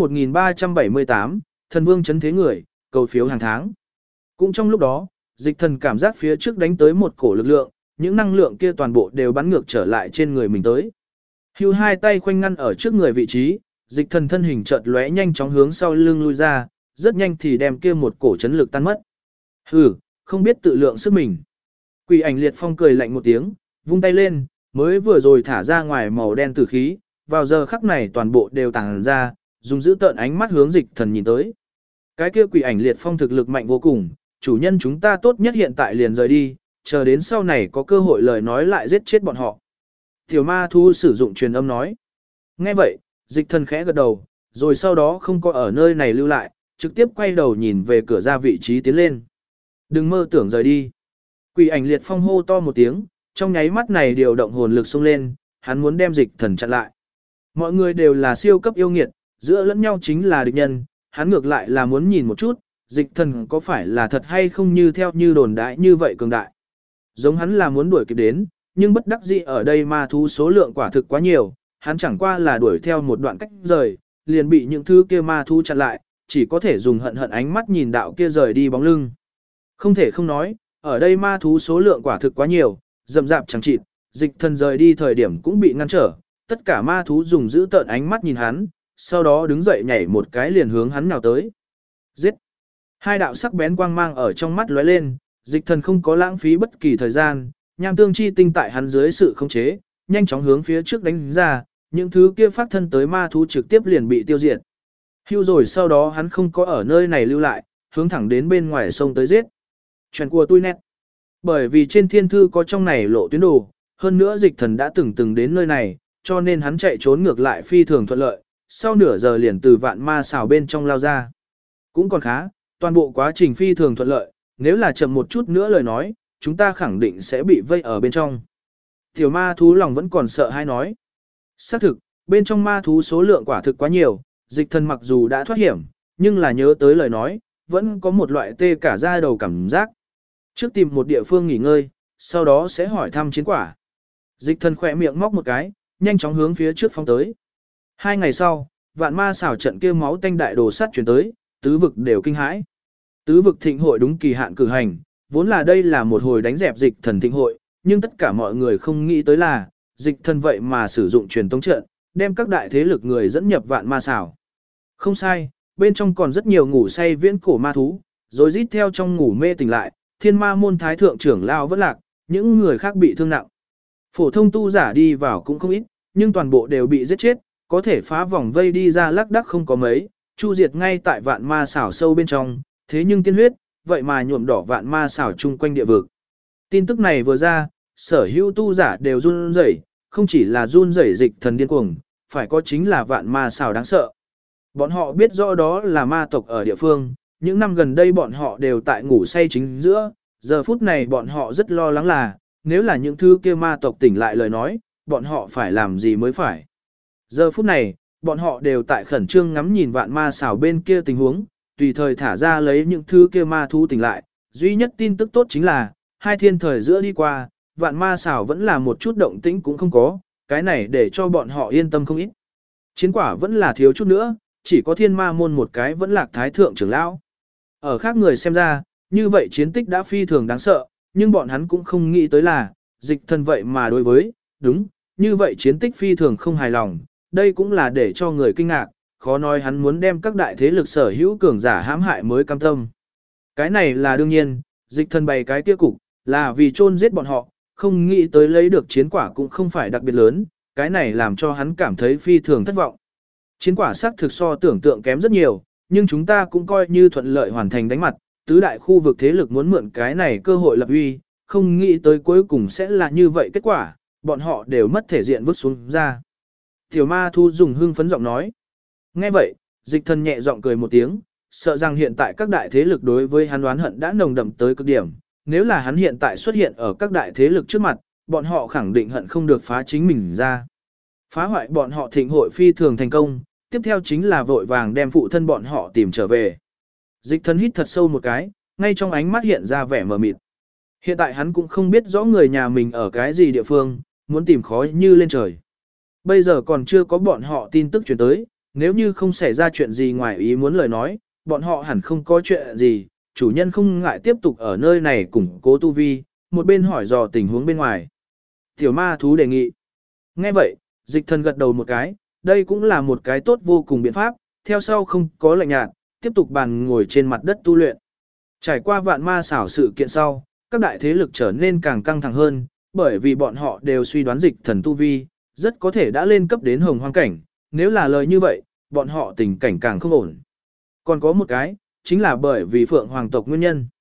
1378, thần vương chấn thế người, cầu phiếu hàng tháng. Cũng trong lúc đó, dịch thần cảm giác phía trước đánh tới một cổ lực lượng, những năng lượng kia toàn bộ đều bắn ngược trở lại trên người mình tới. Hưu hai tay khoanh ngăn ở trước người vị trí, dịch thần thân hình chợt lóe nhanh chóng hướng sau lưng lui ra, rất nhanh thì đem kia một cổ chấn lực tan mất. Hừ, không biết tự lượng sức mình. Quỷ ảnh liệt phong cười lạnh một tiếng, vung tay lên, mới vừa rồi thả ra ngoài màu đen tử khí, vào giờ khắc này toàn bộ đều tàng ra, dùng giữ tợn ánh mắt hướng dịch thần nhìn tới. Cái kia quỷ ảnh liệt phong thực lực mạnh vô cùng, chủ nhân chúng ta tốt nhất hiện tại liền rời đi, chờ đến sau này có cơ hội lời nói lại giết chết bọn họ. Tiểu ma thú sử dụng truyền âm nói. Nghe vậy, dịch thần khẽ gật đầu, rồi sau đó không có ở nơi này lưu lại, trực tiếp quay đầu nhìn về cửa ra vị trí tiến lên. Đừng mơ tưởng rời đi. Quỷ ảnh liệt phong hô to một tiếng, trong nháy mắt này điều động hồn lực xông lên, hắn muốn đem dịch thần chặn lại. Mọi người đều là siêu cấp yêu nghiệt, giữa lẫn nhau chính là địch nhân, hắn ngược lại là muốn nhìn một chút, dịch thần có phải là thật hay không như theo như đồn đại như vậy cường đại. Giống hắn là muốn đuổi kịp đến, nhưng bất đắc dĩ ở đây ma thú số lượng quả thực quá nhiều, hắn chẳng qua là đuổi theo một đoạn cách rời, liền bị những thứ kia ma thú chặn lại, chỉ có thể dùng hận hận ánh mắt nhìn đạo kia rời đi bóng lưng. Không thể không nói, ở đây ma thú số lượng quả thực quá nhiều, rậm rạp chẳng chịt, dịch thần rời đi thời điểm cũng bị ngăn trở, tất cả ma thú dùng giữ tợn ánh mắt nhìn hắn, sau đó đứng dậy nhảy một cái liền hướng hắn nhào tới. Giết! Hai đạo sắc bén quang mang ở trong mắt lóe lên, dịch thần không có lãng phí bất kỳ thời gian, nham tương chi tinh tại hắn dưới sự khống chế, nhanh chóng hướng phía trước đánh ra, những thứ kia phát thân tới ma thú trực tiếp liền bị tiêu diệt. Hưu rồi sau đó hắn không có ở nơi này lưu lại, hướng thẳng đến bên ngoài sông tới giết. Chuyện của tôi nét. Bởi vì trên thiên thư có trong này lộ tuyến đồ, hơn nữa dịch thần đã từng đến nơi này, cho nên hắn chạy trốn ngược lại phi thường thuận lợi, sau nửa giờ liền từ vạn ma xào bên trong lao ra. Cũng còn khá, toàn bộ quá trình phi thường thuận lợi, nếu là chậm một chút nữa lời nói, chúng ta khẳng định sẽ bị vây ở bên trong. Tiểu ma thú lòng vẫn còn sợ hay nói. Xác thực, bên trong ma thú số lượng quả thực quá nhiều, dịch thần mặc dù đã thoát hiểm, nhưng là nhớ tới lời nói, vẫn có một loại tê cả da đầu cảm giác. Trước tìm một địa phương nghỉ ngơi, sau đó sẽ hỏi thăm chiến quả. Dịch thần khỏe miệng móc một cái, nhanh chóng hướng phía trước phóng tới. 2 ngày sau, vạn ma xảo trận kia máu tanh đại đồ sắt chuyển tới, tứ vực đều kinh hãi. Tứ vực thịnh hội đúng kỳ hạn cử hành, vốn là đây là một hồi đánh dẹp dịch thần thịnh hội, nhưng tất cả mọi người không nghĩ tới là, dịch thần vậy mà sử dụng truyền tống trận, đem các đại thế lực người dẫn nhập vạn ma xảo. Không sai, bên trong còn rất nhiều ngủ say viễn cổ ma thú, rồi rít theo trong ngủ mê tỉnh lại, thiên ma môn thái thượng trưởng lao vẫn lạc, những người khác bị thương nặng. Phổ thông tu giả đi vào cũng không ít, nhưng toàn bộ đều bị giết chết, có thể phá vòng vây đi ra lắc đắc không có mấy, chu diệt ngay tại vạn ma xảo sâu bên trong, thế nhưng tiên huyết, vậy mà nhuộm đỏ vạn ma xảo chung quanh địa vực. Tin tức này vừa ra, sở hữu tu giả đều run rẩy, không chỉ là run rẩy dịch thần điên cuồng, phải có chính là vạn ma xảo đáng sợ. Bọn họ biết rõ đó là ma tộc ở địa phương, những năm gần đây bọn họ đều tại ngủ say chính giữa, giờ phút này bọn họ rất lo lắng là, nếu là những thứ kia ma tộc tỉnh lại lời nói, bọn họ phải làm gì mới phải. Giờ phút này, bọn họ đều tại khẩn trương ngắm nhìn vạn ma xảo bên kia tình huống, tùy thời thả ra lấy những thứ kia ma thú tỉnh lại. Duy nhất tin tức tốt chính là, 2 thiên thời giữa đi qua, vạn ma xảo vẫn là một chút động tĩnh cũng không có, cái này để cho bọn họ yên tâm không ít. Chiến quả vẫn là thiếu chút nữa, chỉ có thiên ma môn một cái vẫn lạc thái thượng trưởng lão. Ở khác người xem ra, như vậy chiến tích đã phi thường đáng sợ, nhưng bọn hắn cũng không nghĩ tới là, dịch thần vậy mà đối với, đúng, như vậy chiến tích phi thường không hài lòng, đây cũng là để cho người kinh ngạc, khó nói hắn muốn đem các đại thế lực sở hữu cường giả hãm hại mới cam tâm. Cái này là đương nhiên, dịch thần bày cái kia cục, là vì chôn giết bọn họ, không nghĩ tới lấy được chiến quả cũng không phải đặc biệt lớn, cái này làm cho hắn cảm thấy phi thường thất vọng. Chiến quả xác thực so tưởng tượng kém rất nhiều, nhưng chúng ta cũng coi như thuận lợi hoàn thành đánh mặt, tứ đại khu vực thế lực muốn mượn cái này cơ hội lập uy, không nghĩ tới cuối cùng sẽ là như vậy kết quả, bọn họ đều mất thể diện vứt xuống ra. Tiểu ma thu dùng hưng phấn giọng nói. Nghe vậy, dịch thần nhẹ giọng cười một tiếng, sợ rằng hiện tại các đại thế lực đối với hắn oán hận đã nồng đậm tới cực điểm, nếu là hắn hiện tại xuất hiện ở các đại thế lực trước mặt, bọn họ khẳng định hận không được phá chính mình ra. Phá hoại bọn họ thịnh hội phi thường thành công, tiếp theo chính là vội vàng đem phụ thân bọn họ tìm trở về. Dịch thần hít thật sâu một cái, ngay trong ánh mắt hiện ra vẻ mờ mịt. Hiện tại hắn cũng không biết rõ người nhà mình ở cái gì địa phương, muốn tìm khó như lên trời. Bây giờ còn chưa có bọn họ tin tức chuyển tới, nếu như không xảy ra chuyện gì ngoài ý muốn lời nói, bọn họ hẳn không có chuyện gì, chủ nhân không ngại tiếp tục ở nơi này củng cố tu vi, một bên hỏi dò tình huống bên ngoài. Tiểu ma thú đề nghị. Nghe vậy, dịch thần gật đầu một cái, đây cũng là một cái tốt vô cùng biện pháp, theo sau không có lạnh nhạt, tiếp tục bàn ngồi trên mặt đất tu luyện. Trải qua vạn ma xảo sự kiện sau, các đại thế lực trở nên càng căng thẳng hơn, bởi vì bọn họ đều suy đoán dịch thần tu vi, rất có thể đã lên cấp đến hồng hoang cảnh, nếu là lời như vậy, bọn họ tình cảnh càng không ổn. Còn có một cái, chính là bởi vì phượng hoàng tộc nguyên nhân.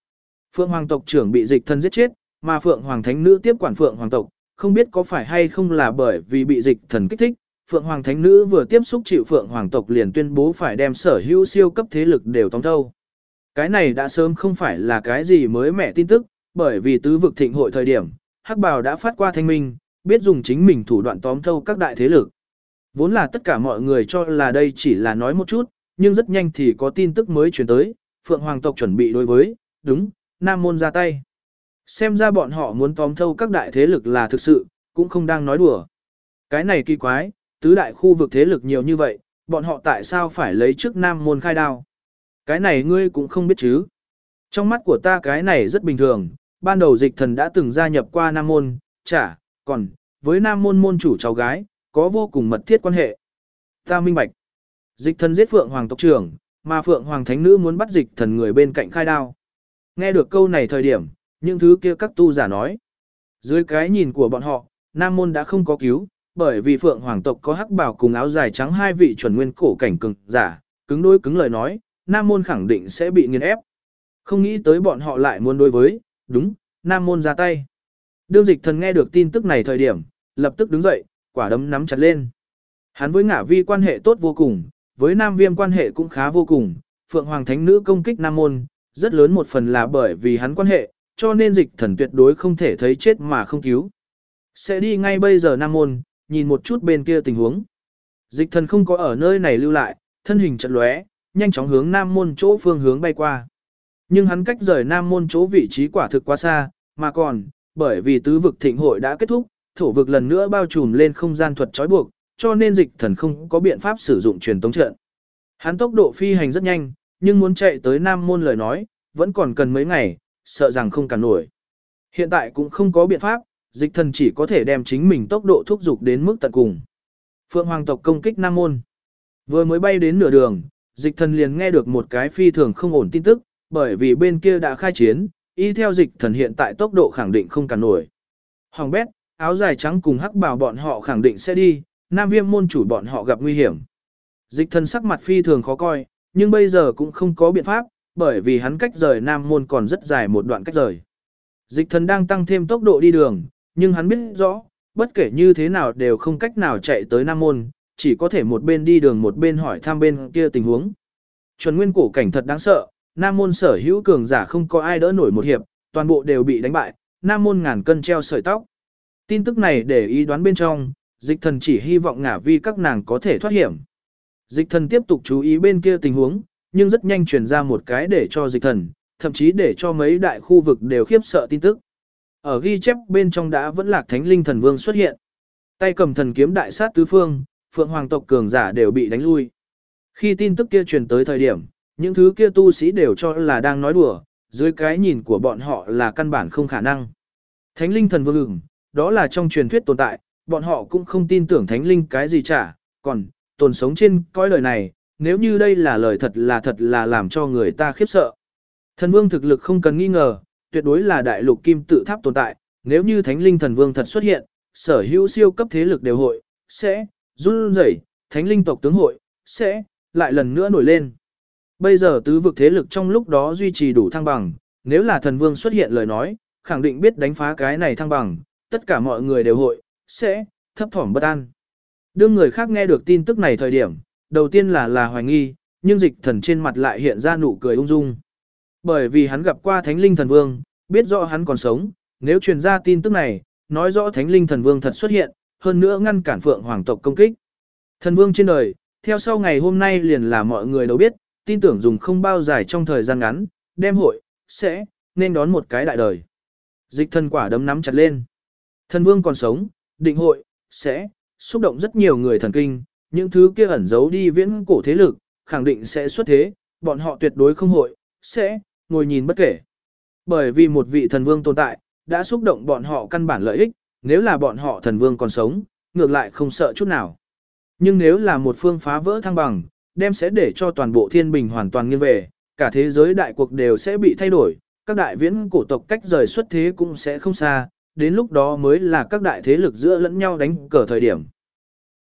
Phượng Hoàng tộc trưởng bị dịch thần giết chết, mà Phượng Hoàng thánh nữ tiếp quản Phượng Hoàng tộc, không biết có phải hay không là bởi vì bị dịch thần kích thích, Phượng Hoàng thánh nữ vừa tiếp xúc chịu Phượng Hoàng tộc liền tuyên bố phải đem sở hữu siêu cấp thế lực đều tóm thâu. Cái này đã sớm không phải là cái gì mới mẻ tin tức, bởi vì tứ vực thịnh hội thời điểm, Hắc Bào đã phát qua thanh minh, biết dùng chính mình thủ đoạn tóm thâu các đại thế lực. Vốn là tất cả mọi người cho là đây chỉ là nói một chút, nhưng rất nhanh thì có tin tức mới truyền tới, Phượng Hoàng tộc chuẩn bị đối với, đúng, Nam Môn ra tay. Xem ra bọn họ muốn tóm thâu các đại thế lực là thực sự, cũng không đang nói đùa. Cái này kỳ quái, tứ đại khu vực thế lực nhiều như vậy, bọn họ tại sao phải lấy trước Nam Môn khai đao? Cái này ngươi cũng không biết chứ. Trong mắt của ta cái này rất bình thường, ban đầu dịch thần đã từng gia nhập qua Nam Môn, còn, với Nam Môn môn chủ cháu gái, có vô cùng mật thiết quan hệ. Ta minh bạch. Dịch thần giết Phượng Hoàng tộc trưởng, mà Phượng Hoàng thánh nữ muốn bắt dịch thần người bên cạnh khai đao. Nghe được câu này thời điểm, những thứ kia các tu giả nói. Dưới cái nhìn của bọn họ, Nam Môn đã không có cứu, bởi vì Phượng Hoàng tộc có Hắc Bảo cùng áo dài trắng hai vị chuẩn nguyên cổ cảnh cường giả, cứng đối cứng lời nói, Nam Môn khẳng định sẽ bị nghiền ép. Không nghĩ tới bọn họ lại muốn đối với, đúng, Nam Môn ra tay. Đương dịch thần nghe được tin tức này thời điểm, lập tức đứng dậy, quả đấm nắm chặt lên. Hắn với Ngả Vi quan hệ tốt vô cùng, với Nam Viêm quan hệ cũng khá vô cùng, Phượng Hoàng thánh nữ công kích Nam Môn, rất lớn một phần là bởi vì hắn quan hệ, cho nên dịch thần tuyệt đối không thể thấy chết mà không cứu. Sẽ đi ngay bây giờ Nam Môn, nhìn một chút bên kia tình huống. Dịch thần không có ở nơi này lưu lại, thân hình chợt lóe, nhanh chóng hướng Nam Môn chỗ phương hướng bay qua. Nhưng hắn cách rời Nam Môn chỗ vị trí quả thực quá xa, mà còn, bởi vì tứ vực thịnh hội đã kết thúc, thổ vực lần nữa bao trùm lên không gian thuật trói buộc, cho nên dịch thần không có biện pháp sử dụng truyền tống trận. Hắn tốc độ phi hành rất nhanh, nhưng muốn chạy tới Nam Môn lời nói, vẫn còn cần mấy ngày, sợ rằng không cản nổi. Hiện tại cũng không có biện pháp, dịch thần chỉ có thể đem chính mình tốc độ thúc giục đến mức tận cùng. Phượng Hoàng tộc công kích Nam Môn. Vừa mới bay đến nửa đường, dịch thần liền nghe được một cái phi thường không ổn tin tức, bởi vì bên kia đã khai chiến, y theo dịch thần hiện tại tốc độ khẳng định không cản nổi. Hoàng bét, áo dài trắng cùng Hắc Bảo bọn họ khẳng định sẽ đi, Nam Viêm môn chủ bọn họ gặp nguy hiểm. Dịch thần sắc mặt phi thường khó coi, nhưng bây giờ cũng không có biện pháp, bởi vì hắn cách rời Nam Môn còn rất dài một đoạn cách rời. Dịch thần đang tăng thêm tốc độ đi đường, nhưng hắn biết rõ, bất kể như thế nào đều không cách nào chạy tới Nam Môn, chỉ có thể một bên đi đường một bên hỏi thăm bên kia tình huống. Chuẩn nguyên cổ cảnh thật đáng sợ, Nam Môn sở hữu cường giả không có ai đỡ nổi một hiệp, toàn bộ đều bị đánh bại, Nam Môn ngàn cân treo sợi tóc. Tin tức này để ý đoán bên trong, dịch thần chỉ hy vọng Ngả Vi các nàng có thể thoát hiểm. Dịch thần tiếp tục chú ý bên kia tình huống, nhưng rất nhanh truyền ra một cái để cho dịch thần, thậm chí để cho mấy đại khu vực đều khiếp sợ tin tức. Ở ghi chép bên trong đã vẫn lạc Thánh Linh Thần Vương xuất hiện. Tay cầm thần kiếm đại sát tứ phương, Phượng Hoàng tộc cường giả đều bị đánh lui. Khi tin tức kia truyền tới thời điểm, những thứ kia tu sĩ đều cho là đang nói đùa, dưới cái nhìn của bọn họ là căn bản không khả năng. Thánh Linh Thần Vương đó là trong truyền thuyết tồn tại, bọn họ cũng không tin tưởng Thánh Linh cái gì trả, còn, tồn sống trên cõi đời này, nếu như đây là lời thật là làm cho người ta khiếp sợ. Thần Vương thực lực không cần nghi ngờ, tuyệt đối là đại lục kim tự tháp tồn tại, nếu như Thánh Linh Thần Vương thật xuất hiện, sở hữu siêu cấp thế lực đều hội, sẽ, run rẩy, Thánh Linh tộc tướng hội, sẽ, lại lần nữa nổi lên. Bây giờ tứ vực thế lực trong lúc đó duy trì đủ thăng bằng, nếu là Thần Vương xuất hiện lời nói, khẳng định biết đánh phá cái này thăng bằng, tất cả mọi người đều hội, sẽ, thấp thỏm bất an. Đương người khác nghe được tin tức này thời điểm, đầu tiên là hoài nghi, nhưng dịch thần trên mặt lại hiện ra nụ cười ung dung. Bởi vì hắn gặp qua Thánh Linh Thần Vương, biết rõ hắn còn sống, nếu truyền ra tin tức này, nói rõ Thánh Linh Thần Vương thật xuất hiện, hơn nữa ngăn cản Phượng Hoàng tộc công kích. Thần Vương trên đời, theo sau ngày hôm nay liền là mọi người đều biết, tin tưởng dùng không bao dài trong thời gian ngắn, đem hội, sẽ, nên đón một cái đại đời. Dịch thần quả đấm nắm chặt lên. Thần Vương còn sống, định hội, sẽ, xúc động rất nhiều người thần kinh, những thứ kia ẩn giấu đi viễn cổ thế lực, khẳng định sẽ xuất thế, bọn họ tuyệt đối không hội, sẽ, ngồi nhìn bất kể. Bởi vì một vị thần vương tồn tại, đã xúc động bọn họ căn bản lợi ích, nếu là bọn họ thần vương còn sống, ngược lại không sợ chút nào. Nhưng nếu là một phương phá vỡ thăng bằng, đem sẽ để cho toàn bộ thiên bình hoàn toàn nghiêng về, cả thế giới đại cuộc đều sẽ bị thay đổi, các đại viễn cổ tộc cách rời xuất thế cũng sẽ không xa, đến lúc đó mới là các đại thế lực giữa lẫn nhau đánh cờ thời điểm.